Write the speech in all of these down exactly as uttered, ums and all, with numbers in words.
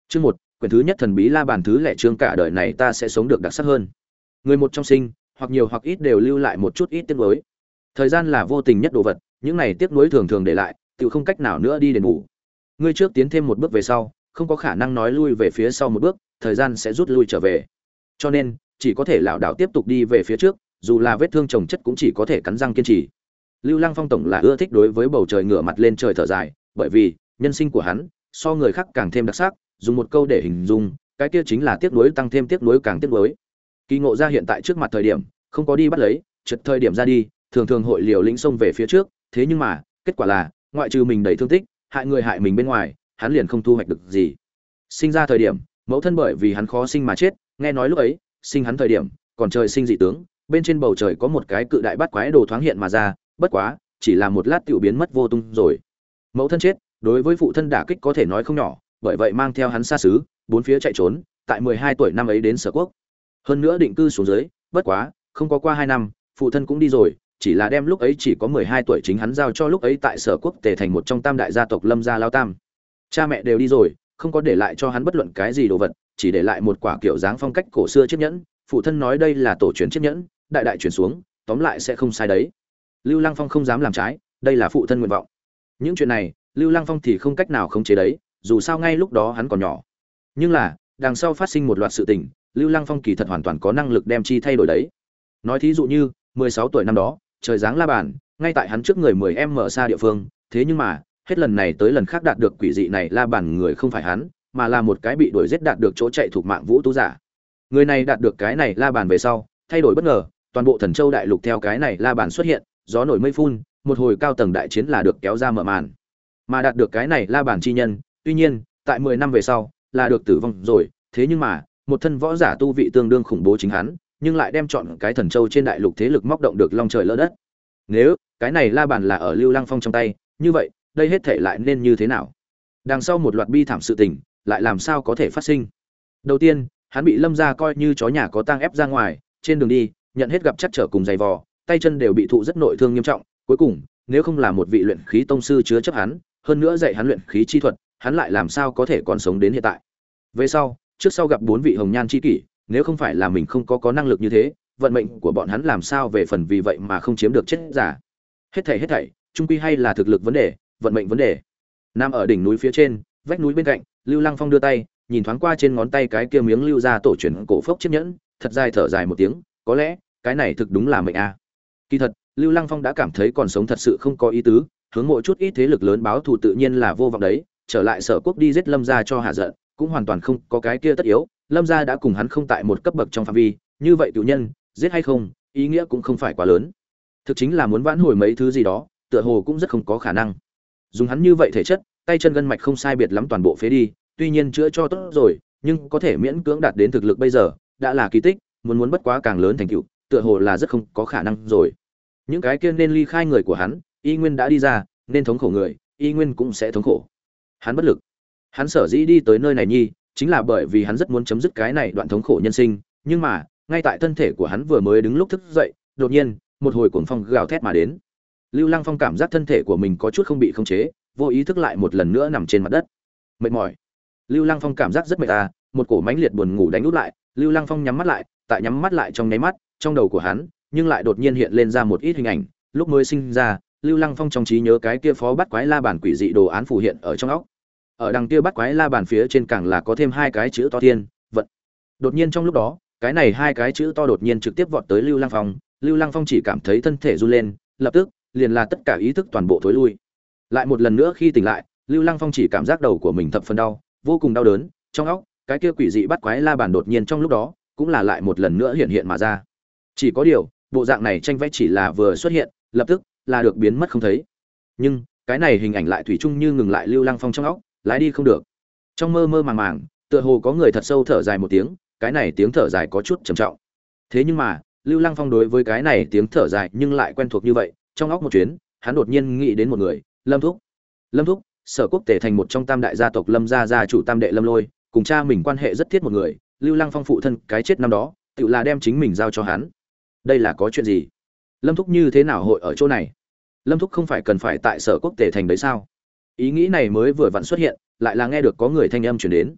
Chương một, quyển thứ nhất thần bí La Bàn thứ lẻ chương cả đời này ta sẽ sống được đặc sắc hơn. Người một trong sinh, hoặc nhiều hoặc ít đều lưu lại một chút ít tiếc nuối. Thời gian là vô tình nhất đồ vật, những này tiếc nuối thường thường để lại, tự không cách nào nữa đi đền bù. Ngươi trước tiến thêm một bước về sau, không có khả năng nói lui về phía sau một bước, thời gian sẽ rút lui trở về. Cho nên, chỉ có thể lảo đảo tiếp tục đi về phía trước, dù là vết thương chồng chất cũng chỉ có thể cắn răng kiên trì. Lưu Lăng Phong tổng là ưa thích đối với bầu trời ngửa mặt lên trời thở dài, bởi vì nhân sinh của hắn so người khác càng thêm đặc sắc, dùng một câu để hình dung, cái kia chính là tiếc nuối tăng thêm tiếc nuối càng tiếc nuối. Kỳ Ngộ ra hiện tại trước mặt thời điểm, không có đi bắt lấy, chợt thời điểm ra đi, thường thường hội liều lĩnh xông về phía trước, thế nhưng mà, kết quả là, ngoại trừ mình đầy thương tích, hại người hại mình bên ngoài, hắn liền không thu hoạch được gì. Sinh ra thời điểm, mẫu thân bởi vì hắn khó sinh mà chết, nghe nói lúc ấy, sinh hắn thời điểm, còn trời sinh dị tướng, bên trên bầu trời có một cái cự đại bát quái đồ thoáng hiện mà ra, bất quá, chỉ là một lát tiểu biến mất vô tung rồi. Mẫu thân chết, đối với phụ thân đả kích có thể nói không nhỏ, bởi vậy mang theo hắn xa xứ, bốn phía chạy trốn, tại mười hai tuổi năm ấy đến Sở Quốc. Hơn nữa định cư xuống dưới, bất quá, không có qua hai năm, phụ thân cũng đi rồi, chỉ là đem lúc ấy chỉ có mười hai tuổi chính hắn giao cho lúc ấy tại Sở Quốc Tề thành một trong tam đại gia tộc Lâm gia Lao Tam. Cha mẹ đều đi rồi, không có để lại cho hắn bất luận cái gì đồ vật, chỉ để lại một quả kiểu dáng phong cách cổ xưa chiếc nhẫn, phụ thân nói đây là tổ truyền chiếc nhẫn, đại đại truyền xuống, tóm lại sẽ không sai đấy. Lưu Lăng Phong không dám làm trái, đây là phụ thân nguyện vọng. Những chuyện này, Lưu Lăng Phong thì không cách nào khống chế đấy, dù sao ngay lúc đó hắn còn nhỏ. Nhưng là, đằng sau phát sinh một loạt sự tình, Lưu Lăng Phong kỳ thật hoàn toàn có năng lực đem chi thay đổi đấy. Nói thí dụ như, mười sáu tuổi năm đó, trời giáng La Bàn, ngay tại hắn trước người mười em mở xa địa phương, thế nhưng mà, hết lần này tới lần khác đạt được quỷ dị này La Bàn người không phải hắn, mà là một cái bị đuổi giết đạt được chỗ chạy thuộc mạng vũ tu giả. Người này đạt được cái này La Bàn về sau, thay đổi bất ngờ, toàn bộ Thần Châu đại lục theo cái này La Bàn xuất hiện, gió nổi mây phun, một hồi cao tầng đại chiến là được kéo ra mở màn. Mà đạt được cái này La Bàn chi nhân, tuy nhiên, tại mười năm về sau, là được tử vong rồi, thế nhưng mà, một thân võ giả tu vị tương đương khủng bố chính hắn, nhưng lại đem chọn cái Thần Châu trên đại lục thế lực móc động được long trời lỡ đất. Nếu cái này La Bàn là ở Lưu Lăng Phong trong tay, như vậy, đây hết thể lại nên như thế nào? Đằng sau một loạt bi thảm sự tình, lại làm sao có thể phát sinh? Đầu tiên, hắn bị Lâm gia coi như chó nhà có tang ép ra ngoài, trên đường đi, nhận hết gặp chắc trở cùng giày vò, tay chân đều bị thụ rất nội thương nghiêm trọng, cuối cùng, nếu không là một vị luyện khí tông sư chứa chấp hắn, hơn nữa dạy hắn luyện khí chi thuật, hắn lại làm sao có thể còn sống đến hiện tại. Về sau, trước sau gặp bốn vị hồng nhan chi kỷ, nếu không phải là mình không có có năng lực như thế, vận mệnh của bọn hắn làm sao về phần vì vậy mà không chiếm được chết giả. Hết thảy hết thảy, chung quy hay là thực lực vấn đề, vận mệnh vấn đề. Nam ở đỉnh núi phía trên, vách núi bên cạnh, Lưu Lăng Phong đưa tay, nhìn thoáng qua trên ngón tay cái kia miếng lưu ra tổ truyền cổ phốc chiếc nhẫn, thật dài thở dài một tiếng, có lẽ, cái này thực đúng là mệnh a. Kỳ thật, Lưu Lăng Phong đã cảm thấy còn sống thật sự không có ý tứ, hướng mộ chút ít thế lực lớn báo thù tự nhiên là vô vọng đấy, trở lại Sở Quốc đi giết Lâm gia cho hạ giận, cũng hoàn toàn không có cái kia tất yếu, Lâm gia đã cùng hắn không tại một cấp bậc trong phạm vi, như vậy tiểu nhân, giết hay không, ý nghĩa cũng không phải quá lớn. Thực chính là muốn vãn hồi mấy thứ gì đó, tựa hồ cũng rất không có khả năng. Dùng hắn như vậy thể chất, tay chân gân mạch không sai biệt lắm toàn bộ phế đi, tuy nhiên chữa cho tốt rồi, nhưng có thể miễn cưỡng đạt đến thực lực bây giờ, đã là kỳ tích, muốn muốn bất quá càng lớn thành tựu, tựa hồ là rất không có khả năng rồi. Những cái kia nên ly khai người của hắn, y nguyên đã đi ra, nên thống khổ người, y nguyên cũng sẽ thống khổ. Hắn bất lực. Hắn sở dĩ đi tới nơi này nhi, chính là bởi vì hắn rất muốn chấm dứt cái này đoạn thống khổ nhân sinh, nhưng mà, ngay tại thân thể của hắn vừa mới đứng lúc thức dậy, đột nhiên, một hồi cuồng phong gào thét mà đến. Lưu Lăng Phong cảm giác thân thể của mình có chút không bị khống chế, vô ý thức lại một lần nữa nằm trên mặt đất. Mệt mỏi. Lưu Lăng Phong cảm giác rất mệt à, một cổ mãnh liệt buồn ngủ đánh úp lại, Lưu Lăng Phong nhắm mắt lại, tại nhắm mắt lại trong nháy mắt, trong đầu của hắn, nhưng lại đột nhiên hiện lên ra một ít hình ảnh, lúc mới sinh ra, Lưu Lăng Phong trong trí nhớ cái kia phó bắt quái la bàn quỷ dị đồ án phù hiện ở trong óc. Ở đằng kia bắt quái la bàn phía trên càng là có thêm hai cái chữ to thiên, vận. Đột nhiên trong lúc đó, cái này hai cái chữ to đột nhiên trực tiếp vọt tới Lưu Lăng Phong, Lưu Lăng Phong chỉ cảm thấy thân thể run lên, lập tức, liền là tất cả ý thức toàn bộ thối lui. Lại một lần nữa khi tỉnh lại, Lưu Lăng Phong chỉ cảm giác đầu của mình thập phần đau, vô cùng đau đớn, trong óc, cái kia quỷ dị bắt quái la bàn đột nhiên trong lúc đó, cũng là lại một lần nữa hiện hiện mà ra. Chỉ có điều, bộ dạng này tranh vẽ chỉ là vừa xuất hiện, lập tức là được biến mất không thấy. Nhưng, cái này hình ảnh lại thủy chung như ngừng lại Lưu Lăng Phong trong óc, lái đi không được. Trong mơ mơ màng màng, tựa hồ có người thật sâu thở dài một tiếng, cái này tiếng thở dài có chút trầm trọng. Thế nhưng mà, Lưu Lăng Phong đối với cái này tiếng thở dài nhưng lại quen thuộc như vậy, trong óc một chuyến, hắn đột nhiên nghĩ đến một người, Lâm Thúc. Lâm Thúc, Sở Quốc Tề thành một trong tam đại gia tộc Lâm gia gia chủ Tam đệ Lâm Lôi, cùng cha mình quan hệ rất thiết một người, Lưu Lăng Phong phụ thân cái chết năm đó, tự là đem chính mình giao cho hắn. Đây là có chuyện gì? Lâm Thúc như thế nào hội ở chỗ này? Lâm Thúc không phải cần phải tại Sở Quốc Tề thành đấy sao? Ý nghĩ này mới vừa vặn xuất hiện, lại là nghe được có người thanh âm truyền đến.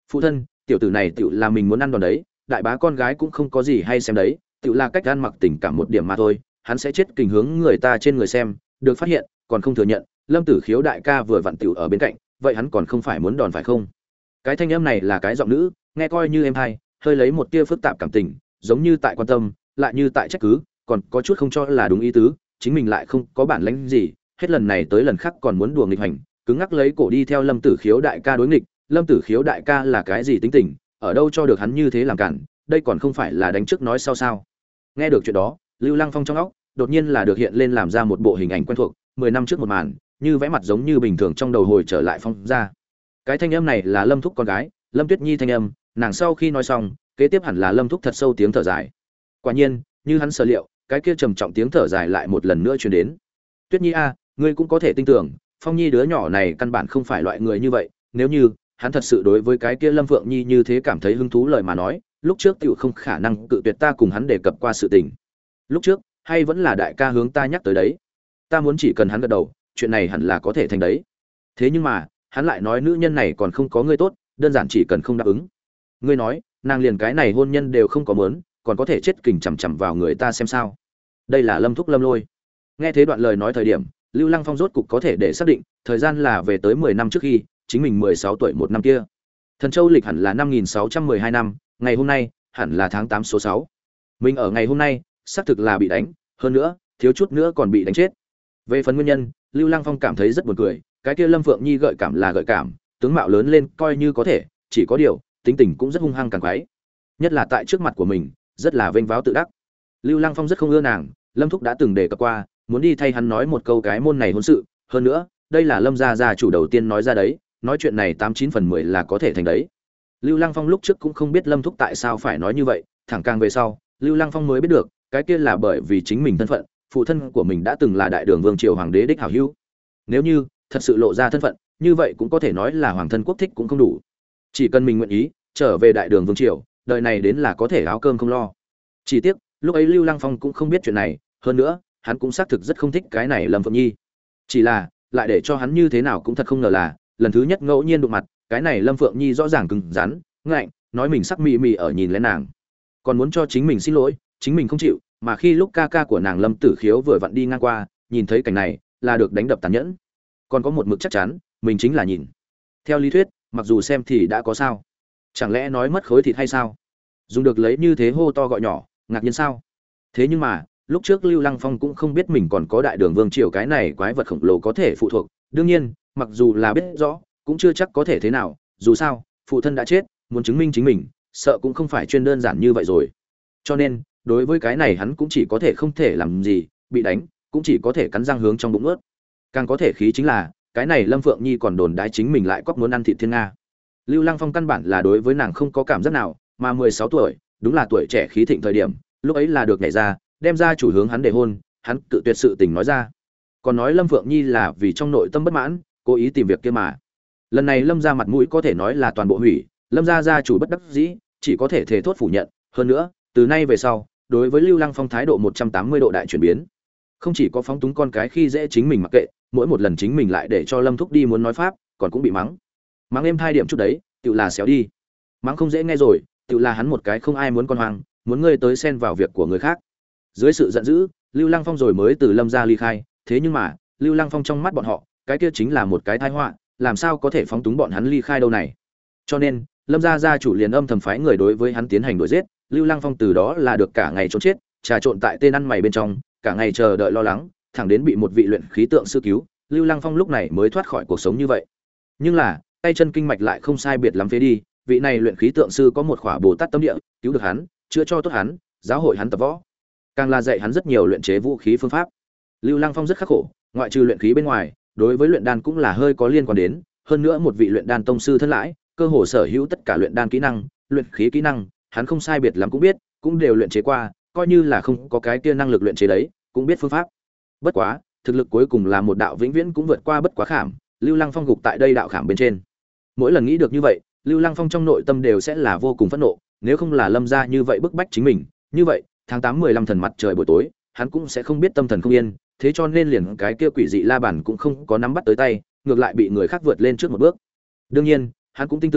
Phụ thân, tiểu tử này tiểu là mình muốn ăn đòn đấy, đại bá con gái cũng không có gì hay xem đấy, tiểu là cách ăn mặc tình cảm một điểm mà thôi, hắn sẽ chết kình hướng người ta trên người xem, được phát hiện, còn không thừa nhận, Lâm Tử Khiếu đại ca vừa vặn tiểu ở bên cạnh, vậy hắn còn không phải muốn đòn phải không? Cái thanh âm này là cái giọng nữ, nghe coi như êm hay, hơi lấy một tia phức tạp cảm tình, giống như tại quan tâm, lại như tại trách cứ, còn có chút không cho là đúng ý tứ, chính mình lại không có bản lĩnh gì, hết lần này tới lần khác còn muốn đùa nghịch hành, cứng ngắc lấy cổ đi theo Lâm Tử Khiếu đại ca đối nghịch, Lâm Tử Khiếu đại ca là cái gì tính tình, ở đâu cho được hắn như thế làm cản, đây còn không phải là đánh trước nói sau sao? Nghe được chuyện đó, Lưu Lăng Phong trong óc đột nhiên là được hiện lên làm ra một bộ hình ảnh quen thuộc, mười năm trước một màn, như vẽ mặt giống như bình thường trong đầu hồi trở lại phong ra. Cái thanh âm này là Lâm Thúc con gái, Lâm Tuyết Nhi thanh âm, nàng sau khi nói xong, kế tiếp hẳn là Lâm Thúc thật sâu tiếng thở dài. Quả nhiên, như hắn sở liệu, cái kia trầm trọng tiếng thở dài lại một lần nữa truyền đến. Tuyết Nhi a, ngươi cũng có thể tin tưởng, Phong Nhi đứa nhỏ này căn bản không phải loại người như vậy, nếu như hắn thật sự đối với cái kia Lâm Phượng Nhi như thế cảm thấy hứng thú lời mà nói, lúc trước tiểu không khả năng cự tuyệt ta cùng hắn đề cập qua sự tình. Lúc trước, hay vẫn là đại ca hướng ta nhắc tới đấy. Ta muốn chỉ cần hắn gật đầu, chuyện này hẳn là có thể thành đấy. Thế nhưng mà, hắn lại nói nữ nhân này còn không có ngươi tốt, đơn giản chỉ cần không đáp ứng. Ngươi nói, nàng liền cái này hôn nhân đều không có muốn, còn có thể chết kình chằm chằm vào người ta xem sao? Đây là Lâm Thúc Lâm Lôi. Nghe thế đoạn lời nói thời điểm, Lưu Lăng Phong rốt cục có thể để xác định, thời gian là về tới mười năm trước khi, chính mình mười sáu tuổi một năm kia. Thần Châu lịch hẳn là năm nghìn sáu trăm mười hai năm, ngày hôm nay hẳn là tháng tám số sáu. Mình ở ngày hôm nay, xác thực là bị đánh, hơn nữa, thiếu chút nữa còn bị đánh chết. Về phần nguyên nhân, Lưu Lăng Phong cảm thấy rất buồn cười, cái kia Lâm Phượng Nhi gợi cảm là gợi cảm, tướng mạo lớn lên coi như có thể, chỉ có điều, tính tình cũng rất hung hăng càng quái. Nhất là tại trước mặt của mình, rất là vênh váo tự đắc. Lưu Lăng Phong rất không ưa nàng, Lâm Thúc đã từng đề cập qua, muốn đi thay hắn nói một câu cái môn này hôn sự, hơn nữa, đây là Lâm gia gia chủ đầu tiên nói ra đấy, nói chuyện này tám chín phần mười là có thể thành đấy. Lưu Lăng Phong lúc trước cũng không biết Lâm Thúc tại sao phải nói như vậy, thẳng càng về sau, Lưu Lăng Phong mới biết được, cái kia là bởi vì chính mình thân phận, phụ thân của mình đã từng là đại đường vương triều hoàng đế đích hảo hữu. Nếu như thật sự lộ ra thân phận, như vậy cũng có thể nói là hoàng thân quốc thích cũng không đủ. Chỉ cần mình nguyện ý trở về đại đường vương triều, đời này đến là có thể áo cơm không lo. Chỉ tiếc, lúc ấy Lưu Lăng Phong cũng không biết chuyện này, hơn nữa, hắn cũng xác thực rất không thích cái này Lâm Phượng Nhi. Chỉ là, lại để cho hắn như thế nào cũng thật không ngờ là, lần thứ nhất ngẫu nhiên đụng mặt, cái này Lâm Phượng Nhi rõ ràng cứng rắn, ngạnh, nói mình sắc mị mị ở nhìn lên nàng, còn muốn cho chính mình xin lỗi, chính mình không chịu, mà khi lúc ca ca của nàng Lâm Tử Khiếu vừa vặn đi ngang qua, nhìn thấy cảnh này, là được đánh đập tàn nhẫn. Còn có một mực chắc chắn, mình chính là nhìn. Theo lý thuyết, mặc dù xem thì đã có sao, chẳng lẽ nói mất khối thịt hay sao? Dùng được lấy như thế hô to gọi nhỏ, ngạc nhiên sao? Thế nhưng mà, lúc trước Lưu Lăng Phong cũng không biết mình còn có đại đường vương triều cái này quái vật khổng lồ có thể phụ thuộc. Đương nhiên, mặc dù là biết rõ, cũng chưa chắc có thể thế nào, dù sao, phụ thân đã chết, muốn chứng minh chính mình, sợ cũng không phải chuyên đơn giản như vậy rồi. Cho nên, đối với cái này hắn cũng chỉ có thể không thể làm gì, bị đánh, cũng chỉ có thể cắn răng hướng trong bụng ướt. Càng có thể khí chính là, cái này Lâm Phượng Nhi còn đồn đái chính mình lại quắc muốn ăn thịt thiên nga. Lưu Lăng Phong căn bản là đối với nàng không có cảm giác nào, mà mười sáu tuổi, đúng là tuổi trẻ khí thịnh thời điểm, lúc ấy là được nhảy ra, đem ra chủ hướng hắn để hôn, hắn cự tuyệt sự tình nói ra. Còn nói Lâm Phượng Nhi là vì trong nội tâm bất mãn, cố ý tìm việc kia mà. Lần này Lâm gia mặt mũi có thể nói là toàn bộ hủy, Lâm gia gia chủ bất đắc dĩ, chỉ có thể thề thốt phủ nhận, hơn nữa, từ nay về sau, đối với Lưu Lăng Phong thái độ một trăm tám mươi độ đại chuyển biến. Không chỉ có phóng túng con cái khi dễ chính mình mặc kệ, mỗi một lần chính mình lại để cho Lâm Thúc đi muốn nói pháp, còn cũng bị mắng. Mắng em hai điểm chút đấy, tự là xéo đi. Mắng không dễ nghe rồi, tự là hắn một cái không ai muốn con hoang, muốn ngươi tới xen vào việc của người khác. Dưới sự giận dữ, Lưu Lăng Phong rồi mới từ Lâm gia ly khai, thế nhưng mà, Lưu Lăng Phong trong mắt bọn họ, cái kia chính là một cái tai họa, làm sao có thể phóng túng bọn hắn ly khai đâu này. Cho nên, Lâm gia gia chủ liền âm thầm phái người đối với hắn tiến hành đuổi giết, Lưu Lăng Phong từ đó là được cả ngày trốn chết, trà trộn tại tên ăn mày bên trong, cả ngày chờ đợi lo lắng, thẳng đến bị một vị luyện khí tượng sư cứu, Lưu Lăng Phong lúc này mới thoát khỏi cuộc sống như vậy. Nhưng là, tay chân kinh mạch lại không sai biệt lắm phế đi, vị này luyện khí tượng sư có một khỏa Bồ Tát tâm địa, cứu được hắn, chữa cho tốt hắn, giáo hội hắn tập võ, càng là dạy hắn rất nhiều luyện chế vũ khí phương pháp. Lưu Lăng Phong rất khắc khổ, ngoại trừ luyện khí bên ngoài, đối với luyện đan cũng là hơi có liên quan đến, hơn nữa một vị luyện đan tông sư thân lãi, cơ hồ sở hữu tất cả luyện đan kỹ năng, luyện khí kỹ năng, hắn không sai biệt lắm cũng biết, cũng đều luyện chế qua, coi như là không có cái kia năng lực luyện chế đấy, cũng biết phương pháp. Bất quá, thực lực cuối cùng là một đạo vĩnh viễn cũng vượt qua bất quá khảm, Lưu Lăng Phong gục tại đây đạo khảm bên trên. Mỗi lần nghĩ được như vậy, Lưu Lăng Phong trong nội tâm đều sẽ là vô cùng phẫn nộ, nếu không là Lâm gia như vậy bức bách chính mình, như vậy, tháng tám mười lăm thần mặt trời buổi tối, hắn cũng sẽ không biết tâm thần không yên, thế cho nên liền cái kia quỷ dị la bàn cũng không có nắm bắt tới tay, ngược lại bị người khác vượt lên trước một bước. Đương nhiên, hắn cũng tin tưởng,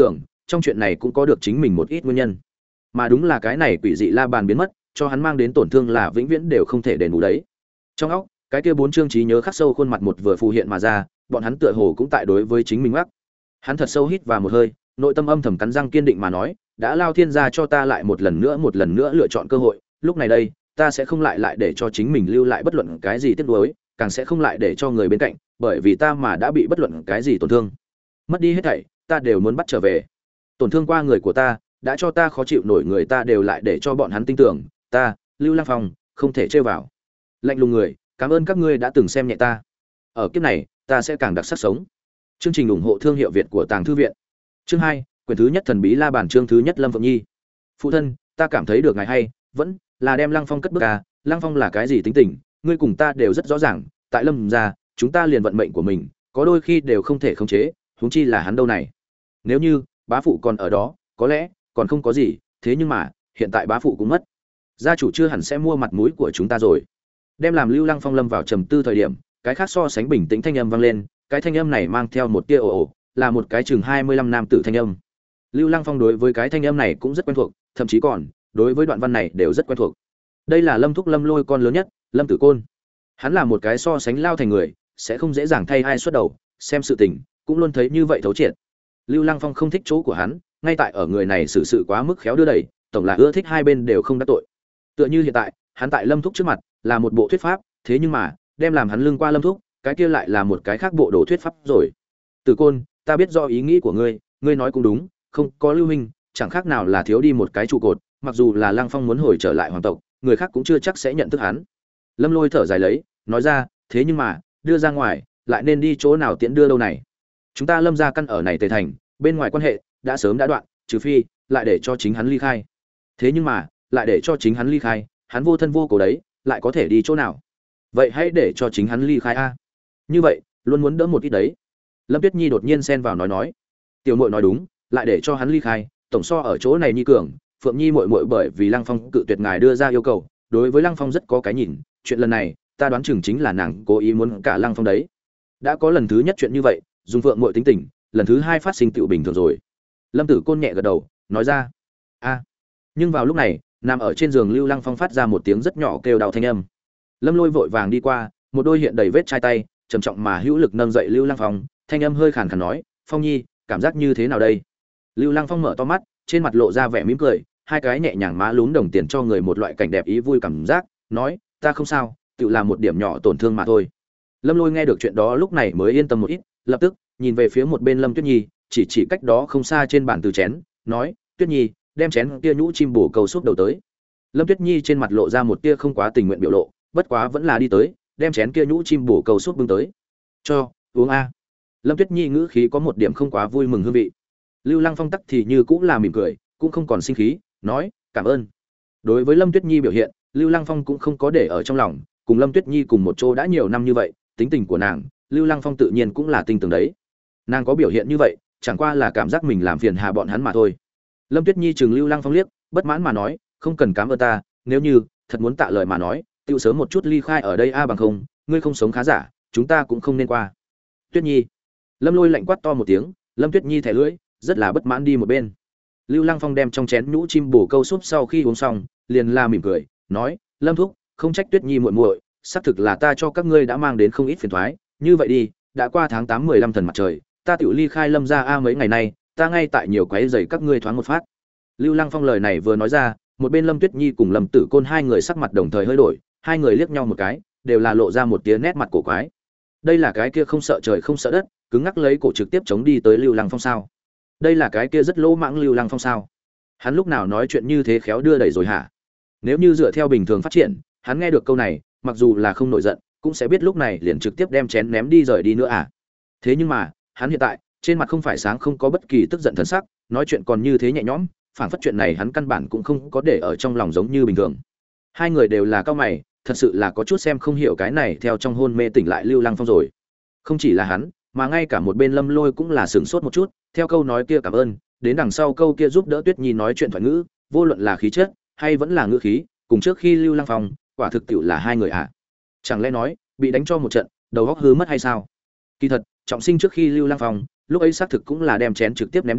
trong chuyện này cũng có được chính mình một ít nguyên nhân. Mà đúng là cái này quỷ dị la bàn biến mất, cho hắn mang đến tổn thương là vĩnh viễn đều không thể đền bù đấy. Trong óc, cái kia bốn chương trí nhớ khắc sâu khuôn mặt một vừa phù hiện mà ra, bọn hắn tựa hồ cũng tại đối với chính mình mắc. Hắn thật sâu hít vào một hơi, nội tâm âm thầm cắn răng kiên định mà nói, đã Lao Thiên gia cho ta lại một lần nữa một lần nữa lựa chọn cơ hội, lúc này đây, ta sẽ không lại lại để cho chính mình lưu lại bất luận cái gì tiếc nuối, càng sẽ không lại để cho người bên cạnh, bởi vì ta mà đã bị bất luận cái gì tổn thương. Mất đi hết thảy, ta đều muốn bắt trở về. Tổn thương qua người của ta, đã cho ta khó chịu nổi người ta đều lại để cho bọn hắn tin tưởng, ta, Lưu Lăng Phong, không thể chơi vào. Lạnh lùng người, cảm ơn các ngươi đã từng xem nhẹ ta. Ở kiếp này, ta sẽ càng đặc sắc sống. Chương trình ủng hộ thương hiệu Việt của Tàng Thư viện. Chương hai, quyển thứ nhất thần bí la bàn, chương thứ nhất Lâm Phượng Nhi. Phụ thân, ta cảm thấy được ngài hay, vẫn là đem Lăng Phong cất bước à, Lăng Phong là cái gì tính tình, ngươi cùng ta đều rất rõ ràng, tại Lâm gia, chúng ta liền vận mệnh của mình, có đôi khi đều không thể khống chế, huống chi là hắn đâu này. Nếu như bá phụ còn ở đó, có lẽ còn không có gì, thế nhưng mà, hiện tại bá phụ cũng mất. Gia chủ chưa hẳn sẽ mua mặt mũi của chúng ta rồi. Đem làm Lưu Lăng Phong lâm vào trầm tư thời điểm, cái khác so sánh bình tĩnh thanh âm vang lên, cái thanh âm này mang theo một tia ồ ồ, là một cái chừng hai mươi lăm nam tử thanh âm. Lưu Lăng Phong đối với cái thanh âm này cũng rất quen thuộc, thậm chí còn đối với đoạn văn này đều rất quen thuộc. Đây là Lâm Thúc Lâm Lôi con lớn nhất, Lâm Tử Côn. Hắn là một cái so sánh lao thành người, sẽ không dễ dàng thay ai xuất đầu, xem sự tình, cũng luôn thấy như vậy thấu triệt. Lưu Lăng Phong không thích chỗ của hắn, ngay tại ở người này xử sự quá mức khéo đưa đẩy, tổng là ưa thích hai bên đều không đắc tội. Tựa như hiện tại, hắn tại Lâm Thúc trước mặt là một bộ thuyết pháp, thế nhưng mà, đem làm hắn lưng qua Lâm Thúc, cái kia lại là một cái khác bộ đồ thuyết pháp rồi. Tử Côn, ta biết do ý nghĩ của ngươi, ngươi nói cũng đúng, không có Lưu Minh, chẳng khác nào là thiếu đi một cái trụ cột, mặc dù là Lăng Phong muốn hồi trở lại hoàng tộc, người khác cũng chưa chắc sẽ nhận thức hắn. Lâm Lôi thở dài lấy, nói ra, thế nhưng mà, đưa ra ngoài, lại nên đi chỗ nào tiễn đưa đâu này? Chúng ta Lâm gia căn ở này Tề thành, bên ngoài quan hệ đã sớm đã đoạn, trừ phi lại để cho chính hắn ly khai. Thế nhưng mà, lại để cho chính hắn ly khai, hắn vô thân vô cố đấy, lại có thể đi chỗ nào? Vậy hãy để cho chính hắn ly khai a. Như vậy, luôn muốn đỡ một ít đấy. Lâm Tuyết Nhi đột nhiên xen vào nói nói, tiểu muội nói đúng, lại để cho hắn ly khai, tổng so ở chỗ này Nhi cường. Phượng Nhi muội muội bởi vì Lăng Phong cự tuyệt ngài đưa ra yêu cầu, đối với Lăng Phong rất có cái nhìn, chuyện lần này, ta đoán chừng chính là nàng cố ý muốn cả Lăng Phong đấy. Đã có lần thứ nhất chuyện như vậy, dùng Phượng muội tính tình, lần thứ hai phát sinh tựu bình thường rồi. Lâm Tử Côn nhẹ gật đầu, nói ra, a. Nhưng vào lúc này, nằm ở trên giường Lưu Lăng Phong phát ra một tiếng rất nhỏ kêu đau thanh âm. Lâm Lôi vội vàng đi qua, một đôi hiện đầy vết chai tay, trầm trọng mà hữu lực nâng dậy Lưu Lăng Phong, thanh âm hơi khàn khàn nói, Phong Nhi, cảm giác như thế nào đây? Lưu Lăng Phong mở to mắt, trên mặt lộ ra vẻ mỉm cười, hai cái nhẹ nhàng má lún đồng tiền cho người một loại cảnh đẹp ý vui cảm giác, nói, ta không sao, tự làm một điểm nhỏ tổn thương mà thôi. Lâm Lôi nghe được chuyện đó lúc này mới yên tâm một ít, lập tức nhìn về phía một bên Lâm Tuyết Nhi, chỉ chỉ cách đó không xa trên bàn từ chén, nói, Tuyết Nhi, đem chén kia nhũ chim bổ câu súp đầu tới. Lâm Tuyết Nhi trên mặt lộ ra một tia không quá tình nguyện biểu lộ, bất quá vẫn là đi tới, đem chén kia nhũ chim bổ câu súp bưng tới. Cho, uống a. Lâm Tuyết Nhi ngữ khí có một điểm không quá vui mừng hương vị. Lưu Lăng Phong tắc thì như cũng là mỉm cười, cũng không còn sinh khí, nói, cảm ơn. Đối với Lâm Tuyết Nhi biểu hiện, Lưu Lăng Phong cũng không có để ở trong lòng, cùng Lâm Tuyết Nhi cùng một chỗ đã nhiều năm như vậy, tính tình của nàng, Lưu Lăng Phong tự nhiên cũng là tinh tường đấy. Nàng có biểu hiện như vậy, chẳng qua là cảm giác mình làm phiền hà bọn hắn mà thôi. Lâm Tuyết Nhi chừng Lưu Lăng Phong liếc, bất mãn mà nói, không cần cảm ơn ta, nếu như thật muốn tạ lời mà nói, tiêu sớm một chút ly khai ở đây a bằng không, ngươi không sống khá giả, chúng ta cũng không nên qua. Tuyết Nhi. Lâm Lôi lạnh quát to một tiếng, Lâm Tuyết Nhi thẻ lưỡi, rất là bất mãn đi một bên. Lưu Lăng Phong đem trong chén nhũ chim bổ câu súp sau khi uống xong, liền la mỉm cười, nói, Lâm thúc, không trách Tuyết Nhi muội muội, xác thực là ta cho các ngươi đã mang đến không ít phiền toái, như vậy đi, đã qua tháng tám mười lăm thần mặt trời, ta tiểu ly khai Lâm gia a mấy ngày nay, ta ngay tại nhiều quấy rầy các ngươi thoáng một phát. Lưu Lăng Phong lời này vừa nói ra, một bên Lâm Tuyết Nhi cùng Lâm Tử Côn hai người sắc mặt đồng thời hơi đổi, hai người liếc nhau một cái, đều là lộ ra một tia nét mặt cổ quái. Đây là cái kia không sợ trời không sợ đất, cứng ngắc lấy cổ trực tiếp chống đi tới Lưu Lăng Phong sao? Đây là cái kia rất lỗ mãng Lưu Lăng Phong sao? Hắn lúc nào nói chuyện như thế khéo đưa đẩy rồi hả? Nếu như dựa theo bình thường phát triển, hắn nghe được câu này, mặc dù là không nổi giận, cũng sẽ biết lúc này liền trực tiếp đem chén ném đi rời đi nữa à. Thế nhưng mà, hắn hiện tại, trên mặt không phải sáng không có bất kỳ tức giận thần sắc, nói chuyện còn như thế nhẹ nhõm, phảng phất chuyện này hắn căn bản cũng không có để ở trong lòng giống như bình thường. Hai người đều là cao mày, thật sự là có chút xem không hiểu cái này theo trong hôn mê tỉnh lại Lưu Lăng Phong rồi. Không chỉ là hắn, mà ngay cả một bên Lâm Lôi cũng là sửng sốt một chút, theo câu nói kia cảm ơn, đến đằng sau câu kia giúp đỡ Tuyết Nhi nói chuyện thoại ngữ, vô luận là khí chất hay vẫn là ngữ khí, cùng trước khi Lưu Lăng Phong, quả thực tiệu là hai người ạ. À. Chẳng lẽ nói, bị đánh cho một trận, đầu óc hư mất hay sao? Kỳ thật, trọng sinh trước khi Lưu Lăng Phong, lúc ấy xác thực cũng là đem chén trực tiếp ném đi,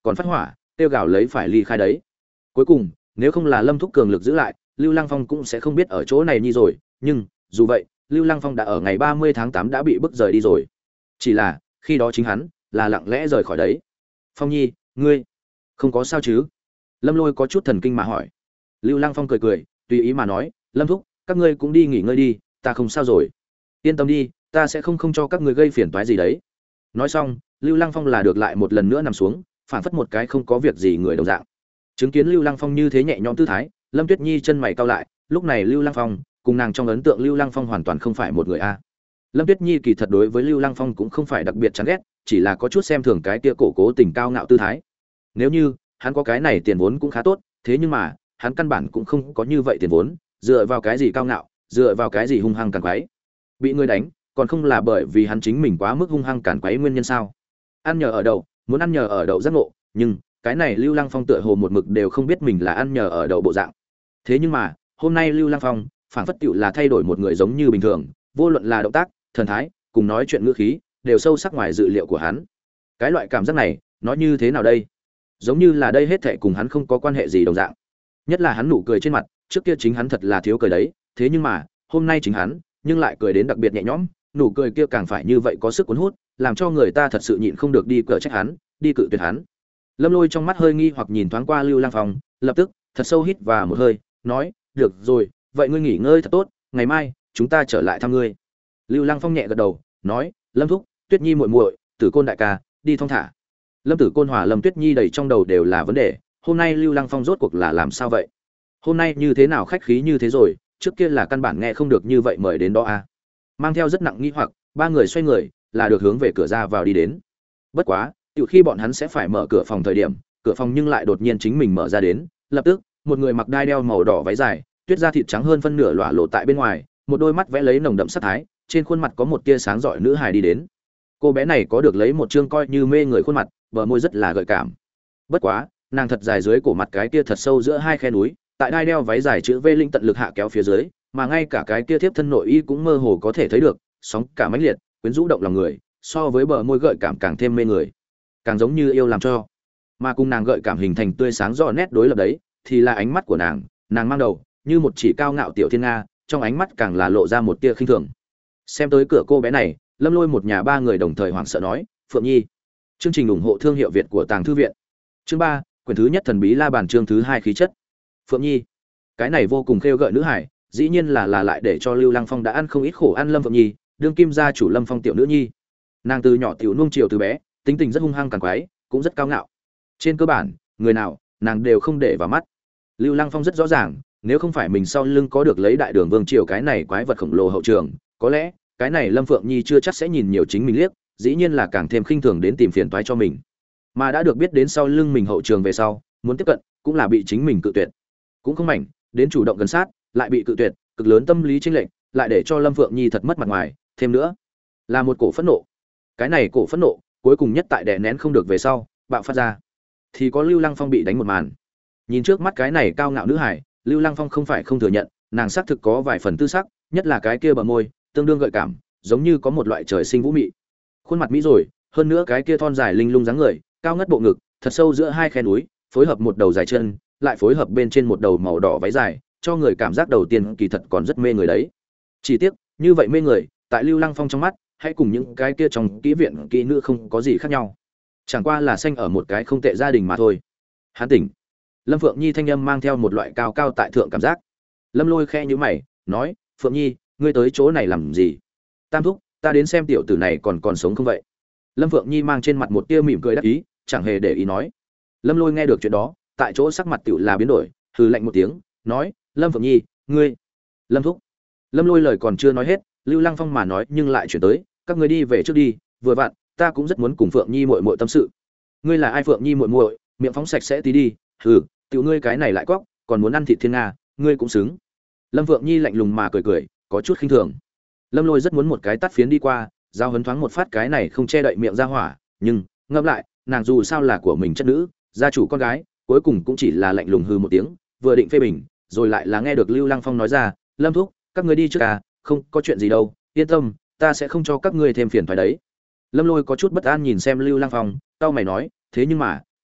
còn phát hỏa tiêu gào lấy phải ly khai đấy. Cuối cùng nếu không là Lâm Thúc cường lực giữ lại, Lưu Lăng Phong cũng sẽ không biết ở chỗ này nhi rồi, nhưng dù vậy Lưu Lăng Phong đã ở ngày ba mươi tháng tám đã bị bức rời đi rồi. Chỉ là khi đó chính hắn là lặng lẽ rời khỏi đấy. Phong Nhi, ngươi không có sao chứ? Lâm Lôi có chút thần kinh mà hỏi. Lưu Lăng Phong cười cười tùy ý mà nói, Lâm Thúc, các ngươi cũng đi nghỉ ngơi đi, ta không sao rồi. Yên tâm đi, ta sẽ không không cho các ngươi gây phiền toái gì đấy. Nói xong Lưu Lăng Phong là được lại một lần nữa nằm xuống, phản phất một cái không có việc gì người đồng dạng. Chứng kiến Lưu Lăng Phong như thế nhẹ nhõm tư thái, Lâm Tuyết Nhi chân mày cau lại, lúc này Lưu Lăng Phong cùng nàng trong ấn tượng Lưu Lăng Phong hoàn toàn không phải một người a. Lâm Tuyết Nhi kỳ thật đối với Lưu Lăng Phong cũng không phải đặc biệt chán ghét, chỉ là có chút xem thường cái tia cổ cố tình cao ngạo tư thái. Nếu như hắn có cái này tiền vốn cũng khá tốt, thế nhưng mà hắn căn bản cũng không có như vậy tiền vốn, dựa vào cái gì cao ngạo, dựa vào cái gì hung hăng càn quấy. Bị người đánh, còn không là bởi vì hắn chính mình quá mức hung hăng càn quấy nguyên nhân sao? Ăn nhờ ở đậu, muốn ăn nhờ ở đậu giác ngộ, nhưng cái này Lưu Lăng Phong tựa hồ một mực đều không biết mình là ăn nhờ ở đậu bộ dạng. Thế nhưng mà hôm nay Lưu Lăng Phong phảng phất tựu là thay đổi một người giống như bình thường, vô luận là động tác, thần thái, cùng nói chuyện ngữ khí, đều sâu sắc ngoài dự liệu của hắn. Cái loại cảm giác này, nói như thế nào đây? Giống như là đây hết thảy cùng hắn không có quan hệ gì đồng dạng. Nhất là hắn nụ cười trên mặt, trước kia chính hắn thật là thiếu cười đấy, thế nhưng mà, hôm nay chính hắn, nhưng lại cười đến đặc biệt nhẹ nhõm, nụ cười kia càng phải như vậy có sức cuốn hút, làm cho người ta thật sự nhịn không được đi cở trách hắn, đi cự tuyệt hắn. Lâm Lôi trong mắt hơi nghi hoặc nhìn thoáng qua Lưu Lăng Phong, lập tức thật sâu hít vào một hơi, nói, "Được rồi, vậy ngươi nghỉ ngơi thật tốt, ngày mai chúng ta trở lại thăm ngươi." Lưu Lăng Phong nhẹ gật đầu, nói, "Lâm thúc, Tuyết Nhi muội muội, Tử Côn đại ca, đi thong thả." Lâm Tử Côn hòa Lâm Tuyết Nhi đầy trong đầu đều là vấn đề, hôm nay Lưu Lăng Phong rốt cuộc là làm sao vậy? Hôm nay như thế nào khách khí như thế rồi, trước kia là căn bản nghe không được như vậy mời đến đó à? Mang theo rất nặng nghi hoặc, ba người xoay người, là được hướng về cửa ra vào đi đến. Bất quá, từ khi bọn hắn sẽ phải mở cửa phòng thời điểm, cửa phòng nhưng lại đột nhiên chính mình mở ra đến, lập tức, một người mặc đai đeo màu đỏ váy dài, tuyết da thịt trắng hơn phân nửa lỏa lộ tại bên ngoài, một đôi mắt vẽ lấy nồng đậm sát thái, trên khuôn mặt có một tia sáng rọi nữ hài đi đến. Cô bé này có được lấy một trương coi như mê người khuôn mặt, bờ môi rất là gợi cảm. Bất quá, nàng thật dài dưới cổ mặt cái kia thật sâu giữa hai khe núi, tại đai đeo váy dài chữ V linh tận lực hạ kéo phía dưới, mà ngay cả cái kia tiếp thân nội y cũng mơ hồ có thể thấy được, sóng cả mãnh liệt, quyến rũ động lòng người, so với bờ môi gợi cảm càng thêm mê người, càng giống như yêu làm cho. Mà cùng nàng gợi cảm hình thành tươi sáng rõ nét đối lập đấy, thì là ánh mắt của nàng, nàng mang đầu, như một chỉ cao ngạo tiểu thiên nga, trong ánh mắt càng là lộ ra một tia khinh thường. Xem tới cửa cô bé này, Lâm Lôi một nhà ba người đồng thời hoảng sợ nói, "Phượng Nhi." Chương trình ủng hộ thương hiệu Việt của Tàng thư viện. Chương ba, quyển thứ nhất thần bí la bàn, chương thứ hai khí chất. Phượng Nhi. Cái này vô cùng khêu gợi nữ hải, dĩ nhiên là là lại để cho Lưu Lăng Phong đã ăn không ít khổ ăn Lâm Phượng Nhi, đương kim gia chủ Lâm Phong tiểu nữ nhi. Nàng từ nhỏ tiểu nuông chiều từ bé, tính tình rất hung hăng càng quái, cũng rất cao ngạo. Trên cơ bản, người nào, nàng đều không để vào mắt. Lưu Lăng Phong rất rõ ràng, nếu không phải mình sau lưng có được lấy đại đường vương triều cái này quái vật khổng lồ hậu trường, có lẽ cái này Lâm Phượng Nhi chưa chắc sẽ nhìn nhiều chính mình liếc, dĩ nhiên là càng thêm khinh thường đến tìm phiền toái cho mình. Mà đã được biết đến sau lưng mình hậu trường về sau, muốn tiếp cận, cũng là bị chính mình cự tuyệt. Cũng không mảnh, đến chủ động gần sát, lại bị cự tuyệt, cực lớn tâm lý chênh lệch, lại để cho Lâm Phượng Nhi thật mất mặt ngoài, thêm nữa, là một cổ phẫn nộ. Cái này cổ phẫn nộ, cuối cùng nhất tại đè nén không được về sau, bạo phát ra. Thì có Lưu Lăng Phong bị đánh một màn. Nhìn trước mắt cái này cao ngạo nữ hải, Lưu Lăng Phong không phải không thừa nhận, nàng xác thực có vài phần tư sắc, nhất là cái kia bờ môi, tương đương gợi cảm, giống như có một loại trời sinh vũ mị. Khuôn mặt mỹ rồi, hơn nữa cái kia thon dài linh lung dáng người, cao ngất bộ ngực, thật sâu giữa hai khe núi, phối hợp một đầu dài chân, lại phối hợp bên trên một đầu màu đỏ váy dài, cho người cảm giác đầu tiên kỳ thật còn rất mê người đấy. Chỉ tiếc, như vậy mê người, tại Lưu Lăng Phong trong mắt, hãy cùng những cái kia trong kỹ viện kỹ nữ không có gì khác nhau. Chẳng qua là sinh ở một cái không tệ gia đình mà thôi. Hắn tỉnh. Lâm Phượng Nhi thanh âm mang theo một loại cao cao tại thượng cảm giác. Lâm Lôi khẽ nhíu mày, nói, "Phượng Nhi, ngươi tới chỗ này làm gì?" "Tam thúc, ta đến xem tiểu tử này còn còn sống không vậy." Lâm Phượng Nhi mang trên mặt một tia mỉm cười đắc ý, chẳng hề để ý nói. Lâm Lôi nghe được chuyện đó, tại chỗ sắc mặt tiểu là biến đổi, hừ lạnh một tiếng, nói, "Lâm Phượng Nhi, ngươi..." "Lâm thúc." Lâm Lôi lời còn chưa nói hết, Lưu Lăng Phong mà nói nhưng lại chuyển tới, "Các ngươi đi về trước đi, vừa vặn, ta cũng rất muốn cùng Phượng Nhi muội muội tâm sự." "Ngươi là ai Phượng Nhi muội muội, miệng phóng sạch sẽ tí đi, hừ, tiểu ngươi cái này lại quóc, còn muốn ăn thịt thiên nga, ngươi cũng xứng." Lâm Phượng Nhi lạnh lùng mà cười cười, có chút khinh thường. Lâm Lôi rất muốn một cái tát phiến đi qua, giao hấn thoáng một phát cái này không che đậy miệng ra hỏa, nhưng ngẫm lại, nàng dù sao là của mình chất nữ, gia chủ con gái, cuối cùng cũng chỉ là lạnh lùng hừ một tiếng, vừa định phê bình, rồi lại là nghe được Lưu Lăng Phong nói ra, "Lâm thúc, các ngươi đi trước à, không có chuyện gì đâu, yên tâm, ta sẽ không cho các ngươi thêm phiền toái đấy." Lâm Lôi có chút bất an nhìn xem Lưu Lăng Phong, cau mày nói, "Thế nhưng mà,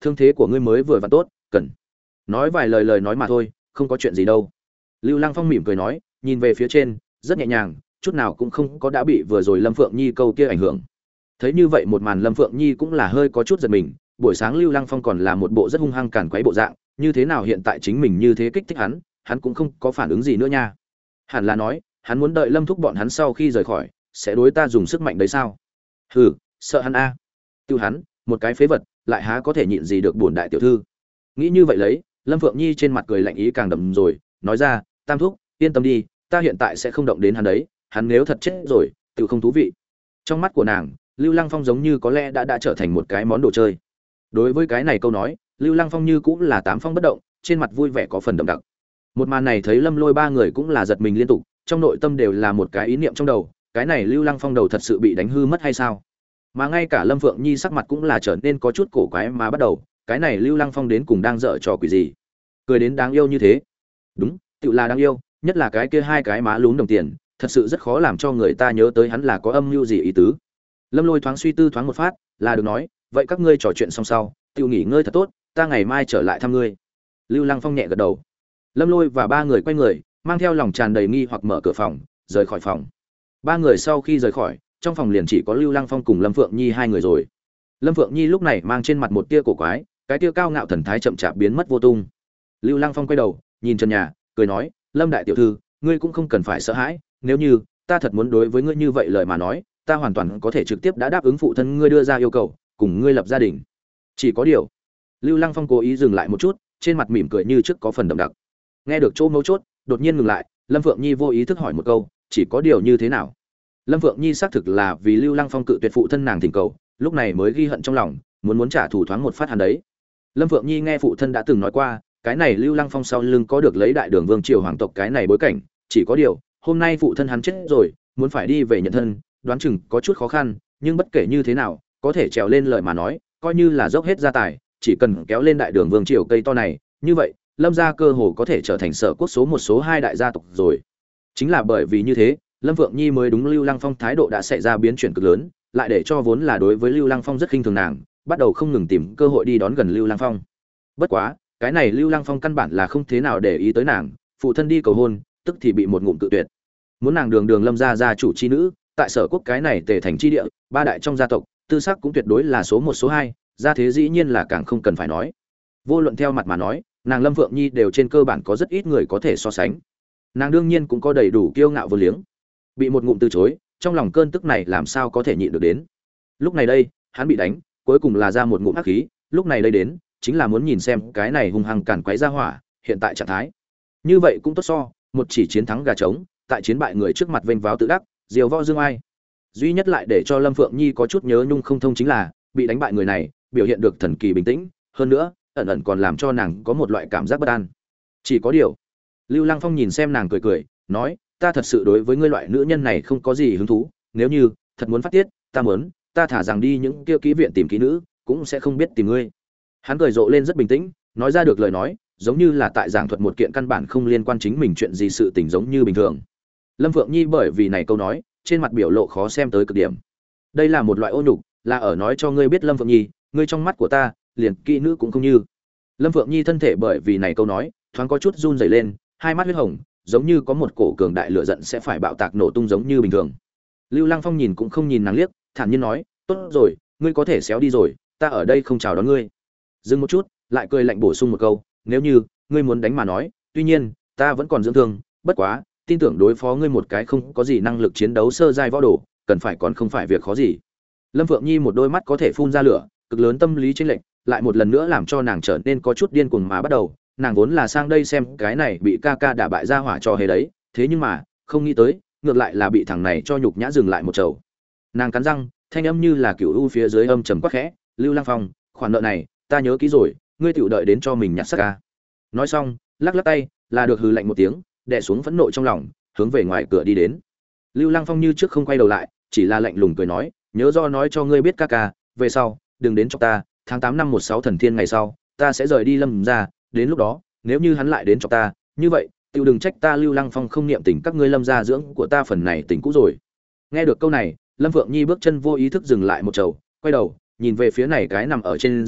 thương thế của ngươi mới vừa và tốt, cần nói vài lời lời nói mà thôi, không có chuyện gì đâu. Lưu Lăng Phong mỉm cười nói, nhìn về phía trên, rất nhẹ nhàng, chút nào cũng không có đã bị vừa rồi Lâm Phượng Nhi câu kia ảnh hưởng. Thấy như vậy một màn, Lâm Phượng Nhi cũng là hơi có chút giật mình, buổi sáng Lưu Lăng Phong còn là một bộ rất hung hăng càn quấy bộ dạng, như thế nào hiện tại chính mình như thế kích thích hắn, hắn cũng không có phản ứng gì nữa nha. Hẳn là nói, hắn muốn đợi Lâm thúc bọn hắn sau khi rời khỏi, sẽ đối ta dùng sức mạnh đấy sao? Hừ, sợ hắn a. À. Tiêu hắn, một cái phế vật, lại há có thể nhịn gì được bổn đại tiểu thư. Nghĩ như vậy lấy, Lâm Phượng Nhi trên mặt cười lạnh ý càng đậm rồi, nói ra, Tam thúc, yên tâm đi, ta hiện tại sẽ không động đến hắn đấy, hắn nếu thật chết rồi, tự không thú vị. Trong mắt của nàng, Lưu Lăng Phong giống như có lẽ đã đã trở thành một cái món đồ chơi. Đối với cái này câu nói, Lưu Lăng Phong như cũng là tám phong bất động, trên mặt vui vẻ có phần đậm đặc. Một màn này thấy Lâm Lôi ba người cũng là giật mình liên tục, trong nội tâm đều là một cái ý niệm trong đầu, cái này Lưu Lăng Phong đầu thật sự bị đánh hư mất hay sao? Mà ngay cả Lâm Phượng Nhi sắc mặt cũng là trở nên có chút cổ quái mà bắt đầu, cái này Lưu Lăng Phong đến cùng đang dở trò quỷ gì? Cười đến đáng yêu như thế. Đúng, tự là đáng yêu, nhất là cái kia hai cái má lún đồng tiền, thật sự rất khó làm cho người ta nhớ tới hắn là có âm mưu gì ý tứ. Lâm Lôi thoáng suy tư thoáng một phát, là được nói, vậy các ngươi trò chuyện xong sau, tự nghỉ ngơi thật tốt, ta ngày mai trở lại thăm ngươi. Lưu Lăng Phong nhẹ gật đầu. Lâm Lôi và ba người quay người, mang theo lòng tràn đầy nghi hoặc mở cửa phòng, rời khỏi phòng. Ba người sau khi rời khỏi, trong phòng liền chỉ có Lưu Lăng Phong cùng Lâm Phượng Nhi hai người rồi. Lâm Phượng Nhi lúc này mang trên mặt một tia cổ quái, cái tia cao ngạo thần thái chậm chạp biến mất vô tung. Lưu Lăng Phong quay đầu, nhìn trần nhà, cười nói, Lâm đại tiểu thư, ngươi cũng không cần phải sợ hãi, nếu như ta thật muốn đối với ngươi như vậy lời mà nói, ta hoàn toàn có thể trực tiếp đã đáp ứng phụ thân ngươi đưa ra yêu cầu, cùng ngươi lập gia đình. Chỉ có điều, Lưu Lăng Phong cố ý dừng lại một chút, trên mặt mỉm cười như trước có phần đậm đặc. Nghe được chỗ mấu chốt, đột nhiên ngừng lại, Lâm Phượng Nhi vô ý thức hỏi một câu, chỉ có điều như thế nào? Lâm Phượng Nhi xác thực là vì Lưu Lăng Phong cự tuyệt phụ thân nàng thỉnh cầu, lúc này mới ghi hận trong lòng, muốn muốn trả thù thoáng một phát hắn đấy. Lâm Phượng Nhi nghe phụ thân đã từng nói qua, cái này Lưu Lăng Phong sau lưng có được lấy đại đường vương triều hoàng tộc cái này bối cảnh, chỉ có điều, hôm nay phụ thân hắn chết rồi, muốn phải đi về nhận thân, đoán chừng có chút khó khăn, nhưng bất kể như thế nào, có thể trèo lên lời mà nói, coi như là dốc hết gia tài, chỉ cần kéo lên đại đường vương triều cây to này, như vậy, Lâm gia cơ hồ có thể trở thành sở quốc số một số hai đại gia tộc rồi. Chính là bởi vì như thế, Lâm Phượng Nhi mới đúng Lưu Lăng Phong thái độ đã xảy ra biến chuyển cực lớn, lại để cho vốn là đối với Lưu Lăng Phong rất khinh thường nàng, bắt đầu không ngừng tìm cơ hội đi đón gần Lưu Lăng Phong. Bất quá, cái này Lưu Lăng Phong căn bản là không thế nào để ý tới nàng, phụ thân đi cầu hôn, tức thì bị một ngụm cự tuyệt. Muốn nàng đường đường Lâm gia gia chủ chi nữ, tại sở quốc cái này tề thành chi địa, ba đại trong gia tộc, tư sắc cũng tuyệt đối là số một số hai, gia thế dĩ nhiên là càng không cần phải nói. Vô luận theo mặt mà nói, nàng Lâm Phượng Nhi đều trên cơ bản có rất ít người có thể so sánh. Nàng đương nhiên cũng có đầy đủ kiêu ngạo vô liếng. Bị một ngụm từ chối, trong lòng cơn tức này làm sao có thể nhịn được đến. Lúc này đây, hắn bị đánh, cuối cùng là ra một ngụm ác khí, lúc này đây đến, chính là muốn nhìn xem cái này hung hăng càn quấy ra hỏa, hiện tại trạng thái. Như vậy cũng tốt so, một chỉ chiến thắng gà trống, tại chiến bại người trước mặt vênh váo tự đắc, diều võ dương ai. Duy nhất lại để cho Lâm Phượng Nhi có chút nhớ nhung không thông chính là, bị đánh bại người này, biểu hiện được thần kỳ bình tĩnh, hơn nữa, ẩn ẩn còn làm cho nàng có một loại cảm giác bất an. Chỉ có điều, Lưu Lăng Phong nhìn xem nàng cười cười, nói, ta thật sự đối với ngươi loại nữ nhân này không có gì hứng thú, nếu như thật muốn phát tiết, ta muốn, ta thả rằng đi những kia kỹ viện tìm kỹ nữ, cũng sẽ không biết tìm ngươi. Hắn cười rộ lên rất bình tĩnh, nói ra được lời nói, giống như là tại giảng thuật một kiện căn bản không liên quan chính mình chuyện gì sự tình giống như bình thường. Lâm Phượng Nhi bởi vì này câu nói, trên mặt biểu lộ khó xem tới cực điểm. Đây là một loại ô nhục, là ở nói cho ngươi biết Lâm Phượng Nhi, ngươi trong mắt của ta, liền kỹ nữ cũng không như. Lâm Phượng Nhi thân thể bởi vì này câu nói, thoáng có chút run rẩy lên, hai mắt huyết hồng, giống như có một cổ cường đại lửa giận sẽ phải bạo tạc nổ tung giống như bình thường. Lưu Lăng Phong nhìn cũng không nhìn nàng liếc, thản nhiên nói, "Tốt rồi, ngươi có thể xéo đi rồi, ta ở đây không chào đón ngươi." Dừng một chút, lại cười lạnh bổ sung một câu, "Nếu như ngươi muốn đánh mà nói, tuy nhiên, ta vẫn còn dưỡng thương, bất quá, tin tưởng đối phó ngươi một cái không có gì năng lực chiến đấu sơ giai võ đồ, cần phải còn không phải việc khó gì." Lâm Phượng Nhi một đôi mắt có thể phun ra lửa, cực lớn tâm lý chênh lệch, lại một lần nữa làm cho nàng trở nên có chút điên cuồng mà bắt đầu, nàng vốn là sang đây xem cái này bị ca ca đả bại ra hỏa cho hề đấy, thế nhưng mà, không nghĩ tới, ngược lại là bị thằng này cho nhục nhã dừng lại một chầu. Nàng cắn răng, thanh âm như là cửu u phía dưới âm trầm quắc khẽ, "Lưu Lăng Phong, khoản nợ này, ta nhớ kỹ rồi, ngươi tiểu đợi đến cho mình nhặt xác ca." Nói xong, lắc lắc tay, là được hừ lạnh một tiếng, đè xuống phẫn nộ trong lòng, hướng về ngoài cửa đi đến. Lưu Lăng Phong như trước không quay đầu lại, chỉ là lạnh lùng cười nói, "Nhớ do nói cho ngươi biết ca ca, về sau, đừng đến chọc ta, tháng tám năm một sáu thần thiên ngày sau, ta sẽ rời đi Lâm gia, đến lúc đó, nếu như hắn lại đến chọc ta, như vậy, tiêu đừng trách ta Lưu Lăng Phong không niệm tình các ngươi Lâm gia dưỡng của ta phần này tình cũ rồi." Nghe được câu này, Lâm Phượng Nhi bước chân vô ý thức dừng lại một chầu, quay đầu, nhìn về phía này cái nằm ở trên giường,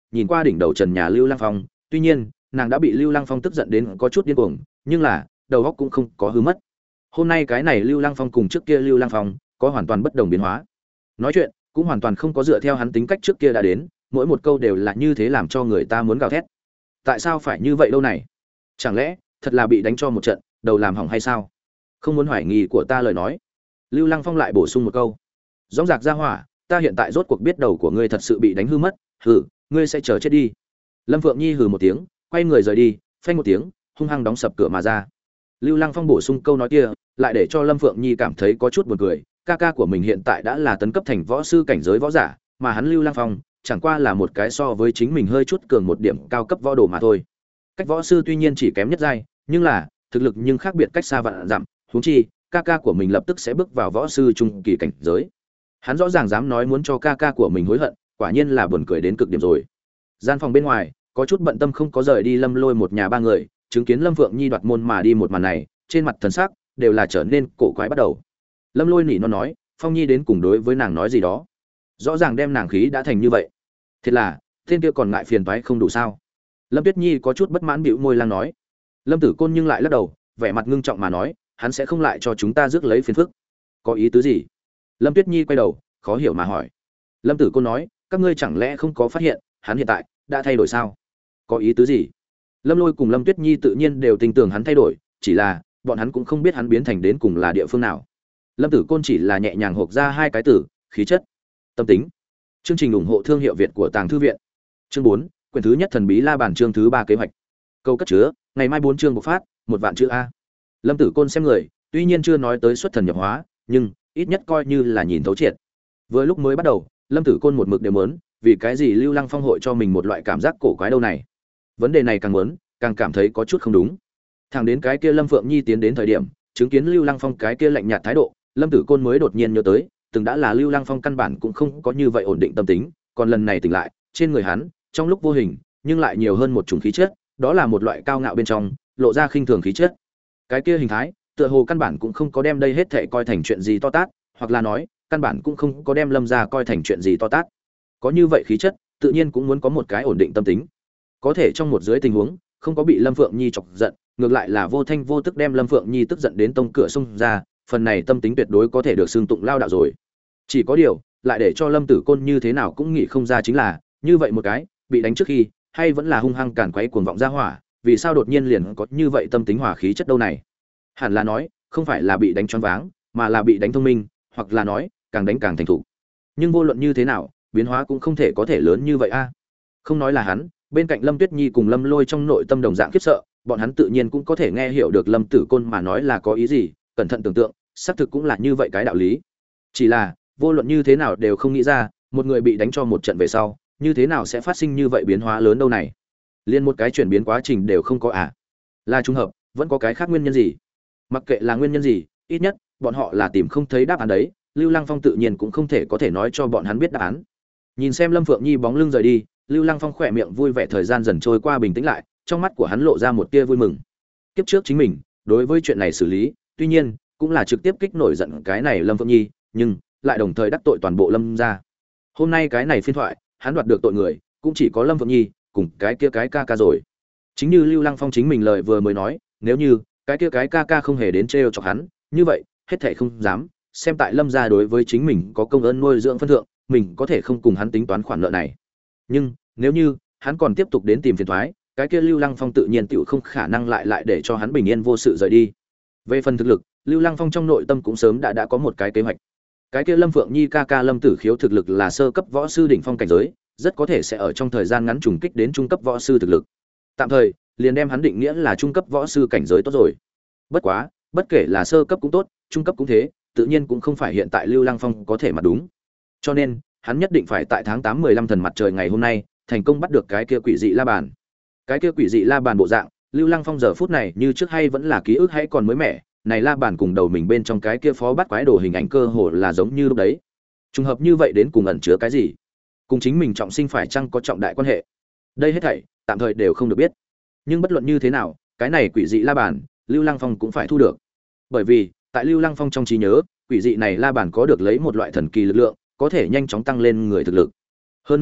nhìn qua đỉnh đầu trần nhà Lưu Lăng Phong, tuy nhiên, nàng đã bị Lưu Lăng Phong tức giận đến có chút điên cuồng, nhưng là, đầu óc cũng không có hư mất. Hôm nay cái này Lưu Lăng Phong cùng trước kia Lưu Lăng Phong có hoàn toàn bất đồng biến hóa. Nói chuyện cũng hoàn toàn không có dựa theo hắn tính cách trước kia đã đến, mỗi một câu đều là như thế làm cho người ta muốn gào thét. Tại sao phải như vậy đâu này? Chẳng lẽ thật là bị đánh cho một trận, đầu làm hỏng hay sao? Không muốn hoài nghi của ta lời nói. Lưu Lăng Phong lại bổ sung một câu. Rõng rạc ra hỏa, ta hiện tại rốt cuộc biết đầu của ngươi thật sự bị đánh hư mất, hừ, ngươi sẽ chờ chết đi. Lâm Phượng Nhi hừ một tiếng, quay người rời đi, phanh một tiếng, hung hăng đóng sập cửa mà ra. Lưu Lăng Phong bổ sung câu nói kia, lại để cho Lâm Phượng Nhi cảm thấy có chút buồn cười, ca ca của mình hiện tại đã là tấn cấp thành võ sư cảnh giới võ giả, mà hắn Lưu Lăng Phong chẳng qua là một cái so với chính mình hơi chút cường một điểm cao cấp võ đồ mà thôi. Cách võ sư tuy nhiên chỉ kém nhất giai, nhưng là thực lực nhưng khác biệt cách xa vạn dặm, huống chi, ca ca của mình lập tức sẽ bước vào võ sư trung kỳ cảnh giới. Hắn rõ ràng dám nói muốn cho ca ca của mình hối hận, quả nhiên là buồn cười đến cực điểm rồi. Gian phòng bên ngoài, có chút bận tâm không có rời đi Lâm Lôi một nhà ba người, chứng kiến Lâm Phượng Nhi đoạt môn mà đi một màn này, trên mặt thần sắc đều là trở nên cổ quái bắt đầu. Lâm Lôi nỉ non nói, Phong Nhi đến cùng đối với nàng nói gì đó, rõ ràng đem nàng khí đã thành như vậy. Thiệt là, tên kia còn ngại phiền toái không đủ sao? Lâm Tuyết Nhi có chút bất mãn bĩu môi lang nói. Lâm Tử Côn nhưng lại lắc đầu, vẻ mặt ngưng trọng mà nói, hắn sẽ không lại cho chúng ta rước lấy phiền phức. Có ý tứ gì? Lâm Tuyết Nhi quay đầu, khó hiểu mà hỏi. Lâm Tử Côn nói, các ngươi chẳng lẽ không có phát hiện, hắn hiện tại đã thay đổi sao? Có ý tứ gì? Lâm Lôi cùng Lâm Tuyết Nhi tự nhiên đều tin tưởng hắn thay đổi, chỉ là bọn hắn cũng không biết hắn biến thành đến cùng là địa phương nào. Lâm Tử Côn chỉ là nhẹ nhàng hộc ra hai cái từ, khí chất, tâm tính. Chương trình ủng hộ thương hiệu Việt của Tàng Thư viện. Chương bốn, quyển thứ nhất thần bí la bàn chương thứ ba kế hoạch. Câu cất chứa, ngày mai bốn chương bộc phát, một vạn chữ a. Lâm Tử Côn xem người, tuy nhiên chưa nói tới xuất thần nhập hóa, nhưng ít nhất coi như là nhìn thấu triệt. Vừa lúc mới bắt đầu, Lâm Tử Côn một mực đều muốn, vì cái gì Lưu Lăng Phong hội cho mình một loại cảm giác cổ quái đâu này? Vấn đề này càng muốn, càng cảm thấy có chút không đúng. Thẳng đến cái kia Lâm Phượng Nhi tiến đến thời điểm, chứng kiến Lưu Lăng Phong cái kia lạnh nhạt thái độ, Lâm Tử Côn mới đột nhiên nhớ tới, từng đã là Lưu Lăng Phong căn bản cũng không có như vậy ổn định tâm tính, còn lần này tỉnh lại, trên người hắn, trong lúc vô hình, nhưng lại nhiều hơn một chủng khí chất, đó là một loại cao ngạo bên trong, lộ ra khinh thường khí chất. Cái kia hình thái, tựa hồ căn bản cũng không có đem đây hết thảy coi thành chuyện gì to tát, hoặc là nói, căn bản cũng không có đem Lâm gia coi thành chuyện gì to tát. Có như vậy khí chất, tự nhiên cũng muốn có một cái ổn định tâm tính. Có thể trong một dưới tình huống, không có bị Lâm Phượng Nhi chọc giận, ngược lại là vô thanh vô tức đem Lâm Phượng Nhi tức giận đến tông cửa xông ra, phần này tâm tính tuyệt đối có thể được xưng tụng lao đạo rồi. Chỉ có điều, lại để cho Lâm Tử Côn như thế nào cũng nghĩ không ra chính là, như vậy một cái, bị đánh trước khi, hay vẫn là hung hăng càn quấy cuồng vọng ra hỏa, vì sao đột nhiên liền có như vậy tâm tính hòa khí chất đâu này? Hẳn là nói, không phải là bị đánh choáng váng, mà là bị đánh thông minh, hoặc là nói, càng đánh càng thành thục. Nhưng vô luận như thế nào, biến hóa cũng không thể có thể lớn như vậy a. Không nói là hắn, bên cạnh Lâm Tuyết Nhi cùng Lâm Lôi trong nội tâm đồng dạng khiếp sợ, bọn hắn tự nhiên cũng có thể nghe hiểu được Lâm Tử Côn mà nói là có ý gì, cẩn thận tưởng tượng, xác thực cũng là như vậy cái đạo lý. Chỉ là, vô luận như thế nào đều không nghĩ ra, một người bị đánh cho một trận về sau, như thế nào sẽ phát sinh như vậy biến hóa lớn đâu này? Liên một cái chuyển biến quá trình đều không có à? Là trùng hợp, vẫn có cái khác nguyên nhân gì? Mặc kệ là nguyên nhân gì, ít nhất bọn họ là tìm không thấy đáp án đấy, Lưu Lăng Phong tự nhiên cũng không thể có thể nói cho bọn hắn biết đáp án. Nhìn xem Lâm Phượng Nhi bóng lưng rời đi, Lưu Lăng Phong khỏe miệng vui vẻ, thời gian dần trôi qua bình tĩnh lại, trong mắt của hắn lộ ra một tia vui mừng. Kiếp trước chính mình, đối với chuyện này xử lý, tuy nhiên cũng là trực tiếp kích nổi giận cái này Lâm Phượng Nhi, nhưng lại đồng thời đắc tội toàn bộ Lâm gia. Hôm nay cái này phiên thoại, hắn đoạt được tội người, cũng chỉ có Lâm Phượng Nhi cùng cái kia cái ca ca rồi. Chính như Lưu Lăng Phong chính mình lời vừa mới nói, nếu như cái kia cái ca ca không hề đến trêu chọc hắn, như vậy, hết thảy không dám, xem tại Lâm gia đối với chính mình có công ơn nuôi dưỡng phân thượng, mình có thể không cùng hắn tính toán khoản nợ này. Nhưng, nếu như hắn còn tiếp tục đến tìm phiền toái, cái kia Lưu Lăng Phong tự nhiên tựu không khả năng lại lại để cho hắn bình yên vô sự rời đi. Về phần thực lực, Lưu Lăng Phong trong nội tâm cũng sớm đã đã có một cái kế hoạch. Cái kia Lâm Phượng Nhi ca ca Lâm Tử Khiếu thực lực là sơ cấp võ sư đỉnh phong cảnh giới, rất có thể sẽ ở trong thời gian ngắn trùng kích đến trung cấp võ sư thực lực. Tạm thời, liền đem hắn định nghĩa là trung cấp võ sư cảnh giới tốt rồi. Bất quá, bất kể là sơ cấp cũng tốt, trung cấp cũng thế, tự nhiên cũng không phải hiện tại Lưu Lăng Phong có thể mà đúng. Cho nên, hắn nhất định phải tại tháng tám mười lăm thần mặt trời ngày hôm nay, thành công bắt được cái kia quỷ dị la bàn. Cái kia quỷ dị la bàn bộ dạng, Lưu Lăng Phong giờ phút này như trước hay vẫn là ký ức hay còn mới mẻ, này la bàn cùng đầu mình bên trong cái kia phó bắt quái đồ hình ảnh cơ hồ là giống như lúc đấy. Trùng hợp như vậy đến cùng ẩn chứa cái gì? Cùng chính mình trọng sinh phải chăng có trọng đại quan hệ? Đây hết thảy, tạm thời đều không được biết. Nhưng bất luận như thế nào, cái này quỷ dị la bàn, Lưu Lăng Phong cũng phải thu được. Bởi vì, tại Lưu Lăng Phong trong trí nhớ, quỷ dị này la bàn có được lấy một loại thần kỳ lực lượng, có thể nhanh chóng tăng lên người thực lực. Hơn nữa,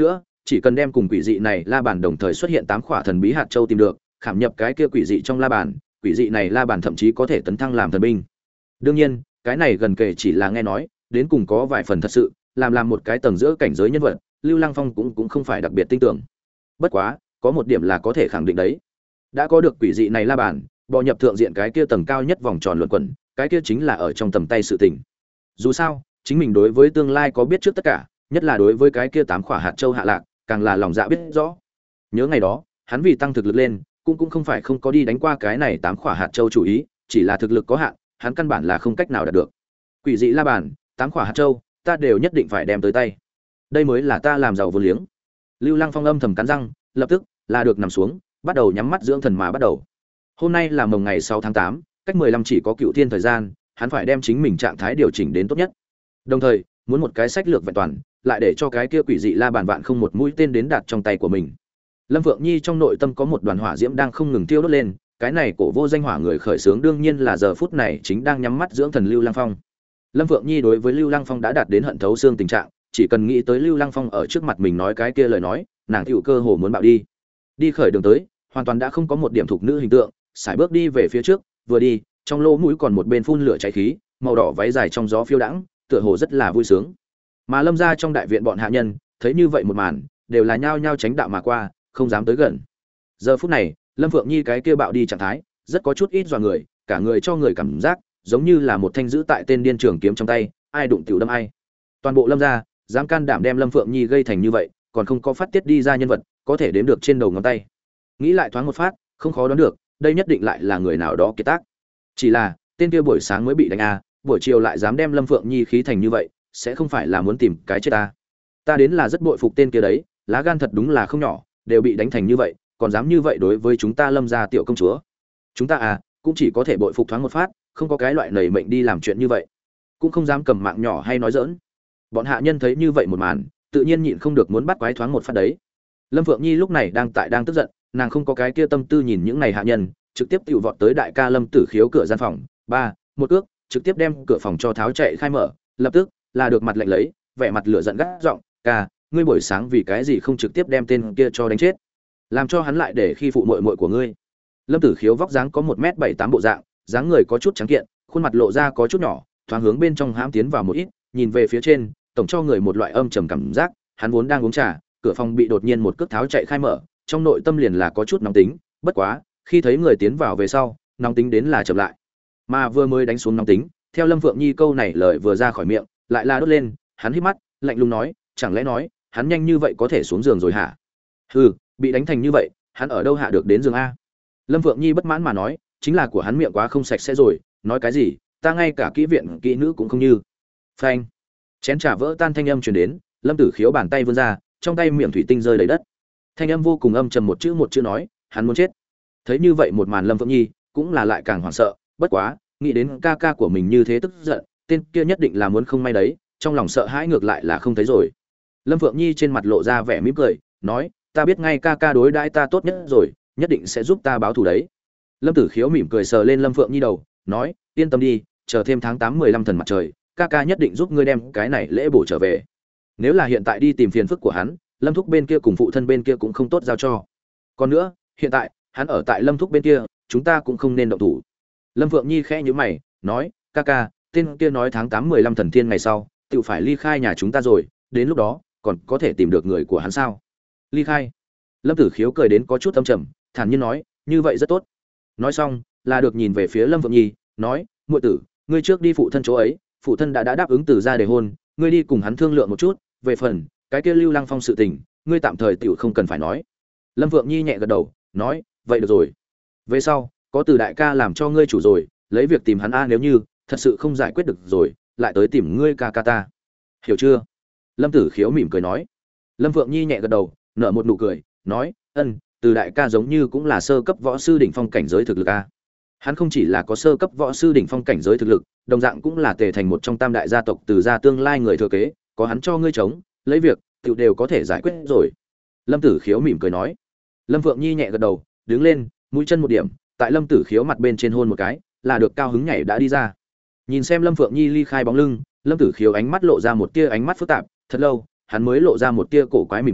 chỉ cần đem cùng quỷ dị này la bàn đồng thời xuất hiện tám khỏa thần bí hạt châu tìm được, khảm nhập cái kia quỷ dị trong la bàn, quỷ dị này la bàn thậm chí có thể tấn thăng làm thần binh. Đương nhiên, cái này gần kể chỉ là nghe nói, đến cùng có vài phần thật sự, làm làm một cái tầng giữa cảnh giới nhân vật, Lưu Lăng Phong cũng cũng không phải đặc biệt tin tưởng. Bất quá, có một điểm là có thể khẳng định đấy. Đã có được quỷ dị này la bàn, bò nhập thượng diện cái kia tầng cao nhất vòng tròn luẩn quẩn, cái kia chính là ở trong tầm tay sự tình. Dù sao, chính mình đối với tương lai có biết trước tất cả, nhất là đối với cái kia tám khỏa hạt châu hạ lạc, càng là lòng dạ biết rõ. Nhớ ngày đó, hắn vì tăng thực lực lên, cũng cũng không phải không có đi đánh qua cái này tám khỏa hạt châu chủ ý, chỉ là thực lực có hạn, hắn căn bản là không cách nào đạt được. Quỷ dị la bàn, tám khỏa hạt châu, ta đều nhất định phải đem tới tay. Đây mới là ta làm giàu vô liếng. Lưu Lăng Phong âm thầm cắn răng, lập tức là được nằm xuống, bắt đầu nhắm mắt dưỡng thần mà bắt đầu. Hôm nay là mồng ngày sáu tháng tám, cách mười lăm chỉ có cựu thiên thời gian, hắn phải đem chính mình trạng thái điều chỉnh đến tốt nhất. Đồng thời, muốn một cái sách lược vẹn toàn, lại để cho cái kia quỷ dị la bàn vạn không một mũi tên đến đạt trong tay của mình. Lâm Phượng Nhi trong nội tâm có một đoàn hỏa diễm đang không ngừng tiêu đốt lên, cái này cổ vô danh hỏa người khởi xướng đương nhiên là giờ phút này chính đang nhắm mắt dưỡng thần Lưu Lăng Phong. Lâm Phượng Nhi đối với Lưu Lăng Phong đã đạt đến hận thấu xương tình trạng, chỉ cần nghĩ tới Lưu Lăng Phong ở trước mặt mình nói cái kia lời nói, nàng hữu cơ hồ muốn bạo đi. Đi khởi đường tới, hoàn toàn đã không có một điểm thuộc nữ hình tượng, sải bước đi về phía trước, vừa đi, trong lỗ mũi còn một bên phun lửa cháy khí, màu đỏ váy dài trong gió phiêu đãng, tựa hồ rất là vui sướng. Mà Lâm gia trong đại viện bọn hạ nhân, thấy như vậy một màn, đều là nhao nhao tránh đạo mà qua, không dám tới gần. Giờ phút này, Lâm Phượng Nhi cái kia bạo đi trạng thái, rất có chút ít dọa người, cả người cho người cảm giác giống như là một thanh giữ tại tên điên trường kiếm trong tay, ai đụng tiểu đâm ai. Toàn bộ Lâm gia, dám can đảm đem Lâm Phượng Nhi gây thành như vậy, còn không có phát tiết đi ra nhân vật, có thể đếm được trên đầu ngón tay. Nghĩ lại thoáng một phát, không khó đoán được, đây nhất định lại là người nào đó kiệt tác. Chỉ là, tên kia buổi sáng mới bị đánh a, buổi chiều lại dám đem Lâm Phượng Nhi khí thành như vậy, sẽ không phải là muốn tìm cái chết ta. Ta đến là rất bội phục tên kia đấy, lá gan thật đúng là không nhỏ, đều bị đánh thành như vậy, còn dám như vậy đối với chúng ta Lâm gia tiểu công chúa. Chúng ta à, cũng chỉ có thể bội phục thoáng một phát, không có cái loại nảy mệnh đi làm chuyện như vậy, cũng không dám cầm mạng nhỏ hay nói giỡn. Bọn hạ nhân thấy như vậy một màn, tự nhiên nhịn không được muốn bắt quái thoáng một phát đấy. Lâm Phượng Nhi lúc này đang tại đang tức giận, nàng không có cái kia tâm tư nhìn những này hạ nhân, trực tiếp tiểu vọt tới đại ca Lâm Tử Khiếu cửa gian phòng, ba, một cước, trực tiếp đem cửa phòng cho tháo chạy khai mở, lập tức là được mặt lạnh lấy, vẻ mặt lửa giận gắt giọng, "Ca, ngươi buổi sáng vì cái gì không trực tiếp đem tên kia cho đánh chết, làm cho hắn lại để khi phụ muội muội của ngươi?" Lâm Tử Khiếu vóc dáng có một mét bảy tám bộ dạng, dáng người có chút trắng kiện, khuôn mặt lộ ra có chút nhỏ, thoáng hướng bên trong hãm tiến vào một ít, nhìn về phía trên, tổng cho người một loại âm trầm cảm giác, hắn vốn đang uống trà, cửa phòng bị đột nhiên một cước tháo chạy khai mở, trong nội tâm liền là có chút nóng tính, bất quá, khi thấy người tiến vào về sau, nóng tính đến là chậm lại. Mà vừa mới đánh xuống nóng tính, theo Lâm Phượng Nhi câu này lời vừa ra khỏi miệng, lại là đốt lên, hắn hít mắt, lạnh lùng nói, chẳng lẽ nói, hắn nhanh như vậy có thể xuống giường rồi hả? Hừ, bị đánh thành như vậy, hắn ở đâu hạ được đến giường a? Lâm Phượng Nhi bất mãn mà nói, chính là của hắn miệng quá không sạch sẽ rồi, nói cái gì, ta ngay cả kỹ viện kỹ nữ cũng không như. Phanh. Chén trà vỡ tan thanh âm truyền đến, Lâm Tử Khiếu bàn tay vươn ra, trong tay miệng thủy tinh rơi đầy đất. Thanh âm vô cùng âm trầm một chữ một chữ nói, hắn muốn chết. Thấy như vậy một màn Lâm Phượng Nhi, cũng là lại càng hoảng sợ, bất quá, nghĩ đến ca ca của mình như thế tức giận, tên kia nhất định là muốn không may đấy, trong lòng sợ hãi ngược lại là không thấy rồi. Lâm Phượng Nhi trên mặt lộ ra vẻ mỉm cười, nói, ta biết ngay ca ca đối đãi ta tốt nhất rồi, nhất định sẽ giúp ta báo thù đấy. Lâm Tử Khiếu mỉm cười sờ lên Lâm Phượng Nhi đầu, nói, yên tâm đi, chờ thêm tháng tám mười lăm thần mặt trời, ca ca nhất định giúp ngươi đem cái này lễ bổ trở về. Nếu là hiện tại đi tìm phiền phức của hắn, Lâm Thúc bên kia cùng phụ thân bên kia cũng không tốt giao cho. Còn nữa, hiện tại, hắn ở tại Lâm Thúc bên kia, chúng ta cũng không nên động thủ. Lâm Phượng Nhi khẽ nhíu mày, nói, ca ca, tên kia nói tháng tám mười lăm thần tiên ngày sau, tự phải ly khai nhà chúng ta rồi, đến lúc đó, còn có thể tìm được người của hắn sao? Ly khai? Lâm Tử Khiếu cười đến có chút âm trầm, thản nhiên nói, như vậy rất tốt. Nói xong, là được nhìn về phía Lâm Phượng Nhi, nói, muội tử, ngươi trước đi phụ thân chỗ ấy, phụ thân đã đã đáp ứng từ ra để hôn, ngươi đi cùng hắn thương lượng một chút, về phần cái kia Lưu Lăng Phong sự tình, ngươi tạm thời tiểu không cần phải nói. Lâm Phượng Nhi nhẹ gật đầu, nói, vậy được rồi. Về sau, có từ đại ca làm cho ngươi chủ rồi, lấy việc tìm hắn a, nếu như thật sự không giải quyết được rồi, lại tới tìm ngươi ca ca ta. Hiểu chưa? Lâm Tử Khiếu mỉm cười nói. Lâm Phượng Nhi nhẹ gật đầu, nở một nụ cười, nói, ân, từ đại ca giống như cũng là sơ cấp võ sư đỉnh phong cảnh giới thực lực a. Hắn không chỉ là có sơ cấp võ sư đỉnh phong cảnh giới thực lực, đồng dạng cũng là tề thành một trong tam đại gia tộc từ gia tương lai người thừa kế, có hắn cho ngươi chống, lấy việc, tự đều có thể giải quyết rồi. Lâm Tử Khiếu mỉm cười nói. Lâm Phượng Nhi nhẹ gật đầu, đứng lên, mũi chân một điểm, tại Lâm Tử Khiếu mặt bên trên hôn một cái, là được cao hứng nhảy đã đi ra. Nhìn xem Lâm Phượng Nhi ly khai bóng lưng, Lâm Tử Khiếu ánh mắt lộ ra một tia ánh mắt phức tạp, thật lâu, hắn mới lộ ra một tia cổ quái mỉm cười,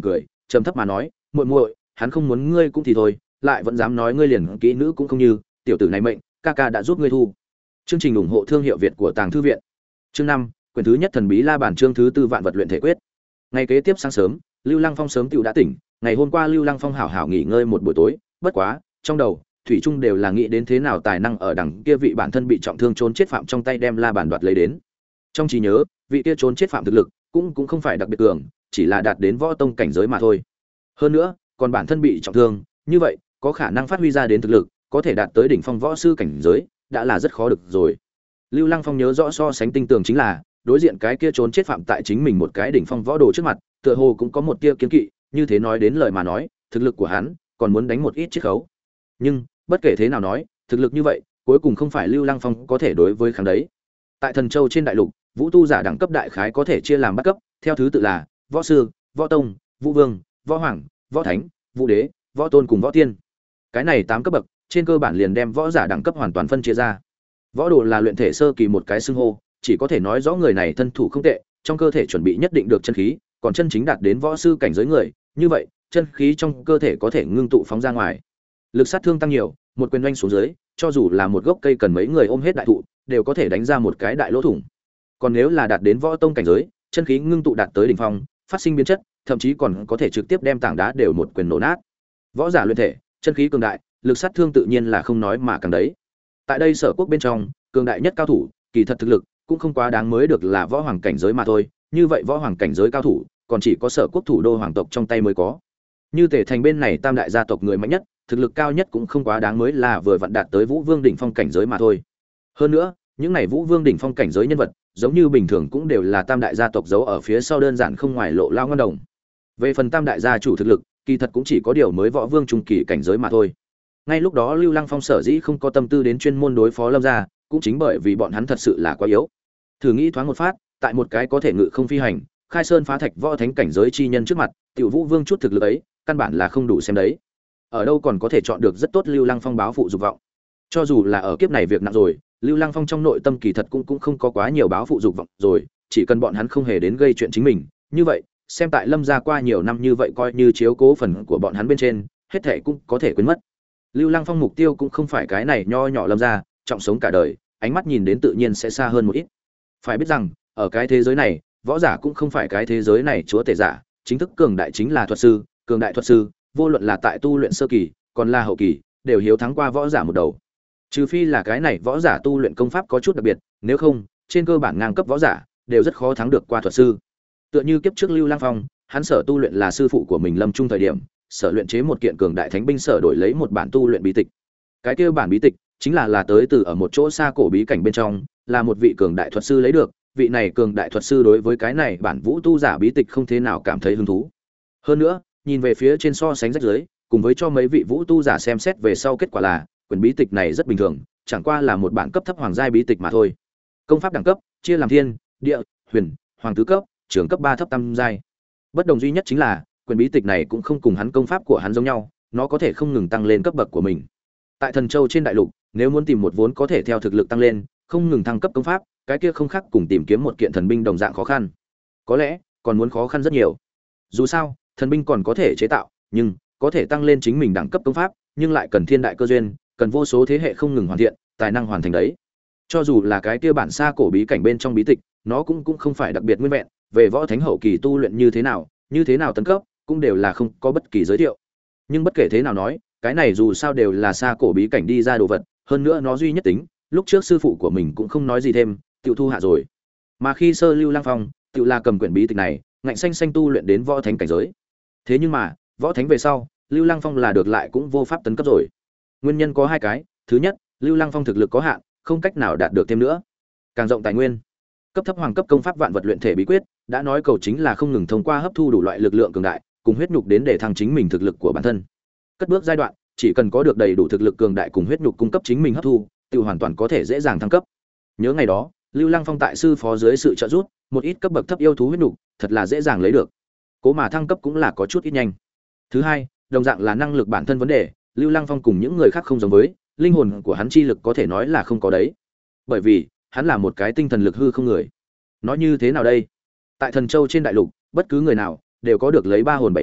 trầm thấp mà nói, "Muội muội, hắn không muốn ngươi cũng thì thôi, lại vẫn dám nói ngươi liền kỹ nữ cũng không như, tiểu tử này mệnh, ca ca đã giúp ngươi thu." Chương trình ủng hộ thương hiệu Việt của Tàng Thư viện. Chương năm, quyển thứ nhất Thần bí la bàn, chương thứ tư Vạn vật luyện thể quyết. Ngày kế tiếp sáng sớm, Lưu Lăng Phong sớm tựu đã tỉnh, ngày hôm qua Lưu Lăng Phong hảo hảo nghỉ ngơi một buổi tối, bất quá, trong đầu thủy chung đều là nghĩ đến thế nào tài năng ở đằng kia vị bản thân bị trọng thương trốn chết phạm trong tay đem la bàn đoạt lấy đến. Trong trí nhớ, vị kia trốn chết phạm thực lực cũng cũng không phải đặc biệt cường, chỉ là đạt đến võ tông cảnh giới mà thôi. Hơn nữa, còn bản thân bị trọng thương, như vậy, có khả năng phát huy ra đến thực lực, có thể đạt tới đỉnh phong võ sư cảnh giới, đã là rất khó được rồi. Lưu Lăng Phong nhớ rõ so sánh tinh tường chính là, đối diện cái kia trốn chết phạm tại chính mình một cái đỉnh phong võ đồ trước mặt, tựa hồ cũng có một tia kiên kỵ, như thế nói đến lời mà nói, thực lực của hắn còn muốn đánh một ít chiết khấu. Nhưng, bất kể thế nào nói, thực lực như vậy, cuối cùng không phải Lưu Lăng Phong có thể đối với kháng đấy. Tại Thần Châu trên đại lục, vũ tu giả đẳng cấp đại khái có thể chia làm bát cấp, theo thứ tự là võ sư, võ tông, vũ vương, võ hoàng, võ thánh, vũ đế, võ tôn cùng võ tiên. Cái này tám cấp bậc, trên cơ bản liền đem võ giả đẳng cấp hoàn toàn phân chia ra. Võ đồ là luyện thể sơ kỳ một cái xưng hô, chỉ có thể nói rõ người này thân thủ không tệ, trong cơ thể chuẩn bị nhất định được chân khí, còn chân chính đạt đến võ sư cảnh giới người, như vậy, chân khí trong cơ thể có thể ngưng tụ phóng ra ngoài. Lực sát thương tăng nhiều, một quyền oanh xuống dưới, cho dù là một gốc cây cần mấy người ôm hết đại thụ, đều có thể đánh ra một cái đại lỗ thủng. Còn nếu là đạt đến võ tông cảnh giới, chân khí ngưng tụ đạt tới đỉnh phong, phát sinh biến chất, thậm chí còn có thể trực tiếp đem tảng đá đều một quyền nổ nát. Võ giả luyện thể, chân khí cường đại, lực sát thương tự nhiên là không nói mà càng đấy. Tại đây Sở Quốc bên trong, cường đại nhất cao thủ, kỳ thật thực lực cũng không quá đáng mới được là võ hoàng cảnh giới mà thôi, như vậy võ hoàng cảnh giới cao thủ, còn chỉ có Sở Quốc thủ đô hoàng tộc trong tay mới có. Như Tề Thành bên này tam đại gia tộc người mạnh nhất, thực lực cao nhất cũng không quá đáng mới là vừa vặn đạt tới Vũ Vương đỉnh phong cảnh giới mà thôi. Hơn nữa, những này Vũ Vương đỉnh phong cảnh giới nhân vật, giống như bình thường cũng đều là tam đại gia tộc giấu ở phía sau đơn giản không ngoài lộ lao ngân đồng. Về phần tam đại gia chủ thực lực, kỳ thật cũng chỉ có điều mới võ vương trung kỳ cảnh giới mà thôi. Ngay lúc đó Lưu Lăng Phong sở dĩ không có tâm tư đến chuyên môn đối phó Lâm gia, cũng chính bởi vì bọn hắn thật sự là quá yếu. Thử nghĩ thoáng một phát, tại một cái có thể ngự không phi hành, khai sơn phá thạch võ thánh cảnh giới chi nhân trước mặt, tiểu Vũ Vương chút thực lực ấy, căn bản là không đủ xem đấy. Ở đâu còn có thể chọn được rất tốt Lưu Lăng Phong báo phụ dục vọng. Cho dù là ở kiếp này việc nặng rồi, Lưu Lăng Phong trong nội tâm kỳ thật cũng cũng không có quá nhiều báo phụ dục vọng rồi, chỉ cần bọn hắn không hề đến gây chuyện chính mình, như vậy, xem tại Lâm gia qua nhiều năm như vậy coi như chiếu cố phần của bọn hắn bên trên, hết thảy cũng có thể quên mất. Lưu Lăng Phong mục tiêu cũng không phải cái này nho nhỏ Lâm gia, trọng sống cả đời, ánh mắt nhìn đến tự nhiên sẽ xa hơn một ít. Phải biết rằng, ở cái thế giới này, võ giả cũng không phải cái thế giới này chúa tể giả, chính thức cường đại chính là thuật sư, cường đại thuật sư, vô luận là tại tu luyện sơ kỳ, còn là hậu kỳ, đều hiếu thắng qua võ giả một đầu. Trừ phi là cái này võ giả tu luyện công pháp có chút đặc biệt, nếu không, trên cơ bản ngang cấp võ giả đều rất khó thắng được qua thuật sư. Tựa như kiếp trước Lưu Lăng Phong, hắn sở tu luyện là sư phụ của mình Lâm Trung thời điểm, sở luyện chế một kiện cường đại thánh binh sở đổi lấy một bản tu luyện bí tịch. Cái kia bản bí tịch chính là là tới từ ở một chỗ xa cổ bí cảnh bên trong, là một vị cường đại thuật sư lấy được, vị này cường đại thuật sư đối với cái này bản vũ tu giả bí tịch không thế nào cảm thấy hứng thú. Hơn nữa, nhìn về phía trên so sánh rách dưới, cùng với cho mấy vị vũ tu giả xem xét về sau kết quả là, quyển bí tịch này rất bình thường, chẳng qua là một bản cấp thấp hoàng giai bí tịch mà thôi. Công pháp đẳng cấp chia làm thiên, địa, huyền, hoàng tứ cấp, trưởng cấp ba thấp tam giai. Bất đồng duy nhất chính là, quyển bí tịch này cũng không cùng hắn công pháp của hắn giống nhau, nó có thể không ngừng tăng lên cấp bậc của mình. Tại Thần Châu trên đại lục, nếu muốn tìm một vốn có thể theo thực lực tăng lên, không ngừng thăng cấp công pháp, cái kia không khác cùng tìm kiếm một kiện thần binh đồng dạng khó khăn. Có lẽ, còn muốn khó khăn rất nhiều. Dù sao, thần binh còn có thể chế tạo, nhưng có thể tăng lên chính mình đẳng cấp công pháp, nhưng lại cần thiên đại cơ duyên, cần vô số thế hệ không ngừng hoàn thiện, tài năng hoàn thành đấy. Cho dù là cái kia bản xa cổ bí cảnh bên trong bí tịch, nó cũng cũng không phải đặc biệt nguyên vẹn, về võ thánh hậu kỳ tu luyện như thế nào, như thế nào tấn cấp, cũng đều là không có bất kỳ giới thiệu. Nhưng bất kể thế nào nói, cái này dù sao đều là xa cổ bí cảnh đi ra đồ vật, hơn nữa nó duy nhất tính, lúc trước sư phụ của mình cũng không nói gì thêm, tiểu thu hạ rồi. Mà khi sơ Lưu Lăng Phong, tiểu là cầm quyển bí tịch này, ngạnh xanh xanh tu luyện đến võ thánh cảnh giới. Thế nhưng mà, võ thánh về sau, Lưu Lăng Phong là được lại cũng vô pháp tấn cấp rồi. Nguyên nhân có hai cái, thứ nhất, Lưu Lăng Phong thực lực có hạn, không cách nào đạt được thêm nữa. Càng rộng tài nguyên, cấp thấp hoàng cấp công pháp vạn vật luyện thể bí quyết, đã nói cầu chính là không ngừng thông qua hấp thu đủ loại lực lượng cường đại, cùng huyết nhục đến để thăng chính mình thực lực của bản thân. Cất bước giai đoạn, chỉ cần có được đầy đủ thực lực cường đại cùng huyết nhục cung cấp chính mình hấp thu, tự hoàn toàn có thể dễ dàng thăng cấp. Nhớ ngày đó, Lưu Lăng Phong tại sư phó dưới sự trợ giúp, một ít cấp bậc thấp yêu thú huyết nhục, thật là dễ dàng lấy được. Cố mà thăng cấp cũng là có chút ít nhanh. Thứ hai, đồng dạng là năng lực bản thân vấn đề, Lưu Lăng Phong cùng những người khác không giống với, linh hồn của hắn chi lực có thể nói là không có đấy. Bởi vì, hắn là một cái tinh thần lực hư không người. Nói như thế nào đây? Tại Thần Châu trên đại lục, bất cứ người nào đều có được lấy ba hồn bảy vía,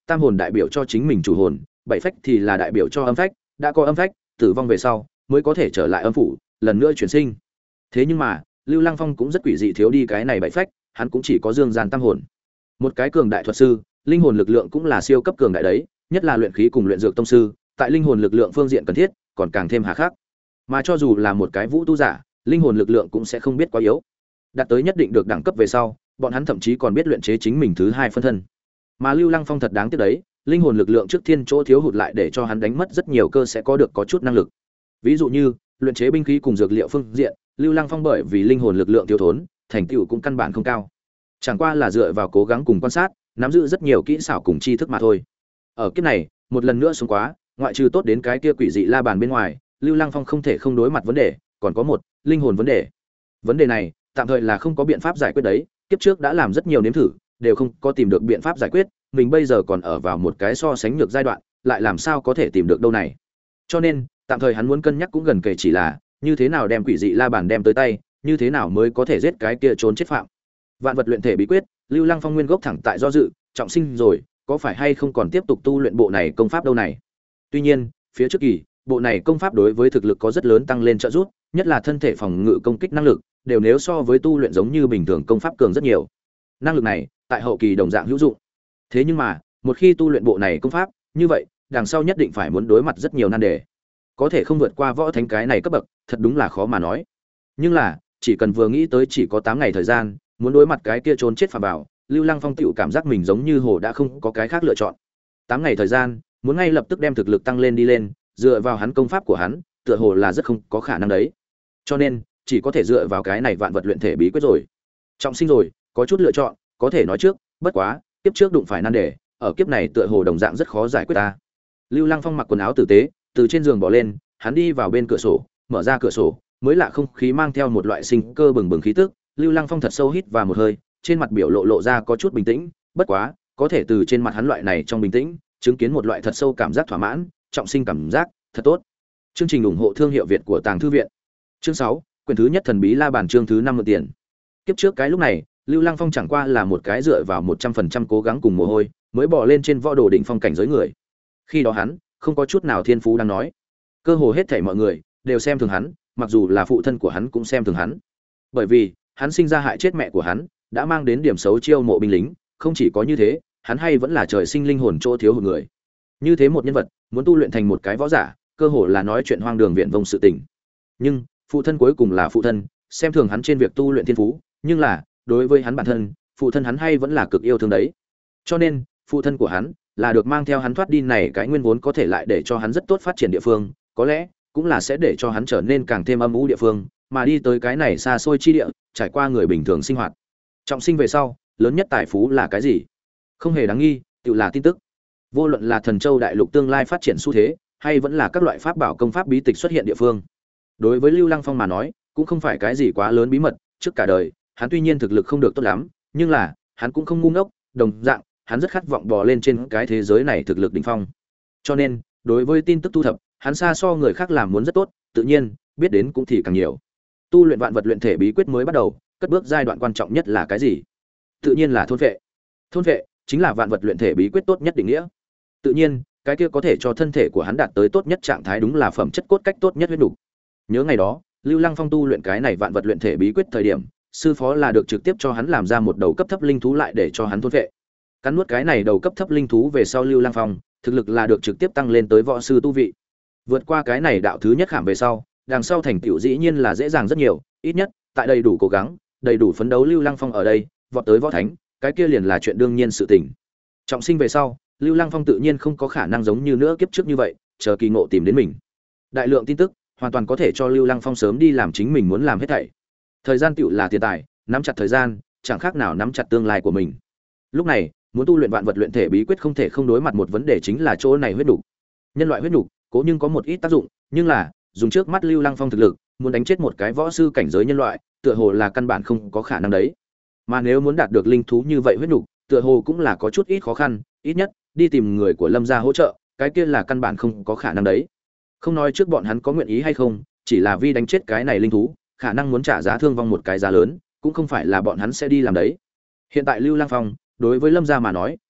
tam hồn đại biểu cho chính mình chủ hồn, bảy phách thì là đại biểu cho âm phách, đã có âm phách, tử vong về sau mới có thể trở lại âm phủ, lần nữa chuyển sinh. Thế nhưng mà, Lưu Lăng Phong cũng rất quỷ dị thiếu đi cái này bảy phách, hắn cũng chỉ có dương gian tam hồn. Một cái cường đại thuật sư, linh hồn lực lượng cũng là siêu cấp cường đại đấy, nhất là luyện khí cùng luyện dược tông sư, tại linh hồn lực lượng phương diện cần thiết, còn càng thêm hà khắc. Mà cho dù là một cái vũ tu giả, linh hồn lực lượng cũng sẽ không biết quá yếu. Đạt tới nhất định được đẳng cấp về sau, bọn hắn thậm chí còn biết luyện chế chính mình thứ hai phân thân. Mà Lưu Lăng Phong thật đáng tiếc đấy, linh hồn lực lượng trước thiên chỗ thiếu hụt lại để cho hắn đánh mất rất nhiều cơ sẽ có được có chút năng lực. Ví dụ như, luyện chế binh khí cùng dược liệu phương diện, Lưu Lăng Phong bởi vì linh hồn lực lượng thiếu thốn, thành tựu cũng căn bản không cao. Chẳng qua là dựa vào cố gắng cùng quan sát, nắm giữ rất nhiều kỹ xảo cùng tri thức mà thôi. Ở kiếp này, một lần nữa xuống quá, ngoại trừ tốt đến cái kia quỷ dị la bàn bên ngoài, Lưu Lăng Phong không thể không đối mặt vấn đề, còn có một, linh hồn vấn đề. Vấn đề này, tạm thời là không có biện pháp giải quyết đấy, kiếp trước đã làm rất nhiều nếm thử, đều không có tìm được biện pháp giải quyết, mình bây giờ còn ở vào một cái so sánh nhược giai đoạn, lại làm sao có thể tìm được đâu này. Cho nên, tạm thời hắn muốn cân nhắc cũng gần kể chỉ là như thế nào đem quỷ dị la bàn đem tới tay, như thế nào mới có thể giết cái kia trốn chết phạm. Vạn vật luyện thể bí quyết, Lưu Lăng Phong nguyên gốc thẳng tại do dự, trọng sinh rồi, có phải hay không còn tiếp tục tu luyện bộ này công pháp đâu này. Tuy nhiên, phía trước kỳ, bộ này công pháp đối với thực lực có rất lớn tăng lên trợ giúp, nhất là thân thể phòng ngự công kích năng lực, đều nếu so với tu luyện giống như bình thường công pháp cường rất nhiều. Năng lực này, tại hậu kỳ đồng dạng hữu dụng. Thế nhưng mà, một khi tu luyện bộ này công pháp, như vậy, đằng sau nhất định phải muốn đối mặt rất nhiều nan đề. Có thể không vượt qua võ thánh cái này cấp bậc, thật đúng là khó mà nói. Nhưng là, chỉ cần vừa nghĩ tới chỉ có tám ngày thời gian, muốn đối mặt cái kia trốn chết phàm bảo, Lưu Lăng Phong tựu cảm giác mình giống như hồ đã không có cái khác lựa chọn. tám ngày thời gian, muốn ngay lập tức đem thực lực tăng lên đi lên, dựa vào hắn công pháp của hắn, tựa hồ là rất không có khả năng đấy. Cho nên, chỉ có thể dựa vào cái này vạn vật luyện thể bí quyết rồi. Trọng sinh rồi, có chút lựa chọn, có thể nói trước, bất quá, kiếp trước đụng phải nan đề, ở kiếp này tựa hồ đồng dạng rất khó giải quyết ta. Lưu Lăng Phong mặc quần áo tử tế, từ trên giường bỏ lên, hắn đi vào bên cửa sổ, mở ra cửa sổ, mới lạ không khí mang theo một loại sinh cơ bừng bừng khí tức. Lưu Lăng Phong thật sâu hít vào một hơi, trên mặt biểu lộ lộ ra có chút bình tĩnh, bất quá, có thể từ trên mặt hắn loại này trong bình tĩnh, chứng kiến một loại thật sâu cảm giác thỏa mãn, trọng sinh cảm giác, thật tốt. Chương trình ủng hộ thương hiệu Việt của Tàng Thư viện. Chương sáu, quyển thứ nhất thần bí la bàn chương thứ năm mượn tiền. Kiếp trước cái lúc này, Lưu Lăng Phong chẳng qua là một cái dựa vào một trăm phần trăm cố gắng cùng mồ hôi, mới bỏ lên trên võ đồ đỉnh phong cảnh giới người. Khi đó hắn, không có chút nào thiên phú đang nói. Cơ hồ hết thảy mọi người đều xem thường hắn, mặc dù là phụ thân của hắn cũng xem thường hắn. Bởi vì, hắn sinh ra hại chết mẹ của hắn, đã mang đến điểm xấu chiêu mộ binh lính, không chỉ có như thế, hắn hay vẫn là trời sinh linh hồn chỗ thiếu hụt người. Như thế một nhân vật, muốn tu luyện thành một cái võ giả, cơ hồ là nói chuyện hoang đường viển vông sự tình. Nhưng, phụ thân cuối cùng là phụ thân, xem thường hắn trên việc tu luyện thiên phú, nhưng là, đối với hắn bản thân, phụ thân hắn hay vẫn là cực yêu thương đấy. Cho nên, phụ thân của hắn là được mang theo hắn thoát đi này cái nguyên vốn có thể lại để cho hắn rất tốt phát triển địa phương, có lẽ cũng là sẽ để cho hắn trở nên càng thêm âm u địa phương, mà đi tới cái này xa xôi chi địa, trải qua người bình thường sinh hoạt. Trọng sinh về sau, lớn nhất tài phú là cái gì? Không hề đáng nghi, tự là tin tức. Vô luận là Thần Châu đại lục tương lai phát triển xu thế, hay vẫn là các loại pháp bảo công pháp bí tịch xuất hiện địa phương. Đối với Lưu Lăng Phong mà nói, cũng không phải cái gì quá lớn bí mật, trước cả đời, hắn tuy nhiên thực lực không được tốt lắm, nhưng là, hắn cũng không ngu ngốc, đồng dạng, hắn rất khát vọng bò lên trên cái thế giới này thực lực đỉnh phong. Cho nên, đối với tin tức thu thập, hắn xa so người khác làm muốn rất tốt, tự nhiên, biết đến cũng thì càng nhiều. Tu luyện vạn vật luyện thể bí quyết mới bắt đầu, cất bước giai đoạn quan trọng nhất là cái gì? Tự nhiên là thôn vệ. Thôn vệ chính là vạn vật luyện thể bí quyết tốt nhất định nghĩa. Tự nhiên, cái kia có thể cho thân thể của hắn đạt tới tốt nhất trạng thái đúng là phẩm chất cốt cách tốt nhất huyết đủ. Nhớ ngày đó, Lưu Lăng Phong tu luyện cái này vạn vật luyện thể bí quyết thời điểm, sư phó là được trực tiếp cho hắn làm ra một đầu cấp thấp linh thú lại để cho hắn thôn vệ. Cắn nuốt cái này đầu cấp thấp linh thú về sau, Lưu Lăng Phong thực lực là được trực tiếp tăng lên tới võ sư tu vị. Vượt qua cái này đạo thứ nhất khảm về sau, đằng sau thành tựu dĩ nhiên là dễ dàng rất nhiều, ít nhất, tại đầy đủ cố gắng, đầy đủ phấn đấu Lưu Lăng Phong ở đây, vọt tới võ thánh, cái kia liền là chuyện đương nhiên sự tình. Trọng sinh về sau, Lưu Lăng Phong tự nhiên không có khả năng giống như nữa kiếp trước như vậy, chờ kỳ ngộ tìm đến mình. Đại lượng tin tức, hoàn toàn có thể cho Lưu Lăng Phong sớm đi làm chính mình muốn làm hết thảy. Thời gian tựu là tiền tài, nắm chặt thời gian, chẳng khác nào nắm chặt tương lai của mình. Lúc này, muốn tu luyện vạn vật luyện thể bí quyết không thể không đối mặt một vấn đề chính là chỗ này huyết nục. Nhân loại huyết nục, cố nhưng có một ít tác dụng, nhưng là, dùng trước mắt Lưu Lăng Phong thực lực, muốn đánh chết một cái võ sư cảnh giới nhân loại, tựa hồ là căn bản không có khả năng đấy. Mà nếu muốn đạt được linh thú như vậy huyết nục, tựa hồ cũng là có chút ít khó khăn, ít nhất đi tìm người của Lâm gia hỗ trợ, cái kia là căn bản không có khả năng đấy. Không nói trước bọn hắn có nguyện ý hay không, chỉ là vì đánh chết cái này linh thú, khả năng muốn trả giá thương vong một cái giá lớn, cũng không phải là bọn hắn sẽ đi làm đấy. Hiện tại Lưu Lăng Phong, đối với Lâm gia mà nói,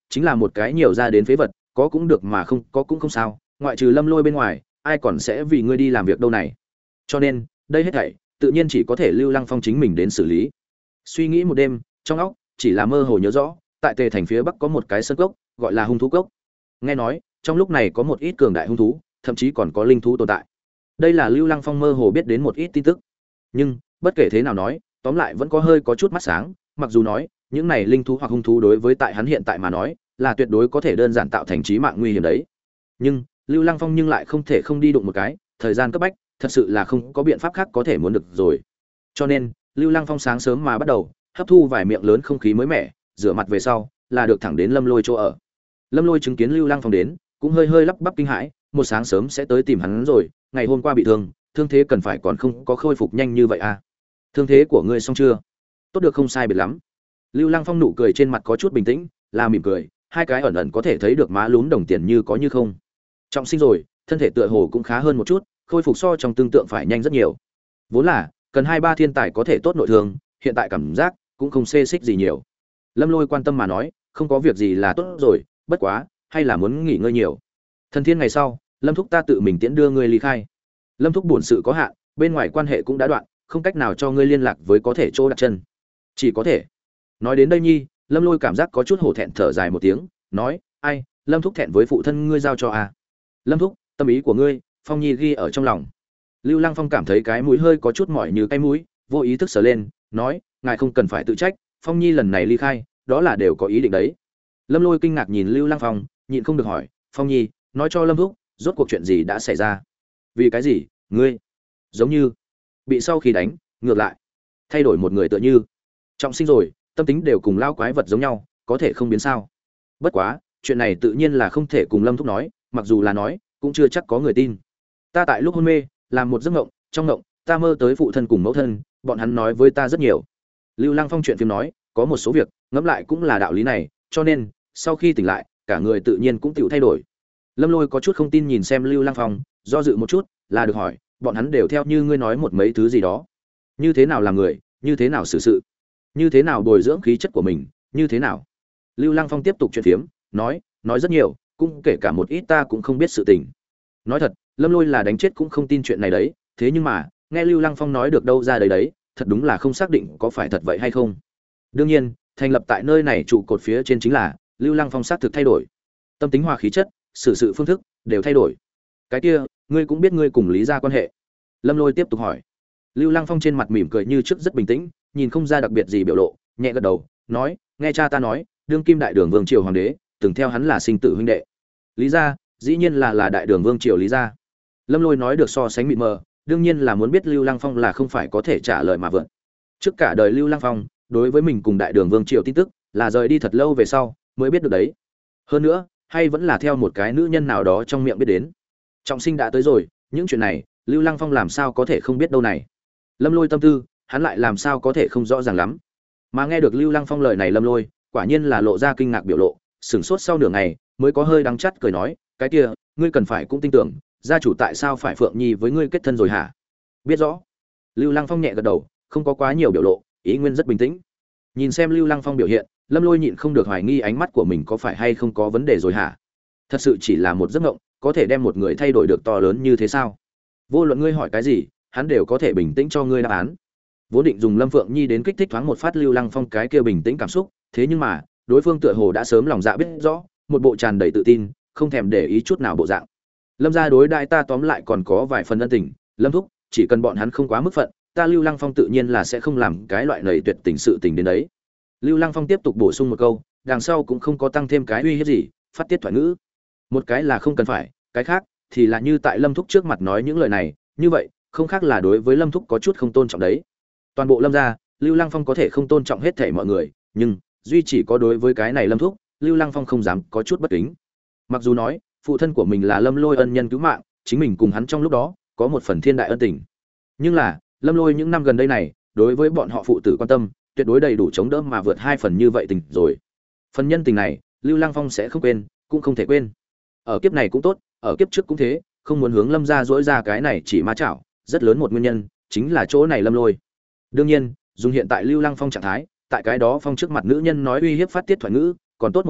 chính là một cái nhiều ra đến phế vật, có cũng được mà không có cũng không sao, ngoại trừ Lâm Lôi bên ngoài, ai còn sẽ vì ngươi đi làm việc đâu này. Cho nên, đây hết thảy tự nhiên chỉ có thể Lưu Lăng Phong chính mình đến xử lý. Suy nghĩ một đêm, trong óc chỉ là mơ hồ nhớ rõ, tại Tề thành phía bắc có một cái sơn cốc, gọi là Hung thú cốc. Nghe nói, trong lúc này có một ít cường đại hung thú, thậm chí còn có linh thú tồn tại. Đây là Lưu Lăng Phong mơ hồ biết đến một ít tin tức. Nhưng, bất kể thế nào nói, tóm lại vẫn có hơi có chút mắt sáng, mặc dù nói, những này linh thú hoặc hung thú đối với tại hắn hiện tại mà nói, là tuyệt đối có thể đơn giản tạo thành chí mạng nguy hiểm đấy. Nhưng, Lưu Lăng Phong nhưng lại không thể không đi đụng một cái, thời gian cấp bách, thật sự là không có biện pháp khác có thể muốn được rồi. Cho nên, Lưu Lăng Phong sáng sớm mà bắt đầu, hấp thu vài miệng lớn không khí mới mẻ, rửa mặt về sau, là được thẳng đến Lâm Lôi chỗ ở. Lâm Lôi chứng kiến Lưu Lăng Phong đến, cũng hơi hơi lắp bắp kinh hãi, một sáng sớm sẽ tới tìm hắn rồi, ngày hôm qua bị thương, thương thế cần phải còn không có khôi phục nhanh như vậy à? Thương thế của ngươi xong chưa? Tốt được không sai biệt lắm. Lưu Lăng Phong nụ cười trên mặt có chút bình tĩnh, là mỉm cười, hai cái ẩn ẩn có thể thấy được má lún đồng tiền như có như không. Trọng sinh rồi, thân thể tựa hồ cũng khá hơn một chút, khôi phục so trong tương tượng phải nhanh rất nhiều. Vốn là cần hai ba thiên tài có thể tốt nội thương, hiện tại cảm giác cũng không xê xích gì nhiều. Lâm Lôi quan tâm mà nói, không có việc gì là tốt rồi, bất quá, hay là muốn nghỉ ngơi nhiều. Thần thiên ngày sau, Lâm thúc ta tự mình tiễn đưa ngươi ly khai. Lâm thúc buồn sự có hạn, bên ngoài quan hệ cũng đã đoạn, không cách nào cho ngươi liên lạc với có thể chỗ đặt chân. Chỉ có thể. Nói đến đây nhi, Lâm Lôi cảm giác có chút hổ thẹn thở dài một tiếng, nói, ai, Lâm thúc thẹn với phụ thân ngươi giao cho a. À? Lâm thúc, tâm ý của ngươi, Phong Nhi ghi ở trong lòng. Lưu Lăng Phong cảm thấy cái mũi hơi có chút mỏi như cái mũi, vô ý thức sờ lên, nói, ngài không cần phải tự trách, Phong Nhi lần này ly khai, đó là đều có ý định đấy. Lâm Lôi kinh ngạc nhìn Lưu Lăng Phong, nhịn không được hỏi, Phong Nhi, nói cho Lâm thúc, rốt cuộc chuyện gì đã xảy ra? Vì cái gì? Ngươi giống như bị sau khi đánh, ngược lại thay đổi một người tựa như trọng sinh rồi, tâm tính đều cùng lao quái vật giống nhau, có thể không biến sao? Bất quá, chuyện này tự nhiên là không thể cùng Lâm thúc nói, mặc dù là nói, cũng chưa chắc có người tin. Ta tại lúc hôn mê, làm một giấc mộng, trong mộng, ta mơ tới phụ thân cùng mẫu thân, bọn hắn nói với ta rất nhiều. Lưu Lăng Phong chuyện phim nói, có một số việc, ngẫm lại cũng là đạo lý này, cho nên, sau khi tỉnh lại, cả người tự nhiên cũng tự thay đổi. Lâm Lôi có chút không tin nhìn xem Lưu Lăng Phong, do dự một chút, là được hỏi, bọn hắn đều theo như ngươi nói một mấy thứ gì đó. Như thế nào làm người, như thế nào xử sự, như thế nào bồi dưỡng khí chất của mình, như thế nào. Lưu Lăng Phong tiếp tục chuyện phiếm, nói, nói rất nhiều, cũng kể cả một ít ta cũng không biết sự tình. Nói thật, Lâm Lôi là đánh chết cũng không tin chuyện này đấy, thế nhưng mà, nghe Lưu Lăng Phong nói được đâu ra đấy đấy, thật đúng là không xác định có phải thật vậy hay không. Đương nhiên, thành lập tại nơi này trụ cột phía trên chính là Lưu Lăng Phong xác thực thay đổi, tâm tính hòa khí chất, xử sự phương thức đều thay đổi. Cái kia, ngươi cũng biết ngươi cùng Lý gia quan hệ. Lâm Lôi tiếp tục hỏi. Lưu Lăng Phong trên mặt mỉm cười như trước rất bình tĩnh, nhìn không ra đặc biệt gì biểu lộ, nhẹ gật đầu, nói, nghe cha ta nói, đương kim đại đường vương triều hoàng đế, từng theo hắn là sinh tử huynh đệ. Lý gia, dĩ nhiên là là đại đường vương triều Lý gia. Lâm Lôi nói được so sánh mịt mờ, đương nhiên là muốn biết Lưu Lăng Phong là không phải có thể trả lời mà vượn. Trước cả đời Lưu Lăng Phong, đối với mình cùng đại đường vương triều tin tức, là rời đi thật lâu về sau mới biết được đấy. Hơn nữa, hay vẫn là theo một cái nữ nhân nào đó trong miệng biết đến. Trọng sinh đã tới rồi, những chuyện này, Lưu Lăng Phong làm sao có thể không biết đâu này. Lâm Lôi tâm tư, hắn lại làm sao có thể không rõ ràng lắm. Mà nghe được Lưu Lăng Phong lời này Lâm Lôi, quả nhiên là lộ ra kinh ngạc biểu lộ, sửng sốt sau nửa ngày, mới có hơi đắng chắt cười nói, cái kia, ngươi cần phải cũng tin tưởng, gia chủ tại sao phải Phượng Nhi với ngươi kết thân rồi hả? Biết rõ. Lưu Lăng Phong nhẹ gật đầu, không có quá nhiều biểu lộ, ý nguyên rất bình tĩnh. Nhìn xem Lưu Lăng Phong biểu hiện, Lâm Lôi nhịn không được hoài nghi ánh mắt của mình có phải hay không có vấn đề rồi hả? Thật sự chỉ là một giấc mộng, có thể đem một người thay đổi được to lớn như thế sao? Vô luận ngươi hỏi cái gì, hắn đều có thể bình tĩnh cho ngươi đáp án. Vốn định dùng Lâm Phượng Nhi đến kích thích thoáng một phát Lưu Lăng Phong cái kia bình tĩnh cảm xúc, thế nhưng mà, đối phương tựa hồ đã sớm lòng dạ biết rõ, một bộ tràn đầy tự tin, không thèm để ý chút nào bộ dạng. Lâm gia đối đại ta tóm lại còn có vài phần ân tình, Lâm thúc, chỉ cần bọn hắn không quá mức phận, ta Lưu Lăng Phong tự nhiên là sẽ không làm cái loại lầy tuyệt tình sự tình đến đấy. Lưu Lăng Phong tiếp tục bổ sung một câu, đằng sau cũng không có tăng thêm cái uy hiếp gì, phát tiết thoại ngữ. Một cái là không cần phải, cái khác thì là như tại Lâm thúc trước mặt nói những lời này, như vậy, không khác là đối với Lâm thúc có chút không tôn trọng đấy. Toàn bộ Lâm gia, Lưu Lăng Phong có thể không tôn trọng hết thảy mọi người, nhưng duy chỉ có đối với cái này Lâm thúc, Lưu Lăng Phong không dám có chút bất kính. Mặc dù nói, phụ thân của mình là Lâm Lôi ân nhân cứu mạng, chính mình cùng hắn trong lúc đó có một phần thiên đại ân tình. Nhưng là, Lâm Lôi những năm gần đây này, đối với bọn họ phụ tử quan tâm, tuyệt đối đầy đủ chống đỡ mà vượt hai phần như vậy tình rồi. Phần nhân tình này, Lưu Lăng Phong sẽ không quên, cũng không thể quên. Ở kiếp này cũng tốt, ở kiếp trước cũng thế, không muốn hướng Lâm gia dỗi ra cái này chỉ ma chảo, rất lớn một nguyên nhân, chính là chỗ này Lâm Lôi. Đương nhiên, dùng hiện tại Lưu Lăng Phong trạng thái, tại cái đó Phong trước mặt nữ nhân nói uy hiếp phát tiết thoại ngữ, còn tốt một chút,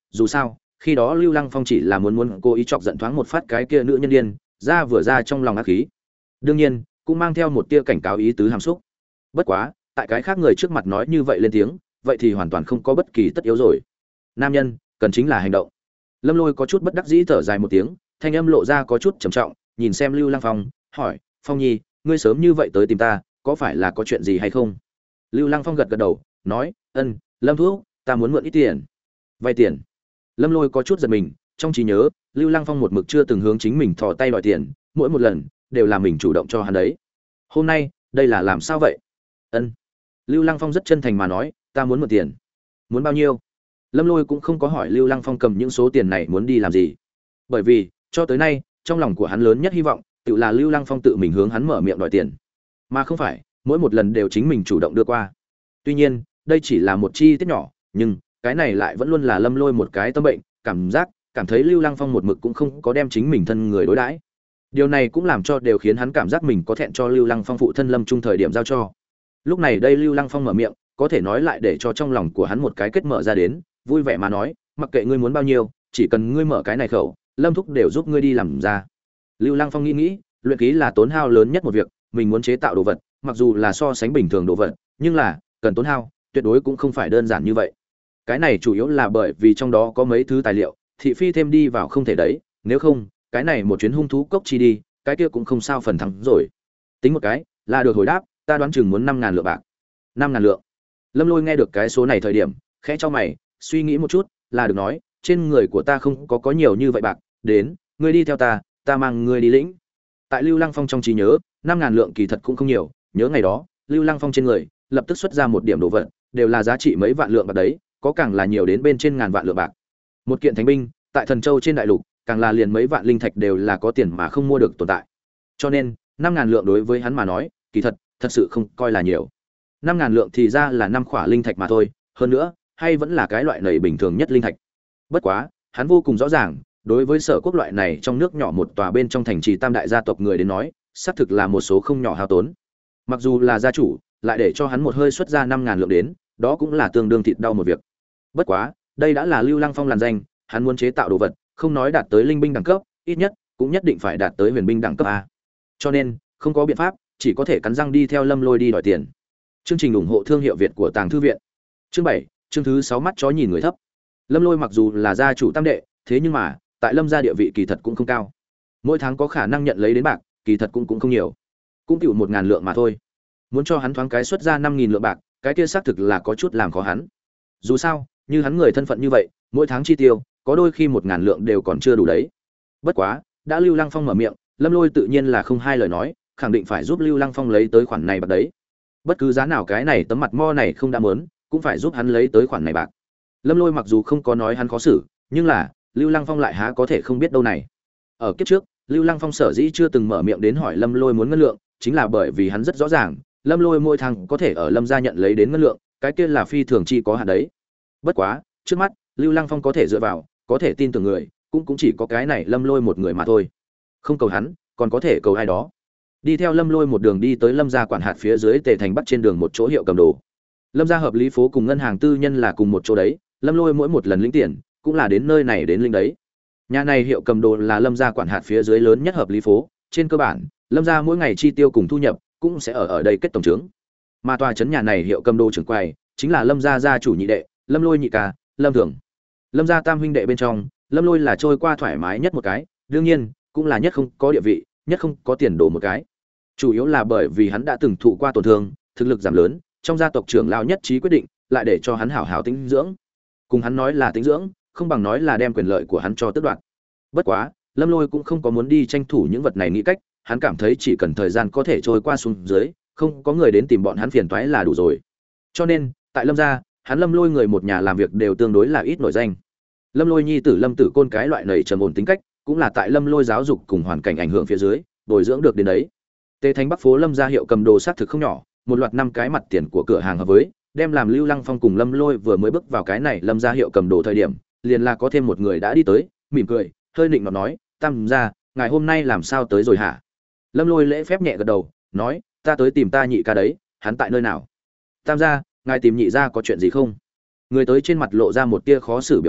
dù sao khi đó Lưu Lăng Phong chỉ là muốn muốn cố ý chọc giận thoáng một phát cái kia nữ nhân điên, ra vừa ra trong lòng ác khí. Đương nhiên, cũng mang theo một tia cảnh cáo ý tứ hàm xúc. Bất quá, tại cái khác người trước mặt nói như vậy lên tiếng, vậy thì hoàn toàn không có bất kỳ tất yếu rồi. Nam nhân, cần chính là hành động. Lâm Lôi có chút bất đắc dĩ thở dài một tiếng, thanh âm lộ ra có chút trầm trọng, nhìn xem Lưu Lăng Phong, hỏi: "Phong Nhi, ngươi sớm như vậy tới tìm ta, có phải là có chuyện gì hay không?" Lưu Lăng Phong gật gật đầu, nói: "Ân, Lâm Thuốc, ta muốn mượn ít tiền." "Vay tiền?" Lâm Lôi có chút giật mình, trong trí nhớ, Lưu Lăng Phong một mực chưa từng hướng chính mình thò tay đòi tiền, mỗi một lần đều là mình chủ động cho hắn đấy. Hôm nay, đây là làm sao vậy? Ân. Lưu Lăng Phong rất chân thành mà nói, "Ta muốn mượn tiền." "Muốn bao nhiêu?" Lâm Lôi cũng không có hỏi Lưu Lăng Phong cầm những số tiền này muốn đi làm gì. Bởi vì, cho tới nay, trong lòng của hắn lớn nhất hy vọng, tự là Lưu Lăng Phong tự mình hướng hắn mở miệng đòi tiền, mà không phải mỗi một lần đều chính mình chủ động đưa qua. Tuy nhiên, đây chỉ là một chi tiết nhỏ, nhưng cái này lại vẫn luôn là Lâm Lôi một cái tâm bệnh, cảm giác cảm thấy Lưu Lăng Phong một mực cũng không có đem chính mình thân người đối đãi. Điều này cũng làm cho đều khiến hắn cảm giác mình có thẹn cho Lưu Lăng Phong phụ thân Lâm Trung thời điểm giao cho. Lúc này đây Lưu Lăng Phong mở miệng, có thể nói lại để cho trong lòng của hắn một cái kết mở ra đến, vui vẻ mà nói, mặc kệ ngươi muốn bao nhiêu, chỉ cần ngươi mở cái này khẩu, Lâm thúc đều giúp ngươi đi làm ra. Lưu Lăng Phong nghĩ nghĩ, luyện khí là tốn hao lớn nhất một việc, mình muốn chế tạo đồ vật, mặc dù là so sánh bình thường đồ vật, nhưng là cần tốn hao, tuyệt đối cũng không phải đơn giản như vậy. Cái này chủ yếu là bởi vì trong đó có mấy thứ tài liệu, thị phi thêm đi vào không thể đấy, nếu không, cái này một chuyến hung thú cốc chi đi, cái kia cũng không sao phần thắng rồi. Tính một cái, là được hồi đáp, ta đoán chừng muốn năm ngàn lượng bạc. Năm ngàn lượng. Lâm Lôi nghe được cái số này thời điểm, khẽ cho mày, suy nghĩ một chút, là được nói, trên người của ta không có có nhiều như vậy bạc, đến, ngươi đi theo ta, ta mang ngươi đi lĩnh. Tại Lưu Lăng Phong trong trí nhớ, năm ngàn lượng kỳ thật cũng không nhiều, nhớ ngày đó, Lưu Lăng Phong trên người lập tức xuất ra một điểm đồ vật, đều là giá trị mấy vạn lượng bạc đấy, có càng là nhiều đến bên trên ngàn vạn lượng bạc. Một kiện thánh binh, tại Thần Châu trên đại lục, càng là liền mấy vạn linh thạch đều là có tiền mà không mua được tồn tại. Cho nên, năm ngàn lượng đối với hắn mà nói, kỳ thật, thật sự không coi là nhiều. Năm ngàn lượng thì ra là năm khỏa linh thạch mà thôi, hơn nữa, hay vẫn là cái loại này bình thường nhất linh thạch. Bất quá, hắn vô cùng rõ ràng, đối với Sở Quốc loại này trong nước nhỏ một tòa bên trong thành trì tam đại gia tộc người đến nói, xác thực là một số không nhỏ hao tốn. Mặc dù là gia chủ, lại để cho hắn một hơi xuất ra năm ngàn lượng đến, đó cũng là tương đương thịt đau một việc. Bất quá, đây đã là Lưu Lăng Phong làn danh, hắn muốn chế tạo đồ vật, không nói đạt tới linh binh đẳng cấp, ít nhất cũng nhất định phải đạt tới huyền binh đẳng cấp a. Cho nên, không có biện pháp, chỉ có thể cắn răng đi theo Lâm Lôi đi đòi tiền. Chương trình ủng hộ thương hiệu Việt của Tàng Thư viện. Chương bảy, chương thứ sáu mắt chó nhìn người thấp. Lâm Lôi mặc dù là gia chủ tam đệ, thế nhưng mà, tại Lâm gia địa vị kỳ thật cũng không cao. Mỗi tháng có khả năng nhận lấy đến bạc, kỳ thật cũng cũng không nhiều. Cũng chịu một ngàn lượng mà thôi. Muốn cho hắn thoáng cái xuất ra năm nghìn lượng bạc, cái kia xác thực là có chút làm khó hắn. Dù sao, như hắn người thân phận như vậy, mỗi tháng chi tiêu, có đôi khi một ngàn lượng đều còn chưa đủ đấy. Bất quá, đã Lưu Lăng Phong mở miệng, Lâm Lôi tự nhiên là không hai lời nói, khẳng định phải giúp Lưu Lăng Phong lấy tới khoản này bạc đấy. Bất cứ giá nào cái này tấm mặt mo này không đã muốn, cũng phải giúp hắn lấy tới khoản này bạc. Lâm Lôi mặc dù không có nói hắn khó xử, nhưng là Lưu Lăng Phong lại há có thể không biết đâu này. Ở kiếp trước, Lưu Lăng Phong sở dĩ chưa từng mở miệng đến hỏi Lâm Lôi muốn ngân lượng, chính là bởi vì hắn rất rõ ràng, Lâm Lôi mỗi tháng có thể ở Lâm gia nhận lấy đến ngân lượng, cái kia là phi thường chi có hạn đấy. Bất quá, trước mắt, Lưu Lăng Phong có thể dựa vào, có thể tin tưởng người, cũng cũng chỉ có cái này Lâm Lôi một người mà thôi. Không cầu hắn, còn có thể cầu ai đó. Đi theo Lâm Lôi một đường đi tới Lâm gia quản hạt phía dưới Tề Thành Bắc trên đường một chỗ hiệu cầm đồ. Lâm gia hợp lý phố cùng ngân hàng tư nhân là cùng một chỗ đấy, Lâm Lôi mỗi một lần lĩnh tiền, cũng là đến nơi này đến linh đấy. Nhà này hiệu cầm đồ là Lâm gia quản hạt phía dưới lớn nhất hợp lý phố, trên cơ bản, Lâm gia mỗi ngày chi tiêu cùng thu nhập cũng sẽ ở ở đây kết tổng trướng. Mà tòa trấn nhà này hiệu cầm đồ trưởng quầy chính là Lâm gia gia chủ nhị đệ, Lâm Lôi nhị ca, Lâm Thường. Lâm gia tam huynh đệ bên trong, Lâm Lôi là trôi qua thoải mái nhất một cái, đương nhiên, cũng là nhất không có địa vị, nhất không có tiền đồ một cái. Chủ yếu là bởi vì hắn đã từng thụ qua tổn thương, thực lực giảm lớn, trong gia tộc trưởng lão nhất trí quyết định, lại để cho hắn hảo hảo tĩnh dưỡng. Cùng hắn nói là tĩnh dưỡng, không bằng nói là đem quyền lợi của hắn cho tước đoạt. Bất quá, Lâm Lôi cũng không có muốn đi tranh thủ những vật này nghĩ cách, hắn cảm thấy chỉ cần thời gian có thể trôi qua xuống dưới, không có người đến tìm bọn hắn phiền toái là đủ rồi. Cho nên, tại Lâm gia, hắn Lâm Lôi người một nhà làm việc đều tương đối là ít nổi danh. Lâm Lôi nhi tử Lâm Tử Côn cái loại nảy trầm ổn tính cách, cũng là tại Lâm Lôi giáo dục cùng hoàn cảnh ảnh hưởng phía dưới, bồi dưỡng được đến đấy. Tề Thành Bắc phố Lâm gia hiệu cầm đồ xác thực không nhỏ, một loạt năm cái mặt tiền của cửa hàng hợp với, đem làm Lưu Lăng Phong cùng Lâm Lôi vừa mới bước vào cái này Lâm gia hiệu cầm đồ thời điểm, liền là có thêm một người đã đi tới, mỉm cười, hơi định nọt nói, "Tam gia, ngài hôm nay làm sao tới rồi hả?" Lâm Lôi lễ phép nhẹ gật đầu, nói, "Ta tới tìm ta nhị ca đấy, hắn tại nơi nào?" "Tam gia, ngài tìm nhị gia có chuyện gì không?" Người tới trên mặt lộ ra một tia khó xử biểu lộ,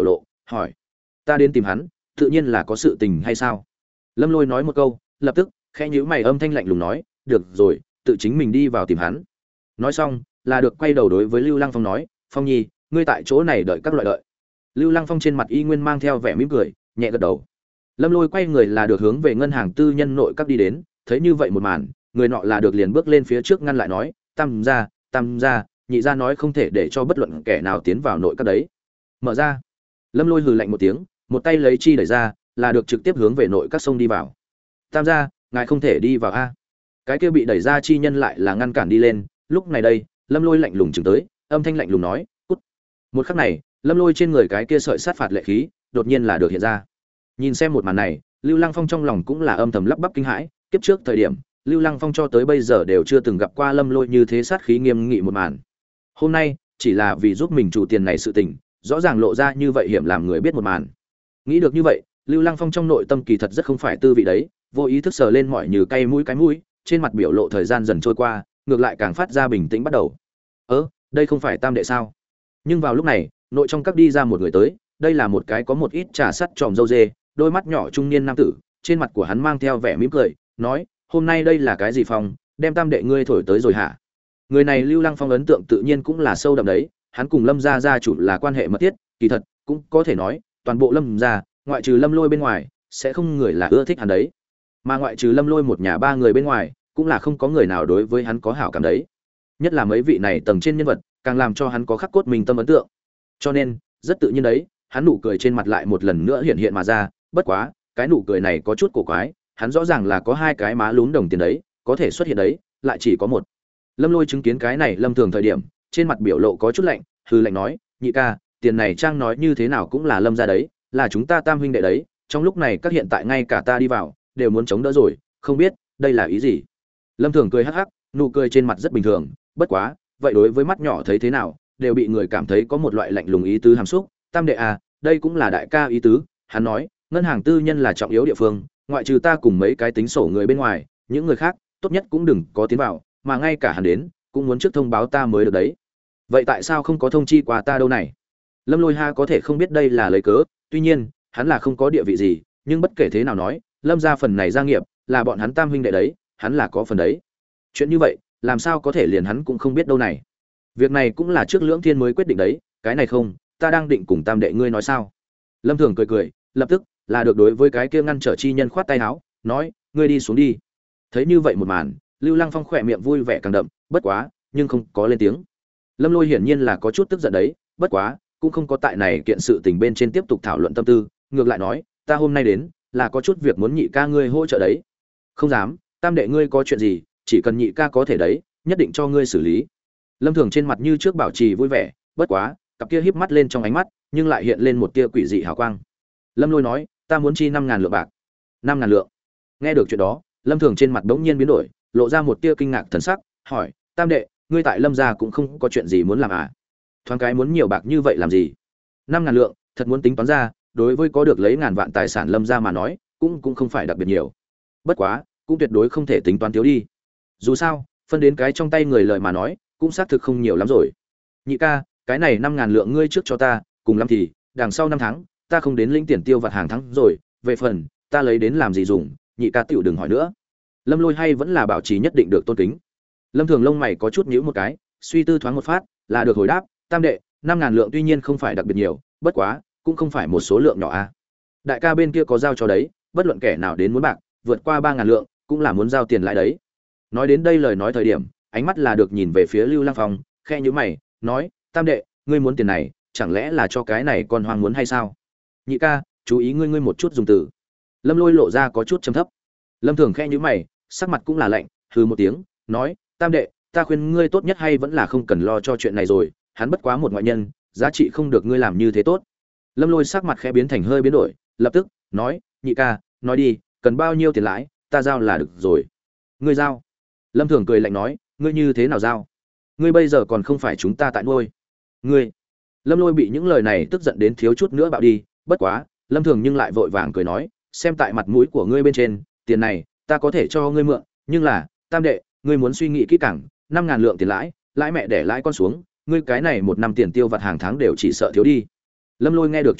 hỏi: ta đến tìm hắn tự nhiên là có sự tình hay sao? Lâm Lôi nói một câu, lập tức khẽ nhíu mày, âm thanh lạnh lùng nói: được rồi, tự chính mình đi vào tìm hắn. Nói xong là được quay đầu đối với Lưu Lăng Phong nói: Phong Nhi, ngươi tại chỗ này đợi các loại đợi. Lưu Lăng Phong trên mặt y nguyên mang theo vẻ mỉm cười, nhẹ gật đầu. Lâm Lôi quay người là được hướng về ngân hàng tư nhân nội các đi đến, thấy như vậy một màn, người nọ là được liền bước lên phía trước ngăn lại nói: tam gia, tam gia, nhị gia nói không thể để cho bất luận kẻ nào tiến vào nội các đấy. Mở ra. Lâm Lôi hừ lạnh một tiếng, một tay lấy chi đẩy ra, là được trực tiếp hướng về nội các sông đi vào. Tam gia, ngài không thể đi vào a. Cái kia bị đẩy ra chi nhân lại là ngăn cản đi lên, lúc này đây, Lâm Lôi lạnh lùng chừng tới, âm thanh lạnh lùng nói: cút. Một khắc này, Lâm Lôi trên người cái kia sợi sát phạt lệ khí, đột nhiên là được hiện ra. Nhìn xem một màn này, Lưu Lăng Phong trong lòng cũng là âm thầm lắp bắp kinh hãi, kiếp trước thời điểm, Lưu Lăng Phong cho tới bây giờ đều chưa từng gặp qua Lâm Lôi như thế sát khí nghiêm nghị một màn. Hôm nay, chỉ là vì giúp mình chủ tiền này sự tình, rõ ràng lộ ra như vậy hiểm làm người biết một màn. Nghĩ được như vậy, Lưu Lăng Phong trong nội tâm kỳ thật rất không phải tư vị đấy, vô ý thức sờ lên mọi như cay mũi cái mũi, trên mặt biểu lộ thời gian dần trôi qua, ngược lại càng phát ra bình tĩnh bắt đầu. Ơ, đây không phải tam đệ sao? Nhưng vào lúc này, nội trong các đi ra một người tới, đây là một cái có một ít trà sắt tròm râu dê, đôi mắt nhỏ trung niên nam tử, trên mặt của hắn mang theo vẻ mỉm cười, nói: hôm nay đây là cái gì phong, đem tam đệ ngươi thổi tới rồi hả? Người này Lưu Lăng Phong ấn tượng tự nhiên cũng là sâu đậm đấy, hắn cùng Lâm gia gia chủ là quan hệ mật thiết, kỳ thật cũng có thể nói, toàn bộ Lâm gia, ngoại trừ Lâm Lôi bên ngoài, sẽ không người là ưa thích hắn đấy. Mà ngoại trừ Lâm Lôi một nhà ba người bên ngoài, cũng là không có người nào đối với hắn có hảo cảm đấy. Nhất là mấy vị này tầng trên nhân vật, càng làm cho hắn có khắc cốt mình tâm ấn tượng. Cho nên, rất tự nhiên đấy, hắn nụ cười trên mặt lại một lần nữa hiện hiện mà ra, bất quá, cái nụ cười này có chút cổ quái, hắn rõ ràng là có hai cái má lún đồng tiền đấy, có thể xuất hiện đấy, lại chỉ có một. Lâm Lôi chứng kiến cái này Lâm Thường thời điểm, trên mặt biểu lộ có chút lạnh, hừ lạnh nói: nhị ca, tiền này trang nói như thế nào cũng là Lâm gia đấy, là chúng ta tam huynh đệ đấy, trong lúc này các hiện tại ngay cả ta đi vào đều muốn chống đỡ rồi, không biết đây là ý gì? Lâm Thường cười hắc hắc, nụ cười trên mặt rất bình thường, bất quá, vậy đối với mắt nhỏ thấy thế nào, đều bị người cảm thấy có một loại lạnh lùng ý tứ hàm xúc. Tam đệ à, đây cũng là đại ca ý tứ, hắn nói, ngân hàng tư nhân là trọng yếu địa phương, ngoại trừ ta cùng mấy cái tính sổ người bên ngoài, những người khác, tốt nhất cũng đừng có tiến vào, mà ngay cả hắn đến, cũng muốn trước thông báo ta mới được đấy. Vậy tại sao không có thông chi qua ta đâu này? Lâm Lôi ha có thể không biết đây là lấy cớ, tuy nhiên, hắn là không có địa vị gì, nhưng bất kể thế nào nói, Lâm gia phần này gia nghiệp, là bọn hắn tam huynh đệ đấy, hắn là có phần đấy. Chuyện như vậy, làm sao có thể liền hắn cũng không biết đâu này? Việc này cũng là trước Lưỡng Thiên mới quyết định đấy, cái này không, ta đang định cùng tam đệ ngươi nói sao? Lâm Thường cười cười, lập tức là được đối với cái kia ngăn trở chi nhân khoát tay áo, nói, ngươi đi xuống đi. Thấy như vậy một màn, Lưu Lăng Phong khỏe miệng vui vẻ càng đậm, bất quá, nhưng không có lên tiếng. Lâm Lôi hiển nhiên là có chút tức giận đấy, bất quá, cũng không có tại này kiện sự tình bên trên tiếp tục thảo luận tâm tư, ngược lại nói, ta hôm nay đến, là có chút việc muốn nhị ca ngươi hỗ trợ đấy. Không dám, tam đệ ngươi có chuyện gì, chỉ cần nhị ca có thể đấy, nhất định cho ngươi xử lý. Lâm Thường trên mặt như trước bảo trì vui vẻ, bất quá, cặp kia híp mắt lên trong ánh mắt, nhưng lại hiện lên một tia quỷ dị hào quang. Lâm Lôi nói, ta muốn chi năm ngàn lượng bạc. Năm ngàn lượng. Nghe được chuyện đó, Lâm Thường trên mặt bỗng nhiên biến đổi, lộ ra một tia kinh ngạc thần sắc, hỏi, tam đệ, ngươi tại Lâm gia cũng không có chuyện gì muốn làm à? Thoáng cái muốn nhiều bạc như vậy làm gì? Năm ngàn lượng, thật muốn tính toán ra, đối với có được lấy ngàn vạn tài sản Lâm gia mà nói, cũng cũng không phải đặc biệt nhiều. Bất quá, cũng tuyệt đối không thể tính toán thiếu đi. Dù sao, phân đến cái trong tay người lời mà nói, cũng xác thực không nhiều lắm rồi. Nhị ca, cái này năm ngàn lượng ngươi trước cho ta, cùng lắm thì, đằng sau năm tháng, ta không đến lĩnh tiền tiêu vặt hàng tháng rồi, về phần, ta lấy đến làm gì dùng, nhị ca tiểu đừng hỏi nữa. Lâm Lôi hay vẫn là bảo trì nhất định được tôn kính. Lâm Thường lông mày có chút nhíu một cái, suy tư thoáng một phát, là được hồi đáp, tam đệ, năm ngàn lượng tuy nhiên không phải đặc biệt nhiều, bất quá, cũng không phải một số lượng nhỏ a. Đại ca bên kia có giao cho đấy, bất luận kẻ nào đến muốn bạc, vượt qua ba ngàn lượng, cũng là muốn giao tiền lại đấy. Nói đến đây lời nói thời điểm, ánh mắt là được nhìn về phía Lưu Lăng Phong, khe nhíu mày, nói, tam đệ, ngươi muốn tiền này, chẳng lẽ là cho cái này con hoang muốn hay sao? Nhị ca, chú ý ngươi ngươi một chút dùng từ. Lâm Lôi lộ ra có chút trầm thấp. Lâm Thường khe nhíu mày, sắc mặt cũng là lạnh, hừ một tiếng, nói, tam đệ, ta khuyên ngươi tốt nhất hay vẫn là không cần lo cho chuyện này rồi, hắn bất quá một ngoại nhân, giá trị không được ngươi làm như thế tốt. Lâm Lôi sắc mặt khẽ biến thành hơi biến đổi, lập tức nói, nhị ca, nói đi, cần bao nhiêu tiền lãi, ta giao là được rồi. Ngươi giao? Lâm Thường cười lạnh nói, ngươi như thế nào giao? Ngươi bây giờ còn không phải chúng ta tại nuôi. Ngươi? Lâm Lôi bị những lời này tức giận đến thiếu chút nữa bạo đi, bất quá, Lâm Thường nhưng lại vội vàng cười nói, xem tại mặt mũi của ngươi bên trên, tiền này ta có thể cho ngươi mượn, nhưng là, tam đệ, ngươi muốn suy nghĩ kỹ càng, năm ngàn lượng tiền lãi, lãi mẹ để lãi con xuống, ngươi cái này một năm tiền tiêu vặt hàng tháng đều chỉ sợ thiếu đi. Lâm Lôi nghe được chuyện đó,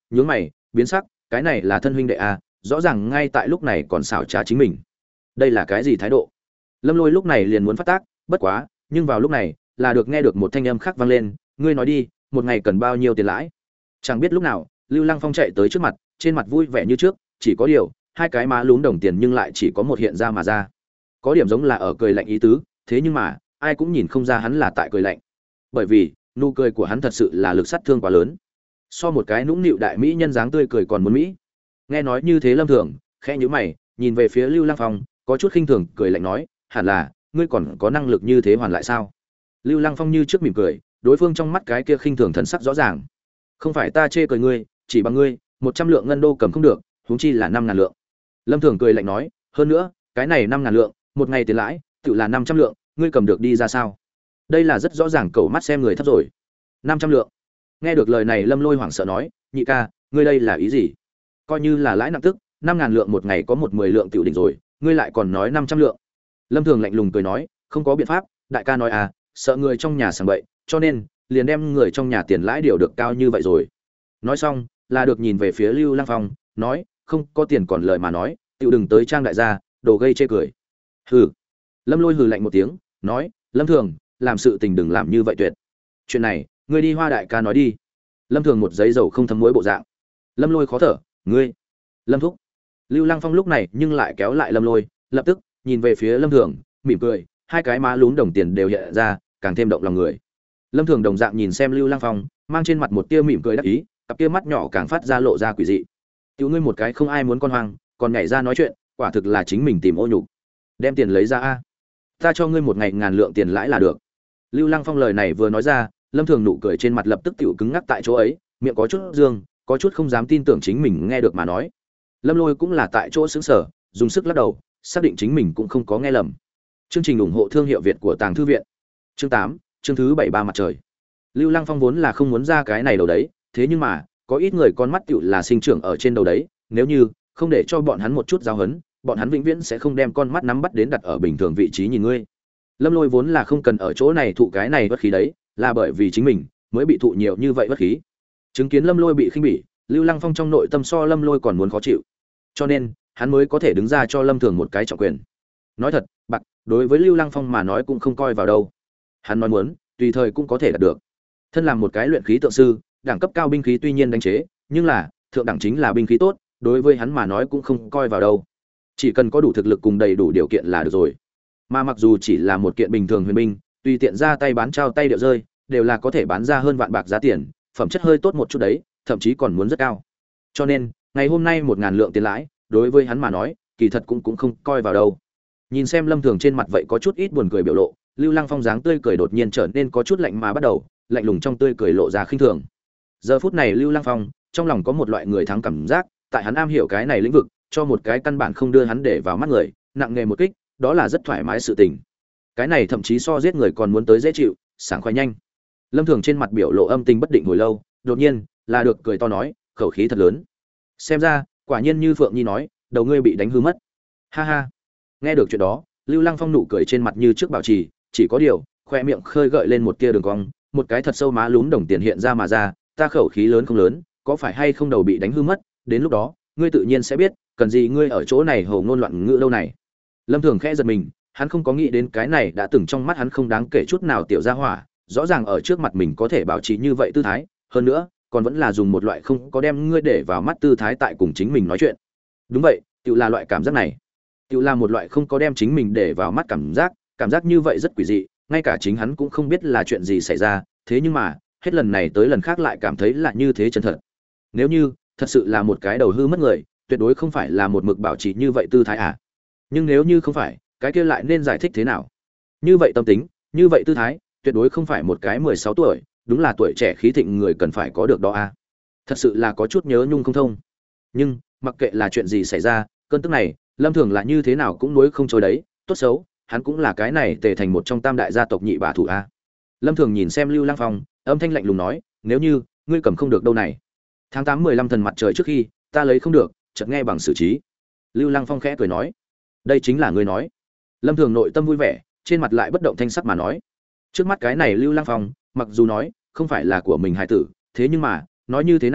nhướng mày biến sắc, cái này là thân huynh đệ à, rõ ràng ngay tại lúc này còn xảo trá chính mình, đây là cái gì thái độ? Lâm Lôi lúc này liền muốn phát tác, bất quá nhưng vào lúc này là được nghe được một thanh âm khác vang lên, ngươi nói đi, một ngày cần bao nhiêu tiền lãi? Chẳng biết lúc nào Lưu Lăng Phong chạy tới trước mặt, trên mặt vui vẻ như trước, chỉ có điều hai cái má lún đồng tiền nhưng lại chỉ có một hiện ra mà ra, có điểm giống là ở cười lạnh ý tứ, thế nhưng mà ai cũng nhìn không ra hắn là tại cười lạnh, bởi vì nụ cười của hắn thật sự là lực sát thương quá lớn, so một cái nũng nịu đại mỹ nhân dáng tươi cười còn muốn mỹ. Nghe nói như thế Lâm Thường khẽ nhíu mày, nhìn về phía Lưu Lăng Phong, có chút khinh thường cười lạnh nói, hẳn là ngươi còn có năng lực như thế hoàn lại sao? Lưu Lăng Phong như trước mỉm cười, đối phương trong mắt cái kia khinh thường thần sắc rõ ràng. Không phải ta chê cười ngươi, chỉ bằng ngươi một trăm lượng ngân đô cầm không được, huống chi là năm ngàn lượng. Lâm Thường cười lạnh nói, hơn nữa cái này năm ngàn lượng một ngày tiền lãi tự là năm trăm lượng, ngươi cầm được đi ra sao? Đây là rất rõ ràng cẩu mắt xem người thấp rồi. Năm trăm lượng. Nghe được lời này Lâm Lôi hoảng sợ nói, nhị ca ngươi đây là ý gì? Coi như là lãi nặng tức năm ngàn lượng một ngày có một mười lượng tiểu đỉnh rồi, ngươi lại còn nói năm trăm lượng. Lâm Thường lạnh lùng cười nói, không có biện pháp, đại ca nói à, sợ người trong nhà sảng bậy, cho nên liền đem người trong nhà tiền lãi điều được cao như vậy rồi. Nói xong là được nhìn về phía Lưu Lăng Phong, nói, không có tiền còn lời mà nói, tiểu đừng tới trang đại gia, đồ gây chê cười. Hừ. Lâm Lôi hừ lạnh một tiếng, nói, Lâm Thường, làm sự tình đừng làm như vậy tuyệt. Chuyện này ngươi đi Hoa đại ca nói đi. Lâm Thường một giấy dầu không thấm muối bộ dạng. Lâm Lôi khó thở, ngươi Lâm thúc. Lưu Lăng Phong lúc này nhưng lại kéo lại Lâm Lôi, lập tức nhìn về phía Lâm Thường, mỉm cười, hai cái má lún đồng tiền đều hiện ra, càng thêm động lòng người. Lâm Thường đồng dạng nhìn xem Lưu Lăng Phong, mang trên mặt một tia mỉm cười đắc ý, cặp kia mắt nhỏ càng phát ra lộ ra quỷ dị. Tiểu ngươi một cái không ai muốn con hoang, còn nhảy ra nói chuyện, quả thực là chính mình tìm ô nhục. Đem tiền lấy ra a, ta cho ngươi một ngày ngàn lượng tiền lãi là được. Lưu Lăng Phong lời này vừa nói ra, Lâm Thường nụ cười trên mặt lập tức tiểu cứng ngắc tại chỗ ấy, miệng có chút dương, có chút không dám tin tưởng chính mình nghe được mà nói. Lâm Lôi cũng là tại chỗ sững sờ, dùng sức lắc đầu, xác định chính mình cũng không có nghe lầm. Chương trình ủng hộ thương hiệu Việt của Tàng Thư viện. Chương tám, chương thứ bảy ba mặt trời. Lưu Lăng Phong vốn là không muốn ra cái này đầu đấy, thế nhưng mà, có ít người con mắt tiểu là sinh trưởng ở trên đầu đấy, nếu như không để cho bọn hắn một chút giáo huấn, bọn hắn vĩnh viễn sẽ không đem con mắt nắm bắt đến đặt ở bình thường vị trí nhìn ngươi. Lâm Lôi vốn là không cần ở chỗ này thụ cái này bất khí đấy, là bởi vì chính mình mới bị thụ nhiều như vậy bất khí. Chứng kiến Lâm Lôi bị khinh bỉ, Lưu Lăng Phong trong nội tâm so Lâm Lôi còn muốn khó chịu, cho nên hắn mới có thể đứng ra cho Lâm Thường một cái trọng quyền. Nói thật, bạc đối với Lưu Lăng Phong mà nói cũng không coi vào đâu. Hắn nói muốn, tùy thời cũng có thể đạt được. Thân làm một cái luyện khí tượng sư, đẳng cấp cao binh khí tuy nhiên đánh chế, nhưng là thượng đẳng chính là binh khí tốt, đối với hắn mà nói cũng không coi vào đâu. Chỉ cần có đủ thực lực cùng đầy đủ điều kiện là được rồi. Mà mặc dù chỉ là một kiện bình thường huyền binh, tùy tiện ra tay bán trao tay điệu rơi, đều là có thể bán ra hơn vạn bạc giá tiền, phẩm chất hơi tốt một chút đấy, thậm chí còn muốn rất cao. Cho nên, ngày hôm nay một ngàn lượng tiền lãi, đối với hắn mà nói, kỳ thật cũng cũng không coi vào đâu. Nhìn xem Lâm Thường trên mặt vậy có chút ít buồn cười biểu lộ, Lưu Lăng Phong dáng tươi cười đột nhiên trở nên có chút lạnh mà bắt đầu, lạnh lùng trong tươi cười lộ ra khinh thường. Giờ phút này Lưu Lăng Phong, trong lòng có một loại người thắng cảm giác, tại hắn am hiểu cái này lĩnh vực, cho một cái căn bản không đưa hắn để vào mắt người, nặng nghề một kích, đó là rất thoải mái sự tình. Cái này thậm chí so giết người còn muốn tới dễ chịu, sảng khoái nhanh. Lâm Thường trên mặt biểu lộ âm tình bất định hồi lâu, đột nhiên là được cười to nói, khẩu khí thật lớn. Xem ra, quả nhiên như Phượng Nhi nói, đầu ngươi bị đánh hư mất. Ha ha. Nghe được chuyện đó, Lưu Lăng Phong nụ cười trên mặt như trước bảo trì, chỉ có điều, khoe miệng khơi gợi lên một tia đường cong, một cái thật sâu má lún đồng tiền hiện ra mà ra, ta khẩu khí lớn không lớn, có phải hay không đầu bị đánh hư mất, đến lúc đó, ngươi tự nhiên sẽ biết, cần gì ngươi ở chỗ này hồ ngôn loạn ngữ đâu này. Lâm Thường khẽ giật mình, hắn không có nghĩ đến cái này đã từng trong mắt hắn không đáng kể chút nào tiểu gia hỏa, rõ ràng ở trước mặt mình có thể bảo trì như vậy tư thái, hơn nữa, còn vẫn là dùng một loại không có đem ngươi để vào mắt tư thái tại cùng chính mình nói chuyện. Đúng vậy, tiểu là loại cảm giác này. Tiểu là một loại không có đem chính mình để vào mắt cảm giác, cảm giác như vậy rất quỷ dị, ngay cả chính hắn cũng không biết là chuyện gì xảy ra, thế nhưng mà, hết lần này tới lần khác lại cảm thấy là như thế chân thật. Nếu như thật sự là một cái đầu hư mất người, tuyệt đối không phải là một mực bảo trì như vậy tư thái à. Nhưng nếu như không phải, cái kia lại nên giải thích thế nào? Như vậy tâm tính, như vậy tư thái, tuyệt đối không phải một cái mười sáu tuổi, đúng là tuổi trẻ khí thịnh người cần phải có được đó à. Thật sự là có chút nhớ nhung không thông. Nhưng, mặc kệ là chuyện gì xảy ra, cơn tức này, Lâm Thường là như thế nào cũng nuối không trôi đấy, tốt xấu, hắn cũng là cái này tề thành một trong tam đại gia tộc nhị bà thủ a. À. Lâm Thường nhìn xem Lưu Lăng Phong, âm thanh lạnh lùng nói, nếu như ngươi cầm không được đâu này. Tháng tám mười lăm thần mặt trời trước khi, ta lấy không được, chợt nghe bằng xử trí. Lưu Lăng Phong khẽ cười nói, đây chính là ngươi nói. Lâm Thường nội tâm vui vẻ, trên mặt lại bất động thanh sắc mà nói, trước mắt cái này Lưu Lăng Phong, mặc dù nói không phải là của mình hài tử, thế nhưng mà nói như thế nào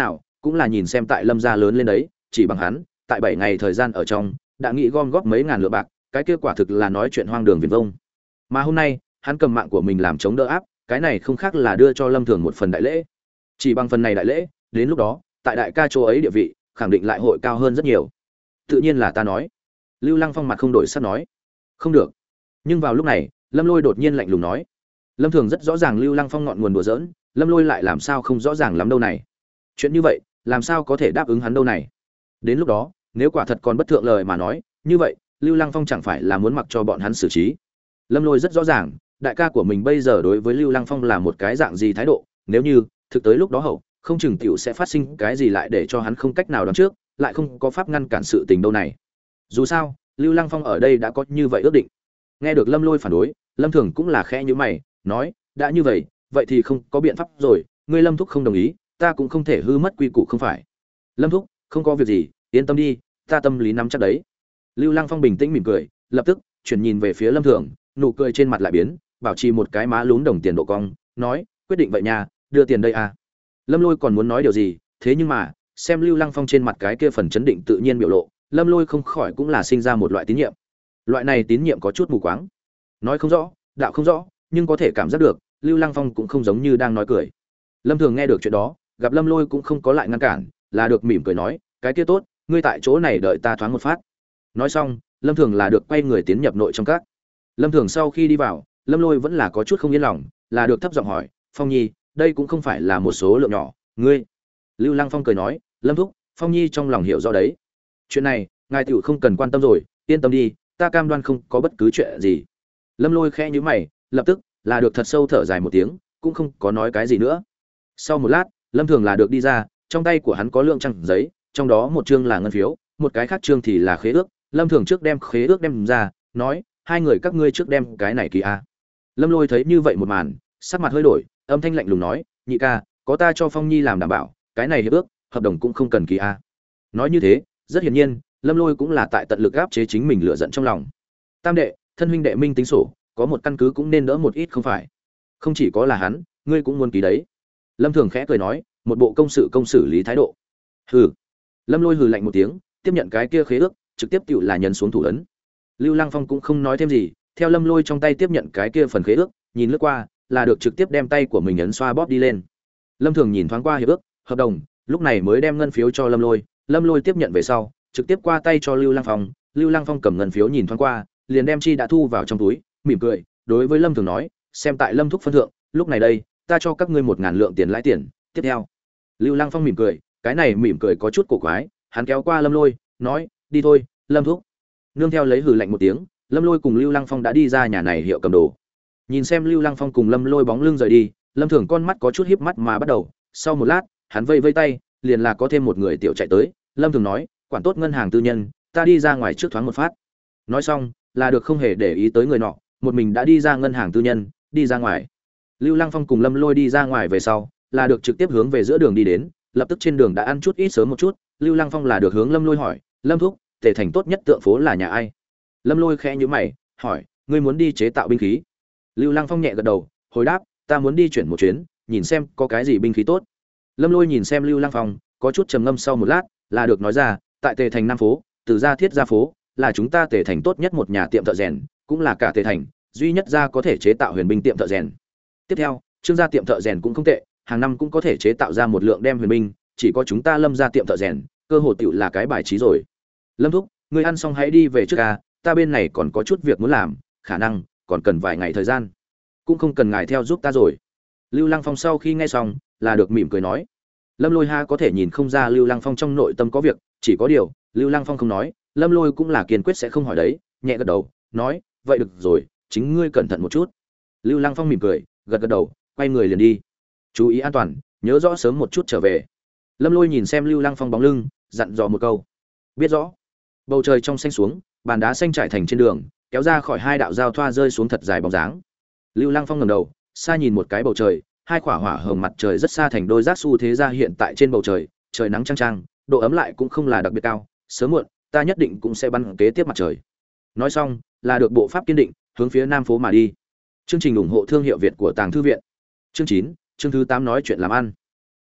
cũng là nhìn xem tại lâm gia lớn lên đấy, chỉ bằng hắn tại bảy ngày thời gian ở trong đã nghĩ gom góp mấy ngàn lượng bạc, cái kết quả thực là nói chuyện hoang đường viển vông. Mà hôm nay hắn cầm mạng của mình làm chống đỡ áp, cái này không khác là đưa cho Lâm Thường một phần đại lễ. Chỉ bằng phần này đại lễ, đến lúc đó tại đại ca chỗ ấy địa vị khẳng định lại hội cao hơn rất nhiều. Tự nhiên là ta nói. Lưu Lăng Phong mặt không đổi sắc nói. Không được. Nhưng vào lúc này Lâm Lôi đột nhiên lạnh lùng nói. Lâm Thường rất rõ ràng Lưu Lăng Phong ngọn nguồn đùa giỡn, Lâm Lôi lại làm sao không rõ ràng lắm đâu này. Chuyện như vậy làm sao có thể đáp ứng hắn đâu này. Đến lúc đó nếu quả thật còn bất thượng lời mà nói, như vậy Lưu Lăng Phong chẳng phải là muốn mặc cho bọn hắn xử trí. Lâm Lôi rất rõ ràng đại ca của mình bây giờ đối với Lưu Lăng Phong là một cái dạng gì thái độ, nếu như thực tới lúc đó hậu không chừng tiểu sẽ phát sinh cái gì lại để cho hắn không cách nào đoán trước, lại không có pháp ngăn cản sự tình đâu này. Dù sao Lưu Lăng Phong ở đây đã có như vậy ước định. Nghe được Lâm Lôi phản đối, Lâm Thường cũng là khẽ nhíu mày, nói, đã như vậy, vậy thì không có biện pháp rồi, ngươi Lâm thúc không đồng ý, ta cũng không thể hư mất quy củ không phải. Lâm thúc, không có việc gì, yên tâm đi, ta tâm lý nắm chắc đấy. Lưu Lăng Phong bình tĩnh mỉm cười, lập tức chuyển nhìn về phía Lâm Thường, nụ cười trên mặt lại biến, bảo trì một cái má lún đồng tiền độ cong, nói, quyết định vậy nha, đưa tiền đây à. Lâm Lôi còn muốn nói điều gì, thế nhưng mà xem Lưu Lăng Phong trên mặt cái kia phần chấn định tự nhiên biểu lộ, Lâm Lôi không khỏi cũng là sinh ra một loại tín nhiệm. Loại này tín nhiệm có chút mù quáng, nói không rõ, đạo không rõ, nhưng có thể cảm giác được Lưu Lăng Phong cũng không giống như đang nói cười. Lâm Thường nghe được chuyện đó, gặp Lâm Lôi cũng không có lại ngăn cản, là được mỉm cười nói, cái kia tốt, ngươi tại chỗ này đợi ta thoáng một phát. Nói xong Lâm Thường là được quay người tiến nhập nội trong các. Lâm Thường sau khi đi vào, Lâm Lôi vẫn là có chút không yên lòng, là được thấp giọng hỏi, Phong Nhi, đây cũng không phải là một số lượng nhỏ, ngươi. Lưu Lăng Phong cười nói, Lâm thúc, Phong Nhi trong lòng hiểu rõ đấy. Chuyện này ngài tiểu không cần quan tâm rồi, yên tâm đi, ta cam đoan không có bất cứ chuyện gì. Lâm Lôi khẽ nhíu mày, lập tức là được thật sâu thở dài một tiếng, cũng không có nói cái gì nữa. Sau một lát, Lâm Thường là được đi ra, trong tay của hắn có lượng trang giấy, trong đó một chương là ngân phiếu, một cái khác chương thì là khế ước. Lâm Thường trước đem khế ước đem ra, nói, hai người các ngươi trước đem cái này ký a. Lâm Lôi thấy như vậy một màn, sắc mặt hơi đổi, âm thanh lạnh lùng nói, nhị ca, có ta cho Phong Nhi làm đảm bảo, cái này hiệp ước, hợp đồng cũng không cần ký a. Nói như thế, rất hiển nhiên, Lâm Lôi cũng là tại tận lực áp chế chính mình lửa giận trong lòng. Tam đệ, thân huynh đệ minh tính sổ, có một căn cứ cũng nên đỡ một ít không phải? Không chỉ có là hắn, ngươi cũng muốn ký đấy. Lâm Thường khẽ cười nói, một bộ công sự công xử lý thái độ. Hừ. Lâm Lôi hừ lạnh một tiếng, tiếp nhận cái kia khế ước, trực tiếp tựu là nhấn xuống thủ ấn. Lưu Lăng Phong cũng không nói thêm gì, theo Lâm Lôi trong tay tiếp nhận cái kia phần khế ước, nhìn lướt qua, là được trực tiếp đem tay của mình ấn xoa bóp đi lên. Lâm Thường nhìn thoáng qua hiệp ước, hợp đồng, lúc này mới đem ngân phiếu cho Lâm Lôi, Lâm Lôi tiếp nhận về sau, trực tiếp qua tay cho Lưu Lăng Phong, Lưu Lăng Phong cầm ngân phiếu nhìn thoáng qua, liền đem chi đã thu vào trong túi, mỉm cười, đối với Lâm Thường nói, xem tại Lâm thúc phân thượng, lúc này đây, ta cho các ngươi một ngàn lượng tiền lãi tiền, tiếp theo. Lưu Lăng Phong mỉm cười, cái này mỉm cười có chút cổ quái, hắn kéo qua Lâm Lôi, nói, đi thôi, Lâm thúc. Nương theo lấy hừ lạnh một tiếng, Lâm Lôi cùng Lưu Lăng Phong đã đi ra nhà này hiệu cầm đồ. Nhìn xem Lưu Lăng Phong cùng Lâm Lôi bóng lưng rời đi, Lâm Thường con mắt có chút híp mắt mà bắt đầu, sau một lát, hắn vây vây tay, liền là có thêm một người tiểu chạy tới, Lâm Thường nói, quản tốt ngân hàng tư nhân, ta đi ra ngoài trước thoáng một phát. Nói xong, là được không hề để ý tới người nọ, một mình đã đi ra ngân hàng tư nhân, đi ra ngoài. Lưu Lăng Phong cùng Lâm Lôi đi ra ngoài về sau, là được trực tiếp hướng về giữa đường đi đến, lập tức trên đường đã ăn chút ít sớm một chút, Lưu Lăng Phong là được hướng Lâm Lôi hỏi, Lâm thúc, Tề Thành tốt nhất tượng phố là nhà ai? Lâm Lôi khẽ nhíu mày, hỏi, ngươi muốn đi chế tạo binh khí? Lưu Lăng Phong nhẹ gật đầu, hồi đáp, ta muốn đi chuyển một chuyến, nhìn xem có cái gì binh khí tốt. Lâm Lôi nhìn xem Lưu Lăng Phong, có chút trầm ngâm sau một lát, là được nói ra, tại Tề Thành Nam phố, từ gia thiết gia phố, là chúng ta Tề Thành tốt nhất một nhà tiệm thợ rèn, cũng là cả Tề Thành duy nhất gia có thể chế tạo huyền binh tiệm thợ rèn. Tiếp theo, Trương gia tiệm thợ rèn cũng không tệ, hàng năm cũng có thể chế tạo ra một lượng đem huyền binh, chỉ có chúng ta Lâm gia tiệm thợ rèn, cơ hội tiểu là cái bài trí rồi. Lâm thúc, ngươi ăn xong hãy đi về trước a, ta bên này còn có chút việc muốn làm, khả năng còn cần vài ngày thời gian, cũng không cần ngài theo giúp ta rồi. Lưu Lăng Phong sau khi nghe xong, là được mỉm cười nói. Lâm Lôi ha có thể nhìn không ra Lưu Lăng Phong trong nội tâm có việc, chỉ có điều, Lưu Lăng Phong không nói, Lâm Lôi cũng là kiên quyết sẽ không hỏi đấy, nhẹ gật đầu, nói, vậy được rồi, chính ngươi cẩn thận một chút. Lưu Lăng Phong mỉm cười, gật gật đầu, quay người liền đi. Chú ý an toàn, nhớ rõ sớm một chút trở về. Lâm Lôi nhìn xem Lưu Lăng Phong bóng lưng, dặn dò một câu. Biết rõ. Bầu trời trong xanh xuống, bàn đá xanh trải thành trên đường, kéo ra khỏi hai đạo giao thoa rơi xuống thật dài bóng dáng. Lưu Lăng Phong ngẩng đầu, xa nhìn một cái bầu trời, hai quả hỏa hồng mặt trời rất xa thành đôi giác xu thế ra hiện tại trên bầu trời, trời nắng chang chang, độ ấm lại cũng không là đặc biệt cao, sớm muộn ta nhất định cũng sẽ bắn kế tiếp mặt trời. Nói xong, là được bộ pháp kiên định, hướng phía Nam phố mà đi. Chương trình ủng hộ thương hiệu Việt của Tàng Thư viện. Chương chín, chương thứ tám nói chuyện làm ăn.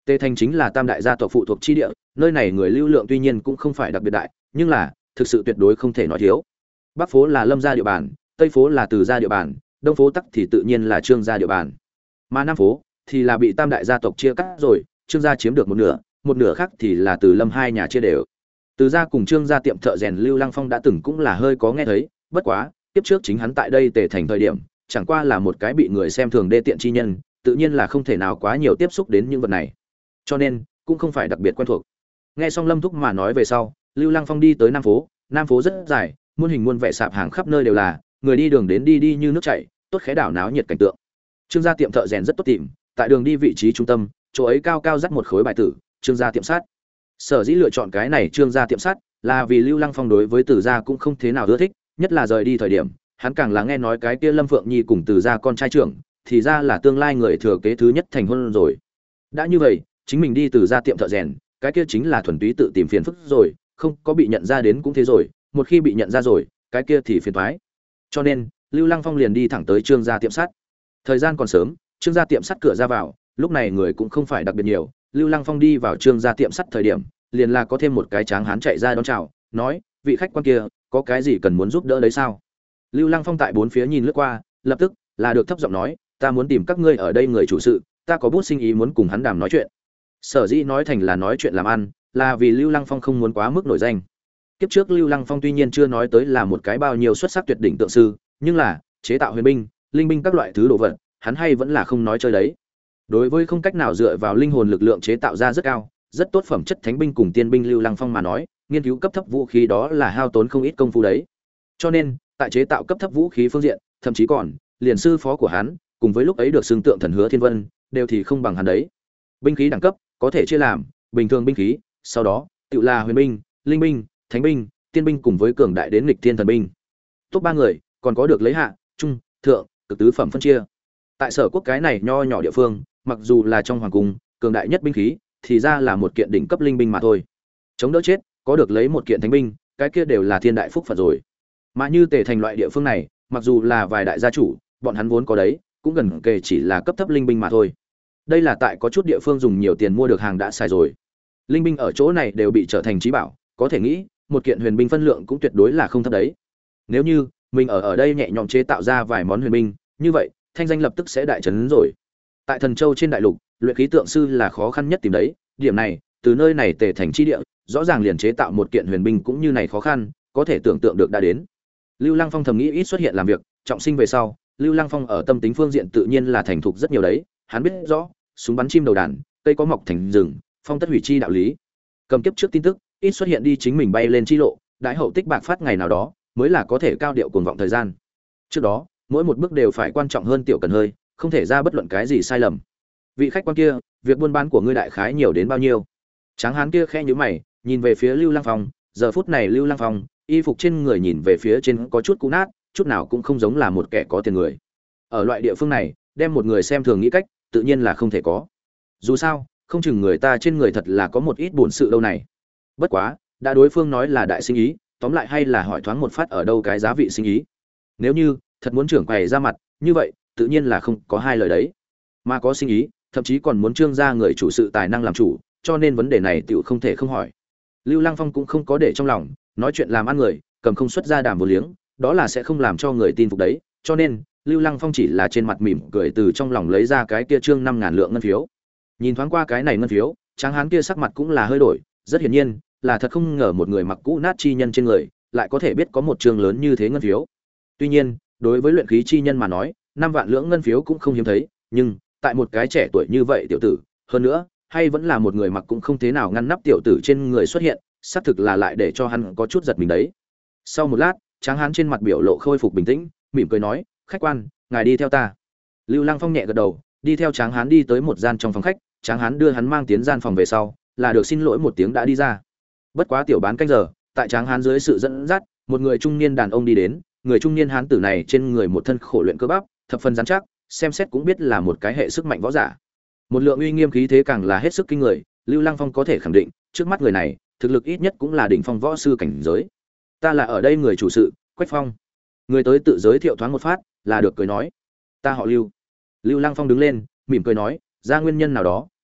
Tề Thành chính là tam đại gia tộc phụ thuộc chi địa, nơi này người lưu lượng tuy nhiên cũng không phải đặc biệt đại, nhưng là thực sự tuyệt đối không thể nói thiếu. Bắc phố là Lâm gia địa bàn, Tây phố là Từ gia địa bàn, Đông phố tắc thì tự nhiên là Trương gia địa bàn. Mà Nam phố thì là bị tam đại gia tộc chia cắt rồi, Trương gia chiếm được một nửa, một nửa khác thì là Từ Lâm hai nhà chia đều. Từ gia cùng Trương gia tiệm thợ rèn Lưu Lăng Phong đã từng cũng là hơi có nghe thấy, bất quá, tiếp trước chính hắn tại đây Tề Thành thời điểm, chẳng qua là một cái bị người xem thường đê tiện chi nhân, tự nhiên là không thể nào quá nhiều tiếp xúc đến những vật này. Cho nên, cũng không phải đặc biệt quen thuộc. Nghe xong Lâm Thúc mà nói về sau, Lưu Lăng Phong đi tới Nam phố, Nam phố rất dài, muôn hình muôn vẻ sạp hàng khắp nơi đều là, người đi đường đến đi đi như nước chảy, tốt khẽ đảo náo nhiệt cảnh tượng. Trương gia tiệm thợ rèn rất tốt tìm, tại đường đi vị trí trung tâm, chỗ ấy cao cao dắt một khối bài tử, Trương gia tiệm sắt. Sở dĩ lựa chọn cái này Trương gia tiệm sắt, là vì Lưu Lăng Phong đối với Từ gia cũng không thế nào ưa thích, nhất là rời đi thời điểm, hắn càng là nghe nói cái kia Lâm Phượng Nhi cùng Từ gia con trai trưởng, thì ra là tương lai người thừa kế thứ nhất thành hôn rồi. Đã như vậy, chính mình đi Từ gia tiệm thợ rèn, cái kia chính là thuần túy tự tìm phiền phức rồi, không có bị nhận ra đến cũng thế rồi, một khi bị nhận ra rồi, cái kia thì phiền toái. Cho nên, Lưu Lăng Phong liền đi thẳng tới Trương gia tiệm sắt. Thời gian còn sớm, Trương gia tiệm sắt cửa ra vào, lúc này người cũng không phải đặc biệt nhiều, Lưu Lăng Phong đi vào Trương gia tiệm sắt thời điểm, liền là có thêm một cái tráng hán chạy ra đón chào, nói: "Vị khách quan kia, có cái gì cần muốn giúp đỡ đấy sao?" Lưu Lăng Phong tại bốn phía nhìn lướt qua, lập tức là được thấp giọng nói: "Ta muốn tìm các ngươi ở đây người chủ sự, ta có bút sinh ý muốn cùng hắn đàm nói chuyện." Sở dĩ nói thành là nói chuyện làm ăn, là vì Lưu Lăng Phong không muốn quá mức nổi danh. Kiếp trước Lưu Lăng Phong tuy nhiên chưa nói tới là một cái bao nhiêu xuất sắc tuyệt đỉnh tượng sư, nhưng là chế tạo huyền binh, linh binh các loại thứ đồ vật, hắn hay vẫn là không nói chơi đấy. Đối với không cách nào dựa vào linh hồn lực lượng chế tạo ra rất cao, rất tốt phẩm chất thánh binh cùng tiên binh Lưu Lăng Phong mà nói, nghiên cứu cấp thấp vũ khí đó là hao tốn không ít công phu đấy. Cho nên, tại chế tạo cấp thấp vũ khí phương diện, thậm chí còn liền sư phó của hắn, cùng với lúc ấy được xưng tượng thần Hứa Thiên Vân, đều thì không bằng hắn đấy. Binh khí đẳng cấp có thể chia làm bình thường binh khí, sau đó tự là huyền binh, linh binh, thánh binh, tiên binh cùng với cường đại đến nghịch thiên thần binh. Top ba người, còn có được lấy hạ, trung, thượng, cực tứ phẩm phân chia. Tại Sở Quốc cái này nho nhỏ địa phương, mặc dù là trong hoàng cung, cường đại nhất binh khí thì ra là một kiện đỉnh cấp linh binh mà thôi. Chống đỡ chết, có được lấy một kiện thánh binh, cái kia đều là thiên đại phúc phận rồi. Mà như Tề Thành loại địa phương này, mặc dù là vài đại gia chủ, bọn hắn vốn có đấy, cũng gần kề chỉ là cấp thấp linh binh mà thôi. Đây là tại có chút địa phương dùng nhiều tiền mua được hàng đã xài rồi. Linh binh ở chỗ này đều bị trở thành trí bảo, có thể nghĩ, một kiện huyền binh phân lượng cũng tuyệt đối là không thấp đấy. Nếu như mình ở ở đây nhẹ nhõm chế tạo ra vài món huyền binh, như vậy, thanh danh lập tức sẽ đại chấn rồi. Tại Thần Châu trên đại lục, luyện khí tượng sư là khó khăn nhất tìm đấy, điểm này, từ nơi này Tề Thành chi địa, rõ ràng liền chế tạo một kiện huyền binh cũng như này khó khăn, có thể tưởng tượng được đã đến. Lưu Lăng Phong thầm nghĩ ít xuất hiện làm việc, trọng sinh về sau, Lưu Lăng Phong ở tâm tính phương diện tự nhiên là thành thục rất nhiều đấy, hắn biết rõ, súng bắn chim đầu đàn, cây có mọc thành rừng, phong tất hủy chi đạo lý. Cầm kiếp trước tin tức, ít xuất hiện đi chính mình bay lên chi lộ, đại hậu tích bạc phát ngày nào đó, mới là có thể cao điệu cuồng vọng thời gian. Trước đó, mỗi một bước đều phải quan trọng hơn tiểu cần hơi, không thể ra bất luận cái gì sai lầm. Vị khách quan kia, việc buôn bán của ngươi đại khái nhiều đến bao nhiêu? Tráng hán kia khẽ nhíu mày, nhìn về phía Lưu Lăng Phong, giờ phút này Lưu Lăng Phong, y phục trên người nhìn về phía trên có chút cũ nát, chút nào cũng không giống là một kẻ có tiền người. Ở loại địa phương này, đem một người xem thường nghĩ cách, tự nhiên là không thể có. Dù sao, không chừng người ta trên người thật là có một ít bổn sự đâu này. Bất quá, đã đối phương nói là đại sinh ý, tóm lại hay là hỏi thoáng một phát ở đâu cái giá vị sinh ý. Nếu như thật muốn trưởng quầy ra mặt, như vậy, tự nhiên là không có hai lời đấy. Mà có sinh ý, thậm chí còn muốn trương ra người chủ sự tài năng làm chủ, cho nên vấn đề này tiểu không thể không hỏi. Lưu Lăng Phong cũng không có để trong lòng, nói chuyện làm ăn người, cầm không xuất ra đàm vô liếng, đó là sẽ không làm cho người tin phục đấy, cho nên, Lưu Lăng Phong chỉ là trên mặt mỉm cười từ trong lòng lấy ra cái kia trương năm ngàn lượng ngân phiếu. Nhìn thoáng qua cái này ngân phiếu, tráng hán kia sắc mặt cũng là hơi đổi, rất hiển nhiên, là thật không ngờ một người mặc cũ nát chi nhân trên người, lại có thể biết có một trương lớn như thế ngân phiếu. Tuy nhiên, đối với luyện khí chi nhân mà nói, năm vạn lượng ngân phiếu cũng không hiếm thấy, nhưng tại một cái trẻ tuổi như vậy tiểu tử, hơn nữa, hay vẫn là một người mặc cũng không thế nào ngăn nắp tiểu tử trên người xuất hiện, xác thực là lại để cho hắn có chút giật mình đấy. Sau một lát, tráng hán trên mặt biểu lộ khôi phục bình tĩnh, mỉm cười nói: "Khách quan, ngài đi theo ta." Lưu Lăng Phong nhẹ gật đầu, đi theo tráng hán đi tới một gian trong phòng khách, tráng hán đưa hắn mang tiến gian phòng về sau, là được xin lỗi một tiếng đã đi ra. Bất quá tiểu bán canh giờ, tại tráng hán dưới sự dẫn dắt, một người trung niên đàn ông đi đến, người trung niên hán tử này trên người một thân khổ luyện cơ bắp, thập phần rắn chắc, xem xét cũng biết là một cái hệ sức mạnh võ giả. Một lượng uy nghiêm khí thế càng là hết sức kinh người, Lưu Lăng Phong có thể khẳng định, trước mắt người này, thực lực ít nhất cũng là đỉnh phong võ sư cảnh giới. "Ta là ở đây người chủ sự, Quách Phong." Người tới tự giới thiệu thoáng một phát, là được cười nói: "Ta họ Lưu." Lưu Lăng Phong đứng lên, mỉm cười nói: "Ra nguyên nhân nào đó,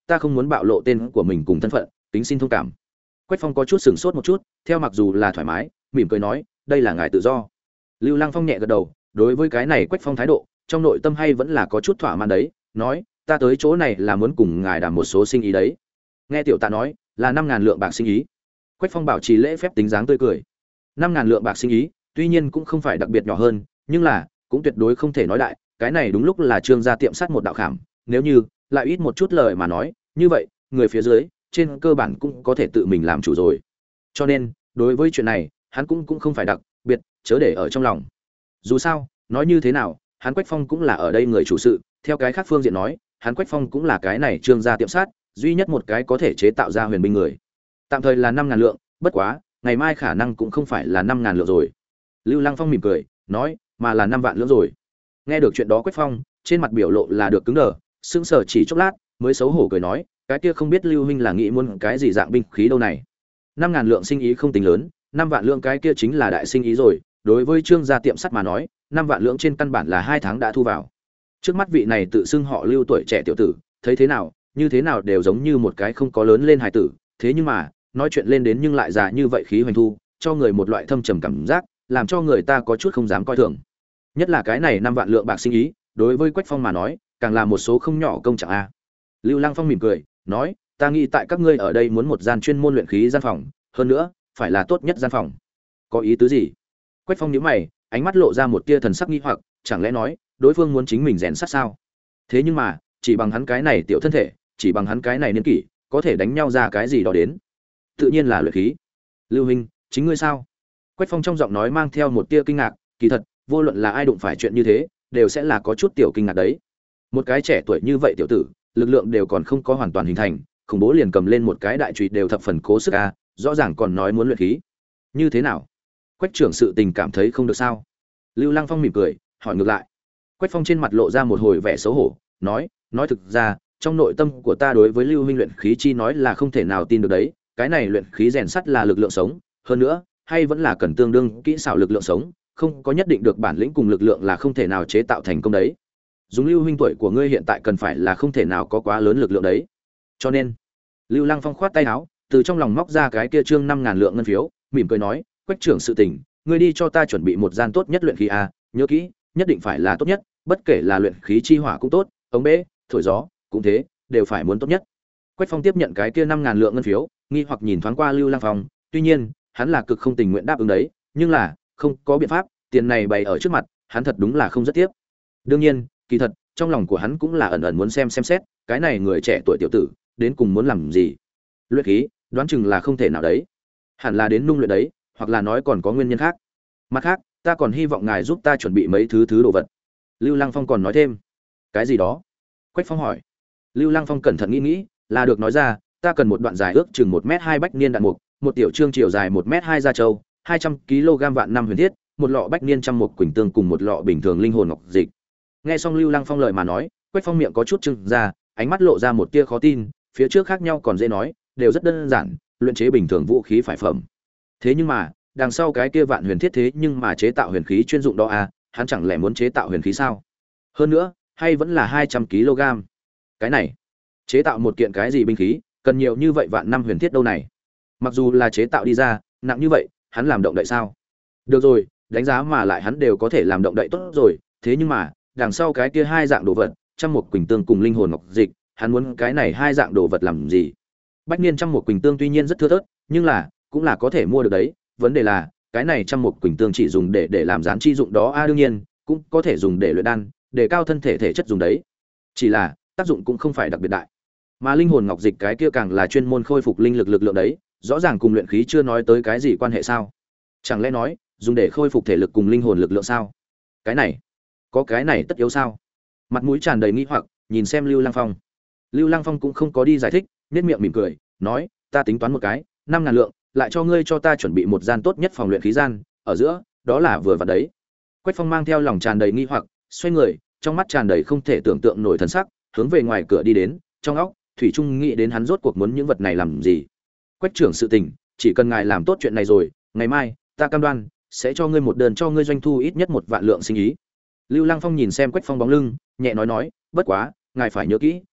ta không muốn bạo lộ tên của mình cùng thân phận, tính xin thông cảm. Quách Phong có chút sửng sốt một chút, theo mặc dù là thoải mái, mỉm cười nói, đây là ngài tự do. Lưu Lăng Phong nhẹ gật đầu, đối với cái này Quách Phong thái độ, trong nội tâm hay vẫn là có chút thỏa mãn đấy, nói, ta tới chỗ này là muốn cùng ngài đàm một số sinh ý đấy. Nghe tiểu tạ nói, là năm ngàn lượng bạc sinh ý. Quách Phong bảo trì lễ phép tính dáng tươi cười. Năm ngàn lượng bạc sinh ý, tuy nhiên cũng không phải đặc biệt nhỏ hơn, nhưng là cũng tuyệt đối không thể nói đại, cái này đúng lúc là Trương gia tiệm sắt một đạo khảm, nếu như lại ít một chút lời mà nói, như vậy, người phía dưới trên cơ bản cũng có thể tự mình làm chủ rồi. Cho nên, đối với chuyện này, hắn cũng cũng không phải đặc biệt chớ để ở trong lòng. Dù sao, nói như thế nào, hắn Quách Phong cũng là ở đây người chủ sự, theo cái khác phương diện nói, hắn Quách Phong cũng là cái này Trương gia tiệm sắt duy nhất một cái có thể chế tạo ra huyền binh người. Tạm thời là năm ngàn lượng, bất quá, ngày mai khả năng cũng không phải là năm ngàn lượng rồi. Lưu Lăng Phong mỉm cười, nói, mà là năm vạn lượng rồi. Nghe được chuyện đó Quách Phong, trên mặt biểu lộ là được cứng đờ, sững sờ chỉ chốc lát, mới xấu hổ cười nói, cái kia không biết Lưu huynh là nghĩ muốn cái gì dạng binh khí đâu này. Năm ngàn lượng sinh ý không tính lớn, năm vạn lượng cái kia chính là đại sinh ý rồi, đối với Trương gia tiệm sắt mà nói, năm vạn lượng trên căn bản là hai tháng đã thu vào. Trước mắt vị này tự xưng họ Lưu tuổi trẻ tiểu tử, thấy thế nào, như thế nào đều giống như một cái không có lớn lên hài tử, thế nhưng mà, nói chuyện lên đến nhưng lại già như vậy khí hoành thu, cho người một loại thâm trầm cảm giác, làm cho người ta có chút không dám coi thường. Nhất là cái này năm vạn lượng bạc sinh ý, đối với Quách Phong mà nói, càng là một số không nhỏ công trạng a. Lưu Lăng Phong mỉm cười, nói, ta nghĩ tại các ngươi ở đây muốn một gian chuyên môn luyện khí gian phòng, hơn nữa, phải là tốt nhất gian phòng. Có ý tứ gì? Quách Phong nhíu mày, ánh mắt lộ ra một tia thần sắc nghi hoặc, chẳng lẽ nói, đối phương muốn chính mình rèn sắt sao? Thế nhưng mà, chỉ bằng hắn cái này tiểu thân thể, chỉ bằng hắn cái này niên kỷ, có thể đánh nhau ra cái gì đó đến? Tự nhiên là luyện khí. Lưu huynh, chính ngươi sao? Quách Phong trong giọng nói mang theo một tia kinh ngạc, kỳ thật, vô luận là ai đụng phải chuyện như thế, đều sẽ là có chút tiểu kinh ngạc đấy. Một cái trẻ tuổi như vậy tiểu tử, lực lượng đều còn không có hoàn toàn hình thành, khủng bố liền cầm lên một cái đại chùy đều thập phần cố sức a, rõ ràng còn nói muốn luyện khí. Như thế nào? Quách trưởng sự tình cảm thấy không được sao? Lưu Lăng Phong mỉm cười, hỏi ngược lại. Quách Phong trên mặt lộ ra một hồi vẻ xấu hổ, nói, nói thực ra, trong nội tâm của ta đối với Lưu huynh luyện khí chi nói là không thể nào tin được đấy, cái này luyện khí rèn sắt là lực lượng sống, hơn nữa, hay vẫn là cần tương đương kỹ xảo lực lượng sống, không có nhất định được bản lĩnh cùng lực lượng là không thể nào chế tạo thành công đấy. Dùng Lưu huynh tuổi của ngươi hiện tại cần phải là không thể nào có quá lớn lực lượng đấy. Cho nên, Lưu Lăng Phong khoát tay áo, từ trong lòng móc ra cái kia trương năm ngàn lượng ngân phiếu, mỉm cười nói, Quách trưởng sự tình, ngươi đi cho ta chuẩn bị một gian tốt nhất luyện khí a, nhớ kỹ, nhất định phải là tốt nhất, bất kể là luyện khí chi hỏa cũng tốt, ống bể, thổi gió, cũng thế, đều phải muốn tốt nhất. Quách Phong tiếp nhận cái kia năm ngàn lượng ngân phiếu, nghi hoặc nhìn thoáng qua Lưu Lăng Phong, tuy nhiên, hắn là cực không tình nguyện đáp ứng đấy, nhưng là, không có biện pháp, tiền này bày ở trước mặt, hắn thật đúng là không rất tiếp. Đương nhiên, kỳ thật, trong lòng của hắn cũng là ẩn ẩn muốn xem xem xét, cái này người trẻ tuổi tiểu tử, đến cùng muốn làm gì. Luyện khí, đoán chừng là không thể nào đấy. Hẳn là đến nung luyện đấy, hoặc là nói còn có nguyên nhân khác. Mặt khác, ta còn hy vọng ngài giúp ta chuẩn bị mấy thứ thứ đồ vật. Lưu Lăng Phong còn nói thêm. Cái gì đó? Quách Phong hỏi. Lưu Lăng Phong cẩn thận nghĩ nghĩ, là được nói ra, ta cần một đoạn dài ước chừng một mét hai bách niên đạn mục, một tiểu trương chiều dài một mét hai da trâu, hai trăm ki lô gam vạn năm huyền thiết, một lọ bách niên trăm mục quỳnh tương cùng một lọ bình thường linh hồn ngọc dịch. Nghe xong Lưu Lăng Phong lời mà nói, Quách Phong miệng có chút trừng ra, ánh mắt lộ ra một tia khó tin, phía trước khác nhau còn dễ nói, đều rất đơn giản, luyện chế bình thường vũ khí phải phẩm. Thế nhưng mà, đằng sau cái kia vạn huyền thiết thế nhưng mà chế tạo huyền khí chuyên dụng đó à, hắn chẳng lẽ muốn chế tạo huyền khí sao? Hơn nữa, hay vẫn là hai trăm ki lô gam. Cái này, chế tạo một kiện cái gì binh khí, cần nhiều như vậy vạn năm huyền thiết đâu này? Mặc dù là chế tạo đi ra, nặng như vậy, hắn làm động đậy sao? Được rồi, đánh giá mà lại hắn đều có thể làm động đậy tốt rồi, thế nhưng mà, đằng sau cái kia hai dạng đồ vật, trăm một quỳnh tương cùng linh hồn ngọc dịch, hắn muốn cái này hai dạng đồ vật làm gì? Bách niên trăm một quỳnh tương tuy nhiên rất thưa thớt, nhưng là cũng là có thể mua được đấy, vấn đề là cái này trăm một quỳnh tương chỉ dùng để để làm gián chi dụng đó a à, đương nhiên, cũng có thể dùng để luyện đan, để cao thân thể thể chất dùng đấy. Chỉ là, tác dụng cũng không phải đặc biệt đại. Mà linh hồn ngọc dịch cái kia càng là chuyên môn khôi phục linh lực lực lượng đấy, rõ ràng cùng luyện khí chưa nói tới cái gì quan hệ sao? Chẳng lẽ nói, dùng để khôi phục thể lực cùng linh hồn lực lượng sao? Cái này, có cái này tất yếu sao? Mặt mũi tràn đầy nghi hoặc, nhìn xem Lưu Lăng Phong. Lưu Lăng Phong cũng không có đi giải thích, nhếch miệng mỉm cười, nói, ta tính toán một cái, năm ngàn lượng, lại cho ngươi cho ta chuẩn bị một gian tốt nhất phòng luyện khí gian, ở giữa, đó là vừa vặn đấy. Quách Phong mang theo lòng tràn đầy nghi hoặc, xoay người, trong mắt tràn đầy không thể tưởng tượng nổi thần sắc, hướng về ngoài cửa đi đến, trong óc, thủy trung nghĩ đến hắn rốt cuộc muốn những vật này làm gì. Quách trưởng sự tình, chỉ cần ngài làm tốt chuyện này rồi, ngày mai, ta cam đoan sẽ cho ngươi một đơn cho ngươi doanh thu ít nhất một vạn lượng sinh ý. Lưu Lăng Phong nhìn xem Quách Phong bóng lưng, nhẹ nói nói, bất quá, ngài phải nhớ kỹ,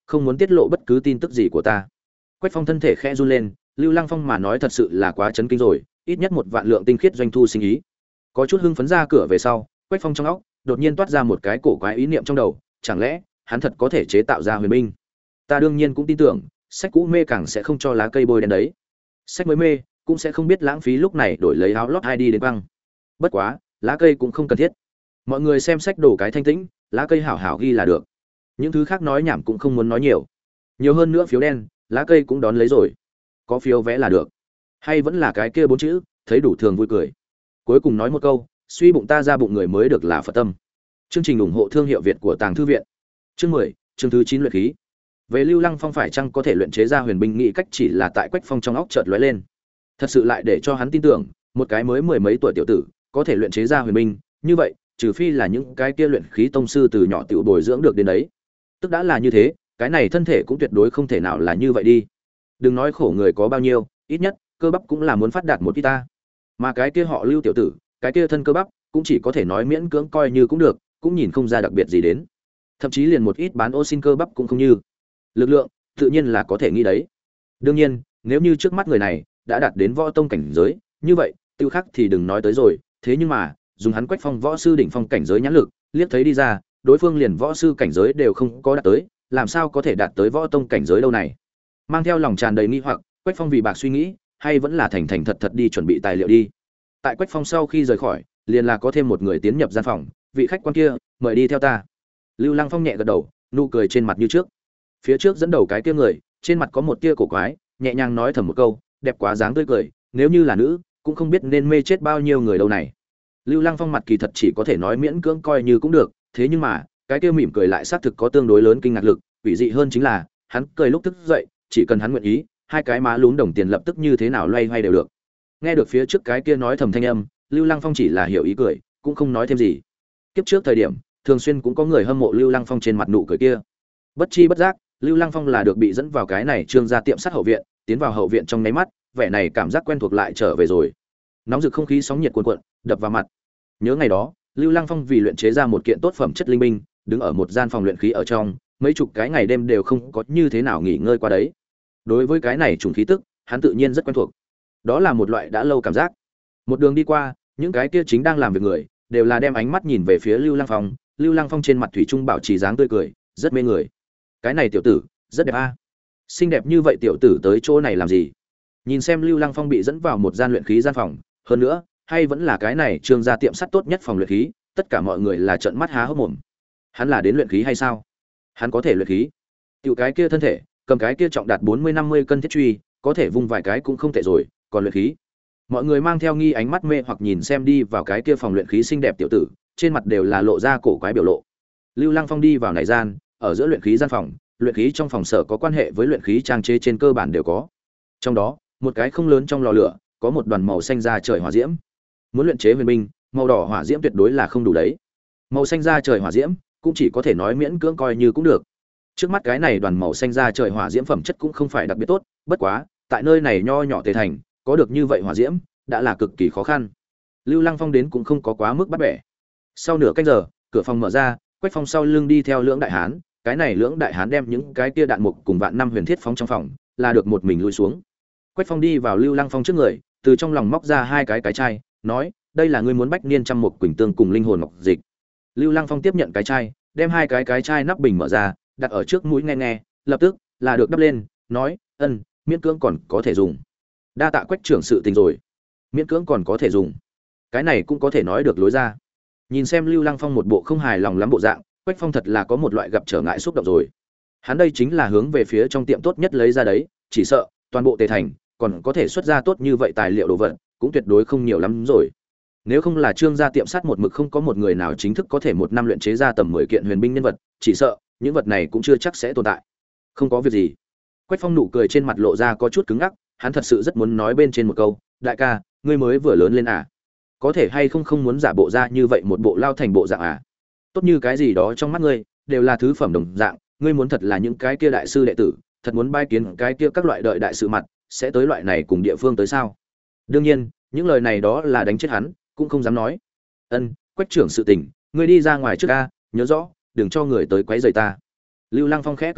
không muốn tiết lộ bất cứ tin tức gì của ta. Quách Phong thân thể khẽ run lên, Lưu Lăng Phong mà nói thật sự là quá chấn kinh rồi, ít nhất một vạn lượng tinh khiết doanh thu sinh ý. Có chút hưng phấn ra cửa về sau, Quách Phong trong óc đột nhiên toát ra một cái cổ quái ý niệm trong đầu, chẳng lẽ hắn thật có thể chế tạo ra huyền binh? Ta đương nhiên cũng tin tưởng, sách cũ mê càng sẽ không cho lá cây bôi đen đấy. Sách mới mê cũng sẽ không biết lãng phí lúc này đổi lấy áo lót ai đi đến băng. Bất quá, lá cây cũng không cần thiết. Mọi người xem sách đổ cái thanh tĩnh, lá cây hảo hảo ghi là được. Những thứ khác nói nhảm cũng không muốn nói nhiều. Nhiều hơn nữa phiếu đen, lá cây cũng đón lấy rồi. Có phiếu vẽ là được. Hay vẫn là cái kia bốn chữ, thấy đủ thường vui cười. Cuối cùng nói một câu, suy bụng ta ra bụng người mới được là Phật tâm. Chương trình ủng hộ thương hiệu Việt của Tàng thư viện. Chương mười, chương thứ chín luyện khí. Về Lưu Lăng Phong phải chăng có thể luyện chế ra huyền binh nghĩ cách chỉ là tại Quách Phong trong óc chợt lóe lên. Thật sự lại để cho hắn tin tưởng, một cái mới mười mấy tuổi tiểu tử có thể luyện chế ra huyền binh, như vậy, trừ phi là những cái kia luyện khí tông sư từ nhỏ tiểu bồi dưỡng được đến đấy. Tức đã là như thế, cái này thân thể cũng tuyệt đối không thể nào là như vậy đi. Đừng nói khổ người có bao nhiêu, ít nhất cơ bắp cũng là muốn phát đạt một ít ta. Mà cái kia họ Lưu tiểu tử, cái kia thân cơ bắp cũng chỉ có thể nói miễn cưỡng coi như cũng được, cũng nhìn không ra đặc biệt gì đến. Thậm chí liền một ít bán ô xin cơ bắp cũng không như. Lực lượng, tự nhiên là có thể nghĩ đấy. Đương nhiên, nếu như trước mắt người này đã đạt đến võ tông cảnh giới, như vậy, tiêu khắc thì đừng nói tới rồi, thế nhưng mà, dùng hắn Quách Phong võ sư đỉnh phong cảnh giới nhãn lực, liếc thấy đi ra, đối phương liền võ sư cảnh giới đều không có đạt tới, làm sao có thể đạt tới võ tông cảnh giới đâu này. Mang theo lòng tràn đầy nghi hoặc, Quách Phong vì bạc suy nghĩ, hay vẫn là thành thành thật thật đi chuẩn bị tài liệu đi. Tại Quách Phong sau khi rời khỏi, liền là có thêm một người tiến nhập gian phòng, vị khách quan kia, mời đi theo ta. Lưu Lăng Phong nhẹ gật đầu, nụ cười trên mặt như trước. Phía trước dẫn đầu cái kia người, trên mặt có một tia cổ quái, nhẹ nhàng nói thầm một câu, đẹp quá dáng tươi cười, nếu như là nữ, cũng không biết nên mê chết bao nhiêu người đâu này. Lưu Lăng Phong mặt kỳ thật chỉ có thể nói miễn cưỡng coi như cũng được, thế nhưng mà, cái kia mỉm cười lại xác thực có tương đối lớn kinh ngạc lực, quỷ dị hơn chính là, hắn cười lúc thức dậy, chỉ cần hắn nguyện ý, hai cái má lún đồng tiền lập tức như thế nào loay hoay đều được. Nghe được phía trước cái kia nói thầm thanh âm, Lưu Lăng Phong chỉ là hiểu ý cười, cũng không nói thêm gì. Kiếp trước thời điểm, thường xuyên cũng có người hâm mộ Lưu Lăng Phong trên mặt nụ cười kia. Bất chi bất giác, Lưu Lăng Phong là được bị dẫn vào cái này trương gia tiệm sắt hậu viện, tiến vào hậu viện trong nháy mắt, vẻ này cảm giác quen thuộc lại trở về rồi. Nóng rực không khí sóng nhiệt cuồn cuộn, đập vào mặt. Nhớ ngày đó, Lưu Lăng Phong vì luyện chế ra một kiện tốt phẩm chất linh binh, đứng ở một gian phòng luyện khí ở trong, mấy chục cái ngày đêm đều không có như thế nào nghỉ ngơi qua đấy. Đối với cái này trùng khí tức, hắn tự nhiên rất quen thuộc. Đó là một loại đã lâu cảm giác. Một đường đi qua, những cái kia chính đang làm việc người, đều là đem ánh mắt nhìn về phía Lưu Lăng Phong, Lưu Lăng Phong trên mặt thủy chung bảo trì dáng tươi cười, rất mê người. Cái này tiểu tử, rất đẹp a. Xinh đẹp như vậy tiểu tử tới chỗ này làm gì? Nhìn xem Lưu Lăng Phong bị dẫn vào một gian luyện khí gian phòng, hơn nữa, hay vẫn là cái này trương gia tiệm sắt tốt nhất phòng luyện khí, tất cả mọi người là trợn mắt há hốc mồm. Hắn là đến luyện khí hay sao? Hắn có thể luyện khí? Tiểu cái kia thân thể, cầm cái kia trọng đạt bốn mươi năm mươi cân thiết truy, có thể vung vài cái cũng không tệ rồi, còn luyện khí. Mọi người mang theo nghi ánh mắt mê hoặc nhìn xem đi vào cái kia phòng luyện khí xinh đẹp tiểu tử, trên mặt đều là lộ ra cổ quái biểu lộ. Lưu Lăng Phong đi vào này gian, ở giữa luyện khí gian phòng, luyện khí trong phòng sở có quan hệ với luyện khí trang chế trên cơ bản đều có. Trong đó, một cái không lớn trong lò lửa, có một đoàn màu xanh da trời hỏa diễm. Muốn luyện chế huyền binh, màu đỏ hỏa diễm tuyệt đối là không đủ đấy. Màu xanh da trời hỏa diễm, cũng chỉ có thể nói miễn cưỡng coi như cũng được. Trước mắt cái này đoàn màu xanh da trời hỏa diễm phẩm chất cũng không phải đặc biệt tốt, bất quá, tại nơi này nho nhỏ Tề Thành, có được như vậy hỏa diễm, đã là cực kỳ khó khăn. Lưu Lăng Phong đến cũng không có quá mức bắt bẻ. Sau nửa canh giờ, cửa phòng mở ra, Quách Phong sau lưng đi theo lưỡng đại hán, cái này lưỡng đại hán đem những cái kia đạn mục cùng vạn năm huyền thiết phóng trong phòng, là được một mình lui xuống. Quách Phong đi vào Lưu Lăng Phong trước người, từ trong lòng móc ra hai cái cái chai, nói: "Đây là ngươi muốn bách niên trăm mục quỳnh tương cùng linh hồn ngọc dịch." Lưu Lăng Phong tiếp nhận cái chai, đem hai cái cái chai nắp bình mở ra, đặt ở trước mũi nghe nghe, lập tức là được đắp lên, nói: "Ân, miễn cưỡng còn có thể dùng." Đa tạ Quách trưởng sự tình rồi. Miễn cưỡng còn có thể dùng. Cái này cũng có thể nói được lối ra. Nhìn xem Lưu Lăng Phong một bộ không hài lòng lắm bộ dạng, Quách Phong thật là có một loại gặp trở ngại xúc động rồi. Hắn đây chính là hướng về phía trong tiệm tốt nhất lấy ra đấy, chỉ sợ toàn bộ Tề Thành còn có thể xuất ra tốt như vậy tài liệu đồ vật, cũng tuyệt đối không nhiều lắm rồi. Nếu không là Trương gia tiệm sắt một mực không có một người nào chính thức có thể một năm luyện chế ra tầm mười kiện huyền binh nhân vật, chỉ sợ những vật này cũng chưa chắc sẽ tồn tại. Không có việc gì. Quách Phong nụ cười trên mặt lộ ra có chút cứng ngắc, hắn thật sự rất muốn nói bên trên một câu: "Đại ca, ngươi mới vừa lớn lên à? Có thể hay không không muốn giả bộ ra như vậy một bộ lao thành bộ dạng à? Tốt như cái gì đó trong mắt ngươi, đều là thứ phẩm đồng dạng, ngươi muốn thật là những cái kia đại sư đệ tử, thật muốn bái kiến cái kia các loại đợi đại sự mặt, sẽ tới loại này cùng địa phương tới sao?" Đương nhiên, những lời này đó là đánh chết hắn, cũng không dám nói. "Ân, Quách trưởng sự tình, ngươi đi ra ngoài trước a, nhớ rõ, đừng cho người tới quấy rầy ta." Lưu Lăng Phong khẽ cười nói,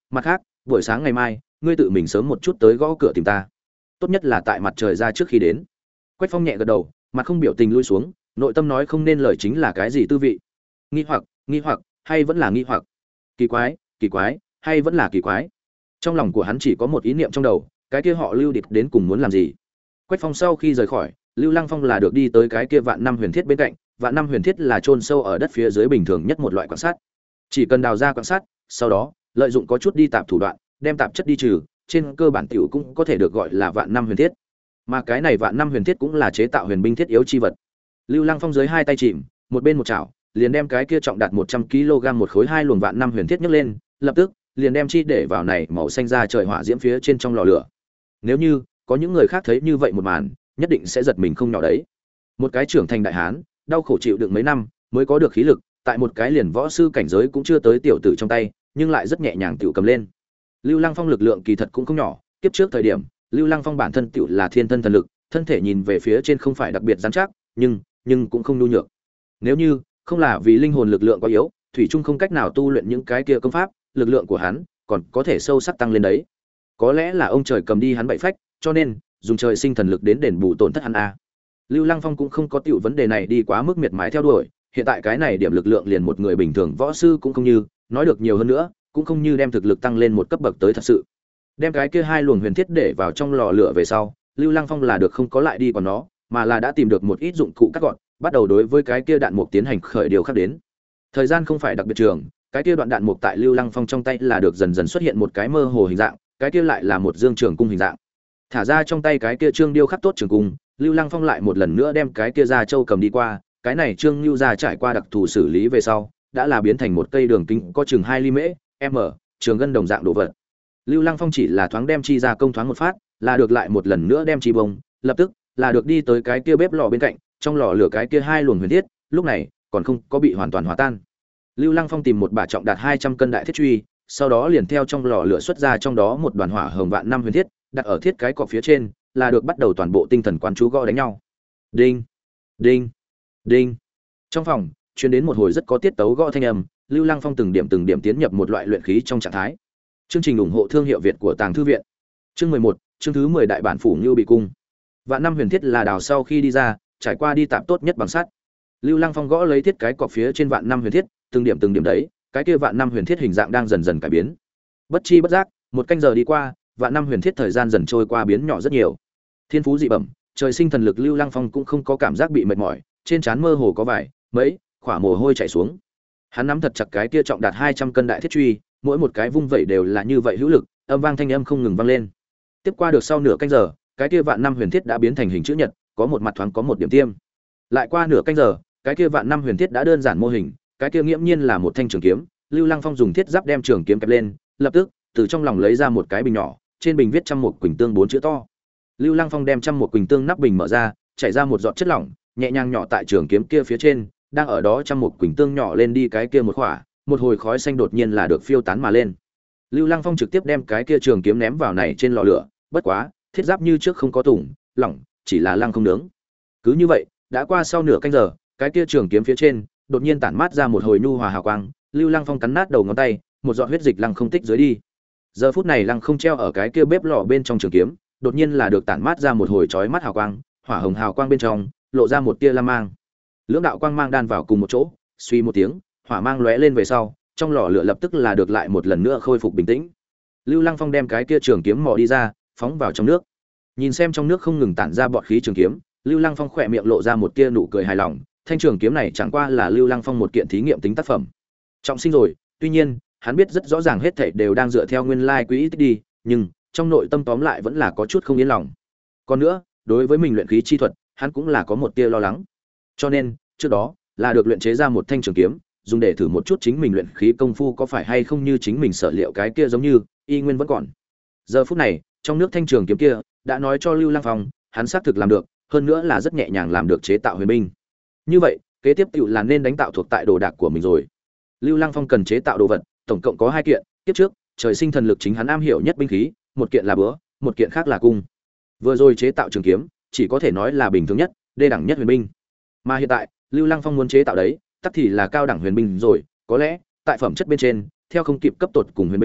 mặt khác buổi sáng ngày mai ngươi tự mình sớm một chút tới gõ cửa tìm ta, tốt nhất là tại mặt trời ra trước khi đến. Quách Phong nhẹ gật đầu, mặt không biểu tình lui xuống, nội tâm nói không nên lời chính là cái gì tư vị. Nghi hoặc, nghi hoặc, hay vẫn là nghi hoặc. Kỳ quái, kỳ quái, hay vẫn là kỳ quái. Trong lòng của hắn chỉ có một ý niệm trong đầu, cái kia họ Lưu Địch đến cùng muốn làm gì. Quách Phong sau khi rời khỏi, Lưu Lăng Phong là được đi tới cái kia vạn năm huyền thiết bên cạnh. Vạn năm huyền thiết là chôn sâu ở đất phía dưới bình thường nhất một loại quan sát. Chỉ cần đào ra quan sát, sau đó lợi dụng có chút đi tạp thủ đoạn, đem tạp chất đi trừ, trên cơ bản tiểu cũng có thể được gọi là vạn năm huyền thiết. Mà cái này vạn năm huyền thiết cũng là chế tạo huyền binh thiết yếu chi vật. Lưu Lăng Phong dưới hai tay chìm, một bên một chảo, liền đem cái kia trọng đạt một trăm ki lô gam một khối hai luồng vạn năm huyền thiết nhấc lên, lập tức liền đem chi để vào này màu xanh ra trời hỏa diễm phía trên trong lò lửa. Nếu như có những người khác thấy như vậy một màn, nhất định sẽ giật mình không nhỏ đấy. Một cái trưởng thành đại hán, đau khổ chịu đựng mấy năm mới có được khí lực, tại một cái liền võ sư cảnh giới cũng chưa tới tiểu tử trong tay, nhưng lại rất nhẹ nhàng tiểu cầm lên. Lưu Lăng Phong lực lượng kỳ thật cũng không nhỏ, kiếp trước thời điểm, Lưu Lăng Phong bản thân tiểu là thiên thân thần lực, thân thể nhìn về phía trên không phải đặc biệt rắn chắc, nhưng nhưng cũng không nhu nhược. Nếu như không là vì linh hồn lực lượng quá yếu, thủy chung không cách nào tu luyện những cái kia công pháp, lực lượng của hắn còn có thể sâu sắc tăng lên đấy. Có lẽ là ông trời cầm đi hắn bảy phách, cho nên dùng trời sinh thần lực đến đền bù tổn thất hắn a. Lưu Lăng Phong cũng không có tiểu vấn đề này đi quá mức miệt mài theo đuổi, hiện tại cái này điểm lực lượng liền một người bình thường võ sư cũng không như, nói được nhiều hơn nữa, cũng không như đem thực lực tăng lên một cấp bậc tới thật sự. Đem cái kia hai luồng huyền thiết để vào trong lò lửa về sau, Lưu Lăng Phong là được không có lại đi còn nó, mà là đã tìm được một ít dụng cụ cắt gọn, bắt đầu đối với cái kia đạn mục tiến hành khởi điều khác đến. Thời gian không phải đặc biệt trường, cái kia đoạn đạn mục tại Lưu Lăng Phong trong tay là được dần dần xuất hiện một cái mơ hồ hình dạng, cái kia lại là một dương trường cung hình dạng. Thả ra trong tay cái kia trương điêu khắc tốt trường cung, Lưu Lăng Phong lại một lần nữa đem cái kia ra châu cầm đi qua, cái này trương lưu ra trải qua đặc thù xử lý về sau, đã là biến thành một cây đường kính có chừng hai ly mễ, m, trường ngân đồng dạng đồ vật. Lưu Lăng Phong chỉ là thoáng đem chi ra công thoáng một phát, là được lại một lần nữa đem chi bông, lập tức là được đi tới cái kia bếp lò bên cạnh, trong lò lửa cái kia hai luồng huyền thiết, lúc này còn không có bị hoàn toàn hòa tan. Lưu Lăng Phong tìm một bả trọng đạt hai trăm cân đại thiết truy, sau đó liền theo trong lò lửa xuất ra trong đó một đoàn hỏa hồng vạn năm huyền thiết, đặt ở thiết cái cọc phía trên, là được bắt đầu toàn bộ tinh thần quán chú gõ đánh nhau. Đinh, đinh, đinh. Trong phòng truyền đến một hồi rất có tiết tấu gõ thanh âm, Lưu Lăng Phong từng điểm từng điểm tiến nhập một loại luyện khí trong trạng thái. Chương trình ủng hộ thương hiệu Việt của Tàng thư viện. Chương mười một, chương thứ mười đại bản phủ Nưu bị cung. Vạn năm huyền thiết là đào sau khi đi ra, trải qua đi tạm tốt nhất bằng sắt. Lưu Lăng Phong gõ lấy thiết cái cọc phía trên vạn năm huyền thiết, từng điểm từng điểm đấy, cái kia vạn năm huyền thiết hình dạng đang dần dần cải biến. Bất chi bất giác, một canh giờ đi qua, vạn năm huyền thiết thời gian dần trôi qua biến nhỏ rất nhiều. Thiên phú dị bẩm, trời sinh thần lực Lưu Lăng Phong cũng không có cảm giác bị mệt mỏi, trên trán mơ hồ có vài, mấy, khỏa mồ hôi chảy xuống. Hắn nắm thật chặt cái kia trọng đạt hai trăm cân đại thiết truy, mỗi một cái vung vẩy đều là như vậy hữu lực, âm vang thanh âm không ngừng vang lên. Tiếp qua được sau nửa canh giờ, cái kia vạn năm huyền thiết đã biến thành hình chữ nhật, có một mặt thoáng có một điểm tiêm. Lại qua nửa canh giờ, cái kia vạn năm huyền thiết đã đơn giản mô hình, cái kia nghiễm nhiên là một thanh trường kiếm. Lưu Lăng Phong dùng thiết giáp đem trường kiếm kẹp lên, lập tức từ trong lòng lấy ra một cái bình nhỏ, trên bình viết trăm một quỳnh tương bốn chữ to. Lưu Lăng Phong đem trăm một quỳnh tương nắp bình mở ra, chảy ra một giọt chất lỏng, nhẹ nhàng nhỏ tại trường kiếm kia phía trên, đang ở đó trăm một quỳnh tương nhỏ lên đi cái kia một khỏa, một hồi khói xanh đột nhiên là được phiêu tán mà lên. Lưu Lăng Phong trực tiếp đem cái kia trường kiếm ném vào này trên lò lửa, bất quá, thiết giáp như trước không có tủng, lỏng, chỉ là lăng không nướng. Cứ như vậy, đã qua sau nửa canh giờ, cái kia trường kiếm phía trên đột nhiên tản mát ra một hồi nhu hòa hào quang, Lưu Lăng Phong cắn nát đầu ngón tay, một giọt huyết dịch lăng không tích dưới đi. Giờ phút này lăng không treo ở cái kia bếp lò bên trong trường kiếm, đột nhiên là được tản mát ra một hồi chói mắt hào quang, hỏa hồng hào quang bên trong lộ ra một tia lam mang. Lưỡng đạo quang mang đan vào cùng một chỗ, suy một tiếng, hỏa mang lóe lên về sau, trong lò lửa lập tức là được lại một lần nữa khôi phục bình tĩnh. Lưu Lăng Phong đem cái kia trường kiếm mò đi ra, phóng vào trong nước. Nhìn xem trong nước không ngừng tản ra bọt khí trường kiếm, Lưu Lăng Phong khỏe miệng lộ ra một tia nụ cười hài lòng, thanh trường kiếm này chẳng qua là Lưu Lăng Phong một kiện thí nghiệm tính tác phẩm. Trọng sinh rồi, tuy nhiên, hắn biết rất rõ ràng hết thảy đều đang dựa theo nguyên lai quỹ tích đi, nhưng trong nội tâm tóm lại vẫn là có chút không yên lòng. Còn nữa, đối với mình luyện khí chi thuật, hắn cũng là có một tia lo lắng. Cho nên, trước đó là được luyện chế ra một thanh trường kiếm, dùng để thử một chút chính mình luyện khí công phu có phải hay không như chính mình sở liệu cái kia giống như, y nguyên vẫn còn. Giờ phút này, trong nước thanh trường kiếm kia đã nói cho Lưu Lăng Phong, hắn xác thực làm được, hơn nữa là rất nhẹ nhàng làm được chế tạo huyền binh. Như vậy, kế tiếp tựu là nên đánh tạo thuộc tại đồ đạc của mình rồi. Lưu Lăng Phong cần chế tạo đồ vật, tổng cộng có hai kiện, tiếp trước, trời sinh thần lực chính hắn am hiểu nhất binh khí, một kiện là búa, một kiện khác là cung. Vừa rồi chế tạo trường kiếm, chỉ có thể nói là bình thường nhất, đê đẳng nhất huyền binh. Mà hiện tại, Lưu Lăng Phong muốn chế tạo đấy, tất thì là cao đẳng huyền binh rồi, có lẽ, tại phẩm chất bên trên, theo không kịp cấp tột cùng huyền binh,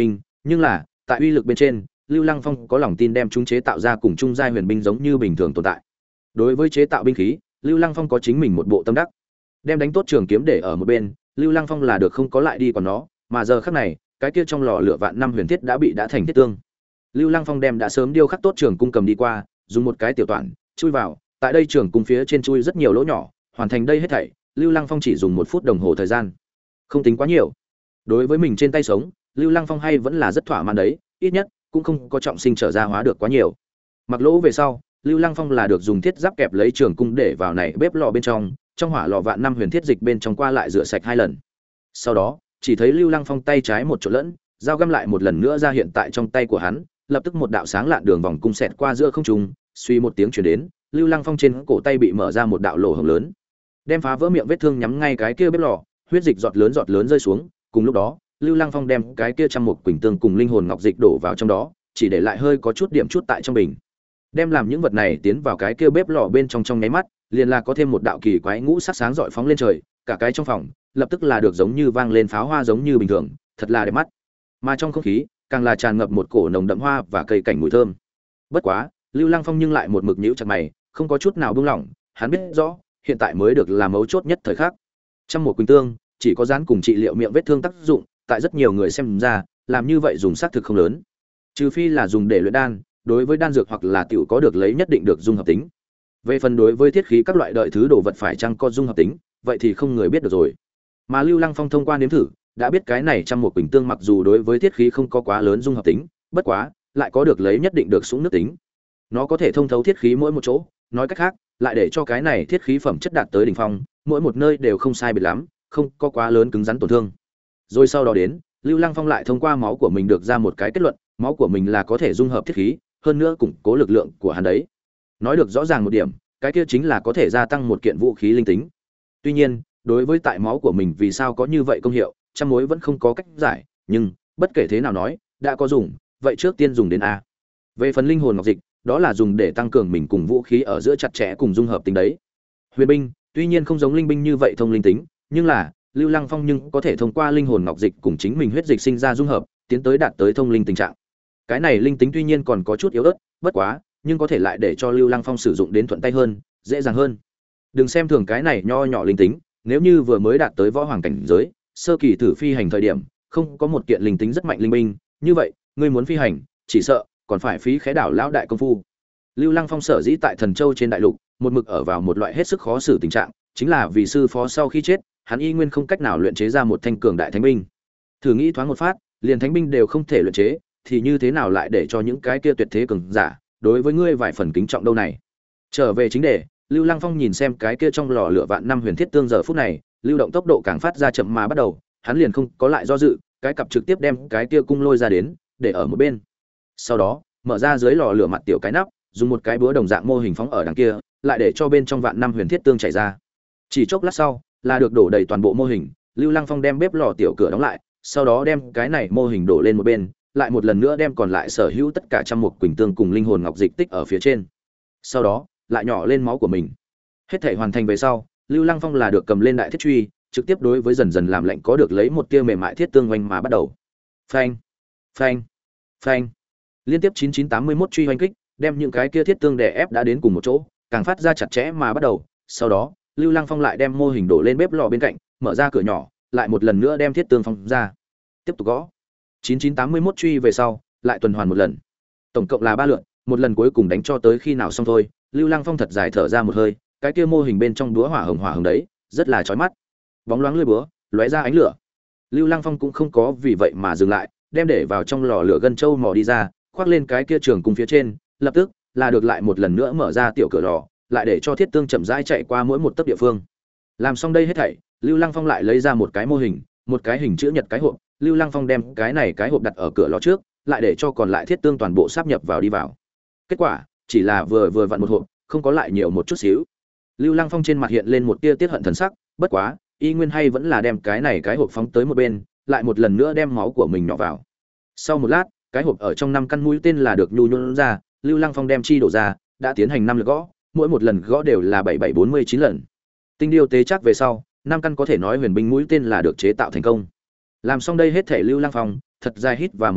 nhưng là tại uy lực bên trên Lưu Lăng Phong có lòng tin đem chúng chế tạo ra cùng trung giai huyền binh giống như bình thường tồn tại. Đối với chế tạo binh khí, Lưu Lăng Phong có chính mình một bộ tâm đắc. Đem đánh tốt trường kiếm để ở một bên, Lưu Lăng Phong là được không có lại đi còn nó, mà giờ khắc này, cái kia trong lò lửa vạn năm huyền thiết đã bị đã thành thiết tương. Lưu Lăng Phong đem đã sớm điêu khắc tốt trường cung cầm đi qua, dùng một cái tiểu toản chui vào, tại đây trường cung phía trên chui rất nhiều lỗ nhỏ, hoàn thành đây hết thảy, Lưu Lăng Phong chỉ dùng một phút đồng hồ thời gian. Không tính quá nhiều. Đối với mình trên tay sống, Lưu Lăng Phong hay vẫn là rất thỏa mãn đấy, ít nhất cũng không có trọng sinh trở ra hóa được quá nhiều. Mặc lỗ về sau, Lưu Lăng Phong là được dùng thiết giáp kẹp lấy trường cung để vào này bếp lò bên trong, trong hỏa lò vạn năm huyền thiết dịch bên trong qua lại rửa sạch hai lần. Sau đó, chỉ thấy Lưu Lăng Phong tay trái một chỗ lẫn, dao găm lại một lần nữa ra hiện tại trong tay của hắn, lập tức một đạo sáng lạn đường vòng cung xẹt qua giữa không trung, suy một tiếng truyền đến, Lưu Lăng Phong trên cổ tay bị mở ra một đạo lỗ hổng lớn, đem phá vỡ miệng vết thương nhắm ngay cái kia bếp lò, huyết dịch giọt lớn giọt lớn rơi xuống, cùng lúc đó, Lưu Lăng Phong đem cái kia trăm mục quỳnh tương cùng linh hồn ngọc dịch đổ vào trong đó, chỉ để lại hơi có chút điểm chút tại trong bình. Đem làm những vật này tiến vào cái kia bếp lò bên trong trong nháy mắt, liền là có thêm một đạo kỳ quái ngũ sắc sáng rọi phóng lên trời, cả cái trong phòng lập tức là được giống như vang lên pháo hoa giống như bình thường, thật là đẹp mắt. Mà trong không khí, càng là tràn ngập một cổ nồng đậm hoa và cây cảnh mùi thơm. Bất quá, Lưu Lăng Phong nhưng lại một mực nhíu chặt mày, không có chút nào buông lỏng, hắn biết rõ, hiện tại mới được là mấu chốt nhất thời khắc. Trăm mục quỳnh tương, chỉ có dán cùng trị liệu miệng vết thương tác dụng, tại rất nhiều người xem ra, làm như vậy dùng xác thực không lớn. Trừ phi là dùng để luyện đan, đối với đan dược hoặc là tiểu có được lấy nhất định được dung hợp tính. Về phần đối với thiết khí các loại đợi thứ đồ vật phải chăng có dung hợp tính, vậy thì không người biết được rồi. Mà Lưu Lăng Phong thông qua nếm thử, đã biết cái này trăm một quỳnh tương mặc dù đối với thiết khí không có quá lớn dung hợp tính, bất quá, lại có được lấy nhất định được sũng nước tính. Nó có thể thông thấu thiết khí mỗi một chỗ, nói cách khác, lại để cho cái này thiết khí phẩm chất đạt tới đỉnh phong, mỗi một nơi đều không sai biệt lắm, không có quá lớn cứng rắn tổn thương. Rồi sau đó đến, Lưu Lăng Phong lại thông qua máu của mình được ra một cái kết luận, máu của mình là có thể dung hợp thiết khí, hơn nữa củng cố lực lượng của hắn đấy. Nói được rõ ràng một điểm, cái kia chính là có thể gia tăng một kiện vũ khí linh tính. Tuy nhiên, đối với tại máu của mình vì sao có như vậy công hiệu, trăm mối vẫn không có cách giải, nhưng bất kể thế nào nói, đã có dùng, vậy trước tiên dùng đến a. Về phần linh hồn ngọc dịch, đó là dùng để tăng cường mình cùng vũ khí ở giữa chặt chẽ cùng dung hợp tính đấy. Huyền binh, tuy nhiên không giống linh binh như vậy thông linh tính, nhưng là Lưu Lăng Phong nhưng có thể thông qua linh hồn ngọc dịch cùng chính mình huyết dịch sinh ra dung hợp, tiến tới đạt tới thông linh tình trạng. Cái này linh tính tuy nhiên còn có chút yếu ớt, bất quá, nhưng có thể lại để cho Lưu Lăng Phong sử dụng đến thuận tay hơn, dễ dàng hơn. Đừng xem thường cái này nho nhỏ linh tính, nếu như vừa mới đạt tới võ hoàng cảnh giới, sơ kỳ thử phi hành thời điểm, không có một kiện linh tính rất mạnh linh binh, như vậy, ngươi muốn phi hành, chỉ sợ còn phải phí khế đảo lão đại công phu. Lưu Lăng Phong sở dĩ tại Thần Châu trên đại lục, một mực ở vào một loại hết sức khó xử tình trạng, chính là vì sư phó sau khi chết, hắn y nguyên không cách nào luyện chế ra một thanh cường đại thánh binh. Thử nghĩ thoáng một phát, liền thánh binh đều không thể luyện chế, thì như thế nào lại để cho những cái kia tuyệt thế cường giả đối với ngươi vài phần kính trọng đâu này. Trở về chính đề, Lưu Lăng Phong nhìn xem cái kia trong lò lửa vạn năm huyền thiết tương giờ phút này, lưu động tốc độ càng phát ra chậm mà bắt đầu, hắn liền không có lại do dự, cái cặp trực tiếp đem cái kia cung lôi ra đến, để ở một bên. Sau đó, mở ra dưới lò lửa mặt tiểu cái nắp, dùng một cái búa đồng dạng mô hình phóng ở đằng kia, lại để cho bên trong vạn năm huyền thiết tương chảy ra. Chỉ chốc lát sau, là được đổ đầy toàn bộ mô hình, Lưu Lăng Phong đem bếp lò tiểu cửa đóng lại, sau đó đem cái này mô hình đổ lên một bên, lại một lần nữa đem còn lại sở hữu tất cả trăm mục quỳnh tương cùng linh hồn ngọc dịch tích ở phía trên. Sau đó, lại nhỏ lên máu của mình. Hết thể hoàn thành về sau, Lưu Lăng Phong là được cầm lên đại thiết truy, trực tiếp đối với dần dần làm lạnh có được lấy một tia mềm mại thiết tương oanh mà bắt đầu. Phanh, phanh, phanh. Liên tiếp chín chín tám mươi mốt truy hoành kích, đem những cái kia thiết tương đè ép đã đến cùng một chỗ, càng phát ra chặt chẽ mà bắt đầu. Sau đó, Lưu Lăng Phong lại đem mô hình đổ lên bếp lò bên cạnh, mở ra cửa nhỏ, lại một lần nữa đem thiết tương phong ra. Tiếp tục gõ. chín chín tám mươi mốt truy về sau, lại tuần hoàn một lần. Tổng cộng là ba lượt, một lần cuối cùng đánh cho tới khi nào xong thôi, Lưu Lăng Phong thật dài thở ra một hơi, cái kia mô hình bên trong búa hỏa hồng hỏa hồng đấy, rất là chói mắt. Bóng loáng lưỡi búa, lóe ra ánh lửa. Lưu Lăng Phong cũng không có vì vậy mà dừng lại, đem để vào trong lò lửa gân châu mò đi ra, khoác lên cái kia trường cung phía trên, lập tức là được lại một lần nữa mở ra tiểu cửa lò, lại để cho thiết tương chậm rãi chạy qua mỗi một tấc địa phương. Làm xong đây hết thảy, Lưu Lăng Phong lại lấy ra một cái mô hình, một cái hình chữ nhật cái hộp, Lưu Lăng Phong đem cái này cái hộp đặt ở cửa lò trước, lại để cho còn lại thiết tương toàn bộ sáp nhập vào đi vào. Kết quả, chỉ là vừa vừa vặn một hộp, không có lại nhiều một chút xíu. Lưu Lăng Phong trên mặt hiện lên một tia tiết hận thần sắc, bất quá, y nguyên hay vẫn là đem cái này cái hộp phóng tới một bên, lại một lần nữa đem máu của mình nhỏ vào. Sau một lát, cái hộp ở trong năm căn mũi tên là được nhu nhún ra, Lưu Lăng Phong đem chi đổ ra, đã tiến hành năm lượt gõ, mỗi một lần gõ đều là bảy bảy bốn mươi chín lần. Tinh điêu tế chắc về sau, năm căn có thể nói huyền binh mũi tên là được chế tạo thành công. Làm xong đây hết thể Lưu Lăng Phong, thật dài hít vào một hơi,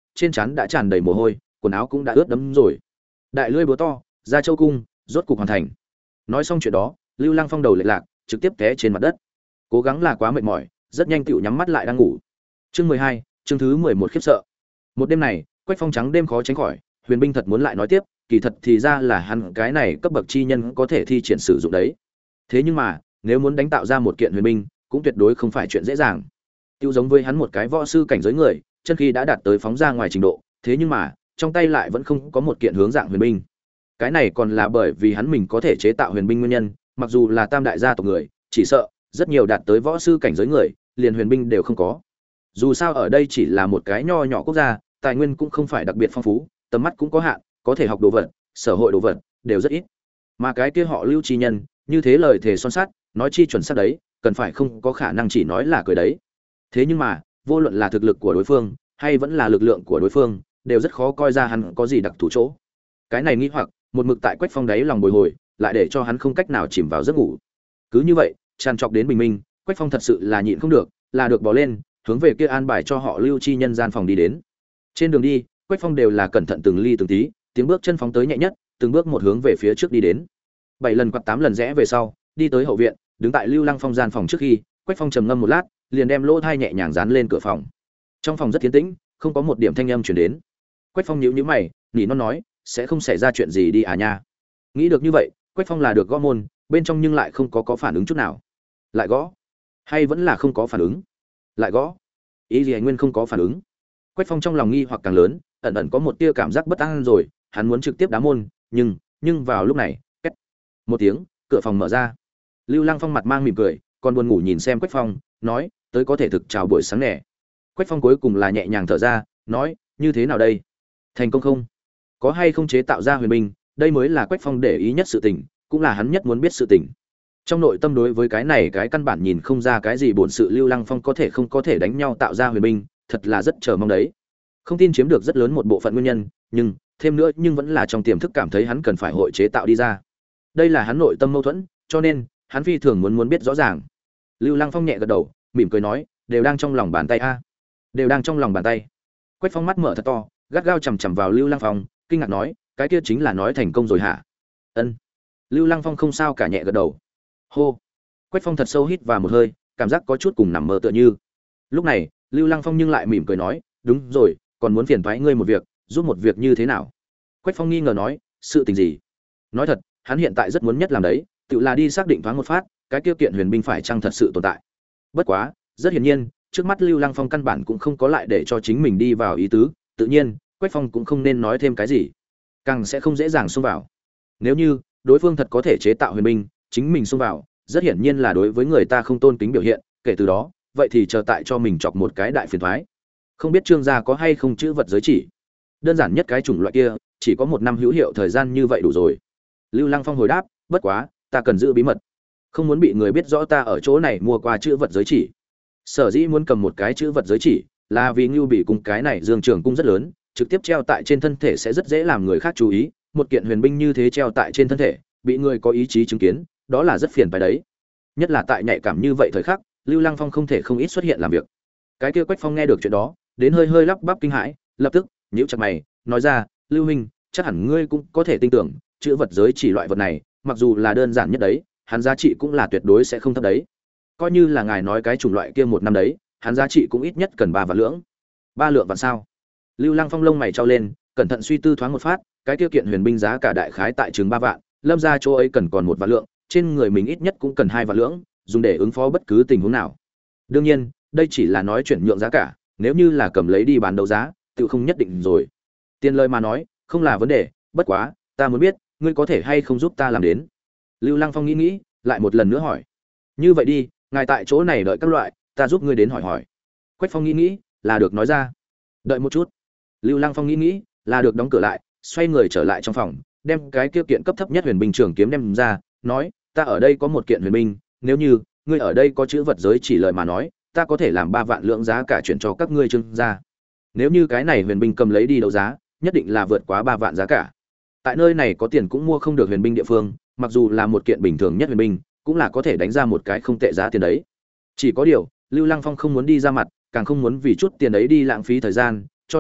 trên trán đã tràn đầy mồ hôi, quần áo cũng đã ướt đẫm rồi. Đại lưỡi búa to, ra châu cung, rốt cục hoàn thành. Nói xong chuyện đó, Lưu Lăng Phong đầu lệch lạc, trực tiếp té trên mặt đất. Cố gắng là quá mệt mỏi, rất nhanh tựu nhắm mắt lại đang ngủ. Chương mười hai, chương thứ mười một khiếp sợ. Một đêm này, Quách Phong trắng đêm khó tránh khỏi, Huyền binh thật muốn lại nói tiếp, kỳ thật thì ra là hắn cái này cấp bậc chi nhân có thể thi triển sử dụng đấy. Thế nhưng mà, nếu muốn đánh tạo ra một kiện huyền binh, cũng tuyệt đối không phải chuyện dễ dàng. Tiêu giống với hắn một cái võ sư cảnh giới người, chân khí đã đạt tới phóng ra ngoài trình độ, thế nhưng mà, trong tay lại vẫn không có một kiện hướng dạng huyền binh. Cái này còn là bởi vì hắn mình có thể chế tạo huyền binh nguyên nhân, mặc dù là tam đại gia tộc người, chỉ sợ rất nhiều đạt tới võ sư cảnh giới người, liền huyền binh đều không có. Dù sao ở đây chỉ là một cái nho nhỏ quốc gia, tài nguyên cũng không phải đặc biệt phong phú, tầm mắt cũng có hạn, có thể học đồ vật, sở hội đồ vật đều rất ít. Mà cái kia họ Lưu chi nhân, như thế lời thề son sắt, nói chi chuẩn xác đấy, cần phải không có khả năng chỉ nói là cười đấy. Thế nhưng mà, vô luận là thực lực của đối phương, hay vẫn là lực lượng của đối phương, đều rất khó coi ra hắn có gì đặc thù chỗ. Cái này nghi hoặc, một mực tại Quách Phong đáy lòng bồi hồi, lại để cho hắn không cách nào chìm vào giấc ngủ. Cứ như vậy, tràn trọc đến bình minh, Quách Phong thật sự là nhịn không được, là được bò lên, hướng về kia an bài cho họ Lưu chi nhân gian phòng đi đến. Trên đường đi, Quách Phong đều là cẩn thận từng ly từng tí, tiếng bước chân phóng tới nhẹ nhất, từng bước một hướng về phía trước đi đến. Bảy lần quạt tám lần rẽ về sau, đi tới hậu viện, đứng tại Lưu Lăng Phong gian phòng trước khi, Quách Phong trầm ngâm một lát, liền đem lỗ thai nhẹ nhàng dán lên cửa phòng. Trong phòng rất yên tĩnh, không có một điểm thanh âm truyền đến. Quách Phong nhíu nhíu mày, nỉ non nói, sẽ không xảy ra chuyện gì đi à nha. Nghĩ được như vậy, Quách Phong là được gõ môn, bên trong nhưng lại không có có phản ứng chút nào. Lại gõ, hay vẫn là không có phản ứng. Lại gõ, ý gì nguyên không có phản ứng. Quách Phong trong lòng nghi hoặc càng lớn, ẩn ẩn có một tia cảm giác bất an rồi, hắn muốn trực tiếp đá môn, nhưng, nhưng vào lúc này, két một tiếng, cửa phòng mở ra. Lưu Lăng Phong mặt mang mỉm cười, còn buồn ngủ nhìn xem Quách Phong, nói, tới có thể thực chào buổi sáng nè. Quách Phong cuối cùng là nhẹ nhàng thở ra, nói, như thế nào đây? Thành công không? Có hay không chế tạo ra huyền binh, đây mới là Quách Phong để ý nhất sự tình, cũng là hắn nhất muốn biết sự tình. Trong nội tâm đối với cái này cái căn bản nhìn không ra cái gì bổn sự Lưu Lăng Phong có thể không có thể đánh nhau tạo ra huyền binh, thật là rất chờ mong đấy. Không tin chiếm được rất lớn một bộ phận nguyên nhân, nhưng thêm nữa nhưng vẫn là trong tiềm thức cảm thấy hắn cần phải hội chế tạo đi ra. Đây là hắn nội tâm mâu thuẫn, cho nên hắn phi thường muốn muốn biết rõ ràng. Lưu Lăng Phong nhẹ gật đầu, mỉm cười nói, đều đang trong lòng bàn tay a. Đều đang trong lòng bàn tay. Quách Phong mắt mở thật to, gắt gao chằm chằm vào Lưu Lăng Phong, kinh ngạc nói, cái kia chính là nói thành công rồi hả? Ân. Lưu Lăng Phong không sao cả nhẹ gật đầu. Hô. Quách Phong thật sâu hít vào một hơi, cảm giác có chút cùng nằm mơ tựa như. Lúc này, Lưu Lăng Phong nhưng lại mỉm cười nói, đúng rồi, còn muốn phiền toái ngươi một việc, giúp một việc như thế nào? Quách Phong nghi ngờ nói, sự tình gì? Nói thật, hắn hiện tại rất muốn nhất làm đấy, tự là đi xác định thoáng một phát, cái kia kiện huyền binh phải chăng thật sự tồn tại. Bất quá, rất hiển nhiên, trước mắt Lưu Lăng Phong căn bản cũng không có lại để cho chính mình đi vào ý tứ, tự nhiên, Quách Phong cũng không nên nói thêm cái gì, càng sẽ không dễ dàng xông vào. Nếu như đối phương thật có thể chế tạo huyền binh, chính mình xông vào, rất hiển nhiên là đối với người ta không tôn kính biểu hiện, kể từ đó, vậy thì chờ tại cho mình chọc một cái đại phiền toái. Không biết Trương gia có hay không chữ vật giới chỉ. Đơn giản nhất cái chủng loại kia, chỉ có một năm hữu hiệu thời gian như vậy đủ rồi. Lưu Lăng Phong hồi đáp, bất quá, ta cần giữ bí mật, không muốn bị người biết rõ ta ở chỗ này mua qua chữ vật giới chỉ. Sở dĩ muốn cầm một cái chữ vật giới chỉ, là vì Ngưu Bị cung cái này Dương Trường cung rất lớn, trực tiếp treo tại trên thân thể sẽ rất dễ làm người khác chú ý, một kiện huyền binh như thế treo tại trên thân thể, bị người có ý chí chứng kiến, đó là rất phiền phải đấy. Nhất là tại nhạy cảm như vậy thời khắc, Lưu Lăng Phong không thể không ít xuất hiện làm việc. Cái kia Quách Phong nghe được chuyện đó, đến hơi hơi lắp bắp kinh hãi, lập tức nhíu chặt mày, nói ra, Lưu huynh, chắc hẳn ngươi cũng có thể tin tưởng, chữ vật giới chỉ loại vật này, mặc dù là đơn giản nhất đấy, hắn giá trị cũng là tuyệt đối sẽ không thấp đấy. Coi như là ngài nói cái chủng loại kia một năm đấy, hắn giá trị cũng ít nhất cần ba vạn lượng. Ba lượng vạn sao? Lưu Lăng Phong lông mày trao lên, cẩn thận suy tư thoáng một phát, cái tiêu kiện huyền binh giá cả đại khái tại chừng ba vạn, lâm ra chỗ ấy cần còn một vạn lượng, trên người mình ít nhất cũng cần hai vạn lượng, dùng để ứng phó bất cứ tình huống nào. Đương nhiên, đây chỉ là nói chuyển nhượng giá cả, nếu như là cầm lấy đi bán đấu giá, tự không nhất định rồi. Tiền lời mà nói, không là vấn đề, bất quá, ta muốn biết, ngươi có thể hay không giúp ta làm đến. Lưu Lăng Phong nghĩ nghĩ, lại một lần nữa hỏi. Như vậy đi, ngài tại chỗ này đợi các loại, ta giúp ngươi đến hỏi hỏi. Quách Phong nghĩ nghĩ, là được nói ra. Đợi một chút. Lưu Lăng Phong nghĩ nghĩ, là được đóng cửa lại, xoay người trở lại trong phòng, đem cái kia kiện cấp thấp nhất huyền binh trường kiếm đem ra, nói, ta ở đây có một kiện huyền binh, nếu như ngươi ở đây có chữ vật giới chỉ lời mà nói, ta có thể làm ba vạn lượng giá cả chuyển cho các ngươi Trương gia. Nếu như cái này huyền binh cầm lấy đi đấu giá, nhất định là vượt quá ba vạn giá cả. Tại nơi này có tiền cũng mua không được huyền binh địa phương, mặc dù là một kiện bình thường nhất huyền binh, cũng là có thể đánh ra một cái không tệ giá tiền đấy. Chỉ có điều, Lưu Lăng Phong không muốn đi ra mặt, càng không muốn vì chút tiền ấy đi lãng phí thời gian, cho nên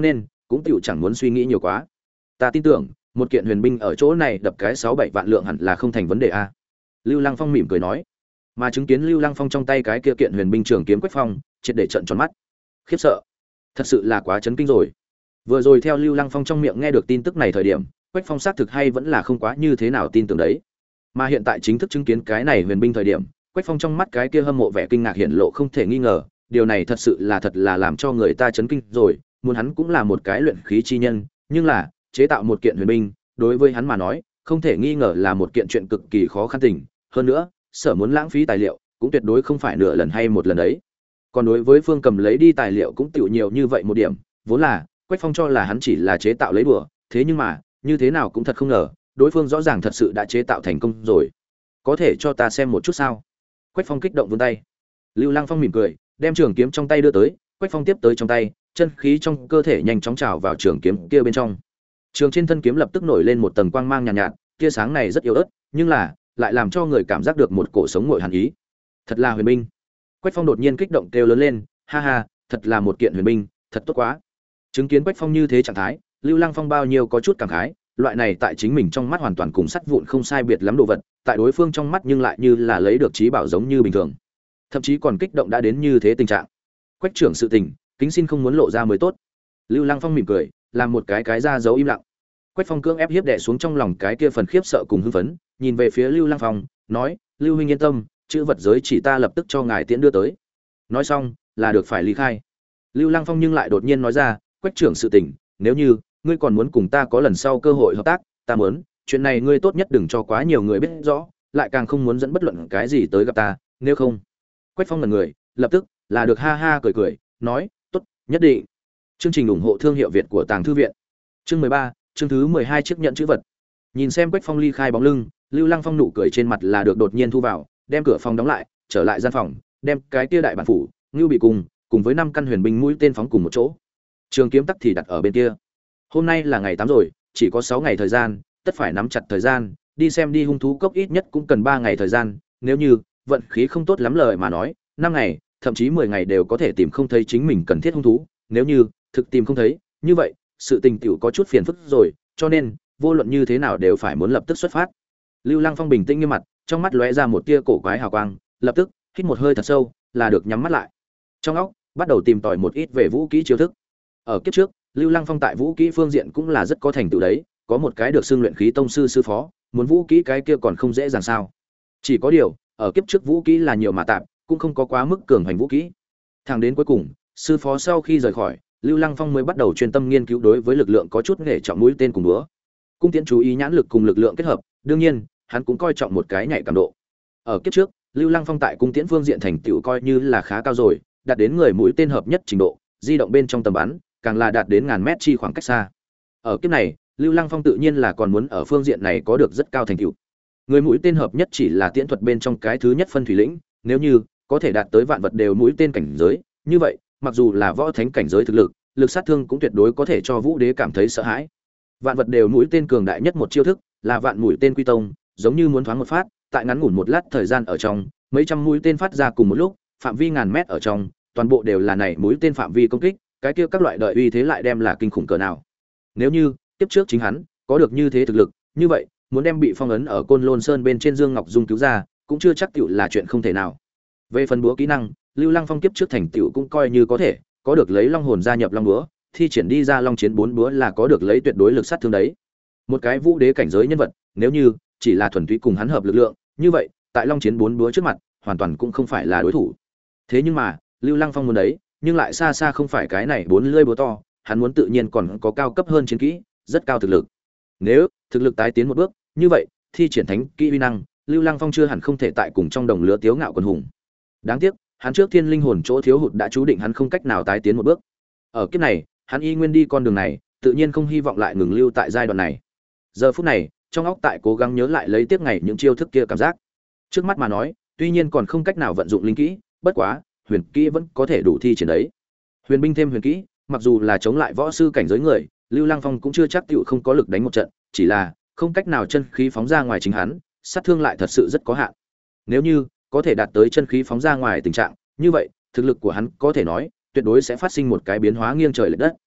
cũng tựu chẳng muốn suy nghĩ nhiều quá. Ta tin tưởng một kiện huyền binh ở chỗ này đập cái sáu bảy vạn lượng hẳn là không thành vấn đề a. Lưu Lăng Phong mỉm cười nói. Mà chứng kiến Lưu Lăng Phong trong tay cái kia kiện huyền binh trường kiếm Quách Phong triệt để trợn tròn mắt, khiếp sợ, thật sự là quá chấn kinh rồi. Vừa rồi theo Lưu Lăng Phong trong miệng nghe được tin tức này thời điểm, Quách Phong xác thực hay vẫn là không quá như thế nào tin tưởng đấy. Mà hiện tại chính thức chứng kiến cái này huyền binh thời điểm, Quách Phong trong mắt cái kia hâm mộ vẻ kinh ngạc hiện lộ không thể nghi ngờ, điều này thật sự là thật là làm cho người ta chấn kinh rồi, muốn hắn cũng là một cái luyện khí chi nhân, nhưng là chế tạo một kiện huyền binh, đối với hắn mà nói, không thể nghi ngờ là một kiện chuyện cực kỳ khó khăn tình, hơn nữa, sở muốn lãng phí tài liệu, cũng tuyệt đối không phải nửa lần hay một lần đấy. Còn đối với Phương Cầm lấy đi tài liệu cũng tiểu nhiều như vậy một điểm, vốn là Quách Phong cho là hắn chỉ là chế tạo lấy đùa, thế nhưng mà, như thế nào cũng thật không ngờ, đối phương rõ ràng thật sự đã chế tạo thành công rồi. Có thể cho ta xem một chút sao? Quách Phong kích động vươn tay. Lưu Lăng Phong mỉm cười, đem trường kiếm trong tay đưa tới, Quách Phong tiếp tới trong tay, chân khí trong cơ thể nhanh chóng trào vào trường kiếm kia bên trong. Trường trên thân kiếm lập tức nổi lên một tầng quang mang nhàn nhạt, nhạt, tia sáng này rất yếu ớt, nhưng là lại làm cho người cảm giác được một cổ sống ngội hàn ý. Thật là huyền binh. Quách Phong đột nhiên kích động kêu lớn lên, ha ha, thật là một kiện huyền binh, thật tốt quá. Chứng kiến Quách Phong như thế trạng thái, Lưu Lăng Phong bao nhiêu có chút cảm khái, loại này tại chính mình trong mắt hoàn toàn cùng sắt vụn không sai biệt lắm đồ vật, tại đối phương trong mắt nhưng lại như là lấy được trí bảo giống như bình thường. Thậm chí còn kích động đã đến như thế tình trạng. Quách trưởng sự tình, kính xin không muốn lộ ra mới tốt. Lưu Lăng Phong mỉm cười, làm một cái cái ra dấu im lặng. Quách Phong cưỡng ép hiếp đè xuống trong lòng cái kia phần khiếp sợ cùng hưng phấn, nhìn về phía Lưu Lăng Phong, nói: "Lưu huynh yên tâm, chữ vật giới chỉ ta lập tức cho ngài tiễn đưa tới." Nói xong, là được phải ly khai. Lưu Lăng Phong nhưng lại đột nhiên nói ra: "Quách trưởng sự tình, nếu như ngươi còn muốn cùng ta có lần sau cơ hội hợp tác, ta muốn, chuyện này ngươi tốt nhất đừng cho quá nhiều người biết rõ, lại càng không muốn dẫn bất luận cái gì tới gặp ta, nếu không." Quách Phong ngẩn người, lập tức là được ha ha cười cười, nói: "Tốt, nhất định." Chương trình ủng hộ thương hiệu Việt của Tàng thư viện. Chương mười ba, chương thứ mười hai chiếc nhận chữ vật. Nhìn xem Quách Phong ly khai bóng lưng, Lưu Lăng Phong nụ cười trên mặt là được đột nhiên thu vào, đem cửa phòng đóng lại, trở lại gian phòng, đem cái kia đại bản phủ, Ngưu Bị cùng, cùng với năm căn huyền binh mũi tên phóng cùng một chỗ. Trường kiếm tắc thì đặt ở bên kia. Hôm nay là ngày tám rồi, chỉ có sáu ngày thời gian, tất phải nắm chặt thời gian, đi xem đi hung thú cốc ít nhất cũng cần ba ngày thời gian, nếu như vận khí không tốt lắm lời mà nói, năm ngày, thậm chí mười ngày đều có thể tìm không thấy chính mình cần thiết hung thú, nếu như thực tìm không thấy, như vậy, sự tình tiểu có chút phiền phức rồi, cho nên, vô luận như thế nào đều phải muốn lập tức xuất phát. Lưu Lăng Phong bình tĩnh như mặt, trong mắt lóe ra một tia cổ quái hào quang, lập tức hít một hơi thật sâu, là được nhắm mắt lại. Trong óc bắt đầu tìm tòi một ít về vũ kỹ chiêu thức. Ở kiếp trước, Lưu Lăng Phong tại vũ kỹ phương diện cũng là rất có thành tựu đấy, có một cái được xưng luyện khí tông sư sư phó, muốn vũ kỹ cái kia còn không dễ dàng sao? Chỉ có điều, ở kiếp trước vũ kỹ là nhiều mà tạm, cũng không có quá mức cường hành vũ kỹ. Thẳng đến cuối cùng, sư phó sau khi rời khỏi, Lưu Lăng Phong mới bắt đầu chuyên tâm nghiên cứu đối với lực lượng có chút nghệ trọng mũi tên cùng búa. Cung tiễn chú ý nhãn lực cùng lực lượng kết hợp, đương nhiên, hắn cũng coi trọng một cái nhạy cảm độ. Ở kiếp trước, Lưu Lăng Phong tại cung tiễn phương diện thành tựu coi như là khá cao rồi, đạt đến người mũi tên hợp nhất trình độ, di động bên trong tầm bắn, càng là đạt đến ngàn mét chi khoảng cách xa. Ở kiếp này, Lưu Lăng Phong tự nhiên là còn muốn ở phương diện này có được rất cao thành tựu. Người mũi tên hợp nhất chỉ là tiễn thuật bên trong cái thứ nhất phân thủy lĩnh, nếu như có thể đạt tới vạn vật đều mũi tên cảnh giới, như vậy, mặc dù là võ thánh cảnh giới thực lực, lực sát thương cũng tuyệt đối có thể cho Vũ Đế cảm thấy sợ hãi. Vạn vật đều mũi tên cường đại nhất một chiêu thức, là vạn mũi tên quy tông, giống như muốn thoáng một phát, tại ngắn ngủn một lát thời gian ở trong, mấy trăm mũi tên phát ra cùng một lúc, phạm vi ngàn mét ở trong, toàn bộ đều là này mũi tên phạm vi công kích, cái kia các loại đợi uy thế lại đem là kinh khủng cỡ nào. Nếu như tiếp trước chính hắn có được như thế thực lực, như vậy, muốn đem bị phong ấn ở Côn Lôn Sơn bên trên Dương Ngọc Dung cứu ra, cũng chưa chắc tựu là chuyện không thể nào. Về phần búa kỹ năng, Lưu Lăng Phong kiếp trước thành tựu cũng coi như có thể, có được lấy long hồn gia nhập long búa, thi triển đi ra long chiến bốn búa là có được lấy tuyệt đối lực sát thương đấy. Một cái vũ đế cảnh giới nhân vật, nếu như chỉ là thuần túy cùng hắn hợp lực lượng, như vậy, tại long chiến bốn búa trước mặt, hoàn toàn cũng không phải là đối thủ. Thế nhưng mà, Lưu Lăng Phong muốn đấy, nhưng lại xa xa không phải cái này bốn lưỡi búa to, hắn muốn tự nhiên còn có cao cấp hơn chiến kỹ, rất cao thực lực. Nếu thực lực tái tiến một bước, như vậy, thi triển thánh kỹ uy năng, Lưu Lăng Phong chưa hẳn không thể tại cùng trong đồng lứa tiếu ngạo quần hùng. Đáng tiếc, hắn trước thiên linh hồn chỗ thiếu hụt đã chú định hắn không cách nào tái tiến một bước. Ở kiếp này, hắn y nguyên đi con đường này, tự nhiên không hy vọng lại ngừng lưu tại giai đoạn này. Giờ phút này, trong óc tại cố gắng nhớ lại lấy tiếp ngày những chiêu thức kia cảm giác. Trước mắt mà nói, tuy nhiên còn không cách nào vận dụng linh kỹ, bất quá, huyền kỹ vẫn có thể đủ thi triển đấy. Huyền binh thêm huyền kỹ, mặc dù là chống lại võ sư cảnh giới người, Lưu Lăng Phong cũng chưa chắc tựu không có lực đánh một trận, chỉ là không cách nào chân khí phóng ra ngoài chính hắn, sát thương lại thật sự rất có hạn. Nếu như có thể đạt tới chân khí phóng ra ngoài tình trạng, như vậy, thực lực của hắn có thể nói tuyệt đối sẽ phát sinh một cái biến hóa nghiêng trời lệch đất.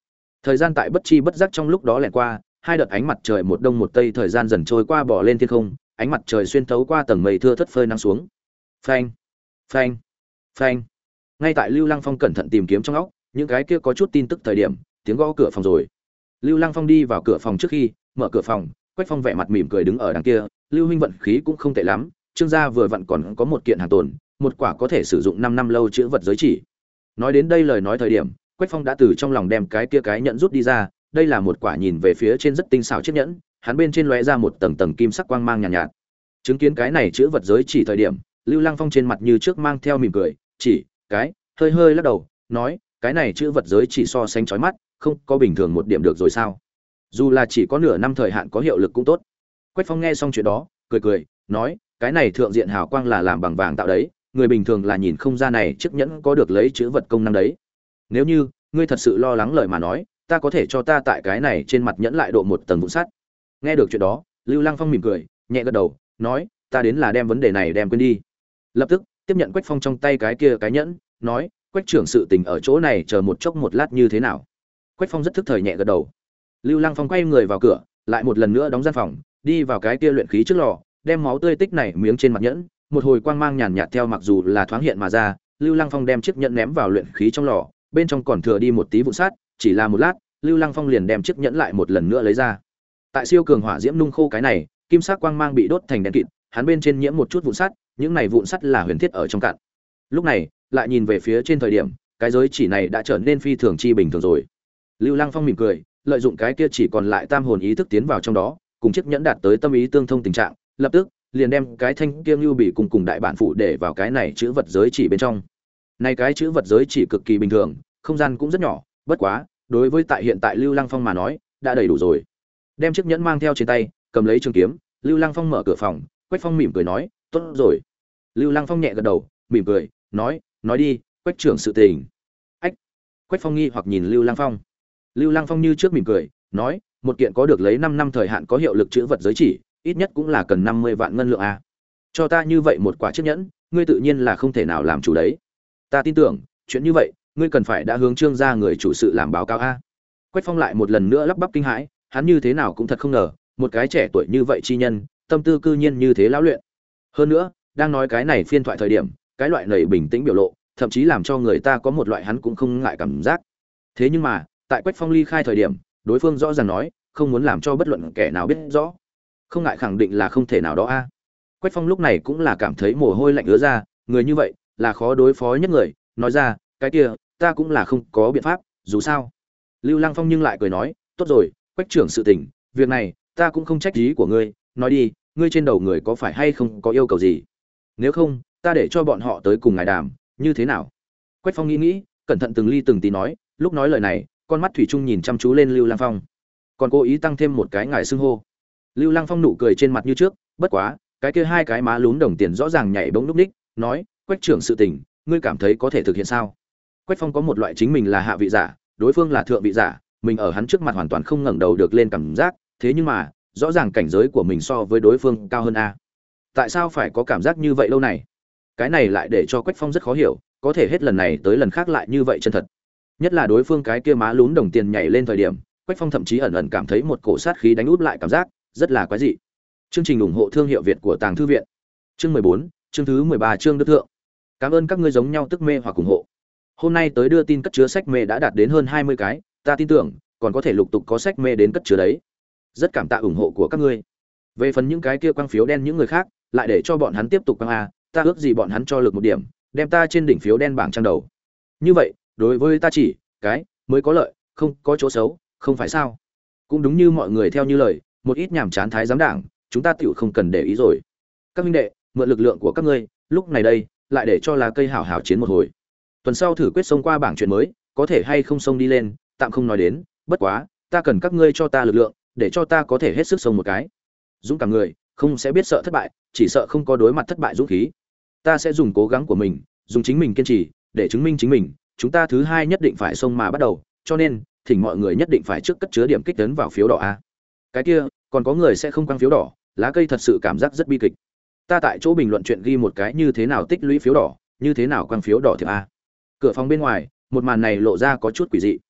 Thời gian tại bất chi bất giác trong lúc đó lẻn qua, hai đợt ánh mặt trời một đông một tây thời gian dần trôi qua bỏ lên thiên không, ánh mặt trời xuyên thấu qua tầng mây thưa thớt phơi nắng xuống. Phanh, phanh, phanh. Ngay tại Lưu Lăng Phong cẩn thận tìm kiếm trong óc, những cái kia có chút tin tức thời điểm, tiếng gõ cửa phòng rồi. Lưu Lăng Phong đi vào cửa phòng trước khi mở cửa phòng, Quách Phong vẻ mặt mỉm cười đứng ở đằng kia, Lưu huynh vận khí cũng không tệ lắm, Trương gia vừa vặn còn có một kiện hàng tồn, một quả có thể sử dụng năm năm lâu chữ vật giới chỉ. Nói đến đây lời nói thời điểm, Quách Phong đã từ trong lòng đem cái kia cái nhẫn rút đi ra, đây là một quả nhìn về phía trên rất tinh xảo chiếc nhẫn, hắn bên trên lóe ra một tầng tầng kim sắc quang mang nhàn nhạt, nhạt. Chứng kiến cái này chữ vật giới chỉ thời điểm, Lưu Lăng Phong trên mặt như trước mang theo mỉm cười, chỉ cái hơi hơi lắc đầu, nói, cái này chữ vật giới chỉ so sánh chói mắt, không có bình thường một điểm được rồi sao? Dù là chỉ có nửa năm thời hạn có hiệu lực cũng tốt. Quách Phong nghe xong chuyện đó, cười cười, nói, cái này thượng diện hào quang là làm bằng vàng tạo đấy, người bình thường là nhìn không ra này chiếc nhẫn có được lấy chữ vật công năng đấy. Nếu như ngươi thật sự lo lắng lời mà nói, ta có thể cho ta tại cái này trên mặt nhẫn lại độ một tầng vụn sắt. Nghe được chuyện đó, Lưu Lăng Phong mỉm cười, nhẹ gật đầu, nói, ta đến là đem vấn đề này đem quên đi. Lập tức tiếp nhận Quách Phong trong tay cái kia cái nhẫn, nói, Quách trưởng sự tình ở chỗ này chờ một chốc một lát như thế nào? Quách Phong rất thức thời nhẹ gật đầu. Lưu Lăng Phong quay người vào cửa, lại một lần nữa đóng gian phòng, đi vào cái kia luyện khí trước lò, đem máu tươi tích này miếng trên mặt nhẫn, một hồi quang mang nhàn nhạt theo mặc dù là thoáng hiện mà ra, Lưu Lăng Phong đem chiếc nhẫn ném vào luyện khí trong lò, bên trong còn thừa đi một tí vụn sắt, chỉ là một lát, Lưu Lăng Phong liền đem chiếc nhẫn lại một lần nữa lấy ra. Tại siêu cường hỏa diễm nung khô cái này, kim sắc quang mang bị đốt thành đen kịt, hắn bên trên nhiễm một chút vụn sắt, những này vụn sắt là huyền thiết ở trong cạn. Lúc này, lại nhìn về phía trên thời điểm, cái giới chỉ này đã trở nên phi thường chi bình thường rồi. Lưu Lăng Phong mỉm cười, lợi dụng cái kia chỉ còn lại tam hồn ý thức tiến vào trong đó, cùng chiếc nhẫn đạt tới tâm ý tương thông tình trạng, lập tức liền đem cái thanh kiêm lưu bị cùng cùng đại bản phụ để vào cái này chữ vật giới chỉ bên trong. Này cái chữ vật giới chỉ cực kỳ bình thường, không gian cũng rất nhỏ, bất quá, đối với tại hiện tại Lưu Lăng Phong mà nói, đã đầy đủ rồi. Đem chiếc nhẫn mang theo trên tay, cầm lấy trường kiếm, Lưu Lăng Phong mở cửa phòng, Quách Phong mỉm cười nói, "Tốt rồi." Lưu Lăng Phong nhẹ gật đầu, mỉm cười, nói, "Nói đi, Quách trưởng sự tình." Ách. Quách Phong nghi hoặc nhìn Lưu Lăng Phong. Lưu Lăng Phong như trước mỉm cười, nói, "Một kiện có được lấy năm năm thời hạn có hiệu lực chữ vật giới chỉ, ít nhất cũng là cần năm mươi vạn ngân lượng a. Cho ta như vậy một quả chiếc nhẫn, ngươi tự nhiên là không thể nào làm chủ đấy. Ta tin tưởng, chuyện như vậy, ngươi cần phải đã hướng Trương gia người chủ sự làm báo cáo a." Quách Phong lại một lần nữa lắp bắp kinh hãi, hắn như thế nào cũng thật không ngờ, một cái trẻ tuổi như vậy chi nhân, tâm tư cư nhiên như thế lão luyện. Hơn nữa, đang nói cái này phiên thoại thời điểm, cái loại này bình tĩnh biểu lộ, thậm chí làm cho người ta có một loại hắn cũng không ngại cảm giác. Thế nhưng mà, tại Quách Phong ly khai thời điểm, đối phương rõ ràng nói, không muốn làm cho bất luận kẻ nào biết rõ. Không ngại khẳng định là không thể nào đó a. Quách Phong lúc này cũng là cảm thấy mồ hôi lạnh ứa ra, người như vậy là khó đối phó nhất người, nói ra, cái kia, ta cũng là không có biện pháp, dù sao. Lưu Lăng Phong nhưng lại cười nói, tốt rồi, Quách trưởng sự tình, việc này, ta cũng không trách ý của ngươi, nói đi, ngươi trên đầu người có phải hay không có yêu cầu gì? Nếu không, ta để cho bọn họ tới cùng ngài đàm, như thế nào? Quách Phong nghĩ nghĩ, cẩn thận từng ly từng tí nói, lúc nói lời này, con mắt thủy chung nhìn chăm chú lên Lưu Lăng Phong, còn cố ý tăng thêm một cái ngài xưng hô. Lưu Lăng Phong nụ cười trên mặt như trước, bất quá, cái kia hai cái má lún đồng tiền rõ ràng nhảy bỗng lúc ních, nói, Quách trưởng sự tình, ngươi cảm thấy có thể thực hiện sao? Quách Phong có một loại chính mình là hạ vị giả, đối phương là thượng vị giả, mình ở hắn trước mặt hoàn toàn không ngẩng đầu được lên cảm giác, thế nhưng mà, rõ ràng cảnh giới của mình so với đối phương cao hơn a. Tại sao phải có cảm giác như vậy lâu này? Cái này lại để cho Quách Phong rất khó hiểu, có thể hết lần này tới lần khác lại như vậy chân thật. Nhất là đối phương cái kia má lún đồng tiền nhảy lên thời điểm, Quách Phong thậm chí ẩn ẩn cảm thấy một cổ sát khí đánh úp lại cảm giác, rất là quái dị. Chương trình ủng hộ thương hiệu Việt của Tàng thư viện. Chương mười bốn, chương thứ mười ba chương đức thượng. Cảm ơn các ngươi giống nhau tức mê hoặc ủng hộ. Hôm nay tới đưa tin cất chứa sách mê đã đạt đến hơn hai mươi cái, ta tin tưởng còn có thể lục tục có sách mê đến cất chứa đấy. Rất cảm tạ ủng hộ của các ngươi. Về phần những cái kia quang phiếu đen những người khác, lại để cho bọn hắn tiếp tục quang a, ta ước gì bọn hắn cho lực một điểm, đem ta trên đỉnh phiếu đen bảng trang đầu. Như vậy, đối với ta chỉ cái mới có lợi, không có chỗ xấu, không phải sao? Cũng đúng như mọi người theo như lời, một ít nhảm chán thái giám đảng, chúng ta tiểu không cần để ý rồi. Các huynh đệ, mượn lực lượng của các ngươi, lúc này đây, lại để cho lá cây hảo hảo chiến một hồi. Tuần sau thử quyết xông qua bảng chuyện mới, có thể hay không xông đi lên, tạm không nói đến, bất quá, ta cần các ngươi cho ta lực lượng, để cho ta có thể hết sức xông một cái. Dũng cảm người, không sẽ biết sợ thất bại, chỉ sợ không có đối mặt thất bại dũng khí. Ta sẽ dùng cố gắng của mình, dùng chính mình kiên trì, để chứng minh chính mình, chúng ta thứ hai nhất định phải xông mà bắt đầu, cho nên, thỉnh mọi người nhất định phải trước cất chứa điểm kích tấn vào phiếu đỏ a. Cái kia, còn có người sẽ không quăng phiếu đỏ, lá cây thật sự cảm giác rất bi kịch. Ta tại chỗ bình luận chuyện ghi một cái như thế nào tích lũy phiếu đỏ, như thế nào quăng phiếu đỏ thiệp a. Cửa phòng bên ngoài, một màn này lộ ra có chút quỷ dị.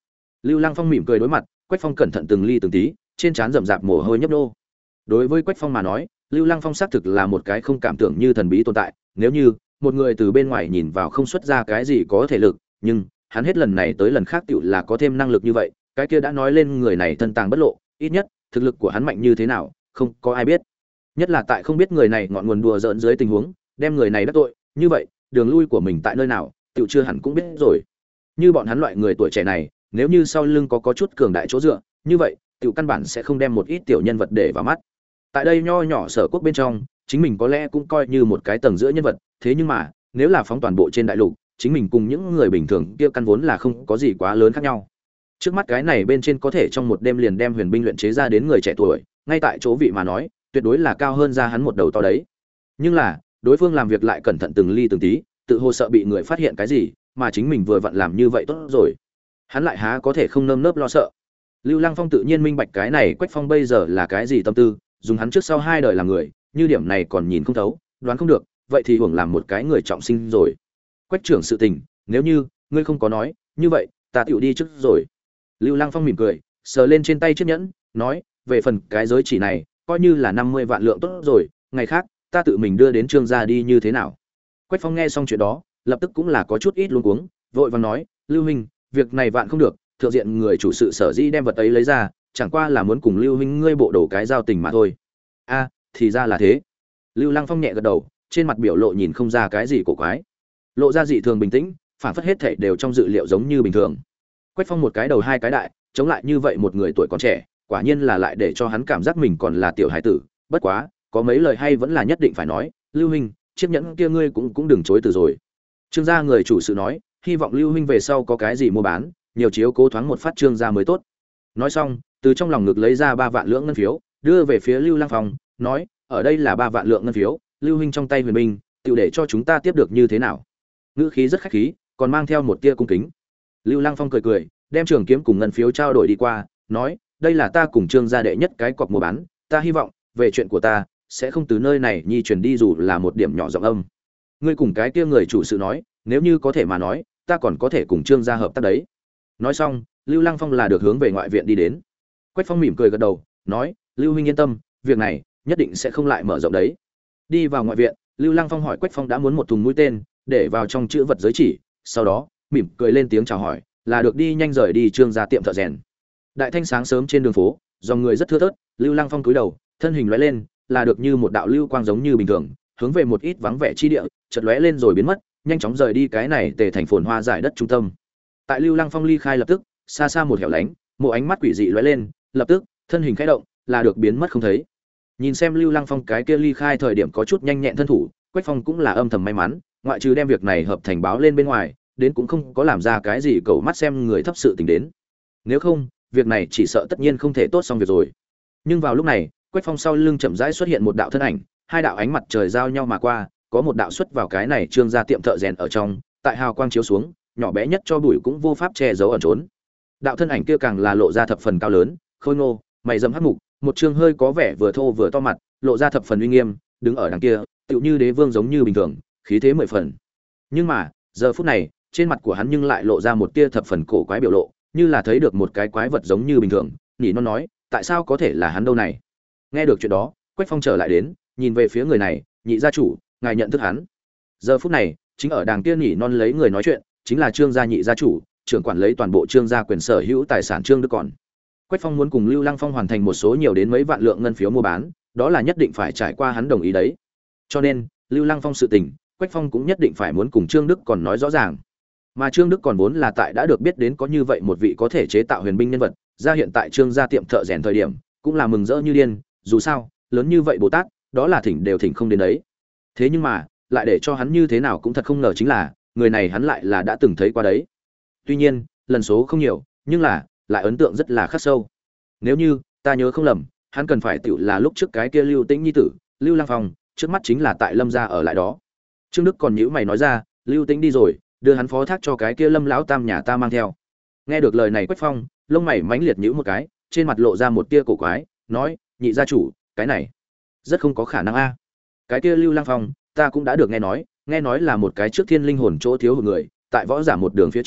Lưu Lăng Phong mỉm cười đối mặt, Quách Phong cẩn thận từng ly từng tí, trên trán rậm rạp mồ hôi nhấp nhô. Đối với Quách Phong mà nói, Lưu Lăng Phong xác thực là một cái không cảm tưởng như thần bí tồn tại, nếu như một người từ bên ngoài nhìn vào không xuất ra cái gì có thể lực, nhưng hắn hết lần này tới lần khác tựu là có thêm năng lực như vậy, cái kia đã nói lên người này thân tàng bất lộ, ít nhất thực lực của hắn mạnh như thế nào, không có ai biết. Nhất là tại không biết người này ngọn nguồn đùa giỡn dưới tình huống, đem người này đắc tội, như vậy, đường lui của mình tại nơi nào, tựu chưa hẳn cũng biết rồi. Như bọn hắn loại người tuổi trẻ này, nếu như sau lưng có có chút cường đại chỗ dựa, như vậy, tựu căn bản sẽ không đem một ít tiểu nhân vật để vào mắt. Tại đây nho nhỏ Sở Quốc bên trong, chính mình có lẽ cũng coi như một cái tầng giữa nhân vật, thế nhưng mà, nếu là phóng toàn bộ trên đại lục, chính mình cùng những người bình thường kia căn vốn là không có gì quá lớn khác nhau. Trước mắt cái này bên trên có thể trong một đêm liền đem huyền binh luyện chế ra đến người trẻ tuổi, ngay tại chỗ vị mà nói, tuyệt đối là cao hơn ra hắn một đầu to đấy. Nhưng là, đối phương làm việc lại cẩn thận từng ly từng tí, tự hồ sợ bị người phát hiện cái gì, mà chính mình vừa vặn làm như vậy tốt rồi. Hắn lại há có thể không nơm nớp lo sợ. Lưu Lăng Phong tự nhiên minh bạch cái này Quách Phong bây giờ là cái gì tâm tư, dùng hắn trước sau hai đời làm người, như điểm này còn nhìn không thấu, đoán không được, vậy thì hưởng làm một cái người trọng sinh rồi. Quách trưởng sự tình, nếu như ngươi không có nói, như vậy, ta tựu đi trước rồi. Lưu Lăng Phong mỉm cười, sờ lên trên tay chiếc nhẫn, nói, về phần cái giới chỉ này, coi như là năm mươi vạn lượng tốt rồi, ngày khác, ta tự mình đưa đến Trương gia đi như thế nào. Quách Phong nghe xong chuyện đó, lập tức cũng là có chút ít luống cuống, vội vàng nói, Lưu huynh, việc này vạn không được, thượng diện người chủ sự sở dĩ đem vật ấy lấy ra, chẳng qua là muốn cùng Lưu huynh ngươi bộ đồ cái giao tình mà thôi. A, thì ra là thế. Lưu Lăng Phong nhẹ gật đầu, trên mặt biểu lộ nhìn không ra cái gì cổ quái, lộ ra dị thường bình tĩnh, phản phất hết thảy đều trong dự liệu giống như bình thường. Quách Phong một cái đầu hai cái đại, chống lại như vậy một người tuổi còn trẻ, quả nhiên là lại để cho hắn cảm giác mình còn là tiểu hải tử, bất quá, có mấy lời hay vẫn là nhất định phải nói, Lưu huynh, chiếc nhẫn kia ngươi cũng cũng đừng chối từ rồi. Trương gia người chủ sự nói, hy vọng Lưu huynh về sau có cái gì mua bán, nhiều chiếu cố thoáng một phát Trương gia mới tốt. Nói xong, từ trong lòng ngực lấy ra ba vạn lượng ngân phiếu, đưa về phía Lưu Lăng Phong, nói, ở đây là ba vạn lượng ngân phiếu, Lưu huynh trong tay huyền binh, tiểu để cho chúng ta tiếp được như thế nào. Ngữ khí rất khách khí, còn mang theo một tia cung kính. Lưu Lăng Phong cười cười, đem trường kiếm cùng ngân phiếu trao đổi đi qua, nói, đây là ta cùng Trương gia đệ nhất cái cọc mua bán, ta hy vọng, về chuyện của ta, sẽ không từ nơi này nhi truyền đi dù là một điểm nhỏ giọng âm. Ngươi cùng cái kia người chủ sự nói, nếu như có thể mà nói, ta còn có thể cùng Trương gia hợp tác đấy. Nói xong, Lưu Lăng Phong là được hướng về ngoại viện đi đến. Quách Phong mỉm cười gật đầu, nói, Lưu huynh yên tâm, việc này nhất định sẽ không lại mở rộng đấy. Đi vào ngoại viện, Lưu Lăng Phong hỏi Quách Phong đã muốn một thùng mũi tên, để vào trong chữ vật giới chỉ, sau đó, mỉm cười lên tiếng chào hỏi, là được đi nhanh rời đi Trương gia tiệm thợ rèn. Đại thanh sáng sớm trên đường phố, dòng người rất thưa thớt, Lưu Lăng Phong cúi đầu, thân hình lóe lên, là được như một đạo lưu quang giống như bình thường, hướng về một ít vắng vẻ chi địa, chợt lóe lên rồi biến mất, nhanh chóng rời đi cái này tề thành phồn hoa giải đất trung tâm. Tại Lưu Lăng Phong ly khai lập tức, xa xa một hẻo lánh, một ánh mắt quỷ dị lóe lên, lập tức, thân hình khẽ động, là được biến mất không thấy. Nhìn xem Lưu Lăng Phong cái kia ly khai thời điểm có chút nhanh nhẹn thân thủ, Quách Phong cũng là âm thầm may mắn, ngoại trừ đem việc này hợp thành báo lên bên ngoài, đến cũng không có làm ra cái gì cầu mắt xem người thấp sự tình đến. Nếu không, việc này chỉ sợ tất nhiên không thể tốt xong việc rồi. Nhưng vào lúc này, Quách Phong sau lưng chậm rãi xuất hiện một đạo thân ảnh, hai đạo ánh mặt trời giao nhau mà qua, có một đạo xuất vào cái này Trương gia tiệm thợ rèn ở trong, tại hào quang chiếu xuống, nhỏ bé nhất cho bụi cũng vô pháp che giấu ẩn trốn. Đạo thân ảnh kia càng là lộ ra thập phần cao lớn, khôi ngô, mày rậm hắc mục, một trương hơi có vẻ vừa thô vừa to mặt, lộ ra thập phần uy nghiêm, đứng ở đằng kia, tựu như đế vương giống như bình thường, khí thế mười phần. Nhưng mà, giờ phút này, trên mặt của hắn nhưng lại lộ ra một tia thập phần cổ quái biểu lộ, như là thấy được một cái quái vật giống như bình thường, nhỉ non nói, tại sao có thể là hắn đâu này? Nghe được chuyện đó, Quách Phong trở lại đến, nhìn về phía người này, nhị gia chủ, ngài nhận thức hắn. Giờ phút này, chính ở đàng kia nhỉ non lấy người nói chuyện, chính là Trương gia nhị gia chủ, trưởng quản lấy toàn bộ Trương gia quyền sở hữu tài sản Trương Đức Còn. Quách Phong muốn cùng Lưu Lăng Phong hoàn thành một số nhiều đến mấy vạn lượng ngân phiếu mua bán, đó là nhất định phải trải qua hắn đồng ý đấy. Cho nên, Lưu Lăng Phong sự tình, Quách Phong cũng nhất định phải muốn cùng Trương Đức Còn nói rõ ràng. Mà Trương Đức Còn vốn là tại đã được biết đến có như vậy một vị có thể chế tạo huyền binh nhân vật, ra hiện tại Trương gia tiệm thợ rèn thời điểm, cũng là mừng rỡ như điên, dù sao, lớn như vậy Bồ Tát, đó là thỉnh đều thỉnh không đến đấy. Thế nhưng mà, lại để cho hắn như thế nào cũng thật không ngờ chính là, người này hắn lại là đã từng thấy qua đấy. Tuy nhiên, lần số không nhiều, nhưng là lại ấn tượng rất là khắc sâu. Nếu như ta nhớ không lầm, hắn cần phải tựu là lúc trước cái kia Lưu Tĩnh nhi tử, Lưu Lăng Phong, trước mắt chính là tại Lâm gia ở lại đó. Trương Đức Còn nhíu mày nói ra, Lưu Tĩnh đi rồi, đưa hắn phó thác cho cái kia Lâm lão tam nhà ta mang theo. Nghe được lời này Quách Phong, lông mày mãnh liệt nhíu một cái, trên mặt lộ ra một tia cổ quái, nói, nhị gia chủ, cái này rất không có khả năng a. Cái kia Lưu Lăng Phong, ta cũng đã được nghe nói, nghe nói là một cái trước thiên linh hồn chỗ thiếu hụt người, tại võ giả một đường phía trên,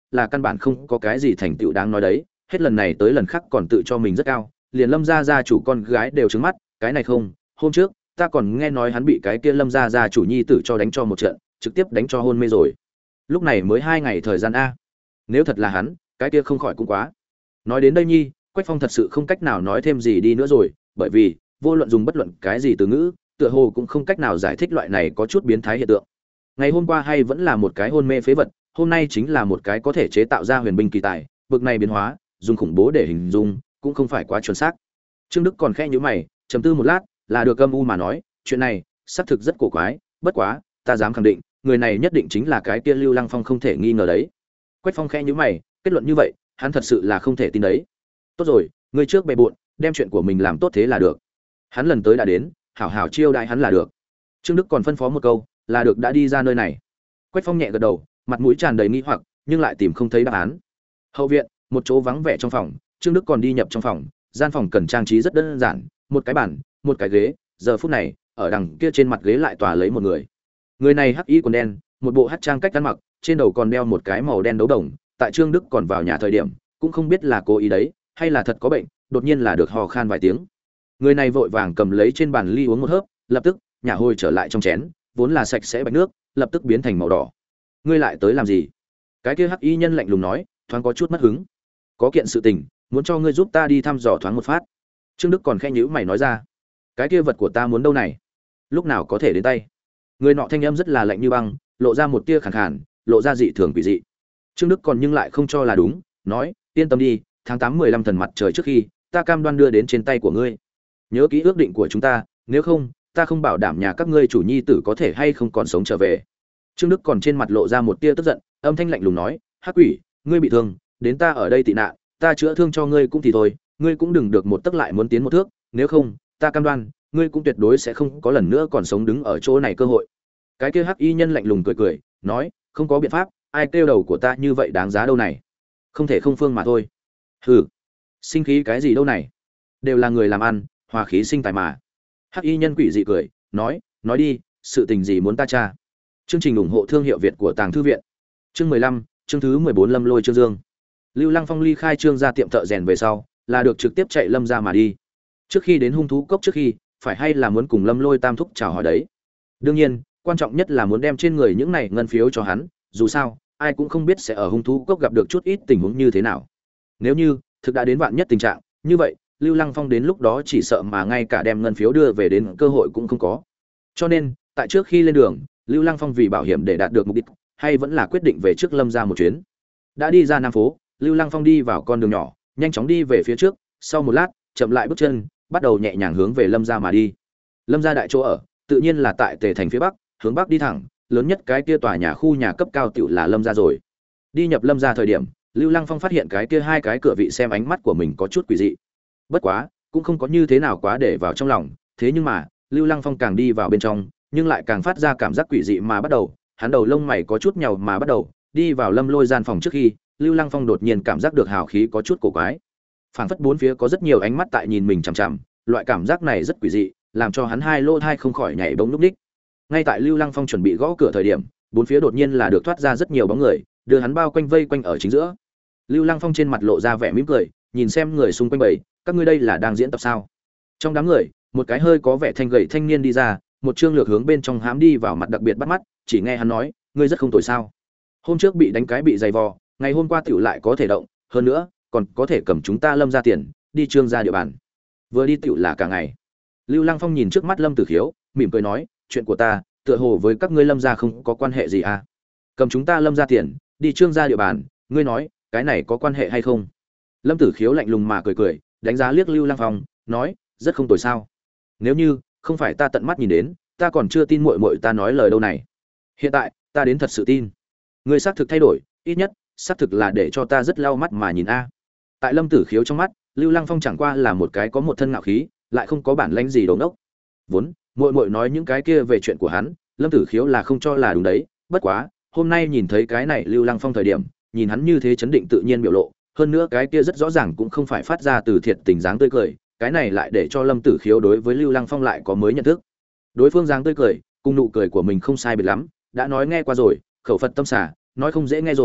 là căn bản không có cái gì thành tựu đáng nói đấy, hết lần này tới lần khác còn tự cho mình rất cao, liền Lâm gia gia chủ con gái đều trừng mắt, cái này không, hôm trước ta còn nghe nói hắn bị cái kia Lâm gia gia chủ nhi tử cho đánh cho một trận, trực tiếp đánh cho hôn mê rồi. Lúc này mới hai ngày thời gian a. Nếu thật là hắn, cái kia không khỏi cũng quá. Nói đến đây nhi, Quách Phong thật sự không cách nào nói thêm gì đi nữa rồi, bởi vì vô luận dùng bất luận cái gì từ ngữ, tựa hồ cũng không cách nào giải thích loại này có chút biến thái hiện tượng. Ngày hôm qua hay vẫn là một cái hôn mê phế vật, hôm nay chính là một cái có thể chế tạo ra huyền binh kỳ tài, bực này biến hóa, dùng khủng bố để hình dung, cũng không phải quá chuẩn xác. Trương Đức còn khẽ nhíu mày, trầm tư một lát, là được âm u mà nói, chuyện này, xác thực rất cổ quái, bất quá, ta dám khẳng định, người này nhất định chính là cái kia Lưu Lăng Phong không thể nghi ngờ đấy. Quách Phong khẽ nhíu mày, kết luận như vậy, hắn thật sự là không thể tin đấy. Tốt rồi, ngươi trước bề bộn, đem chuyện của mình làm tốt thế là được. Hắn lần tới đã đến, hảo hảo chiêu đãi hắn là được. Trương Đức còn phân phó một câu, là được đã đi ra nơi này. Quách Phong nhẹ gật đầu, mặt mũi tràn đầy nghi hoặc, nhưng lại tìm không thấy đáp án. Hậu viện, một chỗ vắng vẻ trong phòng, Trương Đức còn đi nhập trong phòng, gian phòng cần trang trí rất đơn giản, một cái bàn, một cái ghế, giờ phút này, ở đằng kia trên mặt ghế lại tòa lấy một người. Người này hắc y quần đen, một bộ hắc trang cách ăn mặc, trên đầu còn đeo một cái màu đen đấu đồng, tại Trương Đức còn vào nhà thời điểm, cũng không biết là cố ý đấy, hay là thật có bệnh, đột nhiên là được hò khan vài tiếng. Người này vội vàng cầm lấy trên bàn ly uống một hớp, lập tức, nhả hôi trở lại trong chén, vốn là sạch sẽ bạch nước, lập tức biến thành màu đỏ. Ngươi lại tới làm gì? Cái kia hắc y nhân lạnh lùng nói, thoáng có chút mất hứng. Có kiện sự tình, muốn cho ngươi giúp ta đi thăm dò thoáng một phát. Trương Đức còn khẽ nhíu mày nói ra, cái kia vật của ta muốn đâu này? Lúc nào có thể đến tay? Người nọ thanh âm rất là lạnh như băng, lộ ra một tia khàn khàn, lộ ra dị thường quỷ dị. Trương Đức còn nhưng lại không cho là đúng, nói, yên tâm đi, tháng tám mười lăm thần mặt trời trước khi, ta cam đoan đưa đến trên tay của ngươi. Nhớ kỹ ước định của chúng ta, nếu không, ta không bảo đảm nhà các ngươi chủ nhi tử có thể hay không còn sống trở về. Trương Đức còn trên mặt lộ ra một tia tức giận, âm thanh lạnh lùng nói, hắc quỷ, ngươi bị thương, đến ta ở đây tị nạn, ta chữa thương cho ngươi cũng thì thôi, ngươi cũng đừng được một tấc lại muốn tiến một thước, nếu không, ta cam đoan, ngươi cũng tuyệt đối sẽ không có lần nữa còn sống đứng ở chỗ này cơ hội. Cái kia hắc y nhân lạnh lùng cười cười, nói, không có biện pháp, ai kêu đầu của ta như vậy đáng giá đâu này, không thể không phương mà thôi. Hừ, sinh khí cái gì đâu này, đều là người làm ăn, hòa khí sinh tài mà. Hắc y nhân quỷ dị cười, nói, nói đi, sự tình gì muốn ta tra. Chương trình ủng hộ thương hiệu Việt của Tàng Thư viện. Chương mười lăm, chương thứ mười bốn Lâm Lôi Trương Dương. Lưu Lăng Phong ly khai Trương gia tiệm thợ rèn về sau, là được trực tiếp chạy Lâm gia mà đi. Trước khi đến hung thú cốc trước khi, phải hay là muốn cùng Lâm Lôi tam thúc chào hỏi đấy. Đương nhiên, quan trọng nhất là muốn đem trên người những này ngân phiếu cho hắn, dù sao, ai cũng không biết sẽ ở hung thú cốc gặp được chút ít tình huống như thế nào. Nếu như thực đã đến vạn nhất tình trạng, như vậy, Lưu Lăng Phong đến lúc đó chỉ sợ mà ngay cả đem ngân phiếu đưa về đến cơ hội cũng không có. Cho nên, tại trước khi lên đường, Lưu Lăng Phong vì bảo hiểm để đạt được mục đích, hay vẫn là quyết định về trước Lâm gia một chuyến. Đã đi ra Nam phố, Lưu Lăng Phong đi vào con đường nhỏ, nhanh chóng đi về phía trước, sau một lát, chậm lại bước chân, bắt đầu nhẹ nhàng hướng về Lâm gia mà đi. Lâm gia đại chỗ ở, tự nhiên là tại Tề thành phía bắc, hướng bắc đi thẳng, lớn nhất cái kia tòa nhà khu nhà cấp cao tiểu là Lâm gia rồi. Đi nhập Lâm gia thời điểm, Lưu Lăng Phong phát hiện cái kia hai cái cửa vị xem ánh mắt của mình có chút quỷ dị. Bất quá, cũng không có như thế nào quá để vào trong lòng, thế nhưng mà, Lưu Lăng Phong càng đi vào bên trong, nhưng lại càng phát ra cảm giác quỷ dị mà bắt đầu, hắn đầu lông mày có chút nhàu mà bắt đầu, đi vào Lâm Lôi gian phòng trước khi, Lưu Lăng Phong đột nhiên cảm giác được hào khí có chút cổ quái. Phảng phất bốn phía có rất nhiều ánh mắt tại nhìn mình chằm chằm, loại cảm giác này rất quỷ dị, làm cho hắn hai lỗ tai không khỏi nhảy bỗng lúc đích. Ngay tại Lưu Lăng Phong chuẩn bị gõ cửa thời điểm, bốn phía đột nhiên là được thoát ra rất nhiều bóng người, đưa hắn bao quanh vây quanh ở chính giữa. Lưu Lăng Phong trên mặt lộ ra vẻ mỉm cười, nhìn xem người xung quanh bầy, các ngươi đây là đang diễn tập sao? Trong đám người, một cái hơi có vẻ thanh gầy thanh niên đi ra, một trương lược hướng bên trong hám đi vào mặt đặc biệt bắt mắt, chỉ nghe hắn nói, ngươi rất không tồi sao? Hôm trước bị đánh cái bị dày vò, ngày hôm qua tiểu lại có thể động, hơn nữa, còn có thể cầm chúng ta Lâm ra tiền, đi Trương ra địa bàn. Vừa đi tiểu là cả ngày. Lưu Lăng Phong nhìn trước mắt Lâm Tử Khiếu, mỉm cười nói, chuyện của ta, tựa hồ với các ngươi Lâm gia không có quan hệ gì à? Cầm chúng ta Lâm ra tiền, đi Trương ra địa bàn, ngươi nói, cái này có quan hệ hay không? Lâm Tử Khiếu lạnh lùng mà cười cười, đánh giá liếc Lưu Lăng Phong, nói, rất không tồi sao? Nếu như không phải ta tận mắt nhìn đến, ta còn chưa tin muội muội ta nói lời đâu này. Hiện tại, ta đến thật sự tin. Ngươi xác thực thay đổi, ít nhất, xác thực là để cho ta rất lau mắt mà nhìn a. Tại Lâm Tử Khiếu trong mắt, Lưu Lăng Phong chẳng qua là một cái có một thân ngạo khí, lại không có bản lĩnh gì đồ ngốc. Vốn, muội muội nói những cái kia về chuyện của hắn, Lâm Tử Khiếu là không cho là đúng đấy, bất quá, hôm nay nhìn thấy cái này Lưu Lăng Phong thời điểm, nhìn hắn như thế chấn định tự nhiên biểu lộ, hơn nữa cái kia rất rõ ràng cũng không phải phát ra từ thiệt tình dáng tươi cười, cái này lại để cho Lâm Tử Khiếu đối với Lưu Lăng Phong lại có mới nhận thức. Đối phương dáng tươi cười, cùng nụ cười của mình không sai biệt lắm, đã nói nghe qua rồi, khẩu Phật tâm xả, nói không dễ nghe rồi,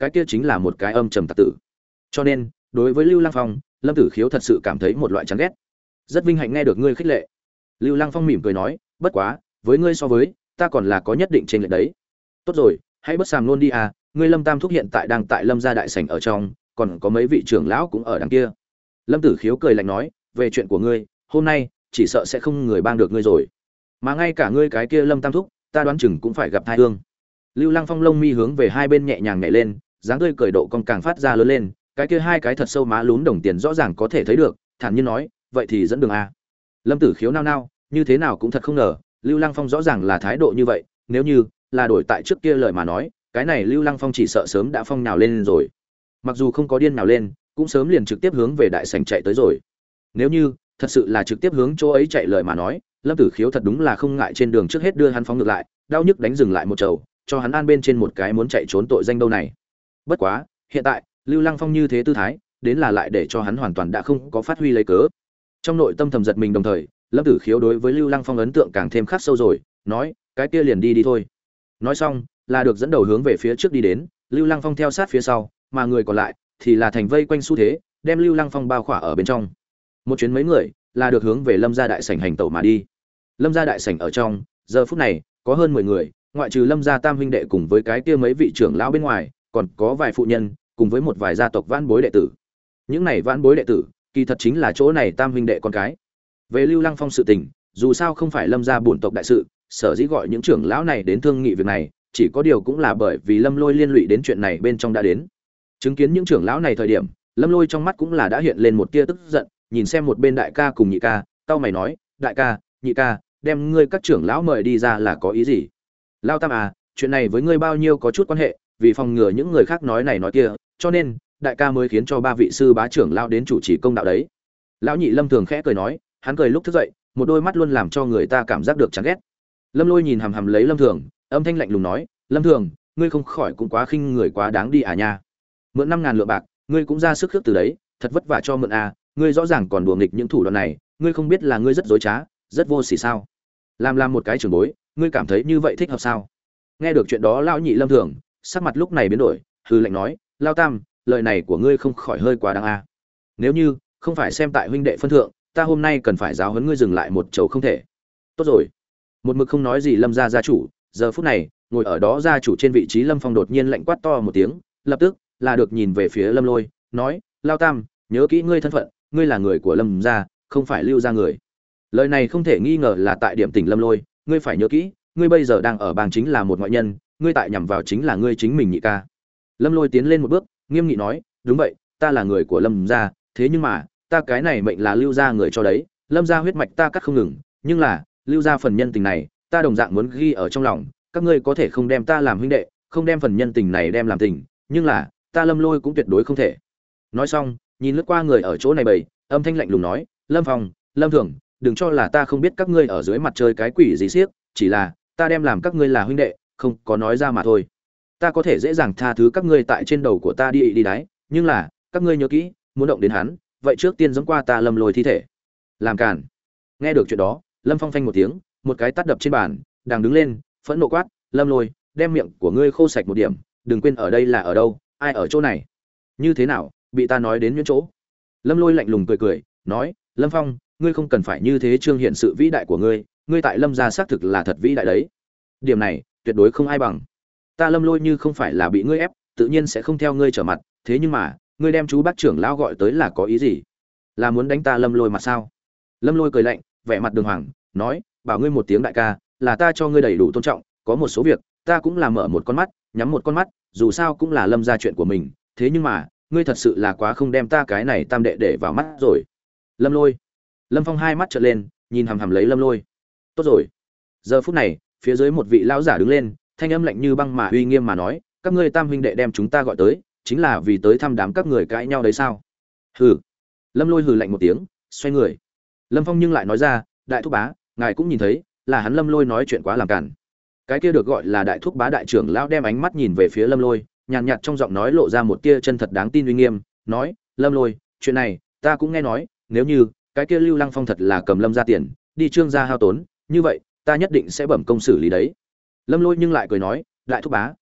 cái kia chính là một cái âm trầm tặc tử. Cho nên đối với Lưu Lăng Phong, Lâm Tử Khiếu thật sự cảm thấy một loại chán ghét. Rất vinh hạnh nghe được ngươi khích lệ. Lưu Lăng Phong mỉm cười nói, bất quá với ngươi so với ta còn là có nhất định trên lệch đấy. Tốt rồi, hãy bất sàm luôn đi à, ngươi Lâm Tam thúc hiện tại đang tại Lâm gia đại sảnh ở trong, còn có mấy vị trưởng lão cũng ở đằng kia. Lâm Tử Khiếu cười lạnh nói, về chuyện của ngươi, hôm nay chỉ sợ sẽ không người bang được ngươi rồi. Mà ngay cả ngươi cái kia Lâm Tam thúc, ta đoán chừng cũng phải gặp tai ương. Lưu Lăng Phong lông mi hướng về hai bên nhẹ nhàng nhảy lên, dáng tươi cười độ cong càng phát ra lớn lên, cái kia hai cái thật sâu má lún đồng tiền rõ ràng có thể thấy được, thản nhiên nói, vậy thì dẫn đường a. Lâm Tử Khiếu nao nao, như thế nào cũng thật không ngờ, Lưu Lăng Phong rõ ràng là thái độ như vậy, nếu như là đổi tại trước kia lời mà nói, cái này Lưu Lăng Phong chỉ sợ sớm đã phong nào lên rồi. Mặc dù không có điên nào lên, cũng sớm liền trực tiếp hướng về đại sảnh chạy tới rồi. Nếu như thật sự là trực tiếp hướng chỗ ấy chạy lời mà nói, Lâm Tử Khiếu thật đúng là không ngại trên đường trước hết đưa hắn phóng ngược lại, đau nhức đánh dừng lại một chầu, cho hắn an bên trên một cái muốn chạy trốn tội danh đâu này. Bất quá, hiện tại, Lưu Lăng Phong như thế tư thái, đến là lại để cho hắn hoàn toàn đã không có phát huy lấy cớ. Trong nội tâm thầm giật mình đồng thời, Lâm Tử Khiếu đối với Lưu Lăng Phong ấn tượng càng thêm khắc sâu rồi, nói, cái kia liền đi đi thôi. Nói xong, là được dẫn đầu hướng về phía trước đi đến, Lưu Lăng Phong theo sát phía sau, mà người còn lại thì là thành vây quanh xu thế, đem Lưu Lăng Phong bao khỏa ở bên trong. Một chuyến mấy người, là được hướng về Lâm gia đại sảnh hành tẩu mà đi. Lâm gia đại sảnh ở trong, giờ phút này, có hơn mười người, ngoại trừ Lâm gia tam huynh đệ cùng với cái kia mấy vị trưởng lão bên ngoài, còn có vài phụ nhân, cùng với một vài gia tộc vãn bối đệ tử. Những này vãn bối đệ tử, kỳ thật chính là chỗ này tam huynh đệ con cái. Về Lưu Lăng Phong sự tình, dù sao không phải Lâm gia bổn tộc đại sự, sở dĩ gọi những trưởng lão này đến thương nghị việc này, chỉ có điều cũng là bởi vì Lâm Lôi liên lụy đến chuyện này bên trong đã đến. Chứng kiến những trưởng lão này thời điểm, Lâm Lôi trong mắt cũng là đã hiện lên một tia tức giận, nhìn xem một bên đại ca cùng nhị ca, tao mày nói, đại ca, nhị ca, đem ngươi các trưởng lão mời đi ra là có ý gì? Lao Tam à, chuyện này với ngươi bao nhiêu có chút quan hệ, vì phòng ngừa những người khác nói này nói kia, cho nên đại ca mới khiến cho ba vị sư bá trưởng lão đến chủ trì công đạo đấy. Lão nhị Lâm Thường khẽ cười nói, hắn cười lúc thức dậy, một đôi mắt luôn làm cho người ta cảm giác được chán ghét. Lâm Lôi nhìn hằm hằm lấy Lâm Thường, âm thanh lạnh lùng nói, Lâm Thường, ngươi không khỏi cũng quá khinh người quá đáng đi à nha. Mượn năm ngàn lượng bạc, ngươi cũng ra sức khước từ đấy, thật vất vả cho mượn à, ngươi rõ ràng còn đùa nghịch những thủ đoạn này, ngươi không biết là ngươi rất dối trá, rất vô sỉ sao? Làm làm một cái trưởng bối, ngươi cảm thấy như vậy thích hợp sao? Nghe được chuyện đó, lão nhị Lâm Thường, sắc mặt lúc này biến đổi, hừ lạnh nói, Lao Tam, lời này của ngươi không khỏi hơi quá đáng à. Nếu như không phải xem tại huynh đệ phân thượng, ta hôm nay cần phải giáo huấn ngươi dừng lại một chầu không thể. Tốt rồi. Một mực không nói gì Lâm gia gia chủ, giờ phút này, ngồi ở đó gia chủ trên vị trí Lâm Phong đột nhiên lạnh quát to một tiếng, lập tức là được nhìn về phía Lâm Lôi, nói, Lao Tam, nhớ kỹ ngươi thân phận, ngươi là người của Lâm gia, không phải Lưu gia người. Lời này không thể nghi ngờ là tại điểm tỉnh Lâm Lôi, ngươi phải nhớ kỹ, ngươi bây giờ đang ở bang chính là một ngoại nhân, ngươi tại nhằm vào chính là ngươi chính mình nhị ca. Lâm Lôi tiến lên một bước, nghiêm nghị nói, đúng vậy, ta là người của Lâm gia, thế nhưng mà, ta cái này mệnh là Lưu gia người cho đấy, Lâm gia huyết mạch ta cắt không ngừng, nhưng là, Lưu gia phần nhân tình này, ta đồng dạng muốn ghi ở trong lòng, các ngươi có thể không đem ta làm huynh đệ, không đem phần nhân tình này đem làm tình, nhưng là, ta Lâm Lôi cũng tuyệt đối không thể. Nói xong, nhìn lướt qua người ở chỗ này bầy, âm thanh lạnh lùng nói, Lâm Phong, Lâm Thường, đừng cho là ta không biết các ngươi ở dưới mặt chơi cái quỷ gì xiếc, chỉ là ta đem làm các ngươi là huynh đệ, không có nói ra mà thôi. Ta có thể dễ dàng tha thứ các ngươi tại trên đầu của ta đi đi đái, nhưng là, các ngươi nhớ kỹ, muốn động đến hắn, vậy trước tiên giẫm qua ta Lâm Lôi thi thể. Làm cản. Nghe được chuyện đó, Lâm Phong phanh một tiếng, một cái tát đập trên bàn, đang đứng lên, phẫn nộ quát, Lâm Lôi, đem miệng của ngươi khô sạch một điểm, đừng quên ở đây là ở đâu, ai ở chỗ này. Như thế nào, bị ta nói đến những chỗ. Lâm Lôi lạnh lùng cười cười, nói, Lâm Phong, ngươi không cần phải như thế trương hiện sự vĩ đại của ngươi, ngươi tại Lâm gia xác thực là thật vĩ đại đấy. Điểm này, tuyệt đối không ai bằng. Ta Lâm Lôi như không phải là bị ngươi ép, tự nhiên sẽ không theo ngươi trở mặt, thế nhưng mà, ngươi đem chú bác trưởng lão gọi tới là có ý gì? Là muốn đánh ta Lâm Lôi mặt sao? Lâm Lôi cười lạnh, vẻ mặt đường hoàng, nói, bảo ngươi một tiếng đại ca, là ta cho ngươi đầy đủ tôn trọng, có một số việc, ta cũng là mở một con mắt, nhắm một con mắt, dù sao cũng là Lâm gia chuyện của mình, thế nhưng mà, ngươi thật sự là quá không đem ta cái này tam đệ để vào mắt rồi. Lâm Lôi. Lâm Phong hai mắt trợn lên, nhìn hằm hằm lấy Lâm Lôi. Tốt rồi. Giờ phút này, phía dưới một vị lão giả đứng lên, thanh âm lạnh như băng mà uy nghiêm mà nói, các ngươi tam huynh đệ đem chúng ta gọi tới, chính là vì tới thăm đám các người cãi nhau đấy sao? Hừ. Lâm Lôi hừ lạnh một tiếng, xoay người. Lâm Phong nhưng lại nói ra, đại thúc bá, ngài cũng nhìn thấy, là hắn Lâm Lôi nói chuyện quá làm cản. Cái kia được gọi là đại thúc bá đại trưởng lão đem ánh mắt nhìn về phía Lâm Lôi, nhàn nhạt trong giọng nói lộ ra một tia chân thật đáng tin uy nghiêm, nói, Lâm Lôi, chuyện này, ta cũng nghe nói, nếu như cái kia Lưu Lăng Phong thật là cầm Lâm ra tiền, đi Trương gia hao tốn, như vậy, ta nhất định sẽ bẩm công xử lý đấy. Lâm Lôi nhưng lại cười nói, đại thúc bá,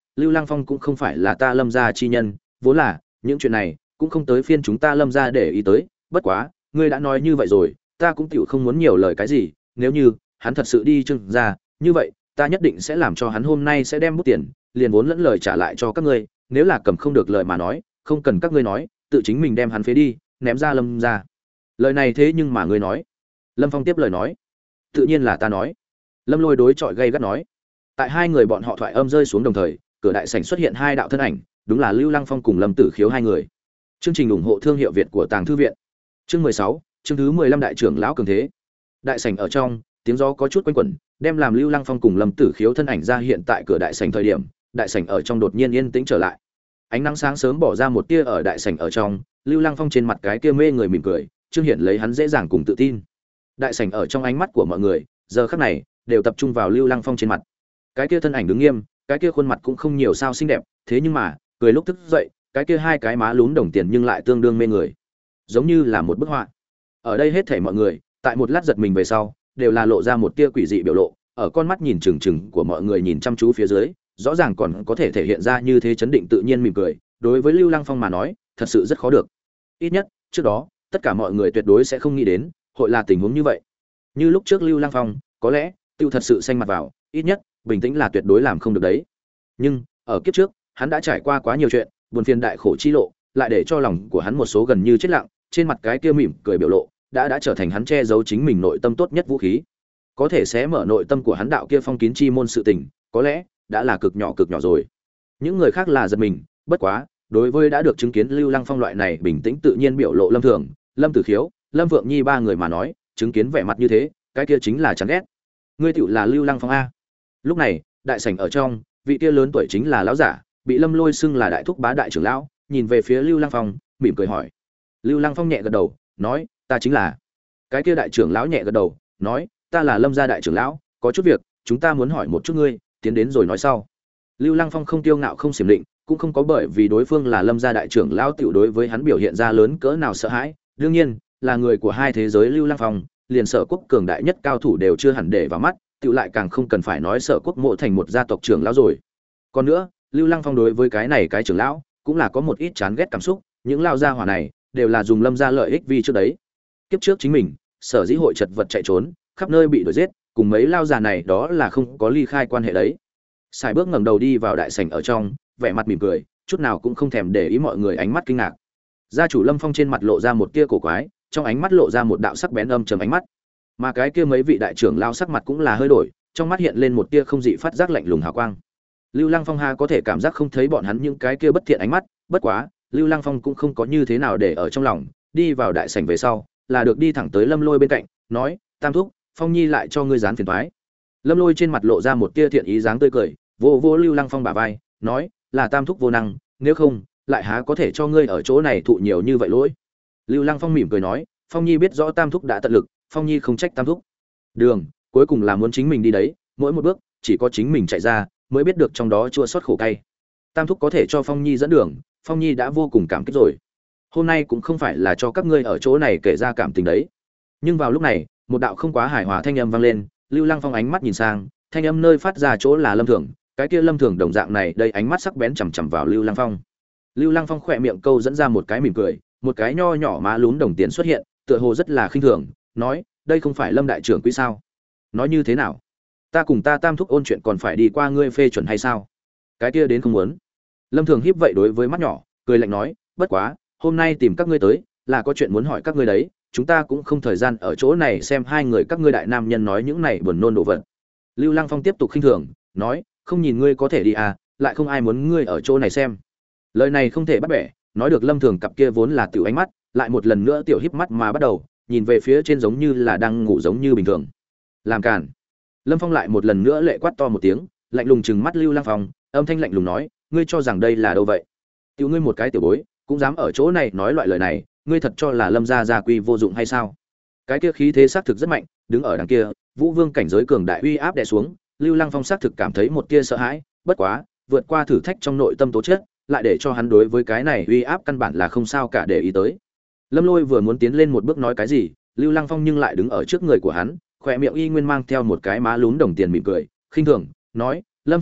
Lưu Lăng Phong cũng không phải là ta Lâm gia chi nhân, vốn là những chuyện này cũng không tới phiên chúng ta Lâm gia để ý tới, bất quá, ngươi đã nói như vậy rồi, ta cũng tiểu không muốn nhiều lời cái gì, nếu như hắn thật sự đi Trương gia, như vậy, ta nhất định sẽ làm cho hắn hôm nay sẽ đem bút tiền, liền vốn lẫn lời trả lại cho các ngươi, nếu là cầm không được lời mà nói, không cần các ngươi nói, tự chính mình đem hắn phế đi, ném ra Lâm gia. Lời này thế nhưng mà ngươi nói. Lâm Phong tiếp lời nói, tự nhiên là ta nói. Lâm Lôi đối chọi gay gắt nói. Tại hai người bọn họ thoại âm rơi xuống đồng thời, cửa đại sảnh xuất hiện hai đạo thân ảnh, đúng là Lưu Lăng Phong cùng Lâm Tử Khiếu hai người. Chương trình ủng hộ thương hiệu Việt của Tàng Thư viện. Chương mười sáu, chương thứ mười lăm đại trưởng lão cường thế. Đại sảnh ở trong, tiếng gió có chút quanh quẩn, đem làm Lưu Lăng Phong cùng Lâm Tử Khiếu thân ảnh ra hiện tại cửa đại sảnh thời điểm, đại sảnh ở trong đột nhiên yên tĩnh trở lại. Ánh nắng sáng sớm bỏ ra một tia ở đại sảnh ở trong, Lưu Lăng Phong trên mặt cái kia mê người mỉm cười, chương hiện lấy hắn dễ dàng cùng tự tin. Đại sảnh ở trong ánh mắt của mọi người, giờ khắc này đều tập trung vào Lưu Lăng Phong trên mặt. Cái kia thân ảnh đứng nghiêm, cái kia khuôn mặt cũng không nhiều sao xinh đẹp, thế nhưng mà, cười lúc thức dậy, cái kia hai cái má lún đồng tiền nhưng lại tương đương mê người, giống như là một bức họa. Ở đây hết thảy mọi người, tại một lát giật mình về sau, đều là lộ ra một tia quỷ dị biểu lộ, ở con mắt nhìn chừng chừng của mọi người nhìn chăm chú phía dưới, rõ ràng còn có thể thể hiện ra như thế chấn định tự nhiên mỉm cười, đối với Lưu Lăng Phong mà nói, thật sự rất khó được. Ít nhất, trước đó, tất cả mọi người tuyệt đối sẽ không nghĩ đến, hội là tình huống như vậy. Như lúc trước Lưu Lăng Phong, có lẽ, tiêu thật sự xanh mặt vào, ít nhất, bình tĩnh là tuyệt đối làm không được đấy. Nhưng, ở kiếp trước, hắn đã trải qua quá nhiều chuyện, buồn phiền đại khổ chi lộ, lại để cho lòng của hắn một số gần như chết lặng, trên mặt cái kia mỉm cười biểu lộ, đã đã trở thành hắn che giấu chính mình nội tâm tốt nhất vũ khí. Có thể xé mở nội tâm của hắn đạo kia phong kín chi môn sự tình, có lẽ đã là cực nhỏ cực nhỏ rồi. Những người khác là giật mình, bất quá, đối với đã được chứng kiến Lưu Lăng Phong loại này bình tĩnh tự nhiên biểu lộ Lâm Thường, Lâm Tử Khiếu, Lâm Vượng Nhi ba người mà nói, chứng kiến vẻ mặt như thế, cái kia chính là chán ghét. Ngươi tiểu là Lưu Lăng Phong a? Lúc này, đại sảnh ở trong, vị kia lớn tuổi chính là lão giả, bị Lâm Lôi xưng là đại thúc bá đại trưởng lão, nhìn về phía Lưu Lăng Phong, mỉm cười hỏi. Lưu Lăng Phong nhẹ gật đầu, nói, ta chính là. Cái kia đại trưởng lão nhẹ gật đầu, nói, ta là Lâm gia đại trưởng lão, có chút việc, chúng ta muốn hỏi một chút ngươi, tiến đến rồi nói sau. Lưu Lăng Phong không tiêu ngạo không xiểm định, cũng không có bởi vì đối phương là Lâm gia đại trưởng lão tiểu đối với hắn biểu hiện ra lớn cỡ nào sợ hãi, đương nhiên, là người của hai thế giới Lưu Lăng Phong, liền Sở Quốc cường đại nhất cao thủ đều chưa hẳn để vào mắt, tiểu lại càng không cần phải nói Sở Quốc mộ thành một gia tộc trưởng lão rồi. Còn nữa, Lưu Lăng Phong đối với cái này cái trưởng lão, cũng là có một ít chán ghét cảm xúc, những lao gia hỏa này đều là dùng Lâm gia lợi ích vì trước đấy. Kiếp trước chính mình, sở dĩ hội chật vật chạy trốn, khắp nơi bị đuổi giết, cùng mấy lao già này đó là không có ly khai quan hệ đấy. Sải bước ngẩng đầu đi vào đại sảnh ở trong, vẻ mặt mỉm cười, chút nào cũng không thèm để ý mọi người ánh mắt kinh ngạc. Gia chủ Lâm Phong trên mặt lộ ra một tia cổ quái, trong ánh mắt lộ ra một đạo sắc bén âm trầm ánh mắt. Mà cái kia mấy vị đại trưởng lao sắc mặt cũng là hơi đổi, trong mắt hiện lên một tia không dị phát giác lạnh lùng hào quang. Lưu Lăng Phong ha có thể cảm giác không thấy bọn hắn những cái kia bất thiện ánh mắt, bất quá, Lưu Lăng Phong cũng không có như thế nào để ở trong lòng, đi vào đại sảnh về sau, là được đi thẳng tới Lâm Lôi bên cạnh, nói, "Tam thúc, Phong Nhi lại cho ngươi dán phiền toái." Lâm Lôi trên mặt lộ ra một tia thiện ý dáng tươi cười, vỗ vỗ Lưu Lăng Phong bả vai, nói, "Là Tam thúc vô năng, nếu không, lại há có thể cho ngươi ở chỗ này thụ nhiều như vậy lỗi." Lưu Lăng Phong mỉm cười nói, "Phong Nhi biết rõ Tam thúc đã tận lực, Phong Nhi không trách Tam thúc. Đường, cuối cùng là muốn chính mình đi đấy, mỗi một bước chỉ có chính mình chạy ra, mới biết được trong đó chua xót khổ cay. Tam thúc có thể cho Phong Nhi dẫn đường, Phong Nhi đã vô cùng cảm kích rồi. Hôm nay cũng không phải là cho các ngươi ở chỗ này kể ra cảm tình đấy." Nhưng vào lúc này, một đạo không quá hài hòa thanh âm vang lên, Lưu Lăng Phong ánh mắt nhìn sang, thanh âm nơi phát ra chỗ là Lâm Thường, cái kia Lâm Thường đồng dạng này, đây ánh mắt sắc bén chằm chằm vào Lưu Lăng Phong. Lưu Lăng Phong khẽ miệng câu dẫn ra một cái mỉm cười, một cái nho nhỏ má lún đồng tiền xuất hiện, tựa hồ rất là khinh thường, nói, "Đây không phải Lâm đại trưởng quý sao? Nói như thế nào? Ta cùng ta Tam thúc ôn chuyện còn phải đi qua ngươi phê chuẩn hay sao?" Cái kia đến không muốn. Lâm Thường hiếp vậy đối với mắt nhỏ, cười lạnh nói, "Bất quá, hôm nay tìm các ngươi tới, là có chuyện muốn hỏi các ngươi đấy, chúng ta cũng không thời gian ở chỗ này xem hai người các ngươi đại nam nhân nói những này buồn nôn đồ vật." Lưu Lăng Phong tiếp tục khinh thường, nói, "Không nhìn ngươi có thể đi à, lại không ai muốn ngươi ở chỗ này xem." Lời này không thể bắt bẻ, nói được Lâm Thường cặp kia vốn là tiểu ánh mắt, lại một lần nữa tiểu híp mắt mà bắt đầu, nhìn về phía trên giống như là đang ngủ giống như bình thường. Làm cản. Lâm Phong lại một lần nữa lệ quát to một tiếng, lạnh lùng trừng mắt Lưu Lăng Phong, âm thanh lạnh lùng nói, "Ngươi cho rằng đây là đâu vậy? Tiểu ngươi một cái tiểu bối, cũng dám ở chỗ này nói loại lời này, ngươi thật cho là Lâm gia gia quy vô dụng hay sao?" Cái kia khí thế xác thực rất mạnh, đứng ở đằng kia, Vũ Vương cảnh giới cường đại uy áp đè xuống, Lưu Lăng Phong xác thực cảm thấy một tia sợ hãi, bất quá, vượt qua thử thách trong nội tâm tố chất, lại để cho hắn đối với cái này uy áp căn bản là không sao cả để ý tới. Lâm Lôi vừa muốn tiến lên một bước nói cái gì, Lưu Lăng Phong nhưng lại đứng ở trước người của hắn, khóe miệng y nguyên mang theo một cái má lún đồng tiền mỉm cười, khinh thường, nói, "Lâm Phong,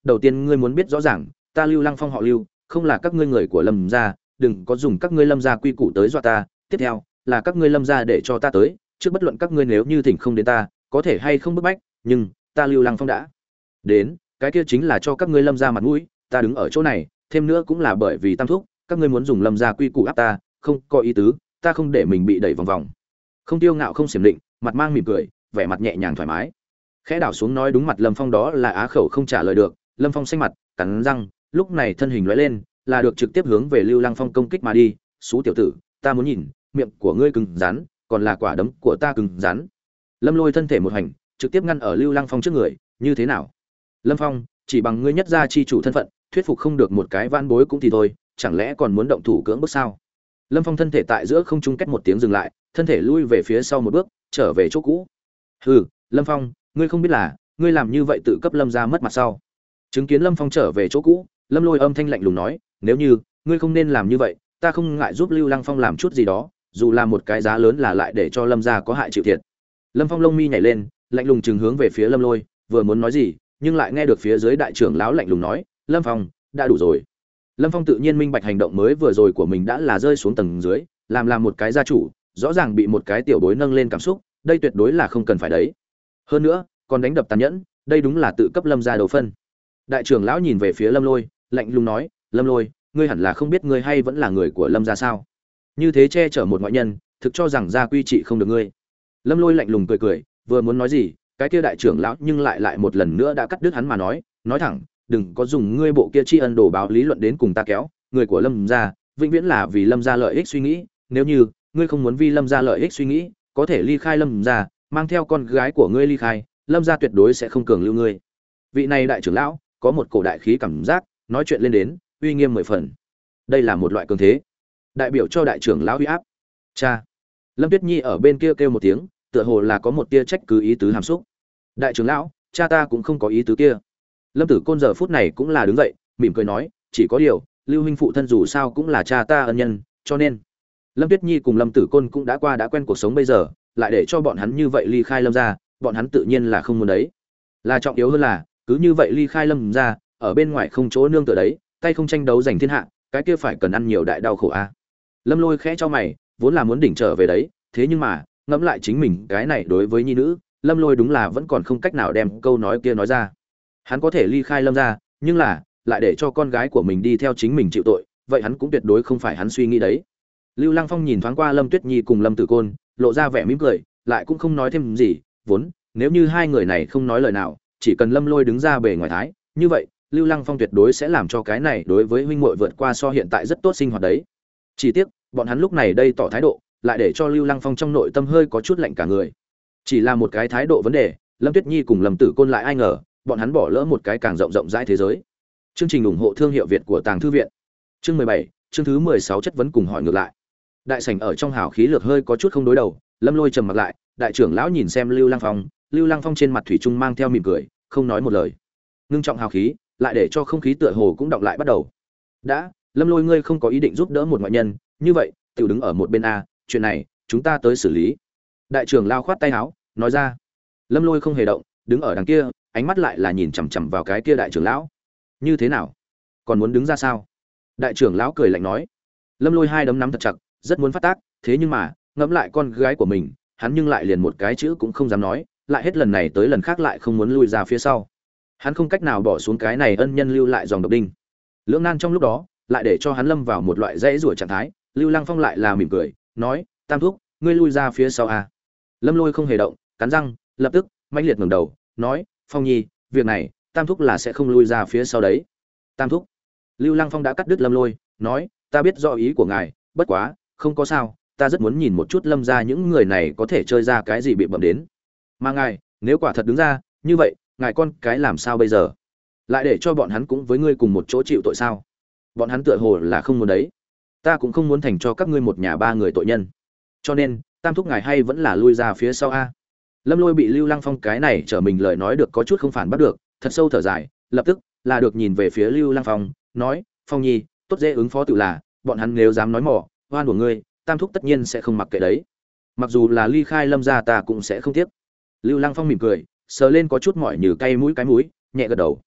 đầu tiên ngươi muốn biết rõ ràng, ta Lưu Lăng Phong họ Lưu, không là các ngươi người của Lâm gia, đừng có dùng các ngươi Lâm gia quy củ tới dọa ta. Tiếp theo, là các ngươi Lâm gia để cho ta tới, trước bất luận các ngươi nếu như thỉnh không đến ta, có thể hay không bức bách, nhưng ta Lưu Lăng Phong đã đến, cái kia chính là cho các ngươi Lâm gia mặt mũi, ta đứng ở chỗ này, thêm nữa cũng là bởi vì Tam thúc, các ngươi muốn dùng Lâm gia quy củ áp ta, không có ý tứ, ta không để mình bị đẩy vòng vòng. Không tiêu ngạo không xiểm định, mặt mang mỉm cười, vẻ mặt nhẹ nhàng thoải mái. Khẽ đảo xuống nói đúng mặt Lâm Phong đó là á khẩu không trả lời được, Lâm Phong xanh mặt, cắn răng, lúc này thân hình lóe lên, là được trực tiếp hướng về Lưu Lăng Phong công kích mà đi. "Sú tiểu tử, ta muốn nhìn, miệng của ngươi cứng rắn, còn là quả đấm của ta cứng rắn." Lâm Lôi thân thể một hành, trực tiếp ngăn ở Lưu Lăng Phong trước người, "Như thế nào?" "Lâm Phong, chỉ bằng ngươi nhất gia chi chủ thân phận, thuyết phục không được một cái van bối cũng thì thôi, chẳng lẽ còn muốn động thủ cưỡng bức sao?" Lâm Phong thân thể tại giữa không trung két một tiếng dừng lại, thân thể lui về phía sau một bước, trở về chỗ cũ. "Hừ, Lâm Phong, ngươi không biết là, ngươi làm như vậy tự cấp Lâm gia mất mặt sau." Chứng kiến Lâm Phong trở về chỗ cũ, Lâm Lôi âm thanh lạnh lùng nói, "Nếu như ngươi không nên làm như vậy, ta không ngại giúp Lưu Lăng Phong làm chút gì đó, dù là một cái giá lớn là lại để cho Lâm gia có hại chịu thiệt." Lâm Phong lông mi nhảy lên, lạnh lùng trừng hướng về phía Lâm Lôi, vừa muốn nói gì, nhưng lại nghe được phía dưới đại trưởng lão lạnh lùng nói, "Lâm Phong, đã đủ rồi." Lâm Phong tự nhiên minh bạch hành động mới vừa rồi của mình đã là rơi xuống tầng dưới, làm làm một cái gia chủ, rõ ràng bị một cái tiểu bối nâng lên cảm xúc, đây tuyệt đối là không cần phải đấy. Hơn nữa, còn đánh đập tàn nhẫn, đây đúng là tự cấp Lâm gia đầu phân. Đại trưởng lão nhìn về phía Lâm Lôi, lạnh lùng nói, "Lâm Lôi, ngươi hẳn là không biết ngươi hay vẫn là người của Lâm gia sao? Như thế che chở một ngoại nhân, thực cho rằng gia quy trị không được ngươi." Lâm Lôi lạnh lùng cười cười, vừa muốn nói gì, cái kia đại trưởng lão nhưng lại lại một lần nữa đã cắt đứt hắn mà nói, nói thẳng, "Đừng có dùng ngươi bộ kia tri ân đồ báo lý luận đến cùng ta kéo, người của Lâm gia, vĩnh viễn là vì Lâm gia lợi ích suy nghĩ, nếu như ngươi không muốn vì Lâm gia lợi ích suy nghĩ, có thể ly khai Lâm gia, mang theo con gái của ngươi ly khai, Lâm gia tuyệt đối sẽ không cường lưu ngươi." Vị này đại trưởng lão có một cổ đại khí cảm giác, nói chuyện lên đến uy nghiêm mười phần. Đây là một loại cường thế, đại biểu cho đại trưởng lão uy áp. Cha. Lâm Tuyết Nhi ở bên kia kêu, kêu một tiếng, tựa hồ là có một tia trách cứ ý tứ hàm xúc. "Đại trưởng lão, cha ta cũng không có ý tứ kia." Lâm Tử Côn giờ phút này cũng là đứng dậy, mỉm cười nói, "Chỉ có điều, Lưu huynh phụ thân dù sao cũng là cha ta ân nhân, cho nên." Lâm Tuyết Nhi cùng Lâm Tử Côn cũng đã qua đã quen cuộc sống bây giờ, lại để cho bọn hắn như vậy ly khai Lâm gia, bọn hắn tự nhiên là không muốn đấy. Là trọng yếu hơn là, cứ như vậy ly khai Lâm gia, ở bên ngoài không chỗ nương tựa đấy, tay không tranh đấu giành thiên hạ, cái kia phải cần ăn nhiều đại đau khổ a. À. Lâm Lôi khẽ cho mày, vốn là muốn đỉnh trở về đấy, thế nhưng mà, ngẫm lại chính mình cái này đối với nhi nữ, Lâm Lôi đúng là vẫn còn không cách nào đem câu nói kia nói ra. Hắn có thể ly khai Lâm gia, nhưng là lại để cho con gái của mình đi theo chính mình chịu tội, vậy hắn cũng tuyệt đối không phải hắn suy nghĩ đấy. Lưu Lăng Phong nhìn thoáng qua Lâm Tuyết Nhi cùng Lâm Tử Côn, lộ ra vẻ mỉm cười, lại cũng không nói thêm gì, vốn nếu như hai người này không nói lời nào, chỉ cần Lâm Lôi đứng ra bề ngoài thái, như vậy, Lưu Lăng Phong tuyệt đối sẽ làm cho cái này đối với huynh muội vượt qua so hiện tại rất tốt sinh hoạt đấy. Chỉ tiếc, bọn hắn lúc này đây tỏ thái độ, lại để cho Lưu Lăng Phong trong nội tâm hơi có chút lạnh cả người. Chỉ là một cái thái độ vấn đề, Lâm Tuyết Nhi cùng Lâm Tử Côn lại ai ngờ, bọn hắn bỏ lỡ một cái càng rộng rộng rãi thế giới. Chương trình ủng hộ thương hiệu Việt của Tàng Thư viện. Chương mười bảy, chương thứ mười sáu chất vấn cùng hỏi ngược lại. Đại sảnh ở trong hào khí lược hơi có chút không đối đầu, Lâm Lôi trầm mặt lại, đại trưởng lão nhìn xem Lưu Lăng Phong, Lưu Lăng Phong trên mặt thủy chung mang theo mỉm cười, không nói một lời. Ngưng trọng hào khí, lại để cho không khí tựa hồ cũng đọng lại bắt đầu. "Đã, Lâm Lôi ngươi không có ý định giúp đỡ một ngoại nhân, như vậy, tiểu đứng ở một bên a, chuyện này, chúng ta tới xử lý." Đại trưởng lão khoát tay áo, nói ra. Lâm Lôi không hề động, đứng ở đằng kia, ánh mắt lại là nhìn chằm chằm vào cái kia đại trưởng lão. "Như thế nào? Còn muốn đứng ra sao?" Đại trưởng lão cười lạnh nói. Lâm Lôi hai đấm nắm thật chặt, rất muốn phát tác, thế nhưng mà, ngẫm lại con gái của mình, hắn nhưng lại liền một cái chữ cũng không dám nói, lại hết lần này tới lần khác lại không muốn lui ra phía sau. Hắn không cách nào bỏ xuống cái này ân nhân lưu lại dòng độc đinh. Lưỡng nan trong lúc đó, lại để cho hắn lâm vào một loại dãy rủa trạng thái, Lưu Lăng Phong lại là mỉm cười, nói, "Tam thúc, ngươi lui ra phía sau à?" Lâm Lôi không hề động, cắn răng, lập tức mãnh liệt ngẩng đầu, nói, "Phong Nhi, việc này, Tam thúc là sẽ không lui ra phía sau đấy." "Tam thúc." Lưu Lăng Phong đã cắt đứt Lâm Lôi, nói, "Ta biết rõ ý của ngài, bất quá, không có sao, ta rất muốn nhìn một chút Lâm gia những người này có thể chơi ra cái gì bị bậm đến. Mà ngài, nếu quả thật đứng ra, như vậy, ngài con cái làm sao bây giờ? Lại để cho bọn hắn cũng với ngươi cùng một chỗ chịu tội sao? Bọn hắn tựa hồ là không muốn đấy. Ta cũng không muốn thành cho các ngươi một nhà ba người tội nhân. Cho nên, Tam thúc ngài hay vẫn là lui ra phía sau a." Lâm Lôi bị Lưu Lăng Phong cái này trở mình lời nói được có chút không phản bắt được, thật sâu thở dài, lập tức là được nhìn về phía Lưu Lăng Phong, nói, "Phong Nhi, tốt dễ ứng phó tự là, bọn hắn nếu dám nói mỏ, oan của ngươi, Tam thúc tất nhiên sẽ không mặc kệ đấy. Mặc dù là ly khai Lâm gia ta cũng sẽ không tiếc." Lưu Lăng Phong mỉm cười, sờ lên có chút mỏi như cay mũi cái mũi, nhẹ gật đầu.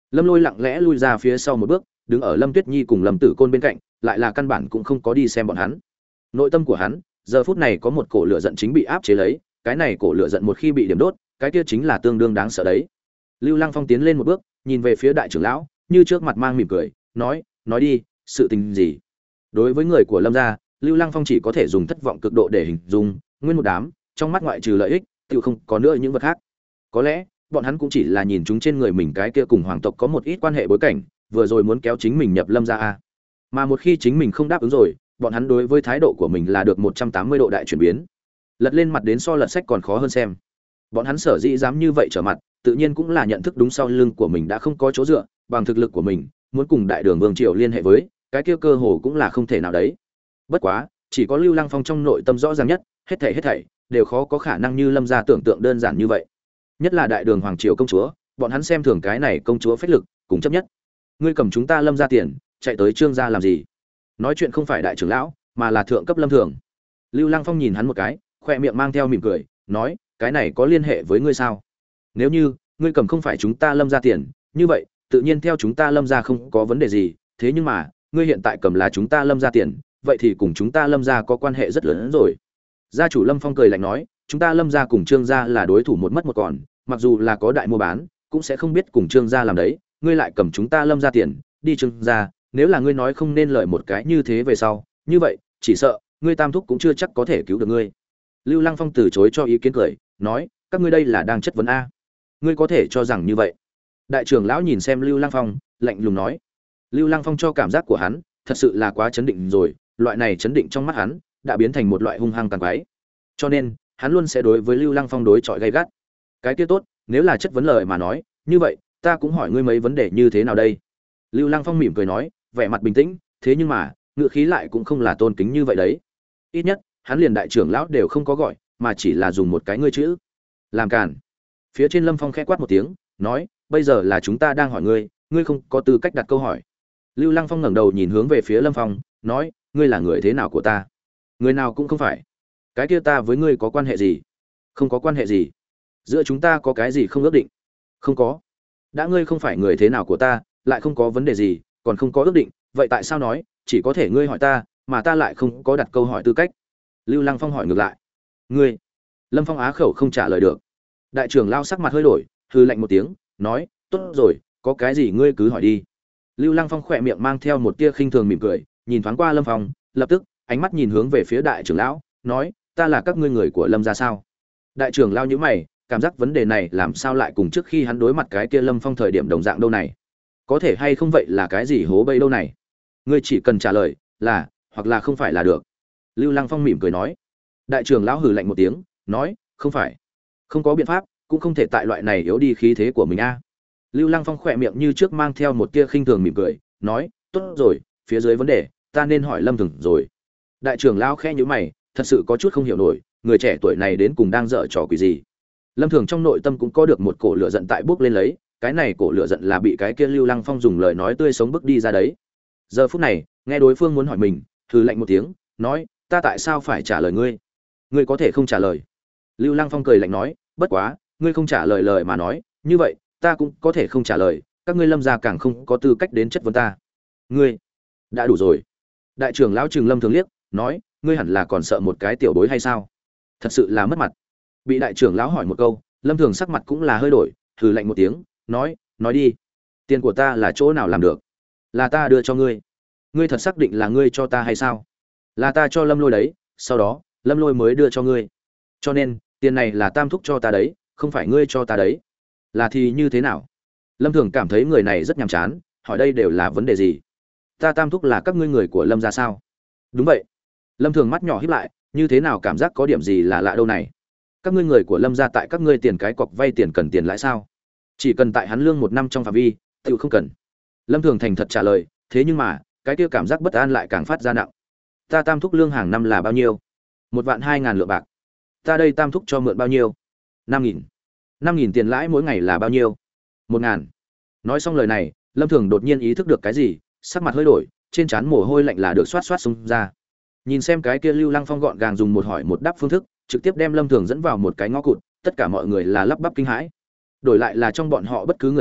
Lâm Lôi lặng lẽ lui ra phía sau một bước, đứng ở Lâm Tuyết Nhi cùng Lâm Tử Côn bên cạnh, lại là căn bản cũng không có đi xem bọn hắn. Nội tâm của hắn, giờ phút này có một cổ lửa giận chính bị áp chế lấy, cái này cổ lửa giận một khi bị điểm đốt, cái kia chính là tương đương đáng sợ đấy. Lưu Lăng Phong tiến lên một bước, nhìn về phía đại trưởng lão, như trước mặt mang mỉm cười, nói, nói đi, sự tình gì? Đối với người của Lâm gia, Lưu Lăng Phong chỉ có thể dùng thất vọng cực độ để hình dung, nguyên một đám, trong mắt ngoại trừ lợi ích, tự không có nữa những vật khác. Có lẽ, bọn hắn cũng chỉ là nhìn chúng trên người mình cái kia cùng hoàng tộc có một ít quan hệ bối cảnh, vừa rồi muốn kéo chính mình nhập Lâm gia a. Mà một khi chính mình không đáp ứng rồi, bọn hắn đối với thái độ của mình là được một trăm tám mươi độ đại chuyển biến. Lật lên mặt đến so lật sách còn khó hơn xem. Bọn hắn sở dĩ dám như vậy trở mặt, tự nhiên cũng là nhận thức đúng sau lưng của mình đã không có chỗ dựa, bằng thực lực của mình, muốn cùng đại đường vương triều liên hệ với, cái kia cơ hồ cũng là không thể nào đấy. Bất quá, chỉ có Lưu Lăng Phong trong nội tâm rõ ràng nhất, hết thảy hết thảy đều khó có khả năng như Lâm gia tưởng tượng đơn giản như vậy. Nhất là đại đường hoàng triều công chúa, bọn hắn xem thường cái này công chúa phách lực, cùng chấp nhất. Ngươi cầm chúng ta Lâm gia tiền, chạy tới Trương gia làm gì? Nói chuyện không phải đại trưởng lão, mà là thượng cấp Lâm Thường. Lưu Lăng Phong nhìn hắn một cái, khoe miệng mang theo mỉm cười, nói, cái này có liên hệ với ngươi sao? Nếu như ngươi cầm không phải chúng ta Lâm gia tiền, như vậy, tự nhiên theo chúng ta Lâm gia không có vấn đề gì, thế nhưng mà, ngươi hiện tại cầm là chúng ta Lâm gia tiền, vậy thì cùng chúng ta Lâm gia có quan hệ rất lớn hơn rồi. Gia chủ Lâm Phong cười lạnh nói, chúng ta Lâm gia cùng Trương gia là đối thủ một mất một còn, mặc dù là có đại mua bán, cũng sẽ không biết cùng Trương gia làm đấy, ngươi lại cầm chúng ta Lâm gia tiền, đi Trương gia, nếu là ngươi nói không nên lời một cái như thế về sau, như vậy, chỉ sợ ngươi Tam thúc cũng chưa chắc có thể cứu được ngươi. Lưu Lăng Phong từ chối cho ý kiến cười, nói, các ngươi đây là đang chất vấn a? Ngươi có thể cho rằng như vậy? Đại trưởng lão nhìn xem Lưu Lăng Phong, lạnh lùng nói. Lưu Lăng Phong cho cảm giác của hắn, thật sự là quá chấn định rồi, loại này chấn định trong mắt hắn đã biến thành một loại hung hăng tàn quái. Cho nên, hắn luôn sẽ đối với Lưu Lăng Phong đối chọi gay gắt. Cái kia tốt, nếu là chất vấn lời mà nói, như vậy, ta cũng hỏi ngươi mấy vấn đề như thế nào đây? Lưu Lăng Phong mỉm cười nói, vẻ mặt bình tĩnh, thế nhưng mà, ngữ khí lại cũng không là tôn kính như vậy đấy. Ít nhất, hắn liền đại trưởng lão đều không có gọi, mà chỉ là dùng một cái ngươi chữ. Làm cản. Phía trên Lâm Phong khẽ quát một tiếng, nói, bây giờ là chúng ta đang hỏi ngươi, ngươi không có tư cách đặt câu hỏi. Lưu Lăng Phong ngẩng đầu nhìn hướng về phía Lâm Phong, nói, ngươi là người thế nào của ta? Người nào cũng không phải. Cái kia ta với ngươi có quan hệ gì? Không có quan hệ gì. Giữa chúng ta có cái gì không ước định? Không có. Đã ngươi không phải người thế nào của ta, lại không có vấn đề gì, còn không có ước định, vậy tại sao nói, chỉ có thể ngươi hỏi ta, mà ta lại không có đặt câu hỏi tư cách? Lưu Lăng Phong hỏi ngược lại. Ngươi? Lâm Phong á khẩu không trả lời được. Đại trưởng lao sắc mặt hơi đổi, hừ lạnh một tiếng, nói, tốt rồi, có cái gì ngươi cứ hỏi đi. Lưu Lăng Phong khỏe miệng mang theo một tia khinh thường mỉm cười, nhìn thoáng qua Lâm Phong, lập tức, ánh mắt nhìn hướng về phía đại trưởng lão, nói, ta là các ngươi người của Lâm gia sao? Đại trưởng lão nhíu mày, cảm giác vấn đề này làm sao lại cùng trước khi hắn đối mặt cái kia Lâm Phong thời điểm đồng dạng đâu này? Có thể hay không vậy là cái gì hố bẫy đâu này? Ngươi chỉ cần trả lời là hoặc là không phải là được. Lưu Lăng Phong mỉm cười nói. Đại trưởng lão hừ lạnh một tiếng, nói, không phải. Không có biện pháp, cũng không thể tại loại này yếu đi khí thế của mình a. Lưu Lăng Phong khỏe miệng như trước mang theo một tia khinh thường mỉm cười, nói, tốt rồi, phía dưới vấn đề, ta nên hỏi Lâm Thường rồi. Đại trưởng lão khẽ nhíu mày, thật sự có chút không hiểu nổi, người trẻ tuổi này đến cùng đang dở trò quỷ gì. Lâm Thường trong nội tâm cũng có được một cổ lửa giận tại bước lên lấy, cái này cổ lửa giận là bị cái kia Lưu Lăng Phong dùng lời nói tươi sống bức đi ra đấy. Giờ phút này, nghe đối phương muốn hỏi mình, hừ lạnh một tiếng, nói, ta tại sao phải trả lời ngươi? Ngươi có thể không trả lời. Lưu Lăng Phong cười lạnh nói, bất quá, ngươi không trả lời lời mà nói, như vậy, ta cũng có thể không trả lời, các ngươi Lâm gia càng không có tư cách đến chất vấn ta. Ngươi, đã đủ rồi. Đại trưởng lão Trừng Lâm Thường liếc, nói, ngươi hẳn là còn sợ một cái tiểu bối hay sao? Thật sự là mất mặt. Bị đại trưởng lão hỏi một câu, Lâm Thường sắc mặt cũng là hơi đổi, hừ lạnh một tiếng, nói, nói đi. Tiền của ta là chỗ nào làm được? Là ta đưa cho ngươi. Ngươi thật xác định là ngươi cho ta hay sao? Là ta cho Lâm Lôi đấy, sau đó, Lâm Lôi mới đưa cho ngươi. Cho nên, tiền này là Tam thúc cho ta đấy, không phải ngươi cho ta đấy. Là thì như thế nào? Lâm Thường cảm thấy người này rất nhàm chán, hỏi đây đều là vấn đề gì? Ta Tam thúc là các ngươi người của Lâm gia sao? Đúng vậy. Lâm Thường mắt nhỏ híp lại, như thế nào cảm giác có điểm gì là lạ đâu này? Các ngươi người của Lâm gia tại các ngươi tiền cái cọc vay tiền cần tiền lãi sao? Chỉ cần tại hắn lương một năm trong phạm vi, tự không cần. Lâm Thường thành thật trả lời, thế nhưng mà, cái kia cảm giác bất an lại càng phát ra nặng. Ta Tam thúc lương hàng năm là bao nhiêu? Một vạn hai ngàn lượng bạc. Ta đây Tam thúc cho mượn bao nhiêu? Năm nghìn. Năm nghìn tiền lãi mỗi ngày là bao nhiêu? Một ngàn. Nói xong lời này, Lâm Thường đột nhiên ý thức được cái gì, sắc mặt hơi đổi, trên trán mồ hôi lạnh là được xoát xoát xung ra. Nhìn xem cái kia Lưu Lăng Phong gọn gàng dùng một hỏi một đáp phương thức, trực tiếp đem Lâm Thường dẫn vào một cái ngõ cụt, tất cả mọi người là lắp bắp kinh hãi. Đổi lại là trong bọn họ bất cứ người nào,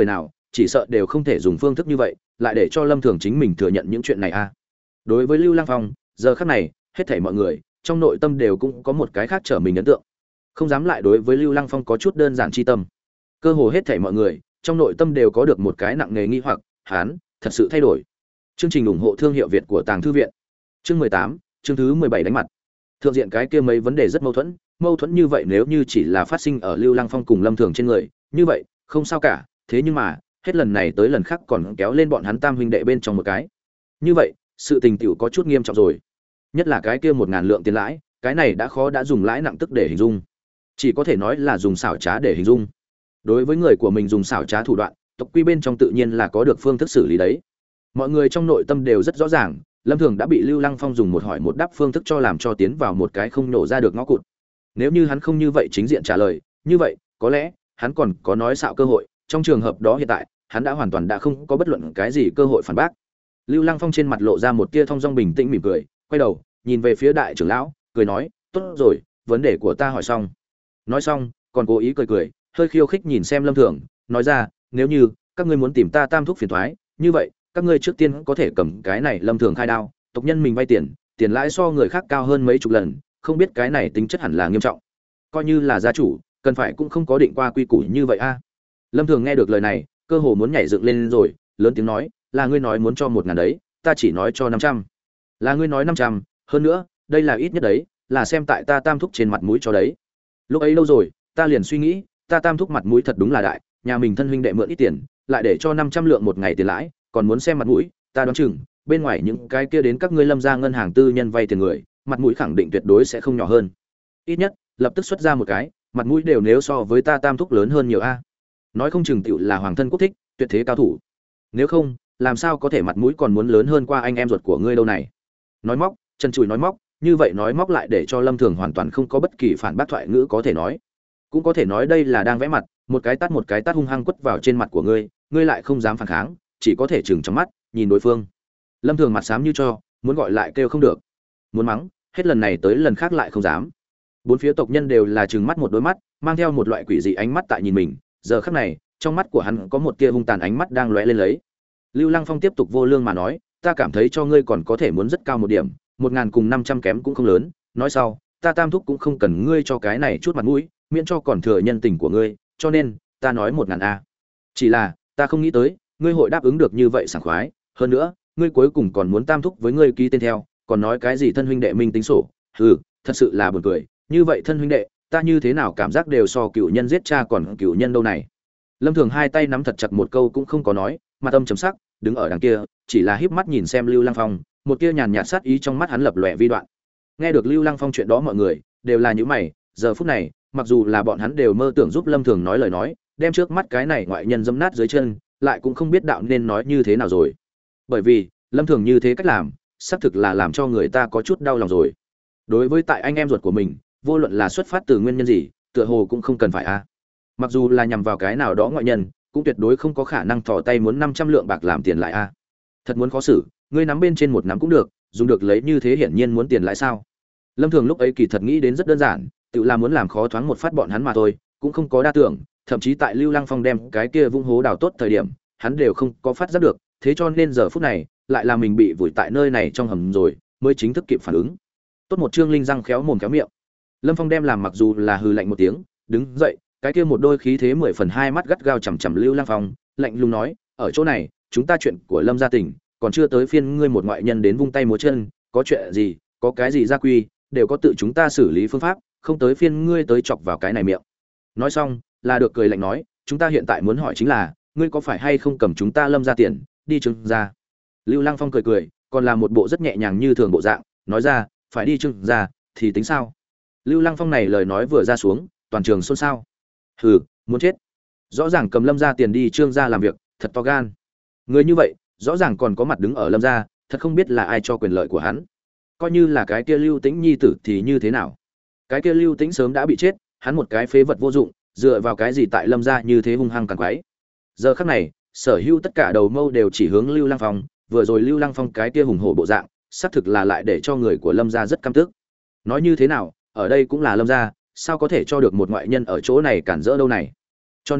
chỉ sợ đều không thể dùng phương thức như vậy lại để cho Lâm Thường chính mình thừa nhận những chuyện này a. Đối với Lưu Lăng Phong, giờ khắc này, hết thảy mọi người trong nội tâm đều cũng có một cái khác trở mình ấn tượng. Không dám lại đối với Lưu Lăng Phong có chút đơn giản chi tâm. Cơ hồ hết thảy mọi người trong nội tâm đều có được một cái nặng nề nghi hoặc, hắn thật sự thay đổi. Chương trình ủng hộ thương hiệu Việt của Tàng thư viện. Chương mười tám, chương thứ mười bảy đánh mặt. Thượng diện cái kia mấy vấn đề rất mâu thuẫn, mâu thuẫn như vậy nếu như chỉ là phát sinh ở Lưu Lăng Phong cùng Lâm Thường trên người, như vậy, không sao cả, thế nhưng mà, hết lần này tới lần khác còn kéo lên bọn hắn tam huynh đệ bên trong một cái. Như vậy, sự tình tiểu có chút nghiêm trọng rồi. Nhất là cái kia một ngàn lượng tiền lãi, cái này đã khó đã dùng lãi nặng tức để hình dung. Chỉ có thể nói là dùng xảo trá để hình dung. Đối với người của mình dùng xảo trá thủ đoạn, tộc quy bên trong tự nhiên là có được phương thức xử lý đấy. Mọi người trong nội tâm đều rất rõ ràng, Lâm Thường đã bị Lưu Lăng Phong dùng một hỏi một đáp phương thức cho làm cho tiến vào một cái không nổ ra được ngõ cụt. Nếu như hắn không như vậy chính diện trả lời, như vậy, có lẽ hắn còn có nói xạo cơ hội, trong trường hợp đó hiện tại, hắn đã hoàn toàn đã không có bất luận cái gì cơ hội phản bác. Lưu Lăng Phong trên mặt lộ ra một tia thong dong bình tĩnh mỉm cười, quay đầu, nhìn về phía đại trưởng lão, cười nói, "Tốt rồi, vấn đề của ta hỏi xong." Nói xong, còn cố ý cười cười, hơi khiêu khích nhìn xem Lâm Thường, nói ra, "Nếu như các ngươi muốn tìm ta tam thúc phiền toái, như vậy, các ngươi trước tiên có thể cầm cái này Lâm Thường khai đao, tộc nhân mình vay tiền, tiền lãi so người khác cao hơn mấy chục lần, không biết cái này tính chất hẳn là nghiêm trọng. Coi như là gia chủ, cần phải cũng không có định qua quy củ như vậy a." Lâm Thường nghe được lời này, cơ hồ muốn nhảy dựng lên rồi, lớn tiếng nói, "Là ngươi nói muốn cho một ngàn đấy, ta chỉ nói cho năm trăm." "Là ngươi nói năm trăm, hơn nữa, đây là ít nhất đấy, là xem tại ta tam thúc trên mặt mũi cho đấy." Lúc ấy lâu rồi, ta liền suy nghĩ, ta tam thúc mặt mũi thật đúng là đại, nhà mình thân huynh đệ mượn ít tiền, lại để cho năm trăm lượng một ngày tiền lãi, còn muốn xem mặt mũi, ta đoán chừng, bên ngoài những cái kia đến các ngươi Lâm gia ngân hàng tư nhân vay tiền người, mặt mũi khẳng định tuyệt đối sẽ không nhỏ hơn. Ít nhất, lập tức xuất ra một cái, mặt mũi đều nếu so với ta tam thúc lớn hơn nhiều a. Nói không chừng tiểu là hoàng thân quốc thích, tuyệt thế cao thủ. Nếu không, làm sao có thể mặt mũi còn muốn lớn hơn qua anh em ruột của ngươi đâu này. Nói móc, chân chùi nói móc, như vậy nói móc lại để cho Lâm Thường hoàn toàn không có bất kỳ phản bác thoại ngữ có thể nói. Cũng có thể nói đây là đang vẽ mặt, một cái tát một cái tát hung hăng quất vào trên mặt của ngươi, ngươi lại không dám phản kháng, chỉ có thể chừng trong mắt, nhìn đối phương. Lâm Thường mặt xám như cho, muốn gọi lại kêu không được, muốn mắng, hết lần này tới lần khác lại không dám. Bốn phía tộc nhân đều là trừng mắt một đôi mắt, mang theo một loại quỷ dị ánh mắt tại nhìn mình, giờ khắc này, trong mắt của hắn có một tia hung tàn ánh mắt đang lóe lên lấy. Lưu Lăng Phong tiếp tục vô lương mà nói, "Ta cảm thấy cho ngươi còn có thể muốn rất cao một điểm, một ngàn cùng năm trăm kém cũng không lớn." Nói sau, "Ta tam thúc cũng không cần ngươi cho cái này chút mặt mũi, miễn cho còn thừa nhân tình của ngươi, cho nên, ta nói một ngàn a. Chỉ là, ta không nghĩ tới, ngươi hội đáp ứng được như vậy sảng khoái, hơn nữa, ngươi cuối cùng còn muốn tam thúc với ngươi ký tên theo, còn nói cái gì thân huynh đệ minh tính sổ, hừ, thật sự là buồn cười, như vậy thân huynh đệ, ta như thế nào cảm giác đều so cựu nhân giết cha còn cựu nhân đâu này." Lâm Thường hai tay nắm thật chặt một câu cũng không có nói, mặt âm trầm sắc, đứng ở đằng kia, chỉ là híp mắt nhìn xem Lưu Lăng Phong, một tia nhàn nhạt sát ý trong mắt hắn lập lòe vi đoạn. Nghe được Lưu Lăng Phong chuyện đó mọi người đều là những mày, giờ phút này, mặc dù là bọn hắn đều mơ tưởng giúp Lâm Thường nói lời nói, đem trước mắt cái này ngoại nhân dẫm nát dưới chân, lại cũng không biết đạo nên nói như thế nào rồi. Bởi vì, Lâm Thường như thế cách làm, xác thực là làm cho người ta có chút đau lòng rồi. Đối với tại anh em ruột của mình, vô luận là xuất phát từ nguyên nhân gì, tựa hồ cũng không cần phải a. Mặc dù là nhằm vào cái nào đó ngoại nhân, cũng tuyệt đối không có khả năng thò tay muốn năm trăm lượng bạc làm tiền lại a. Thật muốn khó xử, ngươi nắm bên trên một nắm cũng được, dùng được lấy như thế hiển nhiên muốn tiền lại sao? Lâm Thường lúc ấy kỳ thật nghĩ đến rất đơn giản, tự là muốn làm khó thoáng một phát bọn hắn mà thôi, cũng không có đa tưởng, thậm chí tại Lưu Lăng Phong đem cái kia vung hố đào tốt thời điểm, hắn đều không có phát giác được, thế cho nên giờ phút này, lại là mình bị vùi tại nơi này trong hầm rồi, mới chính thức kịp phản ứng. Tốt một Trương Linh răng khéo mồm khéo miệng. Lâm Phong đem làm mặc dù là hừ lạnh một tiếng, đứng dậy, cái kia một đôi khí thế mười phần hai mắt gắt gao chằm chằm Lưu Lăng Phong, lạnh lùng nói, "Ở chỗ này, chúng ta chuyện của Lâm gia tỉnh, còn chưa tới phiên ngươi một ngoại nhân đến vung tay múa chân, có chuyện gì, có cái gì gia quy, đều có tự chúng ta xử lý phương pháp, không tới phiên ngươi tới chọc vào cái này miệng." Nói xong, là được cười lạnh nói, "Chúng ta hiện tại muốn hỏi chính là, ngươi có phải hay không cầm chúng ta Lâm gia tiền, đi Trương gia?" Lưu Lăng Phong cười cười, còn là một bộ rất nhẹ nhàng như thường bộ dạng, nói ra, "Phải đi Trương gia, thì tính sao?" Lưu Lăng Phong này lời nói vừa ra xuống, toàn trường xôn xao. Hừ, muốn chết. Rõ ràng cầm Lâm gia tiền đi Trương gia làm việc, thật to gan. Người như vậy, rõ ràng còn có mặt đứng ở Lâm gia, thật không biết là ai cho quyền lợi của hắn. Coi như là cái kia Lưu Tĩnh nhi tử thì như thế nào? Cái kia Lưu Tĩnh sớm đã bị chết, hắn một cái phế vật vô dụng, dựa vào cái gì tại Lâm gia như thế hung hăng càng quái. Giờ khắc này, sở hữu tất cả đầu mâu đều chỉ hướng Lưu Lăng Phong, vừa rồi Lưu Lăng Phong cái kia hùng hổ bộ dạng, xác thực là lại để cho người của Lâm gia rất căm tức. Nói như thế nào, ở đây cũng là Lâm gia, sao có thể cho được một ngoại nhân ở chỗ này cản rỡ đâu này. Cho nên,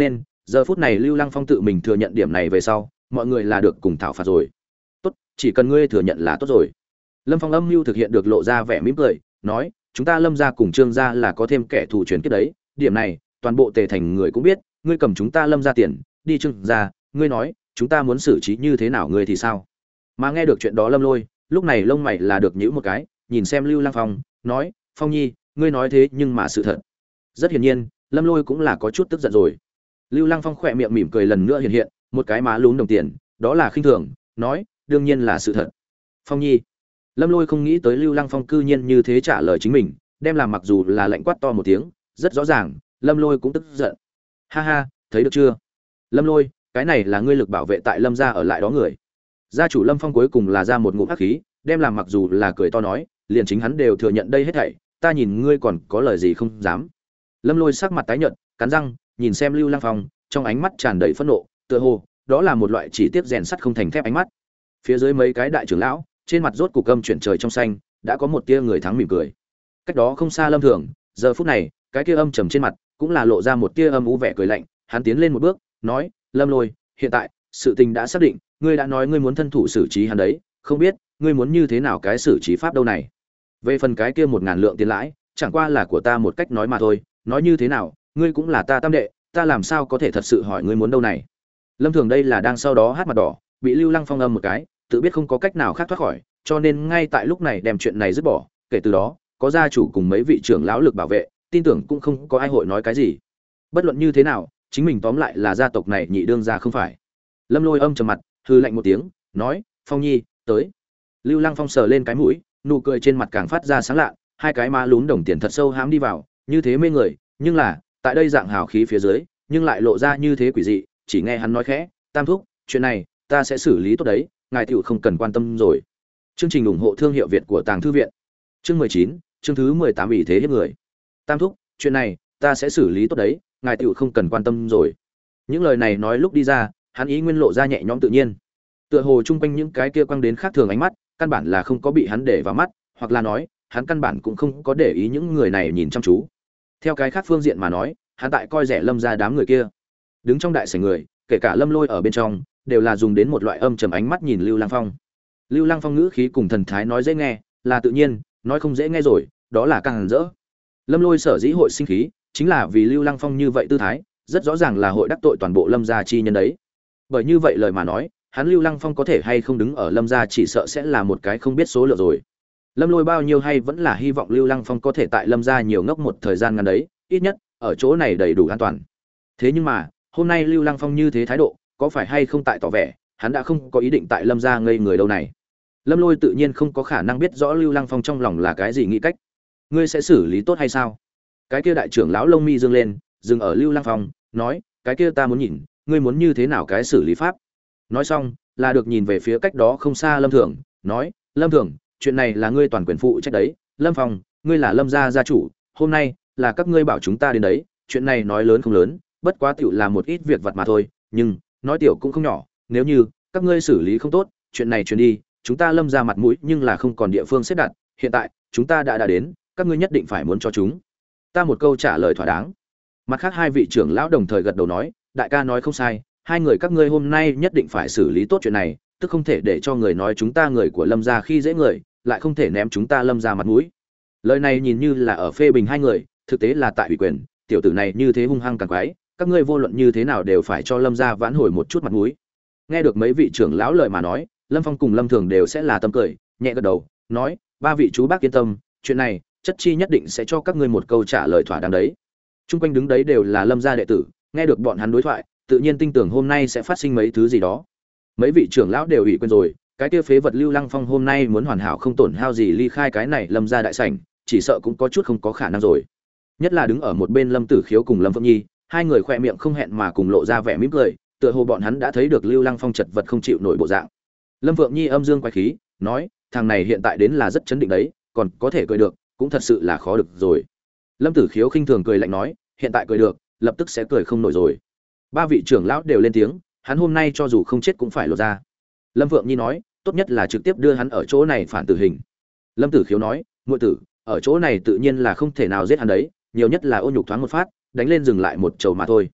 Giờ phút này Lưu Lăng Phong tự mình thừa nhận điểm này về sau, mọi người là được cùng thảo phạt rồi. Tốt, chỉ cần ngươi thừa nhận là tốt rồi. Lâm Phong âm mưu thực hiện được lộ ra vẻ mỉm cười, nói, chúng ta Lâm gia cùng Trương gia là có thêm kẻ thù truyền kết đấy, điểm này, toàn bộ Tề Thành người cũng biết, ngươi cầm chúng ta Lâm gia tiền, đi Trương gia, ngươi nói, chúng ta muốn xử trí như thế nào ngươi thì sao? Mà nghe được chuyện đó Lâm Lôi, lúc này lông mày là được nhíu một cái, nhìn xem Lưu Lăng Phong, nói, Phong Nhi, ngươi nói thế nhưng mà sự thật. Rất hiển nhiên, Lâm Lôi cũng là có chút tức giận rồi. Lưu Lăng Phong khỏe miệng mỉm cười lần nữa hiện hiện, một cái má lún đồng tiền, đó là khinh thường, nói, đương nhiên là sự thật. Phong Nhi. Lâm Lôi không nghĩ tới Lưu Lăng Phong cư nhiên như thế trả lời chính mình, đem làm mặc dù là lạnh quát to một tiếng, rất rõ ràng, Lâm Lôi cũng tức giận. Ha ha, thấy được chưa? Lâm Lôi, cái này là ngươi lực bảo vệ tại Lâm gia ở lại đó người. Gia chủ Lâm Phong cuối cùng là ra một ngụm hắc khí, đem làm mặc dù là cười to nói, liền chính hắn đều thừa nhận đây hết thảy, ta nhìn ngươi còn có lời gì không dám. Lâm Lôi sắc mặt tái nhợt, cắn răng, nhìn xem Lưu Lăng Phong, trong ánh mắt tràn đầy phẫn nộ, tựa hồ đó là một loại chỉ tiếp rèn sắt không thành thép ánh mắt. Phía dưới mấy cái đại trưởng lão, trên mặt rốt cục căm chuyển trời trong xanh, đã có một tia người thắng mỉm cười. Cách đó không xa Lâm Thường, giờ phút này, cái kia âm trầm trên mặt, cũng là lộ ra một tia âm u vẻ cười lạnh, hắn tiến lên một bước, nói, Lâm Lôi, hiện tại, sự tình đã xác định, ngươi đã nói ngươi muốn thân thủ xử trí hắn đấy, không biết, ngươi muốn như thế nào cái xử trí pháp đâu này? Về phần cái kia một ngàn lượng tiền lãi, chẳng qua là của ta một cách nói mà thôi, nói như thế nào, ngươi cũng là ta tam đệ, ta làm sao có thể thật sự hỏi ngươi muốn đâu này? Lâm Thường đây là đang sau đó hát mặt đỏ, bị Lưu Lăng Phong âm một cái, tự biết không có cách nào khác thoát khỏi, cho nên ngay tại lúc này đem chuyện này dứt bỏ, kể từ đó, có gia chủ cùng mấy vị trưởng lão lực bảo vệ, tin tưởng cũng không có ai hội nói cái gì. Bất luận như thế nào, chính mình tóm lại là gia tộc này nhị đương gia không phải. Lâm Lôi âm trầm mặt, hừ lạnh một tiếng, nói, Phong Nhi, tới. Lưu Lăng Phong sờ lên cái mũi, nụ cười trên mặt càng phát ra sáng lạ, hai cái má lún đồng tiền thật sâu hám đi vào, như thế mê người, nhưng là, tại đây dạng hào khí phía dưới, nhưng lại lộ ra như thế quỷ dị, chỉ nghe hắn nói khẽ, Tam thúc, chuyện này, ta sẽ xử lý tốt đấy, ngài tiểu không cần quan tâm rồi. Chương trình ủng hộ thương hiệu Việt của Tàng thư viện. Chương mười chín, chương thứ mười tám ủy thế hiếp người. Tam thúc, chuyện này, ta sẽ xử lý tốt đấy, ngài tiểu không cần quan tâm rồi. Những lời này nói lúc đi ra, hắn ý nguyên lộ ra nhẹ nhõm tự nhiên. Tựa hồ chung quanh những cái kia quang đến khác thường ánh mắt, căn bản là không có bị hắn để vào mắt, hoặc là nói, hắn căn bản cũng không có để ý những người này nhìn chăm chú. Theo cái khác phương diện mà nói, hắn tại coi rẻ Lâm gia đám người kia. Đứng trong đại sảnh người, kể cả Lâm Lôi ở bên trong, đều là dùng đến một loại âm trầm ánh mắt nhìn Lưu Lăng Phong. Lưu Lăng Phong ngữ khí cùng thần thái nói dễ nghe, là tự nhiên, nói không dễ nghe rồi, đó là càng hẳn rỡ. Lâm Lôi sở dĩ hội sinh khí, chính là vì Lưu Lăng Phong như vậy tư thái, rất rõ ràng là hội đắc tội toàn bộ Lâm gia chi nhân đấy. Bởi như vậy lời mà nói, hắn Lưu Lăng Phong có thể hay không đứng ở Lâm gia chỉ sợ sẽ là một cái không biết số lượng rồi. Lâm Lôi bao nhiêu hay vẫn là hy vọng Lưu Lăng Phong có thể tại Lâm gia nhiều ngốc một thời gian ngắn đấy, ít nhất ở chỗ này đầy đủ an toàn. Thế nhưng mà, hôm nay Lưu Lăng Phong như thế thái độ, có phải hay không tại tỏ vẻ, hắn đã không có ý định tại Lâm gia ngây người đâu này. Lâm Lôi tự nhiên không có khả năng biết rõ Lưu Lăng Phong trong lòng là cái gì nghĩ cách. Ngươi sẽ xử lý tốt hay sao? Cái kia đại trưởng lão lông mi dương lên, dừng ở Lưu Lăng Phong, nói, cái kia ta muốn nhìn, ngươi muốn như thế nào cái xử lý pháp? Nói xong, là được nhìn về phía cách đó không xa Lâm Thường, nói, Lâm Thường, chuyện này là ngươi toàn quyền phụ trách đấy, Lâm Phong, ngươi là Lâm gia gia chủ, hôm nay là các ngươi bảo chúng ta đến đấy, chuyện này nói lớn không lớn, bất quá tiểu là một ít việc vặt mà thôi, nhưng nói tiểu cũng không nhỏ, nếu như các ngươi xử lý không tốt, chuyện này truyền đi, chúng ta Lâm gia mặt mũi nhưng là không còn địa phương xếp đặt, hiện tại chúng ta đã đã đến, các ngươi nhất định phải muốn cho chúng ta một câu trả lời thỏa đáng. Mặt khác hai vị trưởng lão đồng thời gật đầu nói, đại ca nói không sai, hai người các ngươi hôm nay nhất định phải xử lý tốt chuyện này, tức không thể để cho người nói chúng ta người của Lâm gia khi dễ người, lại không thể ném chúng ta Lâm gia mặt mũi. Lời này nhìn như là ở phê bình hai người, thực tế là tại ủy quyền, tiểu tử này như thế hung hăng càng quái, các ngươi vô luận như thế nào đều phải cho Lâm gia vãn hồi một chút mặt mũi. Nghe được mấy vị trưởng lão lời mà nói, Lâm Phong cùng Lâm Thường đều sẽ là tâm cười, nhẹ gật đầu, nói, ba vị chú bác yên tâm, chuyện này, chất chi nhất định sẽ cho các ngươi một câu trả lời thỏa đáng đấy. Trung quanh đứng đấy đều là Lâm gia đệ tử, nghe được bọn hắn đối thoại, tự nhiên tin tưởng hôm nay sẽ phát sinh mấy thứ gì đó. Mấy vị trưởng lão đều ủy quyền rồi, cái kia phế vật Lưu Lăng Phong hôm nay muốn hoàn hảo không tổn hao gì ly khai cái này Lâm gia đại sảnh, chỉ sợ cũng có chút không có khả năng rồi. Nhất là đứng ở một bên Lâm Tử Khiếu cùng Lâm Phượng Nhi, hai người khỏe miệng không hẹn mà cùng lộ ra vẻ mỉm cười, tựa hồ bọn hắn đã thấy được Lưu Lăng Phong chật vật không chịu nổi bộ dạng. Lâm Phượng Nhi âm dương quái khí, nói, thằng này hiện tại đến là rất chấn định đấy, còn có thể cười được, cũng thật sự là khó được rồi. Lâm Tử Khiếu khinh thường cười lạnh nói, hiện tại cười được, lập tức sẽ cười không nổi rồi. Ba vị trưởng lão đều lên tiếng, hắn hôm nay cho dù không chết cũng phải lộ ra. Lâm Phượng Nhi nói, tốt nhất là trực tiếp đưa hắn ở chỗ này phản tử hình. Lâm Tử Khiếu nói, muội tử, ở chỗ này tự nhiên là không thể nào giết hắn đấy, nhiều nhất là ô nhục thoáng một phát, đánh lên dừng lại một chầu mà thôi.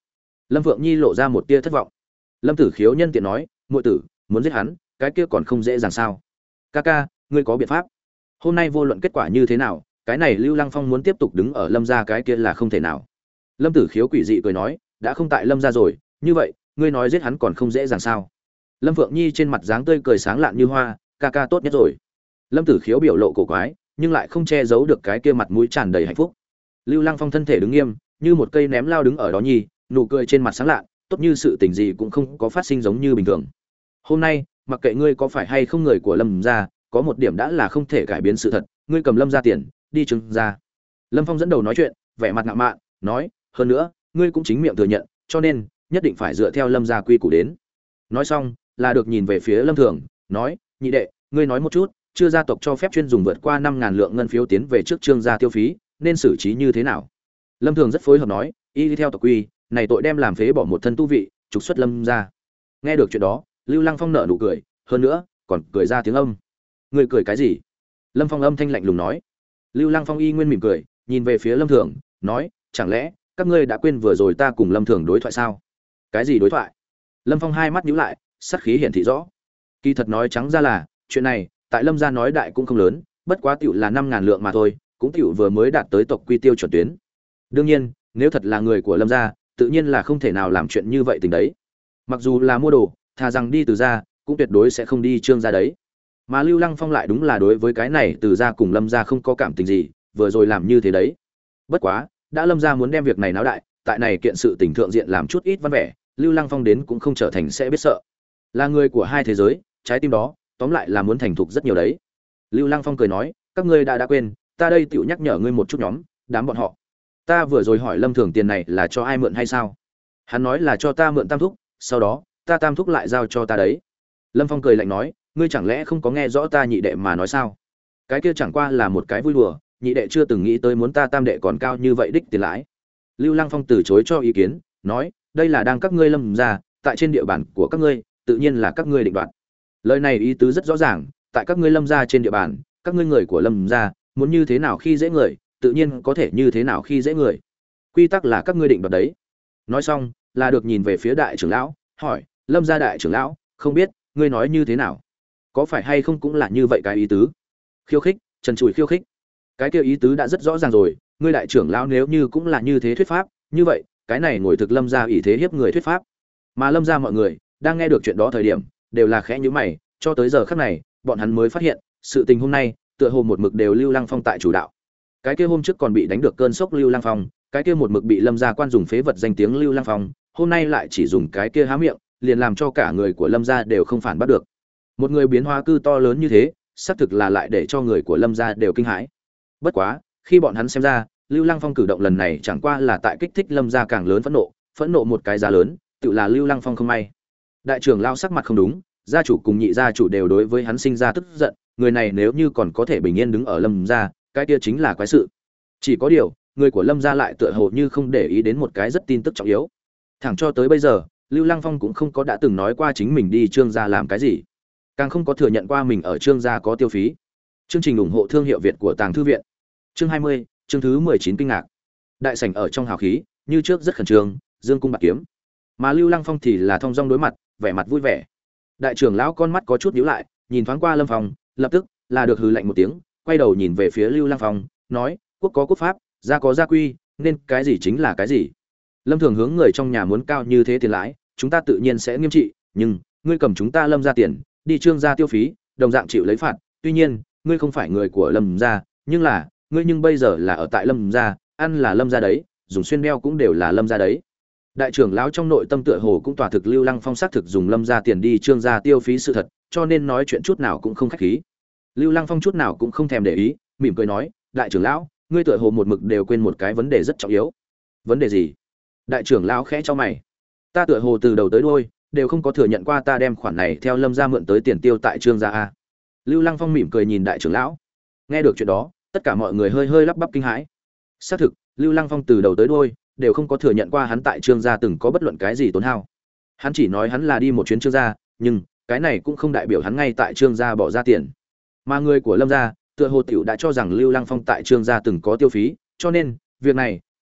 Lâm Phượng Nhi lộ ra một tia thất vọng. Lâm Tử Khiếu nhân tiện nói, muội tử, muốn giết hắn, cái kia còn không dễ dàng sao? Ca ca, ngươi có biện pháp? Hôm nay vô luận kết quả như thế nào, cái này Lưu Lăng Phong muốn tiếp tục đứng ở Lâm gia cái kia là không thể nào. Lâm Tử Khiếu quỷ dị cười nói, đã không tại Lâm gia rồi, như vậy, ngươi nói giết hắn còn không dễ dàng sao? Lâm Phượng Nhi trên mặt dáng tươi cười sáng lạn như hoa, ca ca tốt nhất rồi. Lâm Tử Khiếu biểu lộ cổ quái, nhưng lại không che giấu được cái kia mặt mũi tràn đầy hạnh phúc. Lưu Lăng Phong thân thể đứng nghiêm, như một cây ném lao đứng ở đó nhi, nụ cười trên mặt sáng lạ, tốt như sự tình gì cũng không có phát sinh giống như bình thường. Hôm nay, mặc kệ ngươi có phải hay không người của Lâm gia, có một điểm đã là không thể cải biến sự thật, ngươi cầm Lâm gia tiền, đi Trương gia. Lâm Phong dẫn đầu nói chuyện, vẻ mặt ngạo mạn, nói, hơn nữa, ngươi cũng chính miệng thừa nhận, cho nên nhất định phải dựa theo Lâm gia quy củ đến. Nói xong, là được nhìn về phía Lâm Thường, nói, nhị đệ, ngươi nói một chút, chưa gia tộc cho phép chuyên dùng vượt qua năm ngàn lượng ngân phiếu tiến về trước Trương gia tiêu phí, nên xử trí như thế nào? Lâm Thường rất phối hợp nói, y đi theo tộc quy, này tội đem làm phế bỏ một thân tu vị, trục xuất Lâm gia. Nghe được chuyện đó, Lưu Lăng Phong nở nụ cười, hơn nữa, còn cười ra tiếng âm. Ngươi cười cái gì? Lâm Phong âm thanh lạnh lùng nói. Lưu Lăng Phong y nguyên mỉm cười, nhìn về phía Lâm Thường, nói, chẳng lẽ các ngươi đã quên vừa rồi ta cùng Lâm Thường đối thoại sao? Cái gì đối thoại? Lâm Phong hai mắt nhíu lại, sát khí hiển thị rõ. Kỳ thật nói trắng ra là, chuyện này, tại Lâm gia nói đại cũng không lớn, bất quá tiểu là năm ngàn lượng mà thôi, cũng tiểu vừa mới đạt tới tộc quy tiêu chuẩn tuyến. Đương nhiên, nếu thật là người của Lâm gia, tự nhiên là không thể nào làm chuyện như vậy tình đấy. Mặc dù là mua đồ, thà rằng đi từ gia, cũng tuyệt đối sẽ không đi Trương gia đấy. Mà Lưu Lăng Phong lại đúng là đối với cái này từ gia cùng Lâm gia không có cảm tình gì, vừa rồi làm như thế đấy. Bất quá, đã Lâm gia muốn đem việc này náo đại, tại này kiện sự tình thượng diện làm chút ít văn vẻ, Lưu Lăng Phong đến cũng không trở thành sẽ biết sợ. Là người của hai thế giới, trái tim đó, tóm lại là muốn thành thục rất nhiều đấy. Lưu Lăng Phong cười nói, các ngươi đã đã quên, ta đây tiểu nhắc nhở ngươi một chút nhóm, đám bọn họ. Ta vừa rồi hỏi Lâm Thường tiền này là cho ai mượn hay sao? Hắn nói là cho ta mượn tam thúc, sau đó, ta tam thúc lại giao cho ta đấy. Lâm Phong cười lạnh nói, ngươi chẳng lẽ không có nghe rõ ta nhị đệ mà nói sao? Cái kia chẳng qua là một cái vui đùa, nhị đệ chưa từng nghĩ tới muốn ta tam đệ còn cao như vậy đích tiền lãi. Lưu Lăng Phong từ chối cho ý kiến, nói, đây là đang các ngươi Lâm gia, tại trên địa bàn của các ngươi, tự nhiên là các ngươi định đoạt. Lời này ý tứ rất rõ ràng, tại các ngươi Lâm gia trên địa bàn, các ngươi người của Lâm gia, muốn như thế nào khi dễ người, tự nhiên có thể như thế nào khi dễ người. Quy tắc là các ngươi định đoạt đấy. Nói xong, là được nhìn về phía đại trưởng lão, hỏi, Lâm gia đại trưởng lão, không biết, ngươi nói như thế nào? Có phải hay không cũng là như vậy cái ý tứ? Khiêu khích, trần trụi khiêu khích. Cái kia ý tứ đã rất rõ ràng rồi, ngươi đại trưởng lão nếu như cũng là như thế thuyết pháp, như vậy, cái này ngồi thực Lâm gia ủy thế hiếp người thuyết pháp. Mà Lâm gia mọi người đang nghe được chuyện đó thời điểm, đều là khẽ nhíu mày, cho tới giờ khắc này, bọn hắn mới phát hiện, sự tình hôm nay, tựa hồ một mực đều Lưu Lăng Phong tại chủ đạo. Cái kia hôm trước còn bị đánh được cơn sốc Lưu Lăng Phong, cái kia một mực bị Lâm gia quan dùng phế vật danh tiếng Lưu Lăng Phong, hôm nay lại chỉ dùng cái kia há miệng, liền làm cho cả người của Lâm gia đều không phản bắt được. Một người biến hóa cư to lớn như thế, xác thực là lại để cho người của Lâm gia đều kinh hãi. Bất quá, khi bọn hắn xem ra, Lưu Lăng Phong cử động lần này chẳng qua là tại kích thích Lâm gia càng lớn phẫn nộ, phẫn nộ một cái giá lớn, tự là Lưu Lăng Phong không may. Đại trưởng lão sắc mặt không đúng, gia chủ cùng nhị gia chủ đều đối với hắn sinh ra tức giận, người này nếu như còn có thể bình yên đứng ở Lâm gia, cái kia chính là quái sự. Chỉ có điều, người của Lâm gia lại tựa hồ như không để ý đến một cái rất tin tức trọng yếu. Thẳng cho tới bây giờ, Lưu Lăng Phong cũng không có đã từng nói qua chính mình đi Trương gia làm cái gì, càng không có thừa nhận qua mình ở Trương gia có tiêu phí. Chương trình ủng hộ thương hiệu Việt của Tàng Thư viện. Chương hai mươi, chương thứ mười chín kinh ngạc. Đại sảnh ở trong hào khí, như trước rất khẩn trương, dương cung bạc kiếm. Mà Lưu Lăng Phong thì là thong dong đối mặt, vẻ mặt vui vẻ. Đại trưởng lão con mắt có chút nhíu lại, nhìn thoáng qua Lâm Phong, lập tức là được hừ lạnh một tiếng, quay đầu nhìn về phía Lưu Lăng Phong, nói: "Quốc có quốc pháp, gia có gia quy, nên cái gì chính là cái gì. Lâm Thường hướng người trong nhà muốn cao như thế tiền lãi, chúng ta tự nhiên sẽ nghiêm trị, nhưng ngươi cầm chúng ta Lâm gia tiền, đi Trương gia tiêu phí, đồng dạng chịu lấy phạt, tuy nhiên, ngươi không phải người của Lâm gia, nhưng là, ngươi nhưng bây giờ là ở tại Lâm gia, ăn là Lâm gia đấy, dùng xuyên đeo cũng đều là Lâm gia đấy." Đại trưởng lão trong nội tâm tựa hồ cũng tỏa thực Lưu Lăng Phong xác thực dùng Lâm gia tiền đi Trương gia tiêu phí sự thật, cho nên nói chuyện chút nào cũng không khách khí. Lưu Lăng Phong chút nào cũng không thèm để ý, mỉm cười nói: "Đại trưởng lão, ngươi tựa hồ một mực đều quên một cái vấn đề rất trọng yếu." "Vấn đề gì?" Đại trưởng lão khẽ chau mày. "Ta tựa hồ từ đầu tới đuôi đều không có thừa nhận qua ta đem khoản này theo Lâm gia mượn tới tiền tiêu tại Trương gia a." Lưu Lăng Phong mỉm cười nhìn đại trưởng lão. Nghe được chuyện đó, tất cả mọi người hơi hơi lắp bắp kinh hãi. Xác thực, Lưu Lăng Phong từ đầu tới đuôi đều không có thừa nhận qua hắn tại Trương gia từng có bất luận cái gì tốn hao. Hắn chỉ nói hắn là đi một chuyến Trương gia, nhưng cái này cũng không đại biểu hắn ngay tại Trương gia bỏ ra tiền. Mà người của Lâm gia, tựa hồ tiểu đã cho rằng Lưu Lăng Phong tại Trương gia từng có tiêu phí, cho nên việc này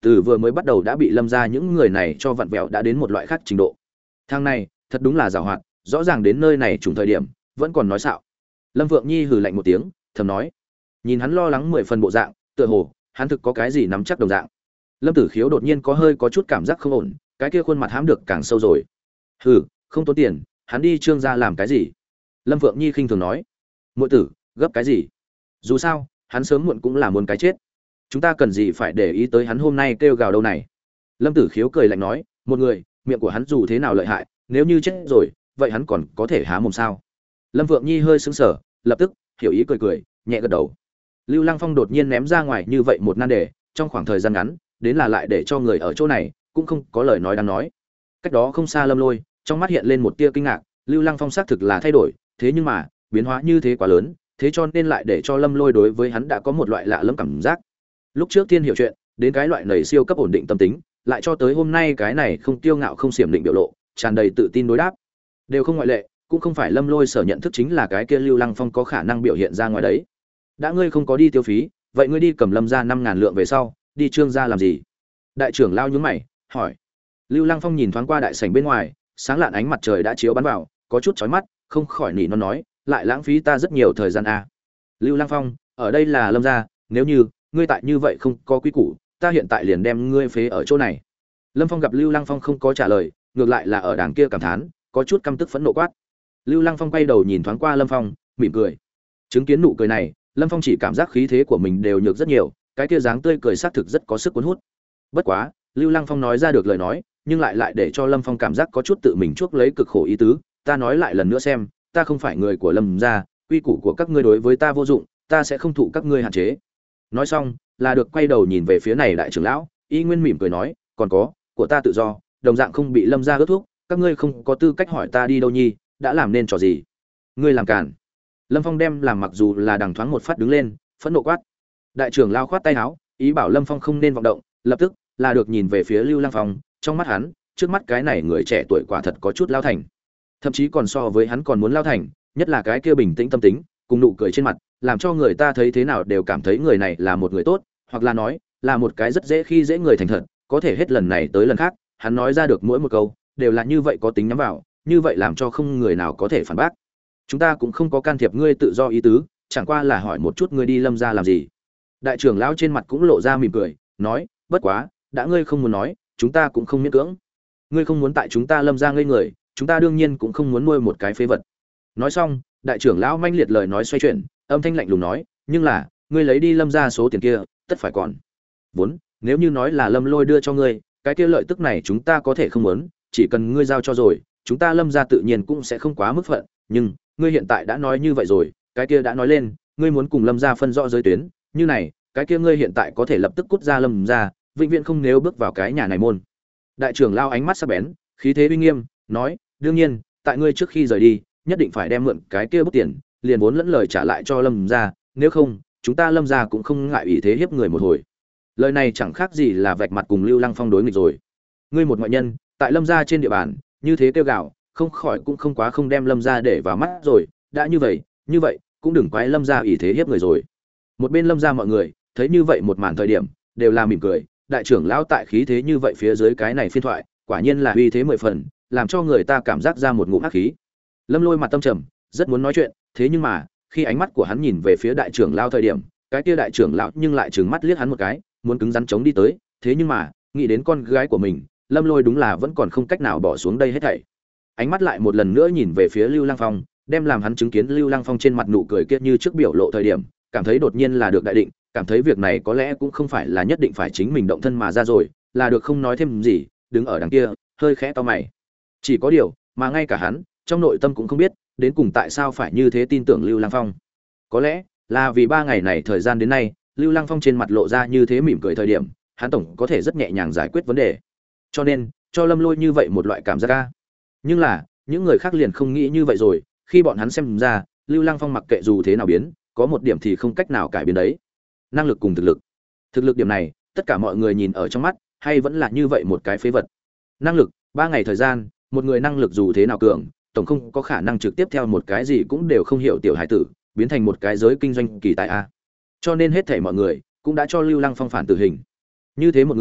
từ vừa mới bắt đầu đã bị lâm ra những người này cho vặn vẹo đã đến một loại khác trình độ. Thằng này thật đúng là giàu hoạt, rõ ràng đến nơi này trùng thời điểm vẫn còn nói xạo. Lâm Vượng Nhi hừ lạnh một tiếng, thầm nói, nhìn hắn lo lắng mười phần bộ dạng, tựa hồ hắn thực có cái gì nắm chắc đồng dạng. Lâm Tử Khiếu đột nhiên có hơi có chút cảm giác không ổn, cái kia khuôn mặt hãm được càng sâu rồi. Hừ, không tốn tiền, hắn đi Trương gia làm cái gì? Lâm Vượng Nhi khinh thường nói. Muội tử, gấp cái gì? Dù sao, hắn sớm muộn cũng là muốn cái chết. Chúng ta cần gì phải để ý tới hắn hôm nay kêu gào đâu này? Lâm Tử Khiếu cười lạnh nói, một người, miệng của hắn dù thế nào lợi hại, nếu như chết rồi, vậy hắn còn có thể há mồm sao? Lâm Vượng Nhi hơi sững sờ, lập tức hiểu ý cười cười, nhẹ gật đầu. Lưu Lăng Phong đột nhiên ném ra ngoài như vậy một nan đề, trong khoảng thời gian ngắn, đến là lại để cho người ở chỗ này cũng không có lời nói đáng nói. Cách đó không xa Lâm Lôi, trong mắt hiện lên một tia kinh ngạc, Lưu Lăng Phong xác thực là thay đổi, thế nhưng mà, biến hóa như thế quá lớn, thế cho nên lại để cho Lâm Lôi đối với hắn đã có một loại lạ lẫm cảm giác. Lúc trước Thiên hiểu chuyện, đến cái loại nảy siêu cấp ổn định tâm tính, lại cho tới hôm nay cái này không kiêu ngạo không xiểm định biểu lộ, tràn đầy tự tin đối đáp, đều không ngoại lệ, cũng không phải Lâm Lôi sở nhận thức chính là cái kia Lưu Lăng Phong có khả năng biểu hiện ra ngoài đấy. Đã ngươi không có đi tiêu phí, vậy ngươi đi cầm Lâm ra năm ngàn lượng về sau, đi Trương gia làm gì? Đại trưởng lao nhướng mày, hỏi. Lưu Lăng Phong nhìn thoáng qua đại sảnh bên ngoài, sáng lạn ánh mặt trời đã chiếu bắn vào, có chút chói mắt, không khỏi nỉ non nói, lại lãng phí ta rất nhiều thời gian à. Lưu Lăng Phong, ở đây là Lâm gia, nếu như ngươi tại như vậy không có quý củ, ta hiện tại liền đem ngươi phế ở chỗ này. Lâm Phong gặp Lưu Lăng Phong không có trả lời, ngược lại là ở đằng kia cảm thán, có chút căm tức phẫn nộ quát. Lưu Lăng Phong quay đầu nhìn thoáng qua Lâm Phong, mỉm cười. Chứng kiến nụ cười này, Lâm Phong chỉ cảm giác khí thế của mình đều nhược rất nhiều, cái kia dáng tươi cười xác thực rất có sức cuốn hút. Bất quá, Lưu Lăng Phong nói ra được lời nói, nhưng lại lại để cho Lâm Phong cảm giác có chút tự mình chuốc lấy cực khổ ý tứ, ta nói lại lần nữa xem, ta không phải người của Lâm gia, quy củ của các ngươi đối với ta vô dụng, ta sẽ không thụ các ngươi hạn chế. Nói xong, là được quay đầu nhìn về phía này đại trưởng lão, y nguyên mỉm cười nói, còn có, của ta tự do, đồng dạng không bị Lâm gia ước thúc, các ngươi không có tư cách hỏi ta đi đâu nhi, đã làm nên trò gì? Ngươi làm cản. Lâm Phong đem làm mặc dù là đằng thoáng một phát đứng lên, phẫn nộ quát. Đại trưởng lão khoát tay áo, ý bảo Lâm Phong không nên vọng động, lập tức là được nhìn về phía Lưu Lăng Phong, trong mắt hắn, trước mắt cái này người trẻ tuổi quả thật có chút lao thành. Thậm chí còn so với hắn còn muốn lao thành, nhất là cái kia bình tĩnh tâm tính, cùng nụ cười trên mặt, làm cho người ta thấy thế nào đều cảm thấy người này là một người tốt, hoặc là nói, là một cái rất dễ khi dễ người thành thật, có thể hết lần này tới lần khác, hắn nói ra được mỗi một câu, đều là như vậy có tính nhắm vào, như vậy làm cho không người nào có thể phản bác. Chúng ta cũng không có can thiệp ngươi tự do ý tứ, chẳng qua là hỏi một chút ngươi đi Lâm gia làm gì. Đại trưởng lão trên mặt cũng lộ ra mỉm cười, nói, bất quá, đã ngươi không muốn nói, chúng ta cũng không miễn cưỡng. Ngươi không muốn tại chúng ta Lâm gia ngây người, chúng ta đương nhiên cũng không muốn nuôi một cái phế vật. Nói xong, đại trưởng lão manh liệt lời nói xoay chuyển, âm thanh lạnh lùng nói, nhưng là, ngươi lấy đi Lâm gia số tiền kia, tất phải còn. Vốn, nếu như nói là Lâm Lôi đưa cho ngươi, cái kia lợi tức này chúng ta có thể không muốn, chỉ cần ngươi giao cho rồi, chúng ta Lâm gia tự nhiên cũng sẽ không quá mức phận, nhưng ngươi hiện tại đã nói như vậy rồi, cái kia đã nói lên, ngươi muốn cùng Lâm gia phân rõ giới tuyến, như này, cái kia ngươi hiện tại có thể lập tức cút ra Lâm gia, vĩnh viễn không nếu bước vào cái nhà này môn. Đại trưởng lao ánh mắt sắc bén, khí thế uy nghiêm, nói, đương nhiên, tại ngươi trước khi rời đi, nhất định phải đem mượn cái kia bút tiền, liền vốn lẫn lời trả lại cho Lâm gia, nếu không, chúng ta Lâm gia cũng không ngại ý thế hiếp người một hồi. Lời này chẳng khác gì là vạch mặt cùng Lưu Lăng Phong đối nghịch rồi. Ngươi một ngoại nhân, tại Lâm gia trên địa bàn, như thế kêu gào, không khỏi cũng không quá không đem Lâm gia để vào mắt rồi, đã như vậy, như vậy, cũng đừng quái Lâm gia ý thế hiếp người rồi. Một bên Lâm gia mọi người, thấy như vậy một màn thời điểm, đều là mỉm cười, đại trưởng lão tại khí thế như vậy phía dưới cái này phiên thoại, quả nhiên là uy thế mười phần, làm cho người ta cảm giác ra một ngụm ác khí. Lâm Lôi mặt tâm trầm, rất muốn nói chuyện, thế nhưng mà, khi ánh mắt của hắn nhìn về phía đại trưởng lão thời điểm, cái kia đại trưởng lão nhưng lại trừng mắt liếc hắn một cái, muốn cứng rắn chống đi tới, thế nhưng mà, nghĩ đến con gái của mình, Lâm Lôi đúng là vẫn còn không cách nào bỏ xuống đây hết thảy. Ánh mắt lại một lần nữa nhìn về phía Lưu Lăng Phong, đem làm hắn chứng kiến Lưu Lăng Phong trên mặt nụ cười kia như trước biểu lộ thời điểm, cảm thấy đột nhiên là được đại định, cảm thấy việc này có lẽ cũng không phải là nhất định phải chính mình động thân mà ra rồi, là được không nói thêm gì, đứng ở đằng kia, hơi khẽ to mày. Chỉ có điều, mà ngay cả hắn, trong nội tâm cũng không biết, đến cùng tại sao phải như thế tin tưởng Lưu Lăng Phong. Có lẽ, là vì ba ngày này thời gian đến nay, Lưu Lăng Phong trên mặt lộ ra như thế mỉm cười thời điểm, hắn tổng có thể rất nhẹ nhàng giải quyết vấn đề. Cho nên, cho Lâm Lôi như vậy một loại cảm giác a. Nhưng là, những người khác liền không nghĩ như vậy rồi, khi bọn hắn xem ra, Lưu Lăng Phong mặc kệ dù thế nào biến, có một điểm thì không cách nào cải biến đấy. Năng lực cùng thực lực. Thực lực điểm này, tất cả mọi người nhìn ở trong mắt, hay vẫn là như vậy một cái phế vật. Năng lực, ba ngày thời gian, một người năng lực dù thế nào cường, tổng không có khả năng trực tiếp theo một cái gì cũng đều không hiểu tiểu hải tử, biến thành một cái giới kinh doanh kỳ tài a. Cho nên hết thảy mọi người cũng đã cho Lưu Lăng Phong phản tử hình. Như thế một người,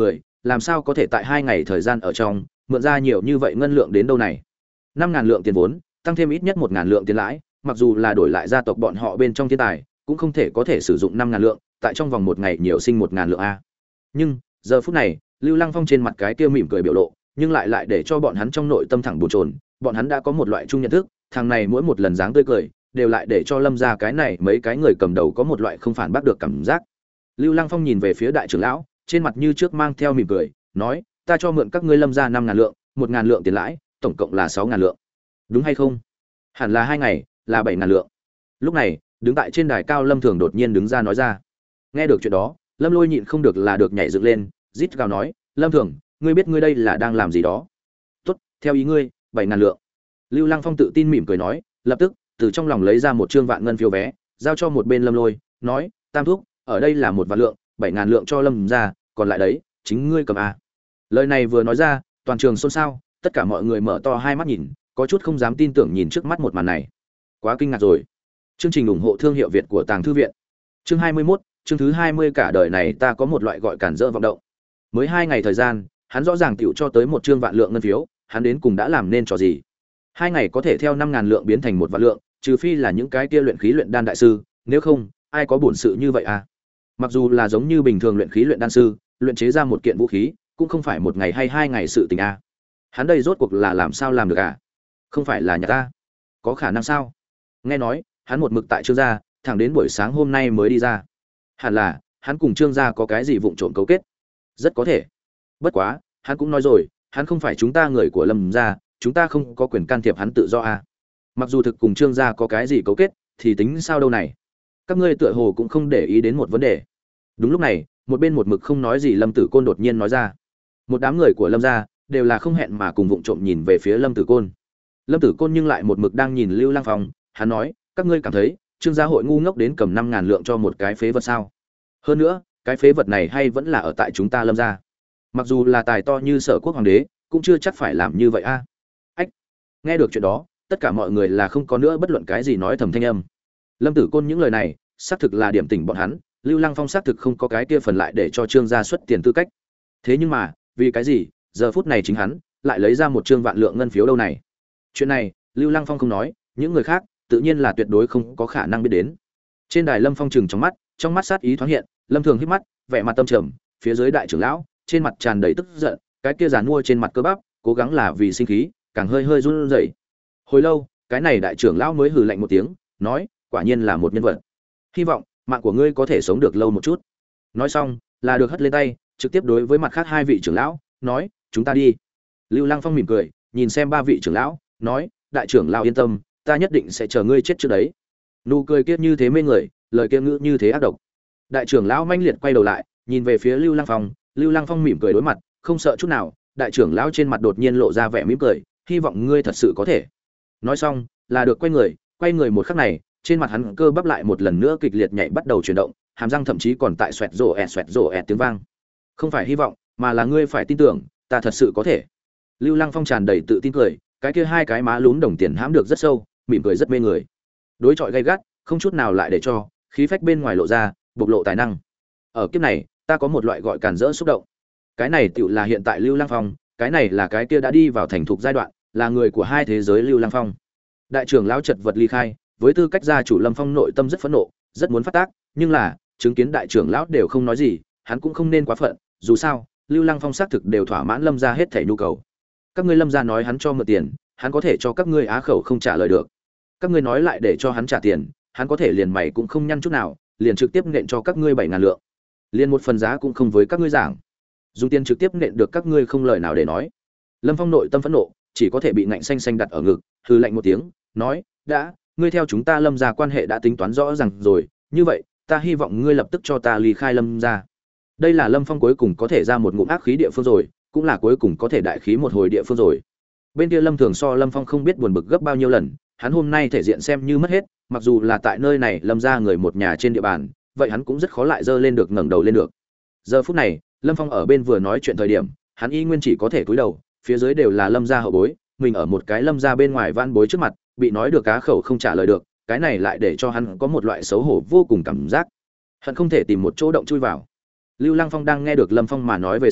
làm sao có thể tại hai ngày thời gian ở trong mượn ra nhiều như vậy ngân lượng đến đâu này? Năm ngàn lượng tiền vốn, tăng thêm ít nhất một ngàn lượng tiền lãi, mặc dù là đổi lại gia tộc bọn họ bên trong thiên tài, cũng không thể có thể sử dụng năm ngàn lượng, tại trong vòng một ngày nhiều sinh một ngàn lượng a. Nhưng, giờ phút này, Lưu Lăng Phong trên mặt cái kia mỉm cười biểu lộ, nhưng lại lại để cho bọn hắn trong nội tâm thẳng bồn chồn, bọn hắn đã có một loại chung nhận thức, thằng này mỗi một lần dáng tươi cười, đều lại để cho Lâm gia cái này mấy cái người cầm đầu có một loại không phản bác được cảm giác. Lưu Lăng Phong nhìn về phía đại trưởng lão, trên mặt như trước mang theo mỉm cười, nói: "Ta cho mượn các ngươi Lâm gia năm ngàn lượng, một ngàn lượng tiền lãi, tổng cộng là sáu ngàn lượng. Đúng hay không?" Hẳn là hai ngày, là bảy ngàn lượng. Lúc này, đứng tại trên đài cao Lâm Thường đột nhiên đứng ra nói ra. Nghe được chuyện đó, Lâm Lôi nhịn không được là được nhảy dựng lên, rít gào nói: "Lâm Thường, ngươi biết ngươi đây là đang làm gì đó?" "Tốt, theo ý ngươi, bảy ngàn lượng." Lưu Lăng Phong tự tin mỉm cười nói, lập tức từ trong lòng lấy ra một trương vạn ngân phiếu vé, giao cho một bên Lâm Lôi, nói: "Tam thúc, ở đây là một vạn lượng, bảy ngàn lượng cho Lâm gia, còn lại đấy, chính ngươi cầm a." Lời này vừa nói ra, toàn trường xôn xao, tất cả mọi người mở to hai mắt nhìn, có chút không dám tin tưởng nhìn trước mắt một màn này. Quá kinh ngạc rồi. Chương trình ủng hộ thương hiệu Việt của Tàng Thư viện. Chương hai mươi mốt, chương thứ hai mươi cả đời này ta có một loại gọi cản rỡ vọng động. Mới hai ngày thời gian, hắn rõ ràng tiểu cho tới một trương vạn lượng ngân phiếu, hắn đến cùng đã làm nên trò gì? Hai ngày có thể theo năm ngàn lượng biến thành một vạn lượng, trừ phi là những cái kia luyện khí luyện đan đại sư, nếu không, ai có bổn sự như vậy à? Mặc dù là giống như bình thường luyện khí luyện đan sư, luyện chế ra một kiện vũ khí, cũng không phải một ngày hay hai ngày sự tình a. Hắn đây rốt cuộc là làm sao làm được à? Không phải là nhà ta? Có khả năng sao? Nghe nói, hắn một mực tại Trương gia, thẳng đến buổi sáng hôm nay mới đi ra. Hẳn là, hắn cùng Trương gia có cái gì vụng trộm cấu kết. Rất có thể. Bất quá, hắn cũng nói rồi, hắn không phải chúng ta người của Lâm gia, chúng ta không có quyền can thiệp hắn tự do a. Mặc dù thực cùng Trương gia có cái gì cấu kết, thì tính sao đâu này? Các ngươi tựa hồ cũng không để ý đến một vấn đề. Đúng lúc này, một bên một mực không nói gì Lâm Tử Côn đột nhiên nói ra. Một đám người của Lâm gia đều là không hẹn mà cùng vụng trộm nhìn về phía Lâm Tử Côn. Lâm Tử Côn nhưng lại một mực đang nhìn Lưu Lăng Phong, hắn nói: "Các ngươi cảm thấy, Trương gia hội ngu ngốc đến cầm năm ngàn lượng cho một cái phế vật sao? Hơn nữa, cái phế vật này hay vẫn là ở tại chúng ta Lâm gia. Mặc dù là tài to như Sở Quốc hoàng đế, cũng chưa chắc phải làm như vậy a." Ách. Nghe được chuyện đó, tất cả mọi người là không có nữa bất luận cái gì nói thầm thanh âm. Lâm Tử Côn những lời này, xác thực là điểm tỉnh bọn hắn, Lưu Lăng Phong xác thực không có cái kia phần lại để cho Trương gia xuất tiền tư cách. Thế nhưng mà, vì cái gì, giờ phút này chính hắn lại lấy ra một trương vạn lượng ngân phiếu đâu này? Chuyện này, Lưu Lăng Phong không nói, những người khác tự nhiên là tuyệt đối không có khả năng biết đến. Trên đài Lâm Phong trừng trong mắt, trong mắt sát ý thoáng hiện, Lâm Thường híp mắt, vẻ mặt tâm trầm, phía dưới đại trưởng lão, trên mặt tràn đầy tức giận, cái kia giàn mua trên mặt cơ bắp, cố gắng là vì sinh khí, càng hơi hơi run rẩy. Hồi lâu, cái này đại trưởng lão mới hừ lạnh một tiếng, nói: "Quả nhiên là một nhân vật. Hy vọng mạng của ngươi có thể sống được lâu một chút." Nói xong, là được hất lên tay, trực tiếp đối với mặt khác hai vị trưởng lão, nói: "Chúng ta đi." Lưu Lăng Phong mỉm cười, nhìn xem ba vị trưởng lão, nói: "Đại trưởng lão yên tâm, ta nhất định sẽ chờ ngươi chết trước đấy." Nụ cười kia như thế mê người, lời kia ngữ như thế ác độc. Đại trưởng lão manh liệt quay đầu lại, nhìn về phía Lưu Lăng Phong, Lưu Lăng Phong mỉm cười đối mặt, không sợ chút nào. Đại trưởng lão trên mặt đột nhiên lộ ra vẻ mỉm cười, hy vọng ngươi thật sự có thể. Nói xong, là được quay người, quay người một khắc này, trên mặt hắn cơ bắp lại một lần nữa kịch liệt nhảy bắt đầu chuyển động, hàm răng thậm chí còn tại xoẹt rồ ẹt xoẹt rồ ẹt tiếng vang. Không phải hy vọng, mà là ngươi phải tin tưởng, ta thật sự có thể. Lưu Lăng Phong tràn đầy tự tin cười, cái kia hai cái má lún đồng tiền hãm được rất sâu, mỉm cười rất mê người. Đối chọi gay gắt, không chút nào lại để cho khí phách bên ngoài lộ ra, bộc lộ tài năng. Ở kiếp này, ta có một loại gọi càn rỡ xúc động. Cái này tựu là hiện tại Lưu Lăng Phong, cái này là cái kia đã đi vào thành thục giai đoạn, là người của hai thế giới Lưu Lăng Phong. Đại trưởng lão chật vật ly khai, với tư cách gia chủ Lâm Phong nội tâm rất phẫn nộ, rất muốn phát tác, nhưng là, chứng kiến đại trưởng lão đều không nói gì, hắn cũng không nên quá phận, dù sao, Lưu Lăng Phong xác thực đều thỏa mãn Lâm gia hết thảy nhu cầu. Các ngươi Lâm gia nói hắn cho mượn tiền, hắn có thể cho các ngươi á khẩu không trả lời được. Các ngươi nói lại để cho hắn trả tiền, hắn có thể liền mày cũng không nhăn chút nào, liền trực tiếp nện cho các ngươi bảy ngàn lượng. Liền một phần giá cũng không với các ngươi giảng. Dùng tiền trực tiếp nện được các ngươi không lời nào để nói. Lâm Phong nội tâm phẫn nộ, chỉ có thể bị ngạnh xanh xanh đặt ở ngực, hừ lạnh một tiếng, nói: "Đã, ngươi theo chúng ta Lâm gia quan hệ đã tính toán rõ ràng rồi, như vậy, ta hy vọng ngươi lập tức cho ta ly khai Lâm gia." Đây là Lâm Phong cuối cùng có thể ra một ngụm ác khí địa phương rồi, cũng là cuối cùng có thể đại khí một hồi địa phương rồi. Bên kia Lâm Thường so Lâm Phong không biết buồn bực gấp bao nhiêu lần, hắn hôm nay thể diện xem như mất hết, mặc dù là tại nơi này Lâm gia người một nhà trên địa bàn, vậy hắn cũng rất khó lại dơ lên được ngẩng đầu lên được. Giờ phút này, Lâm Phong ở bên vừa nói chuyện thời điểm, hắn y nguyên chỉ có thể cúi đầu, phía dưới đều là Lâm gia hậu bối, mình ở một cái Lâm gia bên ngoài van bối trước mặt, bị nói được cá khẩu không trả lời được, cái này lại để cho hắn có một loại xấu hổ vô cùng cảm giác. Hắn không thể tìm một chỗ động chui vào. Lưu Lăng Phong đang nghe được Lâm Phong mà nói về sau,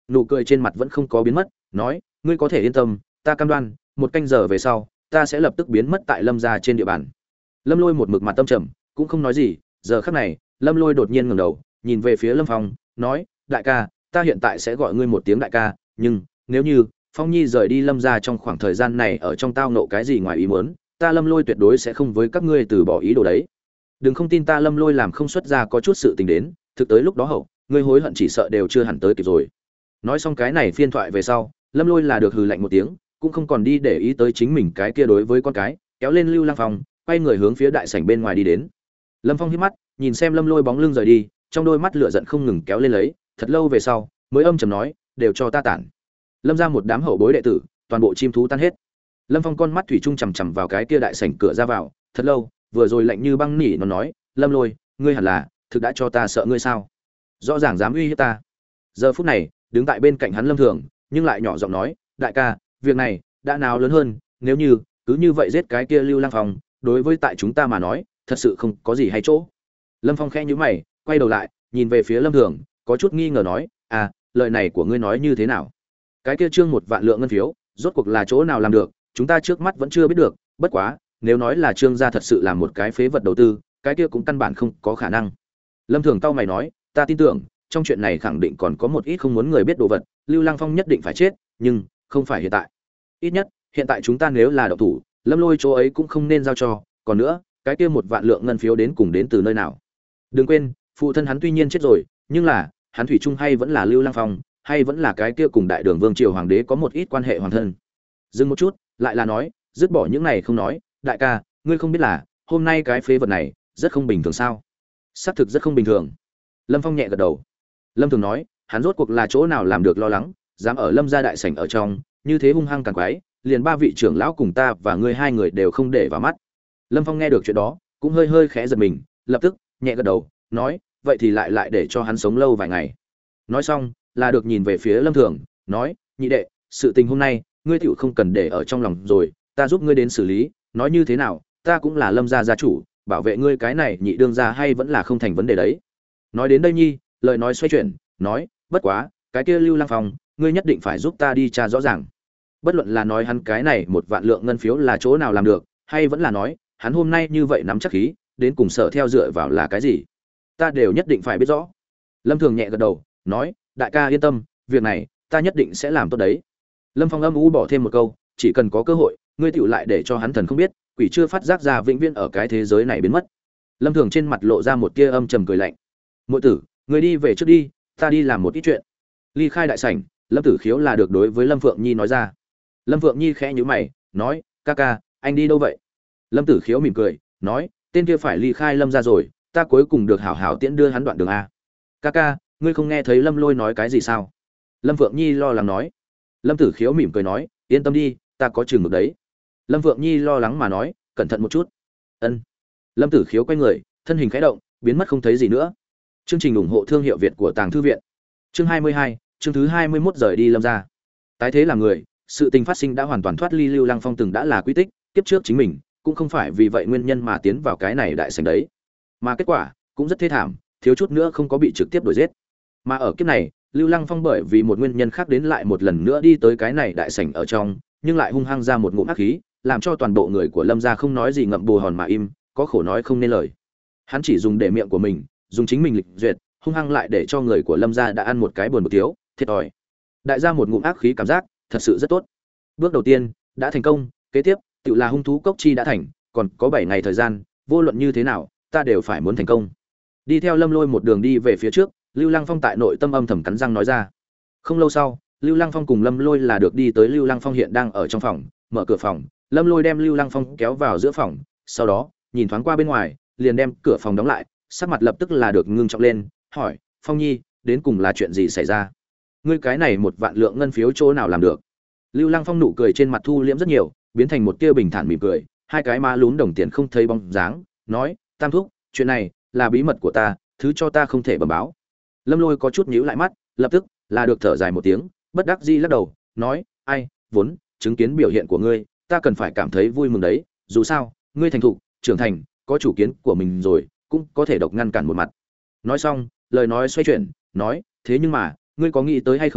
nụ cười trên mặt vẫn không có biến mất, nói, ngươi có thể yên tâm, ta cam đoan, một canh giờ về sau, ta sẽ lập tức biến mất tại Lâm gia trên địa bàn. Lâm Lôi một mực mặt tâm trầm, cũng không nói gì, giờ khắc này, Lâm Lôi đột nhiên ngẩng đầu, nhìn về phía Lâm Phong, nói, đại ca, ta hiện tại sẽ gọi ngươi một tiếng đại ca, nhưng nếu như Phong Nhi rời đi Lâm gia trong khoảng thời gian này ở trong tao nộ cái gì ngoài ý muốn, ta Lâm Lôi tuyệt đối sẽ không với các ngươi từ bỏ ý đồ đấy. Đừng không tin ta Lâm Lôi làm không xuất ra có chút sự tình đến, thực tới lúc đó hậu, ngươi hối hận chỉ sợ đều chưa hẳn tới kịp rồi. Nói xong cái này phiên thoại về sau, Lâm Lôi là được hừ lạnh một tiếng, cũng không còn đi để ý tới chính mình cái kia đối với con cái, kéo lên Lưu Lăng Phong, quay người hướng phía đại sảnh bên ngoài đi đến. Lâm Phong híp mắt, nhìn xem Lâm Lôi bóng lưng rời đi, trong đôi mắt lửa giận không ngừng kéo lên lấy, thật lâu về sau, mới âm trầm nói, đều cho ta tản. Lâm ra một đám hậu bối đệ tử, toàn bộ chim thú tan hết. Lâm Phong con mắt thủy chung chằm chằm vào cái kia đại sảnh cửa ra vào, thật lâu, vừa rồi lạnh như băng nỉ nó nói, Lâm Lôi, ngươi hẳn là thực đã cho ta sợ ngươi sao? Rõ ràng dám uy hiếp ta. Giờ phút này, đứng tại bên cạnh hắn Lâm Thường, nhưng lại nhỏ giọng nói, đại ca, việc này đã nào lớn hơn, nếu như cứ như vậy giết cái kia Lưu Lăng Phong, đối với tại chúng ta mà nói, thật sự không có gì hay chỗ. Lâm Phong khẽ nhíu mày, quay đầu lại, nhìn về phía Lâm Thường, có chút nghi ngờ nói, à, lời này của ngươi nói như thế nào? Cái kia trương một vạn lượng ngân phiếu, rốt cuộc là chỗ nào làm được, chúng ta trước mắt vẫn chưa biết được, bất quá, nếu nói là trương gia thật sự là một cái phế vật đầu tư, cái kia cũng căn bản không có khả năng. Lâm Thường cau mày nói, ta tin tưởng, trong chuyện này khẳng định còn có một ít không muốn người biết đồ vật, Lưu Lăng Phong nhất định phải chết, nhưng không phải hiện tại. Ít nhất, hiện tại chúng ta nếu là động thủ, Lâm Lôi chỗ ấy cũng không nên giao cho, còn nữa, cái kia một vạn lượng ngân phiếu đến cùng đến từ nơi nào? Đừng quên, phụ thân hắn tuy nhiên chết rồi, nhưng là, hắn thủy chung hay vẫn là Lưu Lăng Phong, hay vẫn là cái kia cùng Đại Đường Vương triều hoàng đế có một ít quan hệ hoàn thân. Dừng một chút, lại là nói, dứt bỏ những này không nói, đại ca, ngươi không biết là, hôm nay cái phế vật này, rất không bình thường sao? Xác thực rất không bình thường. Lâm Phong nhẹ gật đầu. Lâm Thường nói, hắn rốt cuộc là chỗ nào làm được lo lắng, dám ở Lâm gia đại sảnh ở trong, như thế hung hăng càng quái, liền ba vị trưởng lão cùng ta và ngươi hai người đều không để vào mắt. Lâm Phong nghe được chuyện đó, cũng hơi hơi khẽ giật mình, lập tức nhẹ gật đầu, nói, vậy thì lại lại để cho hắn sống lâu vài ngày. Nói xong, là được nhìn về phía Lâm Thường, nói, nhị đệ, sự tình hôm nay, ngươi tiểu không cần để ở trong lòng rồi, ta giúp ngươi đến xử lý, nói như thế nào, ta cũng là Lâm gia gia chủ, bảo vệ ngươi cái này nhị đương gia hay vẫn là không thành vấn đề đấy. Nói đến đây nhi, lời nói xoay chuyển, nói, bất quá, cái kia Lưu Lăng Phong, ngươi nhất định phải giúp ta đi tra rõ ràng. Bất luận là nói hắn cái này một vạn lượng ngân phiếu là chỗ nào làm được, hay vẫn là nói, hắn hôm nay như vậy nắm chắc khí, đến cùng sở theo dựa vào là cái gì, ta đều nhất định phải biết rõ. Lâm Thường nhẹ gật đầu, nói, đại ca yên tâm, việc này ta nhất định sẽ làm tốt đấy. Lâm Phong âm u bỏ thêm một câu, chỉ cần có cơ hội, ngươi tựu lại để cho hắn thần không biết, quỷ chưa phát giác ra vĩnh viễn ở cái thế giới này biến mất. Lâm Thường trên mặt lộ ra một tia âm trầm cười lạnh. Muội tử, ngươi đi về trước đi, ta đi làm một ít chuyện. Ly khai đại sảnh, Lâm Tử Khiếu là được đối với Lâm Phượng Nhi nói ra. Lâm Phượng Nhi khẽ nhíu mày, nói, ca ca, anh đi đâu vậy? Lâm Tử Khiếu mỉm cười, nói, tên kia phải ly khai Lâm gia rồi, ta cuối cùng được hảo hảo tiễn đưa hắn đoạn đường a. Ca ca, ngươi không nghe thấy Lâm Lôi nói cái gì sao? Lâm Phượng Nhi lo lắng nói. Lâm Tử Khiếu mỉm cười nói, yên tâm đi, ta có chừng mực đấy. Lâm Phượng Nhi lo lắng mà nói, cẩn thận một chút. Ân. Lâm Tử Khiếu quay người, thân hình khẽ động, biến mất không thấy gì nữa. Chương trình ủng hộ thương hiệu Việt của Tàng thư viện. Chương hai mươi hai, chương thứ hai mươi mốt rời đi Lâm gia. Tái thế là người, sự tình phát sinh đã hoàn toàn thoát ly Lưu Lăng Phong từng đã là quy tích, kiếp trước chính mình cũng không phải vì vậy nguyên nhân mà tiến vào cái này đại sảnh đấy. Mà kết quả cũng rất thê thảm, thiếu chút nữa không có bị trực tiếp đuổi giết. Mà ở kiếp này, Lưu Lăng Phong bởi vì một nguyên nhân khác đến lại một lần nữa đi tới cái này đại sảnh ở trong, nhưng lại hung hăng ra một ngụm ác khí, làm cho toàn bộ người của Lâm gia không nói gì ngậm bồ hòn mà im, có khổ nói không nên lời. Hắn chỉ dùng để miệng của mình, dùng chính mình lịch duyệt, hung hăng lại để cho người của Lâm gia đã ăn một cái buồn bực thiếu, thiệt thòi. Đại gia một ngụm ác khí cảm giác, thật sự rất tốt. Bước đầu tiên đã thành công, kế tiếp tự là hung thú cốc chi đã thành, còn có bảy ngày thời gian, vô luận như thế nào, ta đều phải muốn thành công. Đi theo Lâm Lôi một đường đi về phía trước, Lưu Lăng Phong tại nội tâm âm thầm cắn răng nói ra. Không lâu sau, Lưu Lăng Phong cùng Lâm Lôi là được đi tới Lưu Lăng Phong hiện đang ở trong phòng, mở cửa phòng, Lâm Lôi đem Lưu Lăng Phong kéo vào giữa phòng, sau đó, nhìn thoáng qua bên ngoài, liền đem cửa phòng đóng lại, sắc mặt lập tức là được ngưng trọng lên, hỏi, Phong Nhi, đến cùng là chuyện gì xảy ra? Ngươi cái này một vạn lượng ngân phiếu chỗ nào làm được? Lưu Lăng Phong nụ cười trên mặt thu liễm rất nhiều, biến thành một tia bình thản mỉm cười, hai cái má lún đồng tiền không thấy bóng dáng, nói, Tam thúc, chuyện này là bí mật của ta, thứ cho ta không thể bẩm báo. Lâm Lôi có chút nhíu lại mắt, lập tức là được thở dài một tiếng, bất đắc dĩ lắc đầu, nói, ai, vốn chứng kiến biểu hiện của ngươi, ta cần phải cảm thấy vui mừng đấy, dù sao, ngươi thành thục, trưởng thành, có chủ kiến của mình rồi, cũng có thể độc ngăn cản một mặt. Nói xong, lời nói xoay chuyển, nói, thế nhưng mà, ngươi có nghĩ tới hay không,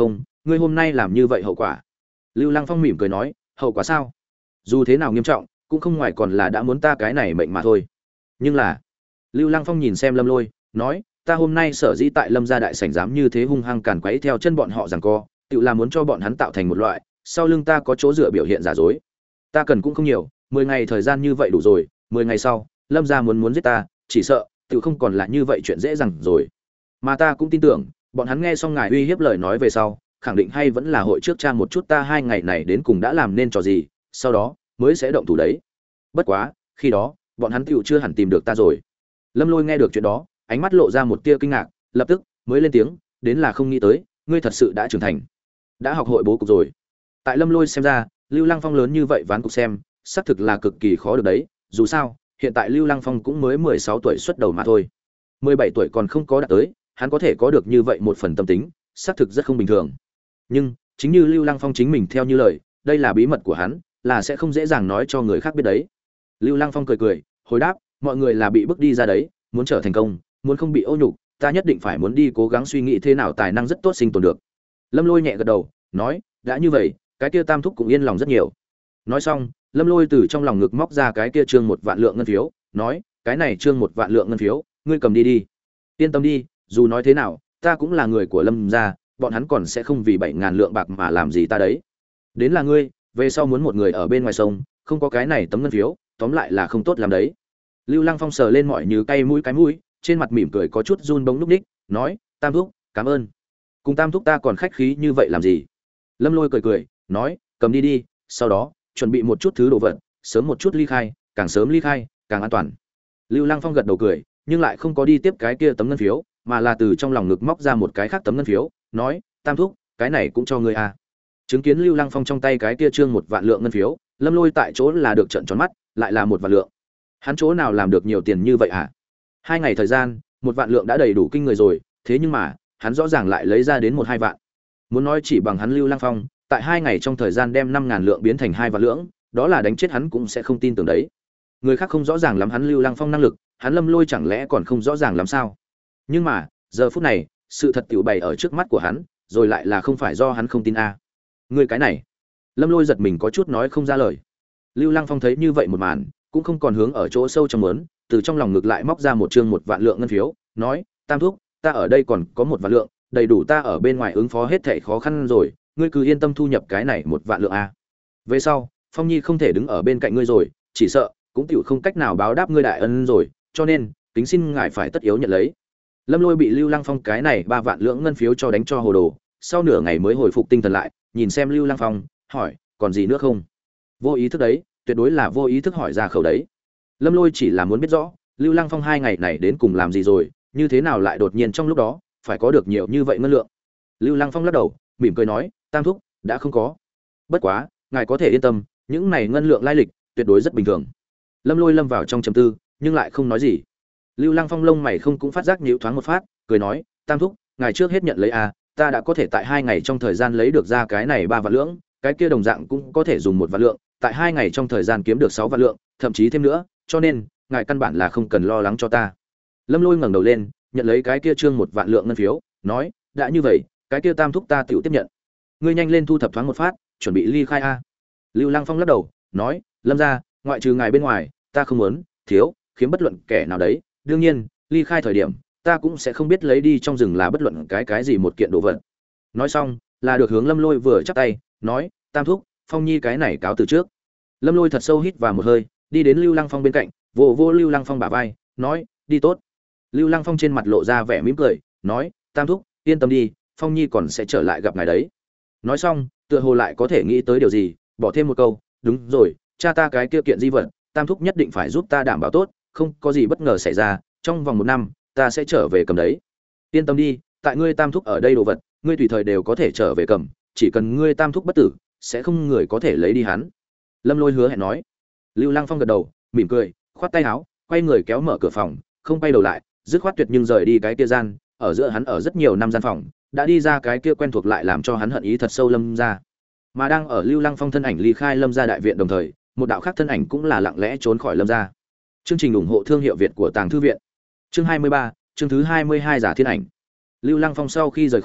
ngươi hôm nay làm như vậy hậu quả. Lưu Lăng Phong mỉm cười nói, hậu quả sao? Dù thế nào nghiêm trọng, cũng không ngoài còn là đã muốn ta cái này mệnh mà thôi. Nhưng là, Lưu Lăng Phong nhìn xem Lâm Lôi, nói, ta hôm nay sở dĩ tại Lâm gia đại sảnh dám như thế hung hăng càn quấy theo chân bọn họ giằng co, tự là muốn cho bọn hắn tạo thành một loại, sau lưng ta có chỗ dựa biểu hiện giả dối. Ta cần cũng không nhiều, mười ngày thời gian như vậy đủ rồi, mười ngày sau, Lâm gia muốn muốn giết ta, chỉ sợ tự không còn là như vậy chuyện dễ dàng rồi. Mà ta cũng tin tưởng, bọn hắn nghe xong ngài uy hiếp lời nói về sau, khẳng định hay vẫn là hội trước tra một chút ta hai ngày này đến cùng đã làm nên trò gì, sau đó mới sẽ động thủ đấy. Bất quá, khi đó, bọn hắn tựu chưa hẳn tìm được ta rồi. Lâm Lôi nghe được chuyện đó, ánh mắt lộ ra một tia kinh ngạc, lập tức mới lên tiếng, đến là không nghĩ tới, ngươi thật sự đã trưởng thành, đã học hội bố cục rồi. Tại Lâm Lôi xem ra, Lưu Lăng Phong lớn như vậy ván cục xem, xác thực là cực kỳ khó được đấy, dù sao, hiện tại Lưu Lăng Phong cũng mới mười sáu tuổi xuất đầu mà thôi. mười bảy tuổi còn không có đạt tới, hắn có thể có được như vậy một phần tâm tính, xác thực rất không bình thường. Nhưng, chính như Lưu Lăng Phong chính mình theo như lời, đây là bí mật của hắn, là sẽ không dễ dàng nói cho người khác biết đấy. Lưu Lăng Phong cười cười, hồi đáp, mọi người là bị bức đi ra đấy, muốn trở thành công, muốn không bị ô nhục, ta nhất định phải muốn đi cố gắng suy nghĩ thế nào tài năng rất tốt sinh tồn được. Lâm Lôi nhẹ gật đầu, nói, đã như vậy, cái kia Tam thúc cũng yên lòng rất nhiều. Nói xong, Lâm Lôi từ trong lòng ngực móc ra cái kia trương một vạn lượng ngân phiếu, nói, cái này trương một vạn lượng ngân phiếu, ngươi cầm đi đi. Yên tâm đi, dù nói thế nào, ta cũng là người của Lâm gia, bọn hắn còn sẽ không vì bảy ngàn lượng bạc mà làm gì ta đấy. Đến là ngươi, về sau muốn một người ở bên ngoài sông, không có cái này tấm ngân phiếu, tóm lại là không tốt làm đấy. Lưu Lăng Phong sờ lên mọi như cay mũi cái mũi, trên mặt mỉm cười có chút run bóng lúc ních, nói, Tam thúc, cảm ơn. Cùng Tam thúc ta còn khách khí như vậy làm gì? Lâm Lôi cười cười, nói, cầm đi đi, sau đó chuẩn bị một chút thứ đồ vật, sớm một chút ly khai, càng sớm ly khai, càng an toàn. Lưu Lăng Phong gật đầu cười, nhưng lại không có đi tiếp cái kia tấm ngân phiếu, mà là từ trong lòng ngực móc ra một cái khác tấm ngân phiếu, nói, Tam thúc, cái này cũng cho ngươi à. Chứng kiến Lưu Lăng Phong trong tay cái kia trương một vạn lượng ngân phiếu, Lâm Lôi tại chỗ là được trợn tròn mắt, lại là một vạn lượng. Hắn chỗ nào làm được nhiều tiền như vậy hả? Hai ngày thời gian, một vạn lượng đã đầy đủ kinh người rồi, thế nhưng mà, hắn rõ ràng lại lấy ra đến một hai vạn. Muốn nói chỉ bằng hắn Lưu Lăng Phong, tại hai ngày trong thời gian đem năm ngàn lượng biến thành hai vạn lượng, đó là đánh chết hắn cũng sẽ không tin tưởng đấy. Người khác không rõ ràng lắm hắn Lưu Lăng Phong năng lực, hắn Lâm Lôi chẳng lẽ còn không rõ ràng lắm sao? Nhưng mà, giờ phút này, sự thật tiểu bày ở trước mắt của hắn, rồi lại là không phải do hắn không tin a. À. Người cái này, Lâm Lôi giật mình có chút nói không ra lời. Lưu Lăng Phong thấy như vậy một màn, cũng không còn hướng ở chỗ sâu trong muốn, từ trong lòng ngực lại móc ra một trương một vạn lượng ngân phiếu, nói, Tam thúc, ta ở đây còn có một vạn lượng, đầy đủ ta ở bên ngoài ứng phó hết thảy khó khăn rồi, ngươi cứ yên tâm thu nhập cái này một vạn lượng a. Về sau, Phong Nhi không thể đứng ở bên cạnh ngươi rồi, chỉ sợ cũng tiểu không cách nào báo đáp ngươi đại ân rồi, cho nên, kính xin ngài phải tất yếu nhận lấy. Lâm Lôi bị Lưu Lăng Phong cái này ba vạn lượng ngân phiếu cho đánh cho hồ đồ, sau nửa ngày mới hồi phục tinh thần lại, nhìn xem Lưu Lăng Phong, hỏi, còn gì nữa không? Vô ý thức đấy, tuyệt đối là vô ý thức hỏi ra khẩu đấy. Lâm Lôi chỉ là muốn biết rõ, Lưu Lăng Phong hai ngày này đến cùng làm gì rồi, như thế nào lại đột nhiên trong lúc đó phải có được nhiều như vậy ngân lượng. Lưu Lăng Phong lắc đầu, mỉm cười nói, Tam thúc, đã không có. Bất quá, ngài có thể yên tâm, những này ngân lượng lai lịch tuyệt đối rất bình thường. Lâm Lôi lâm vào trong trầm tư, nhưng lại không nói gì. Lưu Lăng Phong lông mày không cũng phát giác nhíu thoáng một phát, cười nói, Tam thúc, ngài trước hết nhận lấy a, ta đã có thể tại hai ngày trong thời gian lấy được ra cái này ba vạn lượng, cái kia đồng dạng cũng có thể dùng một vạn lượng, tại hai ngày trong thời gian kiếm được sáu vạn lượng, thậm chí thêm nữa, cho nên, ngài căn bản là không cần lo lắng cho ta. Lâm Lôi ngẩng đầu lên, nhận lấy cái kia trương một vạn lượng ngân phiếu, nói, đã như vậy, cái kia Tam thúc ta tiểu tiếp nhận. Ngươi nhanh lên thu thập thoáng một phát, chuẩn bị ly khai a. Lưu Lăng Phong lắc đầu, nói, Lâm gia, ngoại trừ ngài bên ngoài, ta không muốn thiếu khiếm bất luận kẻ nào đấy, đương nhiên, ly khai thời điểm, ta cũng sẽ không biết lấy đi trong rừng là bất luận cái cái gì một kiện đồ vật. Nói xong, là được hướng Lâm Lôi vừa chắp tay, nói, Tam thúc, Phong Nhi cái này cáo từ trước. Lâm Lôi thật sâu hít vào một hơi, đi đến Lưu Lăng Phong bên cạnh, vỗ vỗ Lưu Lăng Phong bả vai, nói, đi tốt. Lưu Lăng Phong trên mặt lộ ra vẻ mỉm cười, nói, Tam thúc, yên tâm đi, Phong Nhi còn sẽ trở lại gặp ngài đấy. Nói xong, tựa hồ lại có thể nghĩ tới điều gì, bỏ thêm một câu, đúng rồi, cha ta cái kia kiện di vật, Tam thúc nhất định phải giúp ta đảm bảo tốt, không có gì bất ngờ xảy ra, trong vòng một năm, ta sẽ trở về cầm đấy. Yên tâm đi, tại ngươi Tam thúc ở đây đồ vật, ngươi tùy thời đều có thể trở về cầm, chỉ cần ngươi Tam thúc bất tử, sẽ không người có thể lấy đi hắn. Lâm Lôi hứa hẹn nói. Lưu Lăng Phong gật đầu, mỉm cười, khoát tay áo, quay người kéo mở cửa phòng, không quay đầu lại, dứt khoát tuyệt nhưng rời đi cái kia gian, ở giữa hắn ở rất nhiều năm gian phòng, đã đi ra cái kia quen thuộc lại làm cho hắn hận ý thật sâu Lâm gia. Mà đang ở Lưu Lăng Phong thân ảnh ly khai Lâm gia đại viện đồng thời, một đạo khác thân ảnh cũng là lặng lẽ trốn khỏi Lâm gia. Chương trình ủng hộ thương hiệu Việt của Tàng Thư viện. Chương hai mươi ba, chương thứ hai mươi hai giả thiên ảnh. Lưu Lăng Phong sau khi rời khỏi,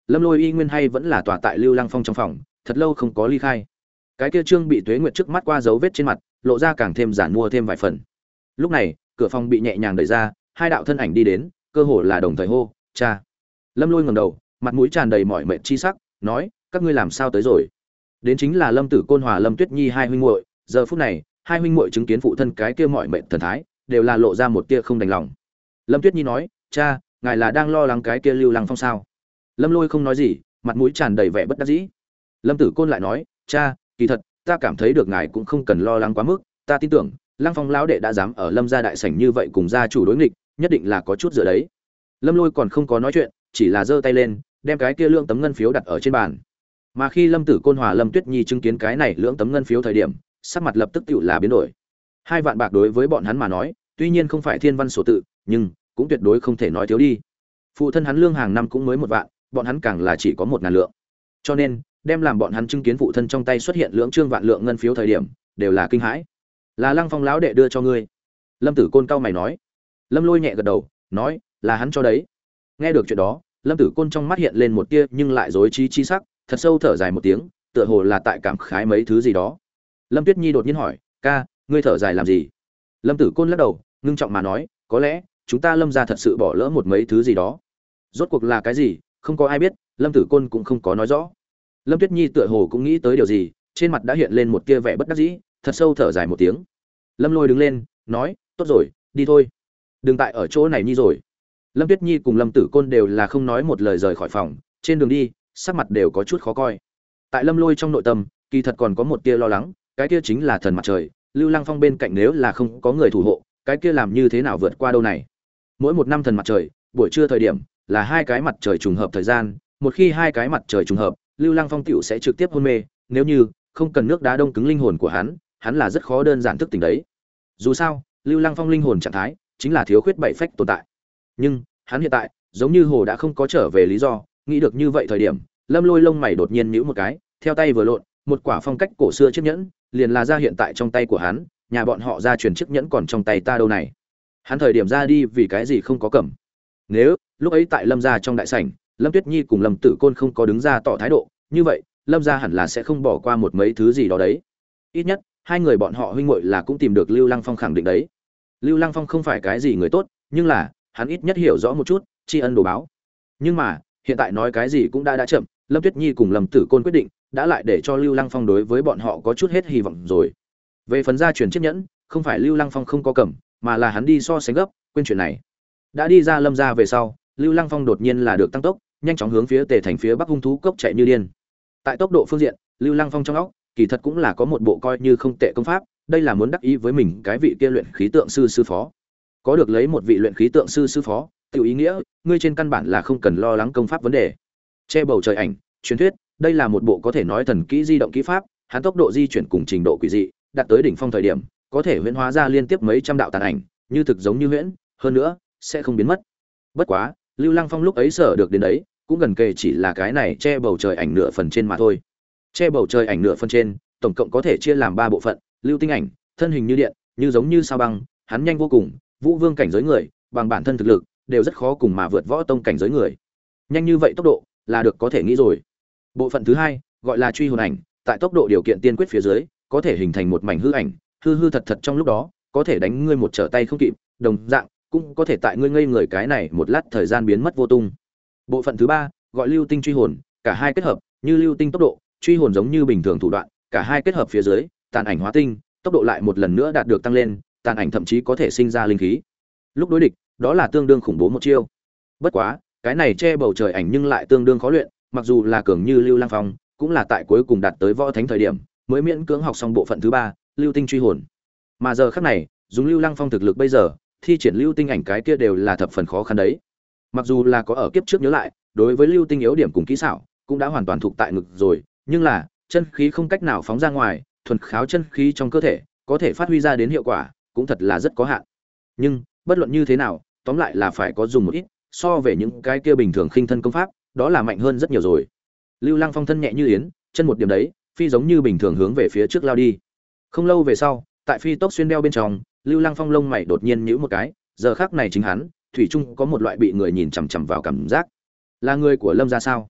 Lâm Lôi y nguyên hay vẫn là tòa tại Lưu Lăng Phong trong phòng, thật lâu không có ly khai. Cái kia trương bị Tuế Nguyệt trước mắt qua dấu vết trên mặt, lộ ra càng thêm giản mua thêm vài phần. Lúc này, cửa phòng bị nhẹ nhàng đẩy ra, hai đạo thân ảnh đi đến, cơ hồ là đồng thời hô, "Cha." Lâm Lôi ngẩng đầu, mặt mũi tràn đầy mỏi mệt chi sắc, nói, "Các ngươi làm sao tới rồi?" Đến chính là Lâm Tử Côn hòa Lâm Tuyết Nhi hai huynh muội, giờ phút này, hai huynh muội chứng kiến phụ thân cái kia mỏi mệt thần thái, đều là lộ ra một tia không đành lòng. Lâm Tuyết Nhi nói, "Cha, ngài là đang lo lắng cái kia Lưu Lăng Phong sao?" Lâm Lôi không nói gì, mặt mũi tràn đầy vẻ bất đắc dĩ. Lâm Tử Côn lại nói, "Cha, kỳ thật, ta cảm thấy được ngài cũng không cần lo lắng quá mức, ta tin tưởng, Lăng Phong lão đệ đã dám ở Lâm gia đại sảnh như vậy cùng gia chủ đối nghịch, nhất định là có chút dựa đấy." Lâm Lôi còn không có nói chuyện, chỉ là giơ tay lên, đem cái kia lưỡng tấm ngân phiếu đặt ở trên bàn. Mà khi Lâm Tử Côn hòa Lâm Tuyết Nhi chứng kiến cái này lưỡng tấm ngân phiếu thời điểm, sắc mặt lập tức tựu là biến đổi. Hai vạn bạc đối với bọn hắn mà nói, tuy nhiên không phải thiên văn sổ tự, nhưng cũng tuyệt đối không thể nói thiếu đi. Phụ thân hắn lương hàng năm cũng mới một vạn, bọn hắn càng là chỉ có một ngàn lượng. Cho nên, đem làm bọn hắn chứng kiến phụ thân trong tay xuất hiện lưỡng trương vạn lượng ngân phiếu thời điểm, đều là kinh hãi. "Là Lăng Phong lão đệ đưa cho ngươi." Lâm Tử Côn cau mày nói. Lâm Lôi nhẹ gật đầu, nói, "Là hắn cho đấy." Nghe được chuyện đó, Lâm Tử Côn trong mắt hiện lên một tia nhưng lại rối trí chi sắc, thật sâu thở dài một tiếng, tựa hồ là tại cảm khái mấy thứ gì đó. Lâm Tuyết Nhi đột nhiên hỏi, "Ca, ngươi thở dài làm gì?" Lâm Tử Côn lắc đầu, ngưng trọng mà nói, "Có lẽ chúng ta Lâm gia thật sự bỏ lỡ một mấy thứ gì đó." Rốt cuộc là cái gì, không có ai biết, Lâm Tử Côn cũng không có nói rõ. Lâm Tuyết Nhi tựa hồ cũng nghĩ tới điều gì, trên mặt đã hiện lên một tia vẻ bất đắc dĩ, thật sâu thở dài một tiếng. Lâm Lôi đứng lên, nói, "Tốt rồi, đi thôi. Đừng tại ở chỗ này Nhi rồi." Lâm Tuyết Nhi cùng Lâm Tử Côn đều là không nói một lời rời khỏi phòng, trên đường đi, sắc mặt đều có chút khó coi. Tại Lâm Lôi trong nội tâm, kỳ thật còn có một tia lo lắng, cái kia chính là thần mặt trời, Lưu Lăng Phong bên cạnh nếu là không có người thủ hộ, cái kia làm như thế nào vượt qua đâu này. Mỗi một năm thần mặt trời, buổi trưa thời điểm là hai cái mặt trời trùng hợp thời gian, một khi hai cái mặt trời trùng hợp, Lưu Lăng Phong tiểu sẽ trực tiếp hôn mê, nếu như không cần nước đá đông cứng linh hồn của hắn, hắn là rất khó đơn giản thức tỉnh đấy. Dù sao, Lưu Lăng Phong linh hồn trạng thái chính là thiếu khuyết bảy phách tồn tại. Nhưng, hắn hiện tại, giống như hồ đã không có trở về lý do, nghĩ được như vậy thời điểm, Lâm Lôi lông mày đột nhiên nhíu một cái, theo tay vừa lộn, một quả phong cách cổ xưa chiếc nhẫn, liền là ra hiện tại trong tay của hắn, nhà bọn họ ra truyền chiếc nhẫn còn trong tay ta đâu này. Hắn thời điểm ra đi vì cái gì không có cầm? Nếu lúc ấy tại Lâm gia trong đại sảnh, Lâm Tuyết Nhi cùng Lâm Tử Côn không có đứng ra tỏ thái độ, như vậy, Lâm gia hẳn là sẽ không bỏ qua một mấy thứ gì đó đấy. Ít nhất, hai người bọn họ huynh muội là cũng tìm được Lưu Lăng Phong khẳng định đấy. Lưu Lăng Phong không phải cái gì người tốt, nhưng là, hắn ít nhất hiểu rõ một chút, tri ân đồ báo. Nhưng mà, hiện tại nói cái gì cũng đã đã chậm, Lâm Tuyết Nhi cùng Lâm Tử Côn quyết định, đã lại để cho Lưu Lăng Phong đối với bọn họ có chút hết hy vọng rồi. Về phần gia truyền chiếc nhẫn, không phải Lưu Lăng Phong không có cầm, mà là hắn đi so sánh gấp, quên chuyện này. Đã đi ra Lâm gia về sau, Lưu Lăng Phong đột nhiên là được tăng tốc, nhanh chóng hướng phía Tề thành phía bắc hung thú cốc chạy như điên. Tại tốc độ phương diện, Lưu Lăng Phong trong óc, kỳ thật cũng là có một bộ coi như không tệ công pháp, đây là muốn đắc ý với mình cái vị kia luyện khí tượng sư sư phó. Có được lấy một vị luyện khí tượng sư sư phó, tiểu ý nghĩa, ngươi trên căn bản là không cần lo lắng công pháp vấn đề. Che bầu trời ảnh, truyền thuyết, đây là một bộ có thể nói thần kỹ di động kỹ pháp, hắn tốc độ di chuyển cùng trình độ quỷ dị, đạt tới đỉnh phong thời điểm, có thể huyễn hóa ra liên tiếp mấy trăm đạo tàn ảnh, như thực giống như huyễn, hơn nữa, sẽ không biến mất. Bất quá, Lưu Lăng Phong lúc ấy sở được đến đấy, cũng gần kề chỉ là cái này che bầu trời ảnh nửa phần trên mà thôi. Che bầu trời ảnh nửa phần trên, tổng cộng có thể chia làm ba bộ phận, lưu tinh ảnh, thân hình như điện, như giống như sao băng, hắn nhanh vô cùng, vũ vương cảnh giới người, bằng bản thân thực lực, đều rất khó cùng mà vượt võ tông cảnh giới người. Nhanh như vậy tốc độ, là được có thể nghĩ rồi. Bộ phận thứ hai, gọi là truy hồn ảnh, tại tốc độ điều kiện tiên quyết phía dưới, có thể hình thành một mảnh hư ảnh, hư hư thật thật trong lúc đó, có thể đánh ngươi một trở tay không kịp, đồng dạng cũng có thể tại ngươi ngây người cái này một lát thời gian biến mất vô tung. Bộ phận thứ ba, gọi lưu tinh truy hồn, cả hai kết hợp, như lưu tinh tốc độ, truy hồn giống như bình thường thủ đoạn, cả hai kết hợp phía dưới, tàn ảnh hóa tinh, tốc độ lại một lần nữa đạt được tăng lên, tàn ảnh thậm chí có thể sinh ra linh khí. Lúc đối địch, đó là tương đương khủng bố một chiêu. Bất quá, cái này che bầu trời ảnh nhưng lại tương đương khó luyện, mặc dù là cường như Lưu Lăng Phong, cũng là tại cuối cùng đạt tới võ thánh thời điểm, mới miễn cưỡng học xong bộ phận thứ ba, lưu tinh truy hồn. Mà giờ khắc này, dùng Lưu Lăng Phong thực lực bây giờ, thi triển lưu tinh ảnh cái kia đều là thập phần khó khăn đấy. Mặc dù là có ở kiếp trước nhớ lại, đối với lưu tinh yếu điểm cùng kỹ xảo, cũng đã hoàn toàn thuộc tại ngực rồi, nhưng là, chân khí không cách nào phóng ra ngoài, thuần kháo chân khí trong cơ thể, có thể phát huy ra đến hiệu quả, cũng thật là rất có hạn. Nhưng, bất luận như thế nào, tóm lại là phải có dùng một ít, so về những cái kia bình thường khinh thân công pháp, đó là mạnh hơn rất nhiều rồi. Lưu Lăng Phong thân nhẹ như yến, chân một điểm đấy, phi giống như bình thường hướng về phía trước lao đi. Không lâu về sau, tại phi tốc xuyên đeo bên trong, Lưu Lăng Phong lông mày đột nhiên nhíu một cái, giờ khắc này chính hắn, thủy chung có một loại bị người nhìn chằm chằm vào cảm giác. Là người của Lâm gia sao?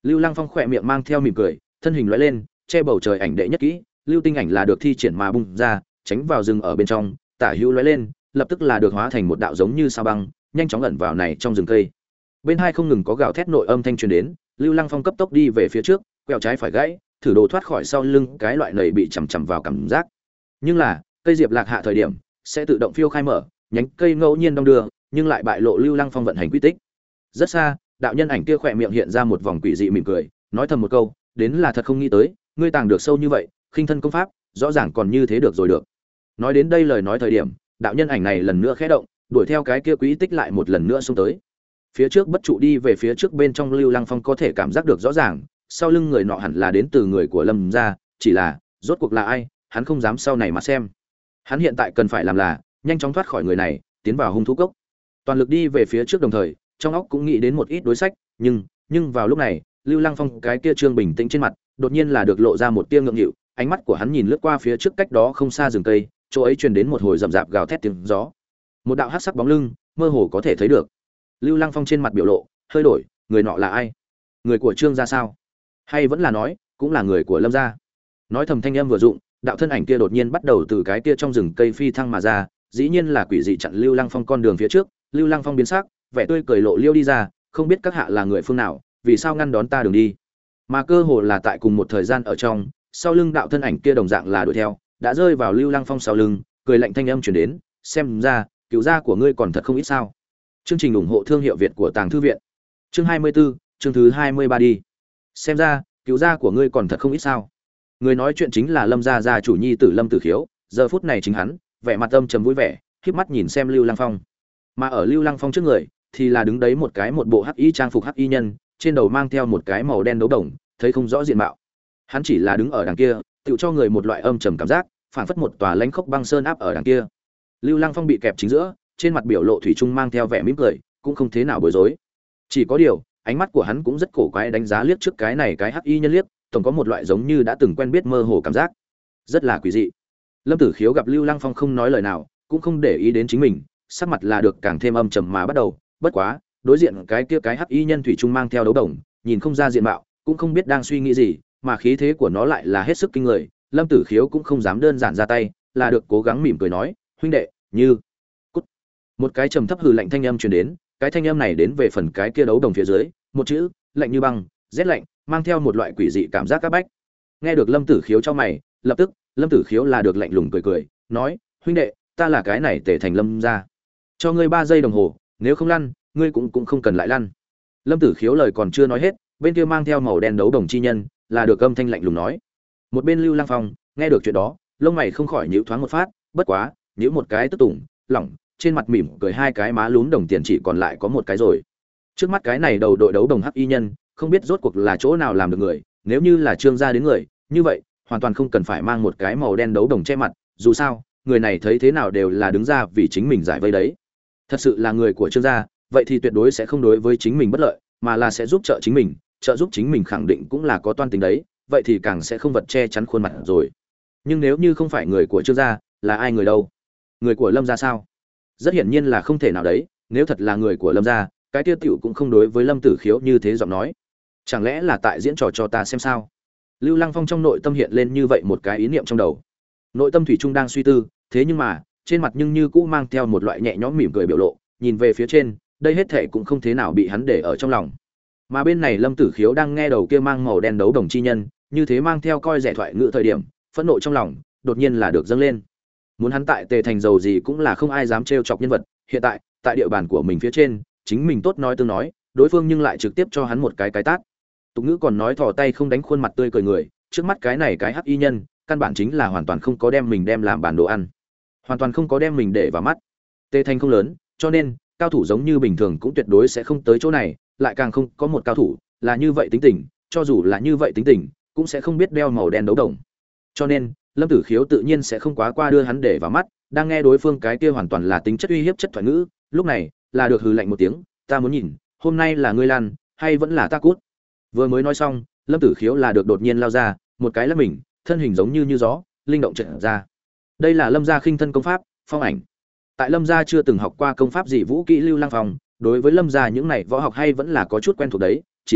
Lưu Lăng Phong khỏe miệng mang theo mỉm cười, thân hình lóe lên, che bầu trời ảnh đệ nhất kỹ, lưu tinh ảnh là được thi triển mà bung ra, tránh vào rừng ở bên trong, tả hữu lóe lên, lập tức là được hóa thành một đạo giống như sao băng, nhanh chóng ẩn vào này trong rừng cây. Bên hai không ngừng có gào thét nội âm thanh truyền đến, Lưu Lăng Phong cấp tốc đi về phía trước, quẹo trái phải gãy, thử đồ thoát khỏi sau lưng cái loại nảy bị chầm chầm vào cảm giác. Nhưng là, cây diệp lạc hạ thời điểm sẽ tự động phiêu khai mở, nhánh cây ngẫu nhiên đong đưa, nhưng lại bại lộ Lưu Lăng Phong vận hành quy tích. Rất xa, đạo nhân ảnh kia khỏe miệng hiện ra một vòng quỷ dị mỉm cười, nói thầm một câu, đến là thật không nghĩ tới, ngươi tàng được sâu như vậy, khinh thân công pháp, rõ ràng còn như thế được rồi được. Nói đến đây lời nói thời điểm, đạo nhân ảnh này lần nữa khẽ động, đuổi theo cái kia quỹ tích lại một lần nữa xông tới. Phía trước bất trụ đi về phía trước bên trong Lưu Lăng Phong có thể cảm giác được rõ ràng, sau lưng người nọ hẳn là đến từ người của Lâm gia, chỉ là, rốt cuộc là ai, hắn không dám sau này mà xem. Hắn hiện tại cần phải làm là nhanh chóng thoát khỏi người này, tiến vào hung thú cốc. Toàn lực đi về phía trước đồng thời, trong óc cũng nghĩ đến một ít đối sách, nhưng, nhưng vào lúc này, Lưu Lăng Phong cái kia trương bình tĩnh trên mặt, đột nhiên là được lộ ra một tia ngượng nghịu, ánh mắt của hắn nhìn lướt qua phía trước cách đó không xa rừng cây, chỗ ấy truyền đến một hồi rầm rạp gào thét tiếng gió. Một đạo hắc sắc bóng lưng, mơ hồ có thể thấy được. Lưu Lăng Phong trên mặt biểu lộ hơi đổi, người nọ là ai? Người của Trương gia sao? Hay vẫn là nói, cũng là người của Lâm gia? Nói thầm thanh âm vừa dụng, đạo thân ảnh kia đột nhiên bắt đầu từ cái kia trong rừng cây phi thăng mà ra, dĩ nhiên là quỷ dị chặn Lưu Lăng Phong con đường phía trước. Lưu Lăng Phong biến sắc, vẻ tươi cười lộ liêu đi ra, không biết các hạ là người phương nào, vì sao ngăn đón ta đường đi? Mà cơ hồ là tại cùng một thời gian ở trong, sau lưng đạo thân ảnh kia đồng dạng là đuổi theo, đã rơi vào Lưu Lăng Phong sau lưng, cười lạnh thanh âm truyền đến, xem ra, cứu gia của ngươi còn thật không ít sao? Chương trình ủng hộ thương hiệu Việt của Tàng Thư viện. Chương hai mươi 24, chương thứ hai mươi ba đi. Xem ra, cứu gia của ngươi còn thật không ít sao? Người nói chuyện chính là Lâm gia gia chủ nhi tử Lâm Tử Khiếu, giờ phút này chính hắn, vẻ mặt âm trầm vui vẻ, khép mắt nhìn xem Lưu Lăng Phong. Mà ở Lưu Lăng Phong trước người, thì là đứng đấy một cái một bộ hắc y trang phục hắc y nhân, trên đầu mang theo một cái màu đen đấu đồng, thấy không rõ diện mạo. Hắn chỉ là đứng ở đằng kia, tựu cho người một loại âm trầm cảm giác, phảng phất một tòa lãnh khốc băng sơn áp ở đằng kia. Lưu Lăng Phong bị kẹp chính giữa, trên mặt biểu lộ thủy chung mang theo vẻ mỉm cười, cũng không thế nào bối rối. Chỉ có điều, ánh mắt của hắn cũng rất cổ quái đánh giá liếc trước cái này cái hắc y nhân liếc, tổng có một loại giống như đã từng quen biết mơ hồ cảm giác, rất là quỷ dị. Lâm Tử Khiếu gặp Lưu Lăng Phong không nói lời nào, cũng không để ý đến chính mình, sắc mặt là được càng thêm âm trầm mà bắt đầu, bất quá, đối diện cái kia cái hắc y nhân thủy chung mang theo đấu đồng, nhìn không ra diện mạo, cũng không biết đang suy nghĩ gì, mà khí thế của nó lại là hết sức kinh người. Lâm Tử Khiếu cũng không dám đơn giản ra tay, là được cố gắng mỉm cười nói, huynh đệ, như cút. Một cái trầm thấp hừ lạnh thanh âm truyền đến, cái thanh âm này đến về phần cái kia đấu đồng phía dưới, một chữ, lạnh như băng, rét lạnh, mang theo một loại quỷ dị cảm giác các bách. Nghe được Lâm Tử Khiếu cho mày, lập tức, Lâm Tử Khiếu là được lạnh lùng cười cười, nói, huynh đệ, ta là cái này Tề Thành Lâm gia, cho ngươi ba giây đồng hồ, nếu không lăn, ngươi cũng cũng không cần lại lăn. Lâm Tử Khiếu lời còn chưa nói hết, bên kia mang theo màu đen đấu đồng chi nhân, là được âm thanh lạnh lùng nói. Một bên Lưu Lăng Phong, nghe được chuyện đó, lông mày không khỏi nhíu thoáng một phát, bất quá, nhíu một cái tức tủng, lỏng, trên mặt mỉm cười hai cái má lún đồng tiền chỉ còn lại có một cái rồi. Trước mắt cái này đầu đội đấu đồng hắc y nhân, không biết rốt cuộc là chỗ nào làm được người, nếu như là Trương gia đến người, như vậy, hoàn toàn không cần phải mang một cái màu đen đấu đồng che mặt, dù sao, người này thấy thế nào đều là đứng ra vì chính mình giải vây đấy. Thật sự là người của Trương gia, vậy thì tuyệt đối sẽ không đối với chính mình bất lợi, mà là sẽ giúp trợ chính mình, trợ giúp chính mình khẳng định cũng là có toan tính đấy, vậy thì càng sẽ không vật che chắn khuôn mặt rồi. Nhưng nếu như không phải người của Trương gia, là ai người đâu? Người của Lâm gia sao? Rất hiển nhiên là không thể nào đấy, nếu thật là người của Lâm gia, cái tiêu tiểu cũng không đối với Lâm Tử Khiếu như thế giọng nói. Chẳng lẽ là tại diễn trò cho ta xem sao? Lưu Lăng Phong trong nội tâm hiện lên như vậy một cái ý niệm trong đầu. Nội tâm thủy chung đang suy tư, thế nhưng mà, trên mặt nhưng như cũ mang theo một loại nhẹ nhõm mỉm cười biểu lộ, nhìn về phía trên, đây hết thảy cũng không thế nào bị hắn để ở trong lòng. Mà bên này Lâm Tử Khiếu đang nghe đầu kia mang màu đen đấu đồng chi nhân, như thế mang theo coi rẻ thoại ngữ thời điểm, phẫn nộ trong lòng, đột nhiên là được dâng lên. Muốn hắn tại Tề Thành giàu gì cũng là không ai dám trêu chọc nhân vật, hiện tại, tại địa bàn của mình phía trên, chính mình tốt nói tương nói, đối phương nhưng lại trực tiếp cho hắn một cái cái tát. Tục ngữ còn nói thò tay không đánh khuôn mặt tươi cười người, trước mắt cái này cái hắc y nhân, căn bản chính là hoàn toàn không có đem mình đem làm bản đồ ăn, hoàn toàn không có đem mình để vào mắt. Tề Thành không lớn, cho nên cao thủ giống như bình thường cũng tuyệt đối sẽ không tới chỗ này, lại càng không có một cao thủ là như vậy tính tình, cho dù là như vậy tính tình, cũng sẽ không biết đeo màu đen đấu đồng. Cho nên, Lâm Tử Khiếu tự nhiên sẽ không quá qua đưa hắn để vào mắt, đang nghe đối phương cái kia hoàn toàn là tính chất uy hiếp chất thoại ngữ, lúc này, là được hừ lạnh một tiếng, ta muốn nhìn, hôm nay là ngươi lan, hay vẫn là ta cút. Vừa mới nói xong, Lâm Tử Khiếu là được đột nhiên lao ra, một cái lắc mình, thân hình giống như như gió, linh động trận ra. Đây là Lâm gia khinh thân công pháp, phong ảnh. Tại Lâm gia chưa từng học qua công pháp gì vũ kỹ Lưu Lăng Phong, đối với Lâm gia những này võ học hay vẫn là có chút quen thuộc đấy, chỉ tiếc,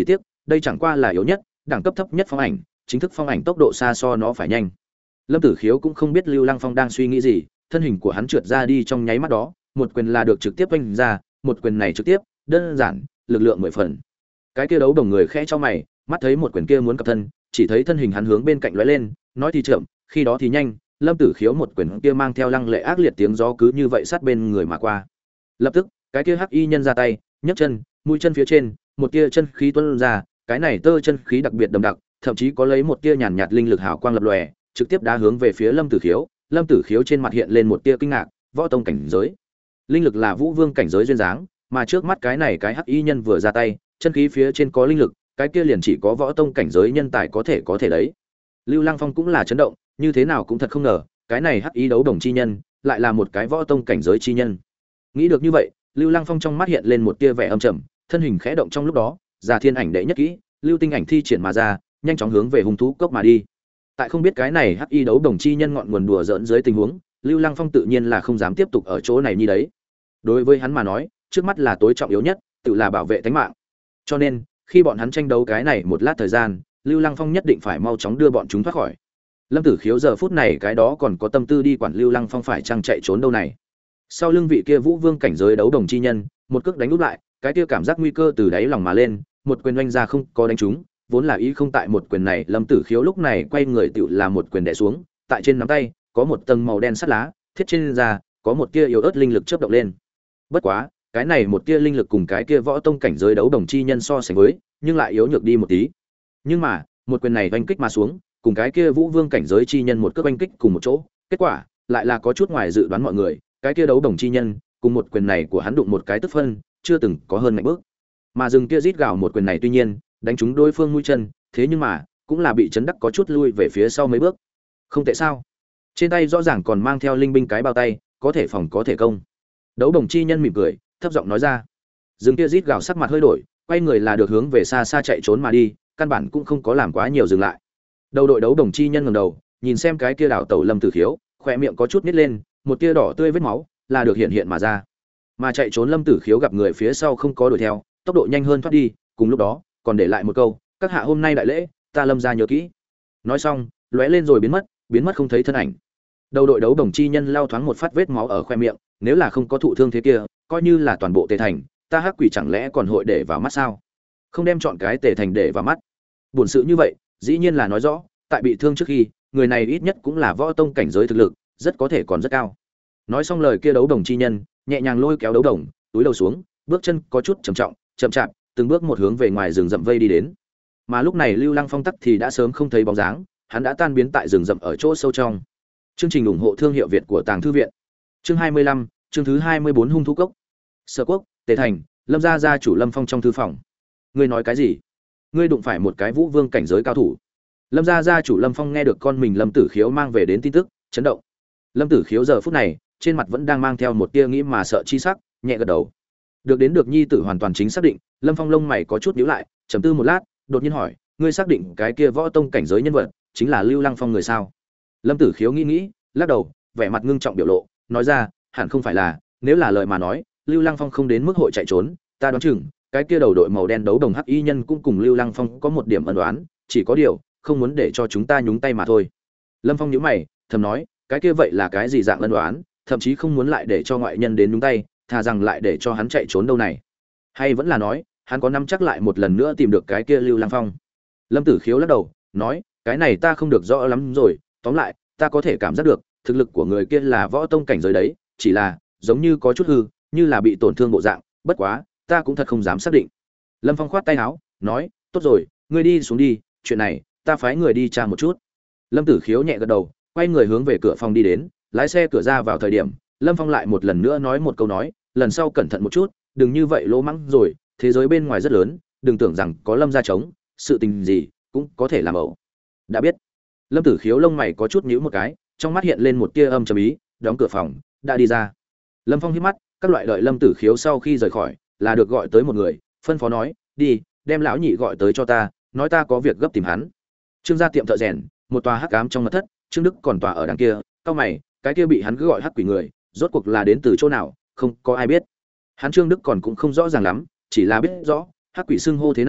đây chẳng qua là yếu nhất, đẳng cấp thấp nhất phong ảnh, chính thức phong ảnh tốc độ xa so nó phải nhanh. Lâm Tử Khiếu cũng không biết Lưu Lăng Phong đang suy nghĩ gì, thân hình của hắn trượt ra đi trong nháy mắt đó, một quyền là được trực tiếp vung ra, một quyền này trực tiếp, đơn giản, lực lượng mười phần. Cái kia đấu đồng người khẽ cho mày, mắt thấy một quyền kia muốn cập thân, chỉ thấy thân hình hắn hướng bên cạnh lóe lên, nói thì chậm, khi đó thì nhanh, Lâm Tử Khiếu một quyền kia mang theo lăng lệ ác liệt tiếng gió cứ như vậy sát bên người mà qua. Lập tức, cái kia hắc y nhân ra tay, nhấc chân, mũi chân phía trên, một tia chân khí tuôn ra, cái này tơ chân khí đặc biệt đậm đặc, thậm chí có lấy một tia nhàn nhạt linh lực hào quang lập lòe, trực tiếp đá hướng về phía Lâm Tử Khiếu. Lâm Tử Khiếu trên mặt hiện lên một tia kinh ngạc, võ tông cảnh giới, linh lực là vũ vương cảnh giới duyên dáng, mà trước mắt cái này cái hắc y nhân vừa ra tay, chân khí phía trên có linh lực, cái kia liền chỉ có võ tông cảnh giới nhân tài có thể có thể đấy. Lưu Lăng Phong cũng là chấn động, như thế nào cũng thật không ngờ, cái này hắc y đấu đồng chi nhân, lại là một cái võ tông cảnh giới chi nhân. Nghĩ được như vậy, Lưu Lăng Phong trong mắt hiện lên một tia vẻ âm trầm, thân hình khẽ động trong lúc đó, Già Thiên Ảnh đệ nhất kỹ, Lưu Tinh Ảnh thi triển mà ra, nhanh chóng hướng về hung thú cốc mà đi. Tại không biết cái này hắc y đấu đồng chi nhân ngọn nguồn đùa giỡn dưới tình huống, Lưu Lăng Phong tự nhiên là không dám tiếp tục ở chỗ này như đấy. Đối với hắn mà nói, trước mắt là tối trọng yếu nhất, tự là bảo vệ tính mạng. Cho nên, khi bọn hắn tranh đấu cái này một lát thời gian, Lưu Lăng Phong nhất định phải mau chóng đưa bọn chúng thoát khỏi. Lâm Tử Khiếu giờ phút này cái đó còn có tâm tư đi quản Lưu Lăng Phong phải chăng chạy trốn đâu này. Sau lưng vị kia Vũ Vương cảnh giới đấu đồng chi nhân, một cước đánh úp lại, cái kia cảm giác nguy cơ từ đáy lòng mà lên, một quyền oanh ra không có đánh trúng, vốn là ý không tại một quyền này, Lâm Tử Khiếu lúc này quay người tựu là một quyền đè xuống, tại trên nắm tay có một tầng màu đen sắt lá, thiết trên da có một tia yếu ớt linh lực chớp động lên. Bất quá, cái này một tia linh lực cùng cái kia võ tông cảnh giới đấu đồng chi nhân so sánh với, nhưng lại yếu nhược đi một tí. Nhưng mà, một quyền này oanh kích mà xuống, cùng cái kia Vũ Vương cảnh giới chi nhân một cước oanh kích cùng một chỗ, kết quả lại là có chút ngoài dự đoán mọi người, cái kia đấu đồng chi nhân, cùng một quyền này của hắn đụng một cái tức phân, chưa từng có hơn mạnh bước. Mà rừng kia rít gào một quyền này tuy nhiên đánh trúng đối phương mũi chân, thế nhưng mà cũng là bị chấn đắc có chút lui về phía sau mấy bước. Không tệ sao? Trên tay rõ ràng còn mang theo linh binh cái bao tay, có thể phòng có thể công. Đấu đồng chi nhân mỉm cười, thấp giọng nói ra. Rừng kia rít gào sắc mặt hơi đổi, quay người là được hướng về xa xa chạy trốn mà đi, căn bản cũng không có làm quá nhiều dừng lại. Đầu đội đấu đồng chi nhân ngẩng đầu, nhìn xem cái kia đảo tẩu Lâm Tử Khiếu, khóe miệng có chút nhếch lên, một tia đỏ tươi vết máu là được hiện hiện mà ra. Mà chạy trốn Lâm Tử Khiếu gặp người phía sau không có đuổi theo, tốc độ nhanh hơn thoát đi, cùng lúc đó còn để lại một câu: "Các hạ hôm nay đại lễ, ta Lâm gia nhớ kỹ." Nói xong, lóe lên rồi biến mất, biến mất không thấy thân ảnh. Đầu đội đấu đồng chi nhân lao thoáng một phát vết máu ở khoe miệng, nếu là không có thụ thương thế kia, coi như là toàn bộ Tề Thành, ta Hắc Quỷ chẳng lẽ còn hội để vào mắt sao? Không đem chọn cái Tề Thành để vào mắt. Buồn sự như vậy, dĩ nhiên là nói rõ, tại bị thương trước khi, người này ít nhất cũng là võ tông cảnh giới thực lực, rất có thể còn rất cao. Nói xong lời kia đấu đồng chi nhân, nhẹ nhàng lôi kéo đấu đồng, túi đầu xuống, bước chân có chút trầm trọng, chậm chạp, từng bước một hướng về ngoài rừng rậm vây đi đến. Mà lúc này Lưu Lăng Phong tắc thì đã sớm không thấy bóng dáng, hắn đã tan biến tại rừng rậm ở chỗ sâu trong. Chương trình ủng hộ thương hiệu Việt của Tàng Thư viện. Chương hai mươi lăm, chương thứ hai mươi bốn hung thú cốc. Sở Quốc, Tề Thành, Lâm gia gia chủ Lâm Phong trong thư phòng. Ngươi nói cái gì? Ngươi đụng phải một cái Vũ Vương cảnh giới cao thủ. Lâm gia gia chủ Lâm Phong nghe được con mình Lâm Tử Khiếu mang về đến tin tức, chấn động. Lâm Tử Khiếu giờ phút này, trên mặt vẫn đang mang theo một tia nghĩ mà sợ chi sắc, nhẹ gật đầu. Được đến được nhi tử hoàn toàn chính xác định, Lâm Phong lông mày có chút nhíu lại, trầm tư một lát, đột nhiên hỏi: "Ngươi xác định cái kia võ tông cảnh giới nhân vật chính là Lưu Lăng Phong người sao?" Lâm Tử Khiếu nghĩ nghĩ, lắc đầu, vẻ mặt ngưng trọng biểu lộ, nói ra: "Hẳn không phải là, nếu là lời mà nói, Lưu Lăng Phong không đến mức hội chạy trốn, ta đoán chừng, cái kia đầu đội màu đen đấu đồng hắc y nhân cũng cùng Lưu Lăng Phong có một điểm ân oán, chỉ có điều, không muốn để cho chúng ta nhúng tay mà thôi." Lâm Phong nhíu mày, thầm nói: "Cái kia vậy là cái gì dạng ân oán, thậm chí không muốn lại để cho ngoại nhân đến nhúng tay, thà rằng lại để cho hắn chạy trốn đâu này? Hay vẫn là nói, hắn có nắm chắc lại một lần nữa tìm được cái kia Lưu Lăng Phong?" Lâm Tử Khiếu lắc đầu, nói: "Cái này ta không được rõ lắm rồi, tóm lại, ta có thể cảm giác được, thực lực của người kia là võ tông cảnh giới đấy, chỉ là giống như có chút hư, như là bị tổn thương bộ dạng, bất quá, ta cũng thật không dám xác định." Lâm Phong khoát tay áo, nói: "Tốt rồi, ngươi đi xuống đi, chuyện này, ta phái người đi tra một chút." Lâm Tử Khiếu nhẹ gật đầu, quay người hướng về cửa phòng đi đến, lái xe cửa ra vào thời điểm, Lâm Phong lại một lần nữa nói một câu nói: "Lần sau cẩn thận một chút, đừng như vậy lỗ mãng rồi, thế giới bên ngoài rất lớn, đừng tưởng rằng có Lâm gia chống, sự tình gì cũng có thể làm ẩu." "Đã biết." Lâm Tử Khiếu lông mày có chút nhíu một cái, trong mắt hiện lên một tia âm trầm ý, đóng cửa phòng, đã đi ra. Lâm Phong híp mắt, các loại đợi Lâm Tử Khiếu sau khi rời khỏi, là được gọi tới một người, phân phó nói: "Đi, đem lão nhị gọi tới cho ta, nói ta có việc gấp tìm hắn." Trương gia tiệm thợ rèn, một tòa hắc ám trong mật thất, Trương Đức còn tòa ở đằng kia, cao mày, cái kia bị hắn cứ gọi hắc quỷ người, rốt cuộc là đến từ chỗ nào, không có ai biết. Hắn Trương Đức còn cũng không rõ ràng lắm, chỉ là biết rõ, hắc quỷ xưng hô thế này,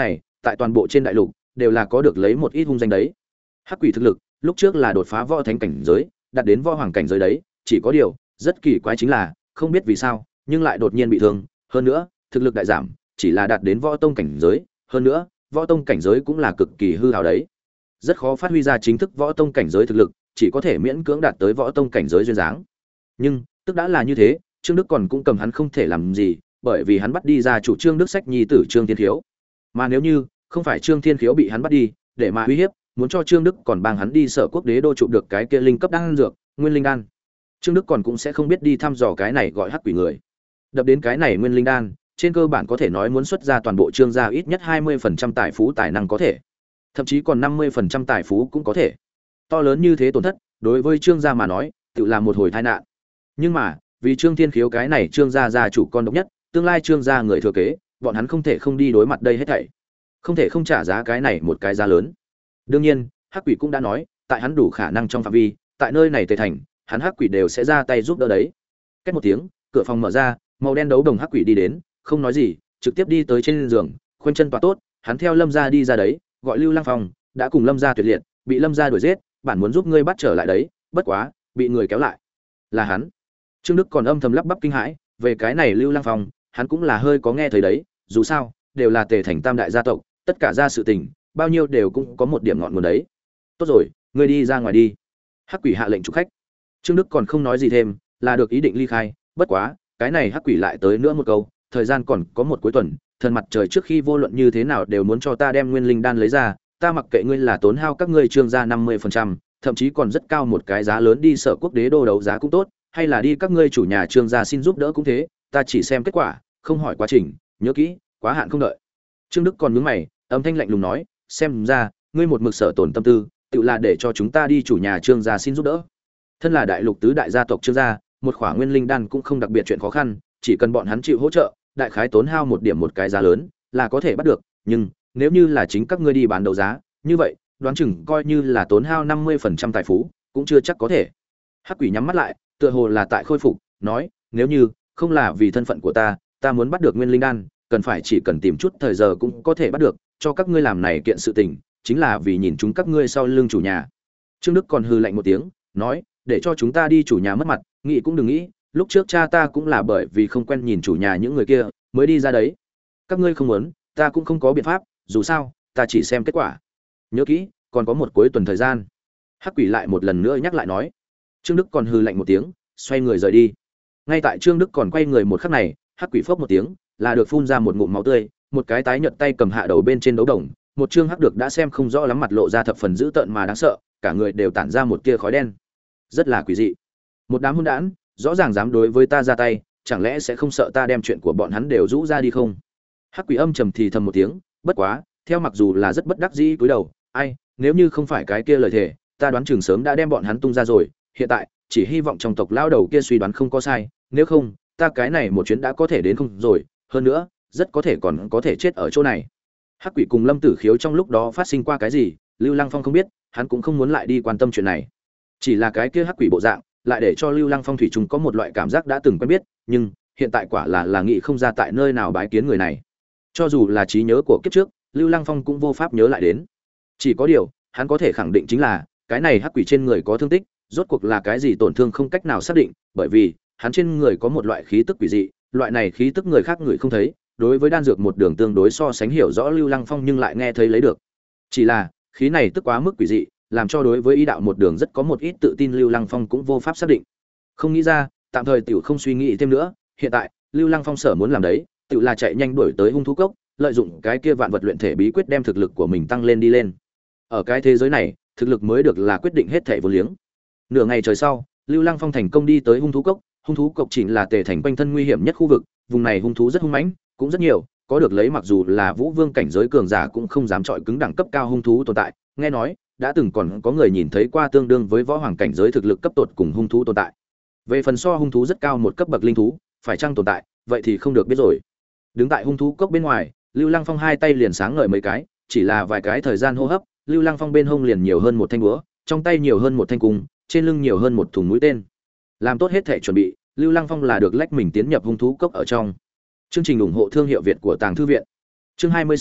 tại toàn bộ trên đại lục đều là có được lấy một ít hung danh đấy. Hắc quỷ thực lực lúc trước là đột phá võ thánh cảnh giới, đạt đến võ hoàng cảnh giới đấy, chỉ có điều rất kỳ quái chính là không biết vì sao nhưng lại đột nhiên bị thương, hơn nữa thực lực đại giảm, chỉ là đạt đến võ tông cảnh giới, hơn nữa võ tông cảnh giới cũng là cực kỳ hư hào đấy, rất khó phát huy ra chính thức võ tông cảnh giới thực lực, chỉ có thể miễn cưỡng đạt tới võ tông cảnh giới duyên dáng. Nhưng tức đã là như thế, Trương Đức còn cũng cầm hắn không thể làm gì, bởi vì hắn bắt đi ra chủ Trương Đức Sách nhi tử Trương Thiên Khiếu. Mà nếu như không phải Trương Thiên Khiếu bị hắn bắt đi để mà uy hiếp, muốn cho Trương Đức còn bang hắn đi Sở Quốc Đế đô chụp được cái kia linh cấp đan dược, Nguyên Linh đan, Trương Đức còn cũng sẽ không biết đi thăm dò cái này gọi Hắc quỷ người. Đập đến cái này Nguyên Linh đan, trên cơ bản có thể nói muốn xuất ra toàn bộ Trương gia ít nhất hai mươi phần trăm tài phú tài năng có thể, thậm chí còn năm mươi phần trăm tài phú cũng có thể. To lớn như thế tổn thất, đối với Trương gia mà nói, tự là một hồi tai nạn. Nhưng mà, vì Trương Thiên Khiếu cái này Trương gia gia chủ con độc nhất, tương lai Trương gia người thừa kế, bọn hắn không thể không đi đối mặt đây hết thảy, không thể không trả giá cái này một cái giá lớn. Đương nhiên, Hắc quỷ cũng đã nói, tại hắn đủ khả năng trong phạm vi, tại nơi này Tề Thành, hắn Hắc quỷ đều sẽ ra tay giúp đỡ đấy. Cách một tiếng, cửa phòng mở ra, màu đen đấu đồng Hắc quỷ đi đến, không nói gì, trực tiếp đi tới trên giường, khoanh chân tọa tốt, hắn theo Lâm gia đi ra đấy, gọi Lưu Lăng Phong, đã cùng Lâm gia tuyệt liệt, bị Lâm gia đuổi giết, bản muốn giúp ngươi bắt trở lại đấy, bất quá, bị người kéo lại. Là hắn. Trương Đức còn âm thầm lắp bắp kinh hãi, về cái này Lưu Lăng Phong, hắn cũng là hơi có nghe thấy đấy, dù sao, đều là Tề Thành tam đại gia tộc, tất cả gia sự tình, bao nhiêu đều cũng có một điểm ngọn nguồn đấy. Tốt rồi, ngươi đi ra ngoài đi. Hắc quỷ hạ lệnh chủ khách. Trương Đức còn không nói gì thêm, là được ý định ly khai, bất quá, cái này Hắc quỷ lại tới nữa một câu, thời gian còn có một cuối tuần, thần mặt trời trước khi vô luận như thế nào đều muốn cho ta đem Nguyên Linh đan lấy ra, ta mặc kệ ngươi là tốn hao các ngươi Trương gia năm mươi phần trăm, thậm chí còn rất cao một cái giá lớn đi Sở Quốc Đế đô đấu giá cũng tốt, hay là đi các ngươi chủ nhà Trương gia xin giúp đỡ cũng thế, ta chỉ xem kết quả, không hỏi quá trình, nhớ kỹ, quá hạn không đợi. Trương Đức còn nhướng mày, âm thanh lạnh lùng nói, xem ra ngươi một mực sở tổn tâm tư, tự là để cho chúng ta đi chủ nhà Trương gia xin giúp đỡ. Thân là đại lục tứ đại gia tộc Trương gia, một khỏa Nguyên Linh đan cũng không đặc biệt chuyện khó khăn, chỉ cần bọn hắn chịu hỗ trợ, đại khái tốn hao một điểm một cái giá lớn, là có thể bắt được, nhưng nếu như là chính các ngươi đi bán đấu giá, như vậy, đoán chừng coi như là tốn hao năm mươi phần trăm tài phú, cũng chưa chắc có thể. Hắc quỷ nhắm mắt lại, tựa hồ là tại khôi phục, nói, nếu như không là vì thân phận của ta, ta muốn bắt được Nguyên Linh đan, cần phải chỉ cần tìm chút thời giờ cũng có thể bắt được, cho các ngươi làm này kiện sự tình, chính là vì nhìn chúng các ngươi sau lưng chủ nhà. Trương Đức còn hừ lạnh một tiếng, nói, để cho chúng ta đi chủ nhà mất mặt, nghĩ cũng đừng nghĩ, lúc trước cha ta cũng là bởi vì không quen nhìn chủ nhà những người kia, mới đi ra đấy. Các ngươi không muốn, ta cũng không có biện pháp, dù sao, ta chỉ xem kết quả. Nhớ kỹ, còn có một cuối tuần thời gian. Hắc quỷ lại một lần nữa nhắc lại nói. Trương Đức còn hừ lạnh một tiếng, xoay người rời đi. Ngay tại Trương Đức còn quay người một khắc này, Hắc quỷ phốc một tiếng, là được phun ra một ngụm máu tươi, một cái tái nhợt tay cầm hạ đầu bên trên đấu đồng, một trương Hắc được đã xem không rõ lắm mặt lộ ra thập phần dữ tợn mà đáng sợ, cả người đều tản ra một tia khói đen. Rất là quỷ dị. Một đám hỗn đản, rõ ràng dám đối với ta ra tay, chẳng lẽ sẽ không sợ ta đem chuyện của bọn hắn đều rũ ra đi không? Hắc quỷ âm trầm thì thầm một tiếng, bất quá, theo mặc dù là rất bất đắc dĩ cúi đầu, ai, nếu như không phải cái kia lời thề, ta đoán chừng sớm đã đem bọn hắn tung ra rồi, hiện tại, chỉ hy vọng trong tộc lão đầu kia suy đoán không có sai, nếu không, ta cái này một chuyến đã có thể đến không rồi, hơn nữa, rất có thể còn có thể chết ở chỗ này. Hắc quỷ cùng Lâm Tử Khiếu trong lúc đó phát sinh qua cái gì, Lưu Lăng Phong không biết, hắn cũng không muốn lại đi quan tâm chuyện này. Chỉ là cái kia Hắc quỷ bộ dạng, lại để cho Lưu Lăng Phong thủy chung có một loại cảm giác đã từng quen biết, nhưng hiện tại quả là là nghĩ không ra tại nơi nào bái kiến người này. Cho dù là trí nhớ của kiếp trước, Lưu Lăng Phong cũng vô pháp nhớ lại đến. Chỉ có điều, hắn có thể khẳng định chính là, cái này Hắc quỷ trên người có thương tích, rốt cuộc là cái gì tổn thương không cách nào xác định, bởi vì hắn trên người có một loại khí tức quỷ dị, loại này khí tức người khác người không thấy, đối với đan dược một đường tương đối so sánh hiểu rõ Lưu Lăng Phong nhưng lại nghe thấy lấy được. Chỉ là, khí này tức quá mức quỷ dị, làm cho đối với ý đạo một đường rất có một ít tự tin Lưu Lăng Phong cũng vô pháp xác định. Không nghĩ ra, tạm thời tiểu không suy nghĩ thêm nữa, hiện tại, Lưu Lăng Phong sở muốn làm đấy, tiểu là chạy nhanh đuổi tới hung thú cốc, lợi dụng cái kia vạn vật luyện thể bí quyết đem thực lực của mình tăng lên đi lên. Ở cái thế giới này, thực lực mới được là quyết định hết thảy vô liếng. Nửa ngày trời sau, Lưu Lăng Phong thành công đi tới hung thú cốc, hung thú cốc chính là Tề Thành quanh thân nguy hiểm nhất khu vực, vùng này hung thú rất hung mãnh, cũng rất nhiều, có được lấy mặc dù là Vũ Vương cảnh giới cường giả cũng không dám chọi cứng đẳng cấp cao hung thú tồn tại, nghe nói, đã từng còn có người nhìn thấy qua tương đương với võ hoàng cảnh giới thực lực cấp tột cùng hung thú tồn tại. Về phần so hung thú rất cao một cấp bậc linh thú, phải chăng tồn tại, vậy thì không được biết rồi. Đứng tại hung thú cốc bên ngoài, Lưu Lăng Phong hai tay liền sáng ngời mấy cái, chỉ là vài cái thời gian hô hấp, Lưu Lăng Phong bên hông liền nhiều hơn một thanh búa, trong tay nhiều hơn một thanh cung, trên lưng nhiều hơn một thùng mũi tên. Làm tốt hết thể chuẩn bị, Lưu Lăng Phong là được lách mình tiến nhập hung thú cốc ở trong. Chương trình ủng hộ thương hiệu Việt của Tàng Thư viện. Chương hai mươi sáu,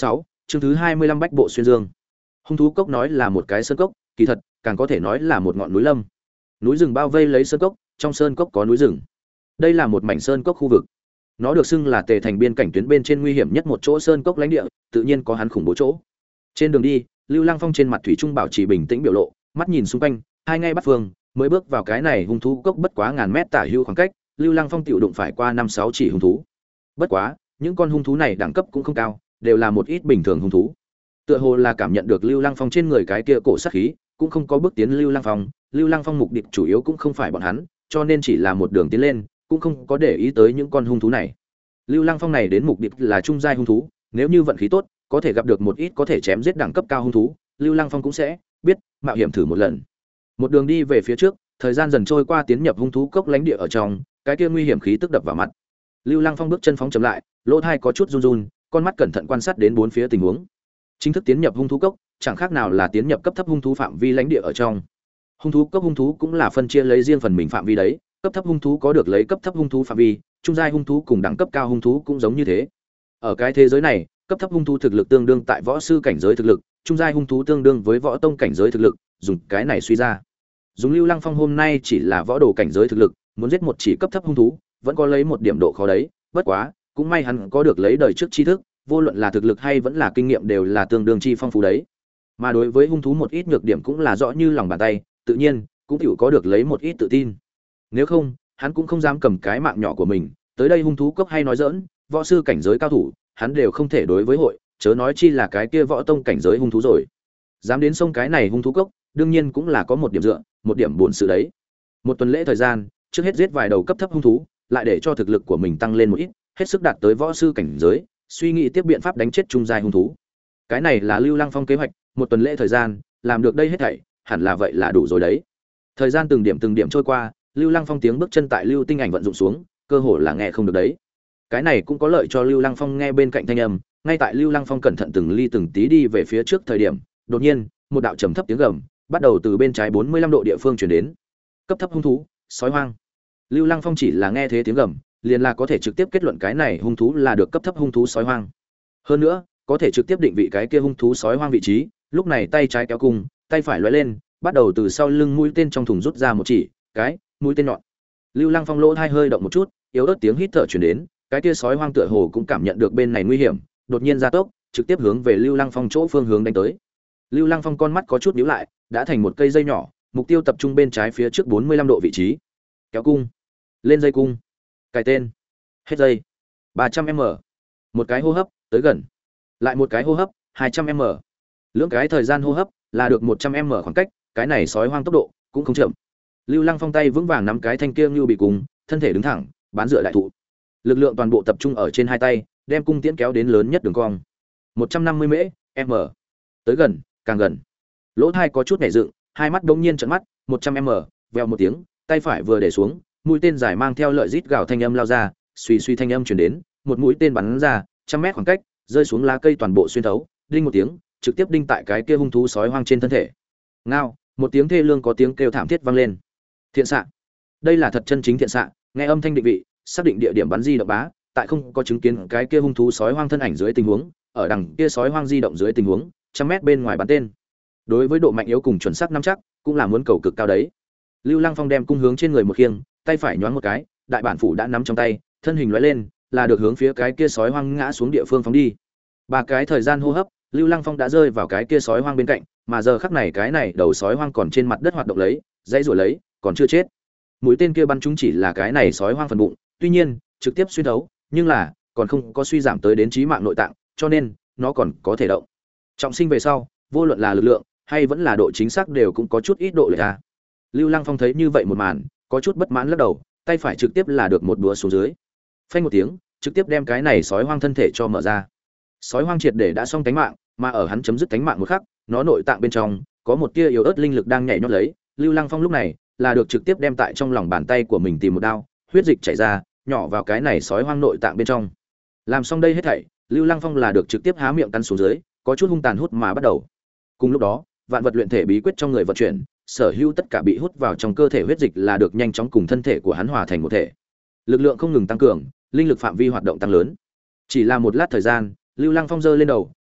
chương thứ hai mươi lăm bách bộ xuyên dương. Hung thú cốc nói là một cái sơn cốc, kỳ thật càng có thể nói là một ngọn núi lâm. Núi rừng bao vây lấy sơn cốc, trong sơn cốc có núi rừng. Đây là một mảnh sơn cốc khu vực. Nó được xưng là Tề Thành biên cảnh tuyến bên trên nguy hiểm nhất một chỗ sơn cốc lãnh địa, tự nhiên có hắn khủng bố chỗ. Trên đường đi, Lưu Lăng Phong trên mặt thủy trung bảo trì bình tĩnh biểu lộ, mắt nhìn xung quanh, hai ngay bắt phương, mới bước vào cái này hung thú cốc bất quá ngàn mét tả hữu khoảng cách, Lưu Lăng Phong tiểu đụng phải qua năm sáu chỉ hung thú. Bất quá, những con hung thú này đẳng cấp cũng không cao, đều là một ít bình thường hung thú. Tựa hồ là cảm nhận được Lưu Lăng Phong trên người cái kia cổ sát khí, cũng không có bước tiến Lưu Lăng Phong, Lưu Lăng Phong mục đích chủ yếu cũng không phải bọn hắn, cho nên chỉ là một đường tiến lên, cũng không có để ý tới những con hung thú này. Lưu Lăng Phong này đến mục đích là trung giai hung thú, nếu như vận khí tốt, có thể gặp được một ít có thể chém giết đẳng cấp cao hung thú, Lưu Lăng Phong cũng sẽ biết mạo hiểm thử một lần. Một đường đi về phía trước, thời gian dần trôi qua tiến nhập hung thú cốc lãnh địa ở trong, cái kia nguy hiểm khí tức đập vào mặt. Lưu Lăng Phong bước chân phóng chậm lại, lỗ tai có chút run run, con mắt cẩn thận quan sát đến bốn phía tình huống. Chính thức tiến nhập hung thú cốc, chẳng khác nào là tiến nhập cấp thấp hung thú phạm vi lãnh địa ở trong. Hung thú cốc hung thú cũng là phân chia lấy riêng phần mình phạm vi đấy, cấp thấp hung thú có được lấy cấp thấp hung thú phạm vi, trung giai hung thú cùng đẳng cấp cao hung thú cũng giống như thế. Ở cái thế giới này, cấp thấp hung thú thực lực tương đương tại võ sư cảnh giới thực lực, trung giai hung thú tương đương với võ tông cảnh giới thực lực, dùng cái này suy ra. Dùng Lưu Lăng Phong hôm nay chỉ là võ đồ cảnh giới thực lực, muốn giết một chỉ cấp thấp hung thú, vẫn có lấy một điểm độ khó đấy, bất quá, cũng may hắn có được lấy đời trước tri thức, vô luận là thực lực hay vẫn là kinh nghiệm đều là tương đương chi phong phú đấy. Mà đối với hung thú một ít nhược điểm cũng là rõ như lòng bàn tay, tự nhiên, cũng chịu có được lấy một ít tự tin. Nếu không, hắn cũng không dám cầm cái mạng nhỏ của mình, tới đây hung thú cốc hay nói giỡn, võ sư cảnh giới cao thủ, hắn đều không thể đối với hội, chớ nói chi là cái kia võ tông cảnh giới hung thú rồi. Dám đến sông cái này hung thú cốc, đương nhiên cũng là có một điểm dựa, một điểm buồn sự đấy. Một tuần lễ thời gian, trước hết giết vài đầu cấp thấp hung thú, lại để cho thực lực của mình tăng lên một ít, hết sức đạt tới võ sư cảnh giới, suy nghĩ tiếp biện pháp đánh chết trung giai hung thú. Cái này là Lưu Lăng Phong kế hoạch, một tuần lễ thời gian, làm được đây hết thảy, hẳn là vậy là đủ rồi đấy. Thời gian từng điểm từng điểm trôi qua, Lưu Lăng Phong tiếng bước chân tại Lưu Tinh Ảnh vận dụng xuống, cơ hồ là nghe không được đấy. Cái này cũng có lợi cho Lưu Lăng Phong nghe bên cạnh thanh âm, ngay tại Lưu Lăng Phong cẩn thận từng ly từng tí đi về phía trước thời điểm, đột nhiên, một đạo trầm thấp tiếng gầm bắt đầu từ bên trái bốn mươi lăm độ địa phương truyền đến. Cấp thấp hung thú, sói hoang. Lưu Lăng Phong chỉ là nghe thế tiếng gầm, liền là có thể trực tiếp kết luận cái này hung thú là được cấp thấp hung thú sói hoang. Hơn nữa, có thể trực tiếp định vị cái kia hung thú sói hoang vị trí, lúc này tay trái kéo cung, tay phải lóe lên, bắt đầu từ sau lưng mũi tên trong thùng rút ra một chỉ, cái mũi tên nhọn. Lưu Lăng Phong lỗ hai hơi động một chút, yếu ớt tiếng hít thở truyền đến, cái kia sói hoang tựa hồ cũng cảm nhận được bên này nguy hiểm, đột nhiên gia tốc, trực tiếp hướng về Lưu Lăng Phong chỗ phương hướng đánh tới. Lưu Lăng Phong con mắt có chút nhíu lại, đã thành một cây dây nhỏ, mục tiêu tập trung bên trái phía trước bốn mươi lăm độ vị trí. Kéo cung, lên dây cung, cài tên, hết dây. ba trăm mét, một cái hô hấp, tới gần. Lại một cái hô hấp, hai trăm mét. Lưỡng cái thời gian hô hấp là được một trăm mét khoảng cách, cái này sói hoang tốc độ cũng không chậm. Lưu Lăng Phong tay vững vàng nắm cái thanh kia như bị cung, thân thể đứng thẳng, bán dựa đại thụ. Lực lượng toàn bộ tập trung ở trên hai tay, đem cung tiễn kéo đến lớn nhất đường cong. một trăm năm mươi m, tới gần, càng gần. Lỗ tai có chút nhảy dựng, hai mắt đột nhiên trợn mắt, một trăm m, vèo một tiếng, tay phải vừa để xuống, mũi tên dài mang theo lợi rít gào thanh âm lao ra, suy suy thanh âm truyền đến, một mũi tên bắn ra, trăm mét khoảng cách, rơi xuống lá cây toàn bộ xuyên thấu, đinh một tiếng, trực tiếp đinh tại cái kia hung thú sói hoang trên thân thể. Ngao, một tiếng thê lương có tiếng kêu thảm thiết vang lên. Thiện xạ. Đây là thật chân chính thiện xạ, nghe âm thanh định vị, xác định địa điểm bắn di động bá, tại không có chứng kiến cái kia hung thú sói hoang thân ảnh dưới tình huống, ở đằng kia sói hoang di động dưới tình huống, trăm mét bên ngoài bắn tên. Đối với độ mạnh yếu cùng chuẩn xác nắm chắc, cũng là muốn cầu cực cao đấy. Lưu Lăng Phong đem cung hướng trên người một khiêng, tay phải nhoáng một cái, đại bản phủ đã nắm trong tay, thân hình lóe lên, là được hướng phía cái kia sói hoang ngã xuống địa phương phóng đi. Ba cái thời gian hô hấp, Lưu Lăng Phong đã rơi vào cái kia sói hoang bên cạnh, mà giờ khắc này cái này đầu sói hoang còn trên mặt đất hoạt động lấy, dãy rủa lấy, còn chưa chết. Mũi tên kia bắn trúng chỉ là cái này sói hoang phần bụng, tuy nhiên, trực tiếp xuyên thấu, nhưng là còn không có suy giảm tới đến chí mạng nội tạng, cho nên nó còn có thể động. Trọng sinh về sau, vô luận là lực lượng hay vẫn là độ chính xác đều cũng có chút ít độ lệch ra. Lưu Lăng Phong thấy như vậy một màn, có chút bất mãn lắc đầu, tay phải trực tiếp là được một đũa xuống dưới. Phanh một tiếng, trực tiếp đem cái này sói hoang thân thể cho mở ra. Sói hoang triệt để đã xong tánh mạng, mà ở hắn chấm dứt tánh mạng một khắc, nó nội tạng bên trong có một tia yếu ớt linh lực đang nhảy nhót lấy. Lưu Lăng Phong lúc này là được trực tiếp đem tại trong lòng bàn tay của mình tìm một đao, huyết dịch chảy ra, nhỏ vào cái này sói hoang nội tạng bên trong. Làm xong đây hết thảy, Lưu Lăng Phong là được trực tiếp há miệng cắn xuống dưới, có chút hung tàn hút mà bắt đầu. Cùng lúc đó, vạn vật luyện thể bí quyết trong người vận chuyển, sở hữu tất cả bị hút vào trong cơ thể huyết dịch là được nhanh chóng cùng thân thể của hắn hòa thành một thể. Lực lượng không ngừng tăng cường, linh lực phạm vi hoạt động tăng lớn. Chỉ là một lát thời gian, Lưu Lăng Phong giơ lên đầu,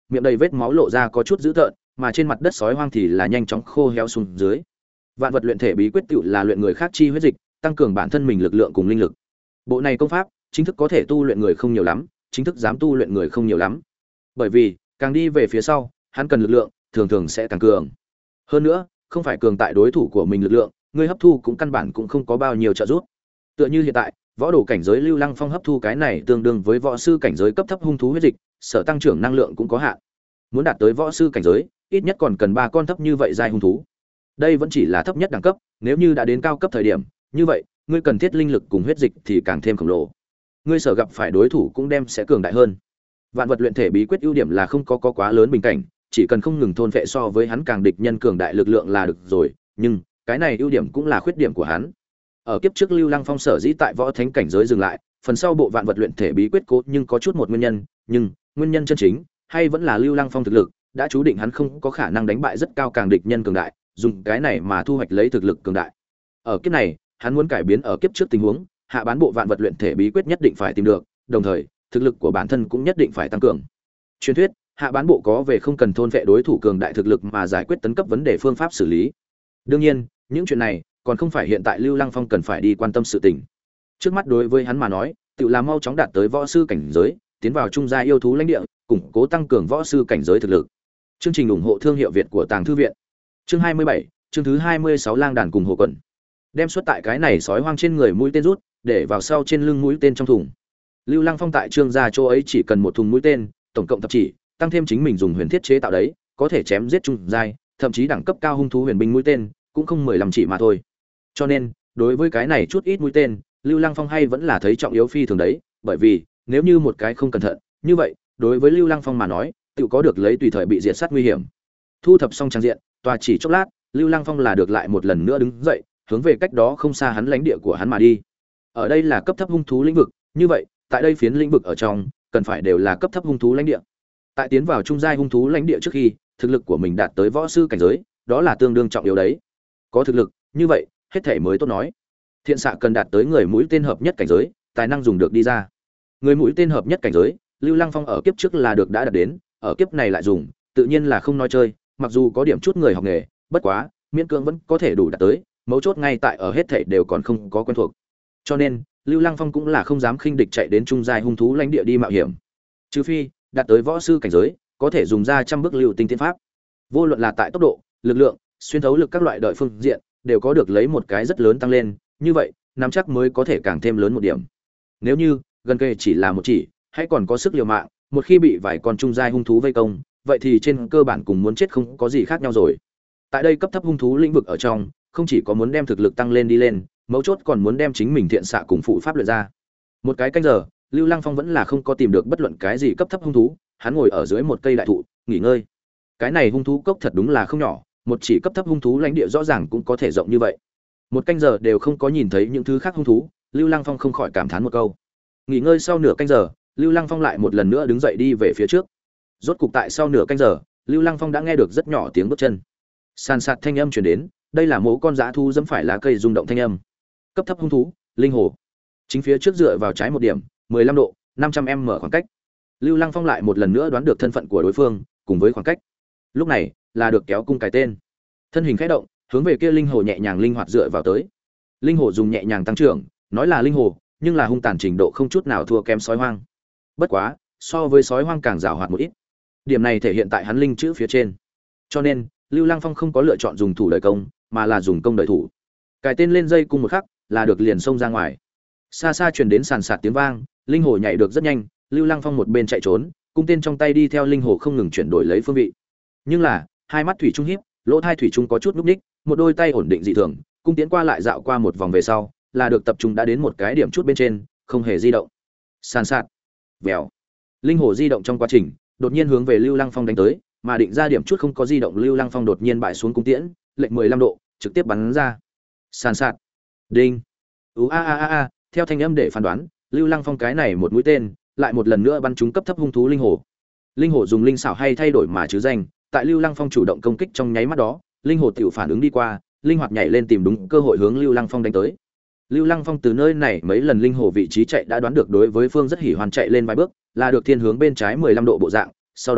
miệng đầy vết máu lộ ra có chút dữ tợn, mà trên mặt đất sói hoang thì là nhanh chóng khô héo xuống dưới. Vạn vật luyện thể bí quyết tựu là luyện người khác chi huyết dịch, tăng cường bản thân mình lực lượng cùng linh lực. Bộ này công pháp, chính thức có thể tu luyện người không nhiều lắm, chính thức dám tu luyện người không nhiều lắm. Bởi vì, càng đi về phía sau, hắn cần lực lượng, thường thường sẽ càng cường. Hơn nữa, không phải cường tại đối thủ của mình lực lượng, người hấp thu cũng căn bản cũng không có bao nhiêu trợ giúp. Tựa như hiện tại, võ đồ cảnh giới Lưu Lăng Phong hấp thu cái này tương đương với võ sư cảnh giới cấp thấp hung thú huyết dịch, sở tăng trưởng năng lượng cũng có hạn. Muốn đạt tới võ sư cảnh giới, ít nhất còn cần ba con thấp như vậy giai hung thú. Đây vẫn chỉ là thấp nhất đẳng cấp, nếu như đã đến cao cấp thời điểm, như vậy, ngươi cần thiết linh lực cùng huyết dịch thì càng thêm khổng lồ. Ngươi sở gặp phải đối thủ cũng đem sẽ cường đại hơn. Vạn vật luyện thể bí quyết ưu điểm là không có, có quá lớn bình cảnh, chỉ cần không ngừng thôn phệ so với hắn càng địch nhân cường đại lực lượng là được rồi, nhưng cái này ưu điểm cũng là khuyết điểm của hắn. Ở kiếp trước Lưu Lăng Phong sở dĩ tại võ thánh cảnh giới dừng lại, phần sau bộ vạn vật luyện thể bí quyết cố nhưng có chút một nguyên nhân, nhưng nguyên nhân chân chính hay vẫn là Lưu Lăng Phong thực lực đã chú định hắn không có khả năng đánh bại rất cao càng địch nhân cường đại, dùng cái này mà thu hoạch lấy thực lực cường đại. Ở kiếp này, hắn muốn cải biến ở kiếp trước tình huống, hạ bán bộ vạn vật luyện thể bí quyết nhất định phải tìm được, đồng thời, thực lực của bản thân cũng nhất định phải tăng cường. Truyền thuyết, hạ bán bộ có về không cần thôn vệ đối thủ cường đại thực lực mà giải quyết tấn cấp vấn đề phương pháp xử lý. Đương nhiên, những chuyện này còn không phải hiện tại Lưu Lăng Phong cần phải đi quan tâm sự tình. Trước mắt đối với hắn mà nói, tự làm mau chóng đạt tới võ sư cảnh giới, tiến vào trung gia yêu thú lãnh địa, củng cố tăng cường võ sư cảnh giới thực lực. Chương trình ủng hộ thương hiệu Việt của Tàng Thư viện. Chương hai mươi bảy, chương thứ hai mươi sáu lang đàn cùng hồ quần. Đem xuất tại cái này sói hoang trên người mũi tên rút, để vào sau trên lưng mũi tên trong thùng. Lưu Lăng Phong tại Trương gia chỗ ấy chỉ cần một thùng mũi tên, tổng cộng thập chỉ, tăng thêm chính mình dùng huyền thiết chế tạo đấy, có thể chém giết trung giai, thậm chí đẳng cấp cao hung thú huyền binh mũi tên, cũng không mười lăm chỉ mà thôi. Cho nên, đối với cái này chút ít mũi tên, Lưu Lăng Phong hay vẫn là thấy trọng yếu phi thường đấy, bởi vì, nếu như một cái không cẩn thận, như vậy, đối với Lưu Lăng Phong mà nói, tự có được lấy tùy thời bị diệt sát nguy hiểm. Thu thập xong trang diện, tòa chỉ chốc lát, Lưu Lăng Phong là được lại một lần nữa đứng dậy, hướng về cách đó không xa hắn lãnh địa của hắn mà đi. Ở đây là cấp thấp hung thú lĩnh vực, như vậy, tại đây phiến lĩnh vực ở trong, cần phải đều là cấp thấp hung thú lãnh địa. Tại tiến vào trung giai hung thú lãnh địa trước khi, thực lực của mình đạt tới võ sư cảnh giới, đó là tương đương trọng yếu đấy. Có thực lực, như vậy, hết thể mới tốt nói. Thiện xạ cần đạt tới người mũi tên hợp nhất cảnh giới, tài năng dùng được đi ra. Người mũi tên hợp nhất cảnh giới, Lưu Lăng Phong ở kiếp trước là được đã đạt đến, ở kiếp này lại dùng, tự nhiên là không nói chơi, mặc dù có điểm chút người học nghề, bất quá, miễn cưỡng vẫn có thể đủ đạt tới, mấu chốt ngay tại ở hết thảy đều còn không có quen thuộc. Cho nên, Lưu Lăng Phong cũng là không dám khinh địch chạy đến trung giai hung thú lãnh địa đi mạo hiểm. Trừ phi, đạt tới võ sư cảnh giới, có thể dùng ra trăm bước lưu tinh tiên pháp. Vô luận là tại tốc độ, lực lượng, xuyên thấu lực các loại đợi phương diện, đều có được lấy một cái rất lớn tăng lên, như vậy, nắm chắc mới có thể càng thêm lớn một điểm. Nếu như gần kề chỉ là một chỉ, hãy còn có sức liều mạng, một khi bị vài con trung giai hung thú vây công, vậy thì trên cơ bản cùng muốn chết không có gì khác nhau rồi. Tại đây cấp thấp hung thú lĩnh vực ở trong, không chỉ có muốn đem thực lực tăng lên đi lên, mấu chốt còn muốn đem chính mình thiện xạ cùng phụ pháp luyện ra. Một cái canh giờ, Lưu Lăng Phong vẫn là không có tìm được bất luận cái gì cấp thấp hung thú, hắn ngồi ở dưới một cây đại thụ, nghỉ ngơi. Cái này hung thú cốc thật đúng là không nhỏ, một chỉ cấp thấp hung thú lãnh địa rõ ràng cũng có thể rộng như vậy. Một canh giờ đều không có nhìn thấy những thứ khác hung thú, Lưu Lăng Phong không khỏi cảm thán một câu. Nghỉ ngơi sau nửa canh giờ, Lưu Lăng Phong lại một lần nữa đứng dậy đi về phía trước. Rốt cục tại sau nửa canh giờ, Lưu Lăng Phong đã nghe được rất nhỏ tiếng bước chân. Sàn sạt thanh âm truyền đến, đây là mẫu con dã thu dẫm phải lá cây rung động thanh âm. Cấp thấp hung thú, linh hồ. Chính phía trước dựa vào trái một điểm, mười lăm độ, năm trăm m khoảng cách. Lưu Lăng Phong lại một lần nữa đoán được thân phận của đối phương, cùng với khoảng cách. Lúc này, là được kéo cung cái tên. Thân hình khẽ động, hướng về kia linh hồ nhẹ nhàng linh hoạt dựa vào tới. Linh hồ dùng nhẹ nhàng tăng trưởng, nói là linh hồ, nhưng là hung tàn trình độ không chút nào thua kém sói hoang. Bất quá, so với sói hoang càng giàu hoạt một ít. Điểm này thể hiện tại hắn linh chữ phía trên. Cho nên, Lưu Lăng Phong không có lựa chọn dùng thủ đời công, mà là dùng công đời thủ. Cài tên lên dây cung một khắc, là được liền xông ra ngoài. Xa xa truyền đến sàn sạt tiếng vang, linh hồ nhảy được rất nhanh, Lưu Lăng Phong một bên chạy trốn, cung tên trong tay đi theo linh hồ không ngừng chuyển đổi lấy phương vị. Nhưng là, hai mắt thủy trung híp, lỗ thai thủy trung có chút núc ních, một đôi tay ổn định dị thường, cung tiến qua lại dạo qua một vòng về sau, là được tập trung đã đến một cái điểm chút bên trên, không hề di động. Sàn sạt, vèo. Linh hồ di động trong quá trình, đột nhiên hướng về Lưu Lăng Phong đánh tới, mà định ra điểm chút không có di động, Lưu Lăng Phong đột nhiên bại xuống cung tiễn, lệch mười lăm độ, trực tiếp bắn ra. Sàn sạt. Đinh. Ú a a a a, theo thanh âm để phán đoán, Lưu Lăng Phong cái này một mũi tên, lại một lần nữa bắn trúng cấp thấp hung thú linh hồ. Linh hồ dùng linh xảo hay thay đổi mà chứ danh, tại Lưu Lăng Phong chủ động công kích trong nháy mắt đó, linh hồ tiểu phản ứng đi qua, linh hoạt nhảy lên tìm đúng cơ hội hướng Lưu Lăng Phong đánh tới. Lưu Lăng Phong từ nơi này mấy lần linh hồ vị trí chạy đã đoán được đối với phương rất hỉ hoàn chạy lên vài bước, là được thiên hướng bên trái mười lăm độ bộ dạng, sau đó,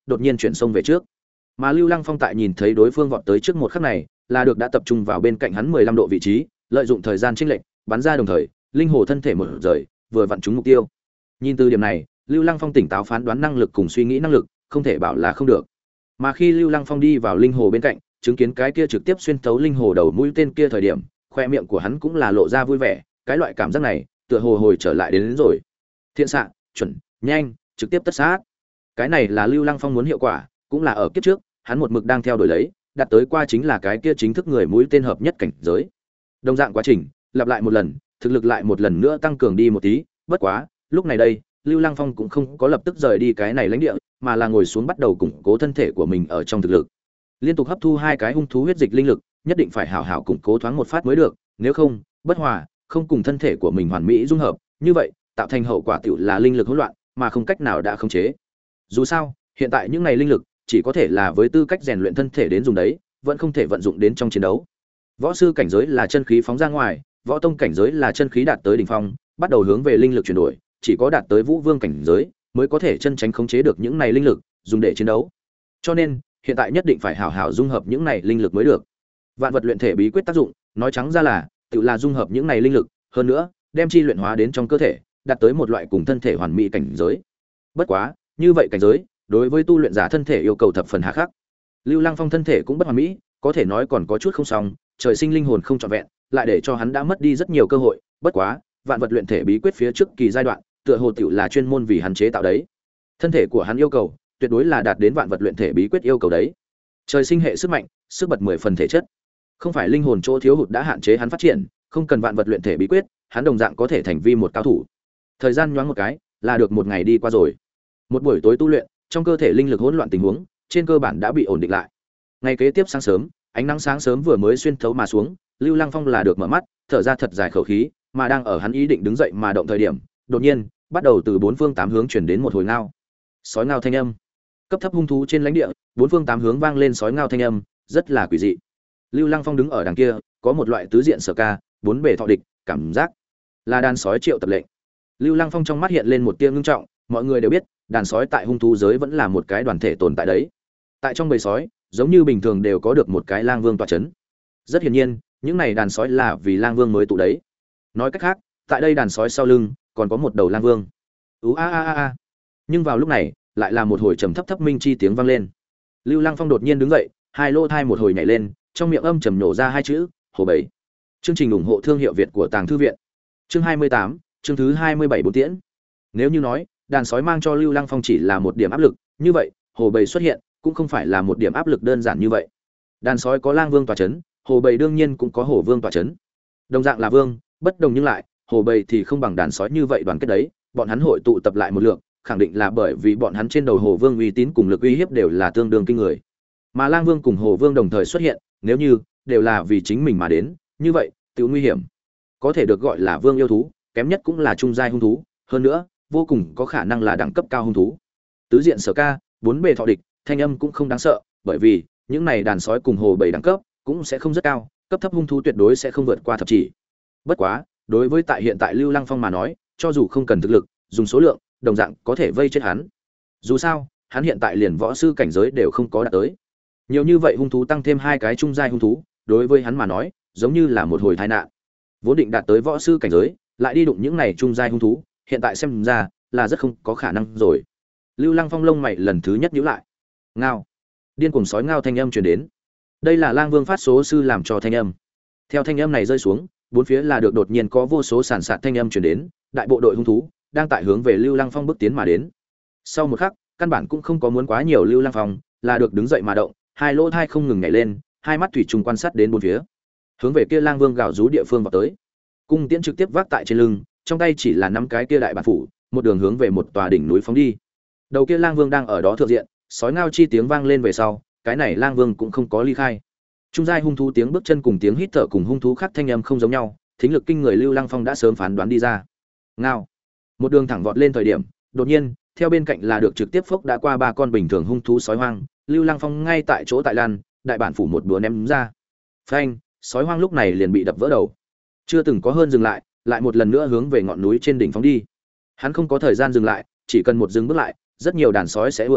đột nhiên chuyển sông về trước. Mà Lưu Lăng Phong tại nhìn thấy đối phương vọt tới trước một khắc này, là được đã tập trung vào bên cạnh hắn mười lăm độ vị trí, lợi dụng thời gian chênh lệch, bắn ra đồng thời, linh hồ thân thể mở rời, vừa vặn trúng mục tiêu. Nhìn từ điểm này, Lưu Lăng Phong tỉnh táo phán đoán năng lực cùng suy nghĩ năng lực, không thể bảo là không được. Mà khi Lưu Lăng Phong đi vào linh hồ bên cạnh, chứng kiến cái kia trực tiếp xuyên thấu linh hồ đầu mũi tên kia thời điểm, khoe miệng của hắn cũng là lộ ra vui vẻ, cái loại cảm giác này, tựa hồ hồi trở lại đến, đến rồi. Thiện xạ, chuẩn, nhanh, trực tiếp tất sát. Cái này là Lưu Lăng Phong muốn hiệu quả, cũng là ở kiếp trước, hắn một mực đang theo đuổi lấy, đạt tới qua chính là cái kia chính thức người mũi tên hợp nhất cảnh giới. Đồng dạng quá trình, lặp lại một lần, thực lực lại một lần nữa tăng cường đi một tí, bất quá, lúc này đây, Lưu Lăng Phong cũng không có lập tức rời đi cái này lãnh địa, mà là ngồi xuống bắt đầu củng cố thân thể của mình ở trong thực lực. Liên tục hấp thu hai cái hung thú huyết dịch linh lực, nhất định phải hảo hảo củng cố thoáng một phát mới được, nếu không, bất hòa, không cùng thân thể của mình hoàn mỹ dung hợp, như vậy, tạo thành hậu quả tiểu là linh lực hỗn loạn, mà không cách nào đã khống chế. Dù sao, hiện tại những này linh lực chỉ có thể là với tư cách rèn luyện thân thể đến dùng đấy, vẫn không thể vận dụng đến trong chiến đấu. Võ sư cảnh giới là chân khí phóng ra ngoài, võ tông cảnh giới là chân khí đạt tới đỉnh phong, bắt đầu hướng về linh lực chuyển đổi, chỉ có đạt tới vũ vương cảnh giới mới có thể chân tránh khống chế được những này linh lực, dùng để chiến đấu. Cho nên, hiện tại nhất định phải hảo hảo dung hợp những này linh lực mới được. Vạn vật luyện thể bí quyết tác dụng, nói trắng ra là, tự là dung hợp những này linh lực, hơn nữa, đem chi luyện hóa đến trong cơ thể, đạt tới một loại cùng thân thể hoàn mỹ cảnh giới. Bất quá, như vậy cảnh giới, đối với tu luyện giả thân thể yêu cầu thập phần hà khắc. Lưu Lăng Phong thân thể cũng bất hoàn mỹ, có thể nói còn có chút không xong, trời sinh linh hồn không trọn vẹn, lại để cho hắn đã mất đi rất nhiều cơ hội, bất quá, vạn vật luyện thể bí quyết phía trước kỳ giai đoạn, tựa hồ tiểu là chuyên môn vì hắn chế tạo đấy. Thân thể của hắn yêu cầu, tuyệt đối là đạt đến vạn vật luyện thể bí quyết yêu cầu đấy. Trời sinh hệ sức mạnh, sức bật mười phần thể chất. Không phải linh hồn chỗ thiếu hụt đã hạn chế hắn phát triển, không cần vạn vật luyện thể bí quyết, hắn đồng dạng có thể thành vi một cao thủ. Thời gian nhoáng một cái, là được một ngày đi qua rồi. Một buổi tối tu luyện, trong cơ thể linh lực hỗn loạn tình huống, trên cơ bản đã bị ổn định lại. Ngày kế tiếp sáng sớm, ánh nắng sáng sớm vừa mới xuyên thấu mà xuống, Lưu Lăng Phong là được mở mắt, thở ra thật dài khẩu khí, mà đang ở hắn ý định đứng dậy mà động thời điểm, đột nhiên, bắt đầu từ bốn phương tám hướng truyền đến một hồi ngao. Sói ngao thanh âm. Cấp thấp hung thú trên lãnh địa, bốn phương tám hướng vang lên sói ngao thanh âm, rất là quỷ dị. Lưu Lăng Phong đứng ở đằng kia, có một loại tứ diện sở ca, bốn bề thọ địch, cảm giác là đàn sói triệu tập lệnh. Lưu Lăng Phong trong mắt hiện lên một tia ngưng trọng, mọi người đều biết, đàn sói tại hung thú giới vẫn là một cái đoàn thể tồn tại đấy. Tại trong bầy sói, giống như bình thường đều có được một cái lang vương tọa chấn. Rất hiển nhiên, những này đàn sói là vì lang vương mới tụ đấy. Nói cách khác, tại đây đàn sói sau lưng còn có một đầu lang vương. Ú a a a a. Nhưng vào lúc này, lại là một hồi trầm thấp thấp minh chi tiếng vang lên. Lưu Lăng Phong đột nhiên đứng dậy, hai lỗ thai một hồi nhảy lên, trong miệng âm trầm nổ ra hai chữ, hồ bảy. Chương trình ủng hộ thương hiệu Việt của Tàng Thư viện. Chương hai mươi tám, chương thứ hai mươi bảy bốn tiễn. Nếu như nói, đàn sói mang cho Lưu Lăng Phong chỉ là một điểm áp lực, như vậy, hồ bầy xuất hiện cũng không phải là một điểm áp lực đơn giản như vậy. Đàn sói có lang vương tọa chấn, hồ bầy đương nhiên cũng có hổ vương tọa chấn. Đồng dạng là vương, bất đồng nhưng lại, hồ bầy thì không bằng đàn sói như vậy đoàn kết đấy, bọn hắn hội tụ tập lại một lượng, khẳng định là bởi vì bọn hắn trên đầu hồ vương uy tín cùng lực uy hiếp đều là tương đương kinh người. Mà lang vương cùng hồ vương đồng thời xuất hiện, nếu như đều là vì chính mình mà đến, như vậy, tiểu nguy hiểm. Có thể được gọi là vương yêu thú, kém nhất cũng là trung giai hung thú, hơn nữa, vô cùng có khả năng là đẳng cấp cao hung thú. Tứ diện sở ca, bốn bề thọ địch, thanh âm cũng không đáng sợ, bởi vì những này đàn sói cùng hồ bảy đẳng cấp cũng sẽ không rất cao, cấp thấp hung thú tuyệt đối sẽ không vượt qua thập chỉ. Bất quá, đối với tại hiện tại Lưu Lăng Phong mà nói, cho dù không cần thực lực, dùng số lượng, đồng dạng có thể vây chết hắn. Dù sao, hắn hiện tại liền võ sư cảnh giới đều không có đạt tới. Nhiều như vậy hung thú tăng thêm hai cái trung giai hung thú, đối với hắn mà nói, giống như là một hồi tai nạn. Vốn định đạt tới võ sư cảnh giới, lại đi đụng những này trung giai hung thú, hiện tại xem ra là rất không có khả năng rồi. Lưu Lăng Phong lông mày lần thứ nhất nhíu lại. Ngao. Điên cuồng sói ngao thanh âm truyền đến. Đây là Lang Vương phát số sư làm cho thanh âm. Theo thanh âm này rơi xuống, bốn phía là được đột nhiên có vô số sản sạt thanh âm truyền đến, đại bộ đội hung thú đang tại hướng về Lưu Lăng Phong bước tiến mà đến. Sau một khắc, căn bản cũng không có muốn quá nhiều Lưu Lăng Phong, là được đứng dậy mà động, hai lỗ tai không ngừng nhảy lên, hai mắt thủy trùng quan sát đến bốn phía. Hướng về kia Lang Vương gào rú địa phương vào tới. Cung tiễn trực tiếp vác tại trên lưng, trong tay chỉ là năm cái kia đại bản phủ, một đường hướng về một tòa đỉnh núi phóng đi. Đầu kia Lang Vương đang ở đó thượng diện, sói ngao chi tiếng vang lên về sau, cái này Lang Vương cũng không có ly khai. Trung giai hung thú tiếng bước chân cùng tiếng hít thở cùng hung thú khác thanh âm không giống nhau, thính lực kinh người Lưu Lăng Phong đã sớm phán đoán đi ra. Ngao. Một đường thẳng vọt lên thời điểm, đột nhiên, theo bên cạnh là được trực tiếp phốc đã qua ba con bình thường hung thú sói hoang, Lưu Lăng Phong ngay tại chỗ tại lan, đại bản phủ một búa ném ra. Phanh, sói hoang lúc này liền bị đập vỡ đầu. Chưa từng có hơn dừng lại, lại một lần nữa hướng về ngọn núi trên đỉnh phóng đi. Hắn không có thời gian dừng lại, chỉ cần một dừng bước lại, rất nhiều đàn sói sẽ ùa lên,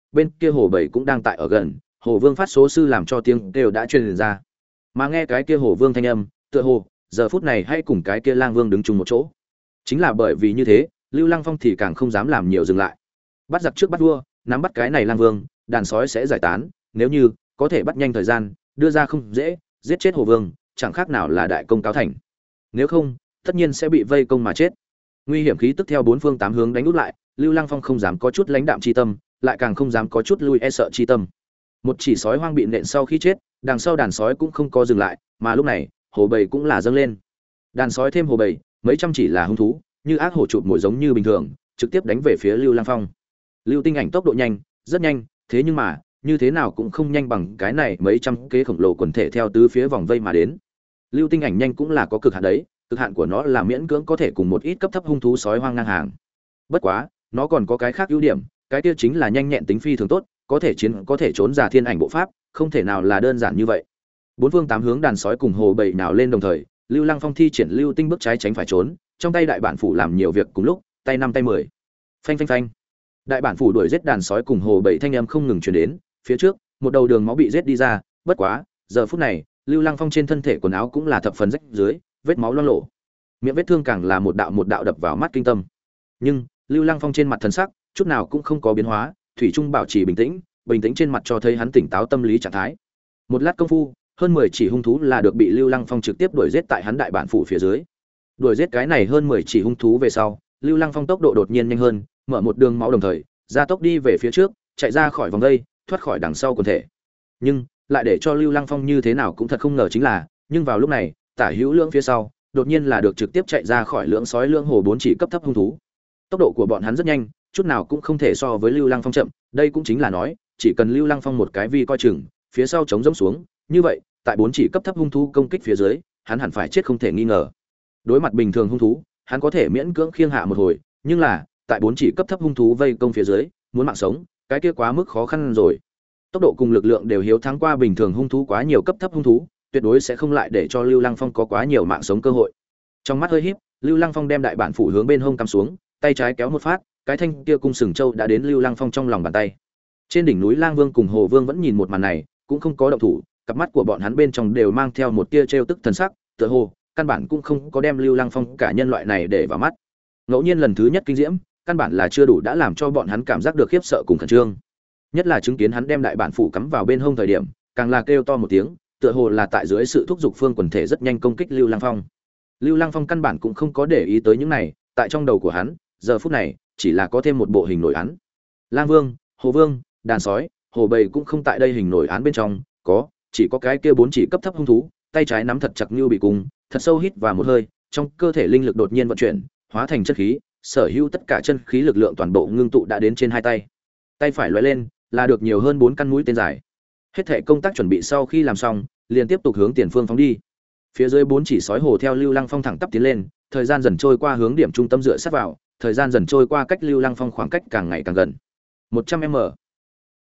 bên kia hồ bảy cũng đang tại ở gần, hồ vương phát số sư làm cho tiếng kêu đã truyền ra. Mà nghe cái kia hồ vương thanh âm, tựa hồ giờ phút này hay cùng cái kia lang vương đứng chung một chỗ. Chính là bởi vì như thế, Lưu Lăng Phong thì càng không dám làm nhiều dừng lại. Bắt giặc trước bắt vua, nắm bắt cái này lang vương, đàn sói sẽ giải tán, nếu như có thể bắt nhanh thời gian, đưa ra không dễ, giết chết hồ vương, chẳng khác nào là đại công cáo thành. Nếu không, tất nhiên sẽ bị vây công mà chết. Nguy hiểm khí tức theo bốn phương tám hướng đánh úp lại, Lưu Lăng Phong không dám có chút lãnh đạm chi tâm, lại càng không dám có chút lui e sợ chi tâm. Một chỉ sói hoang bị nện sau khi chết, đằng sau đàn sói cũng không có dừng lại, mà lúc này, hồ bầy cũng là dâng lên. Đàn sói thêm hồ bầy, mấy trăm chỉ là hung thú, như ác hổ chụp mồi giống như bình thường, trực tiếp đánh về phía Lưu Lăng Phong. Lưu Tinh Ảnh tốc độ nhanh, rất nhanh, thế nhưng mà, như thế nào cũng không nhanh bằng cái này mấy trăm kế khổng lồ quần thể theo tứ phía vòng vây mà đến. Lưu Tinh Ảnh nhanh cũng là có cực hạn đấy, cực hạn của nó là miễn cưỡng có thể cùng một ít cấp thấp hung thú sói hoang ngang hàng. Bất quá, nó còn có cái khác ưu điểm, cái kia chính là nhanh nhẹn tính phi thường tốt, có thể chiến có thể trốn giả thiên ảnh bộ pháp, không thể nào là đơn giản như vậy. Bốn phương tám hướng đàn sói cùng hồ bầy nào lên đồng thời, Lưu Lăng Phong thi triển Lưu Tinh bước trái tránh phải trốn, trong tay đại bản phủ làm nhiều việc cùng lúc, tay năm tay mười. Phanh phanh phanh. Đại bản phủ đuổi giết đàn sói cùng hồ bầy thanh âm không ngừng truyền đến, phía trước, một đầu đường máu bị giết đi ra, bất quá, giờ phút này, Lưu Lăng Phong trên thân thể quần áo cũng là thập phần rách dưới, vết máu loang lổ. Miệng vết thương càng là một đạo một đạo đập vào mắt kinh tâm. Nhưng, Lưu Lăng Phong trên mặt thần sắc, chút nào cũng không có biến hóa, thủy chung bảo trì bình tĩnh, bình tĩnh trên mặt cho thấy hắn tỉnh táo tâm lý trạng thái. Một lát công phu, hơn mười chỉ hung thú là được bị Lưu Lăng Phong trực tiếp đuổi giết tại hắn đại bản phủ phía dưới. Đuổi giết cái này hơn mười chỉ hung thú về sau, Lưu Lăng Phong tốc độ đột nhiên nhanh hơn, mở một đường máu đồng thời, gia tốc đi về phía trước, chạy ra khỏi vòng vây, thoát khỏi đằng sau quần thể. Nhưng, lại để cho Lưu Lăng Phong như thế nào cũng thật không ngờ chính là, nhưng vào lúc này, tả hữu lưỡng phía sau, đột nhiên là được trực tiếp chạy ra khỏi lưỡng sói lưỡng hồ bốn chỉ cấp thấp hung thú. Tốc độ của bọn hắn rất nhanh, chút nào cũng không thể so với Lưu Lăng Phong chậm, đây cũng chính là nói, chỉ cần Lưu Lăng Phong một cái vi coi chừng, phía sau chống rỗng xuống, như vậy, tại bốn chỉ cấp thấp hung thú công kích phía dưới, hắn hẳn phải chết không thể nghi ngờ. Đối mặt bình thường hung thú, hắn có thể miễn cưỡng khiêng hạ một hồi, nhưng là, tại bốn chỉ cấp thấp hung thú vây công phía dưới, muốn mạng sống, cái kia quá mức khó khăn rồi. Tốc độ cùng lực lượng đều hiếu thắng qua bình thường hung thú quá nhiều cấp thấp hung thú, tuyệt đối sẽ không lại để cho Lưu Lăng Phong có quá nhiều mạng sống cơ hội. Trong mắt hơi híp, Lưu Lăng Phong đem đại bản phủ hướng bên hông cắm xuống, tay trái kéo một phát, cái thanh kia cung sừng châu đã đến Lưu Lăng Phong trong lòng bàn tay. Trên đỉnh núi Lang Vương cùng Hồ Vương vẫn nhìn một màn này, cũng không có động thủ, cặp mắt của bọn hắn bên trong đều mang theo một tia trêu tức thần sắc, tựa hồ căn bản cũng không có đem Lưu Lăng Phong cả nhân loại này để vào mắt. Ngẫu nhiên lần thứ nhất kinh diễm, căn bản là chưa đủ đã làm cho bọn hắn cảm giác được khiếp sợ cùng khẩn trương. Nhất là chứng kiến hắn đem đại bản phủ cắm vào bên hông thời điểm, càng là kêu to một tiếng, tựa hồ là tại dưới sự thúc giục phương quần thể rất nhanh công kích Lưu Lăng Phong. Lưu Lăng Phong căn bản cũng không có để ý tới những này, tại trong đầu của hắn, giờ phút này chỉ là có thêm một bộ hình nổi án. Lang Vương, Hồ Vương, đàn sói, hồ bầy cũng không tại đây hình nổi án bên trong, có, chỉ có cái kia bốn chỉ cấp thấp hung thú, tay trái nắm thật chặt như bị cung, thật sâu hít vào một hơi, trong cơ thể linh lực đột nhiên vận chuyển, hóa thành chất khí, sở hữu tất cả chân khí lực lượng toàn bộ ngưng tụ đã đến trên hai tay. Tay phải lóe lên, là được nhiều hơn bốn căn mũi tên dài. Hết thể công tác chuẩn bị sau khi làm xong, liền tiếp tục hướng tiền phương phóng đi. Phía dưới bốn chỉ sói hồ theo Lưu Lăng Phong thẳng tắp tiến lên, thời gian dần trôi qua hướng điểm trung tâm dựa sát vào, thời gian dần trôi qua cách Lưu Lăng Phong khoảng cách càng ngày càng gần. một trăm mét,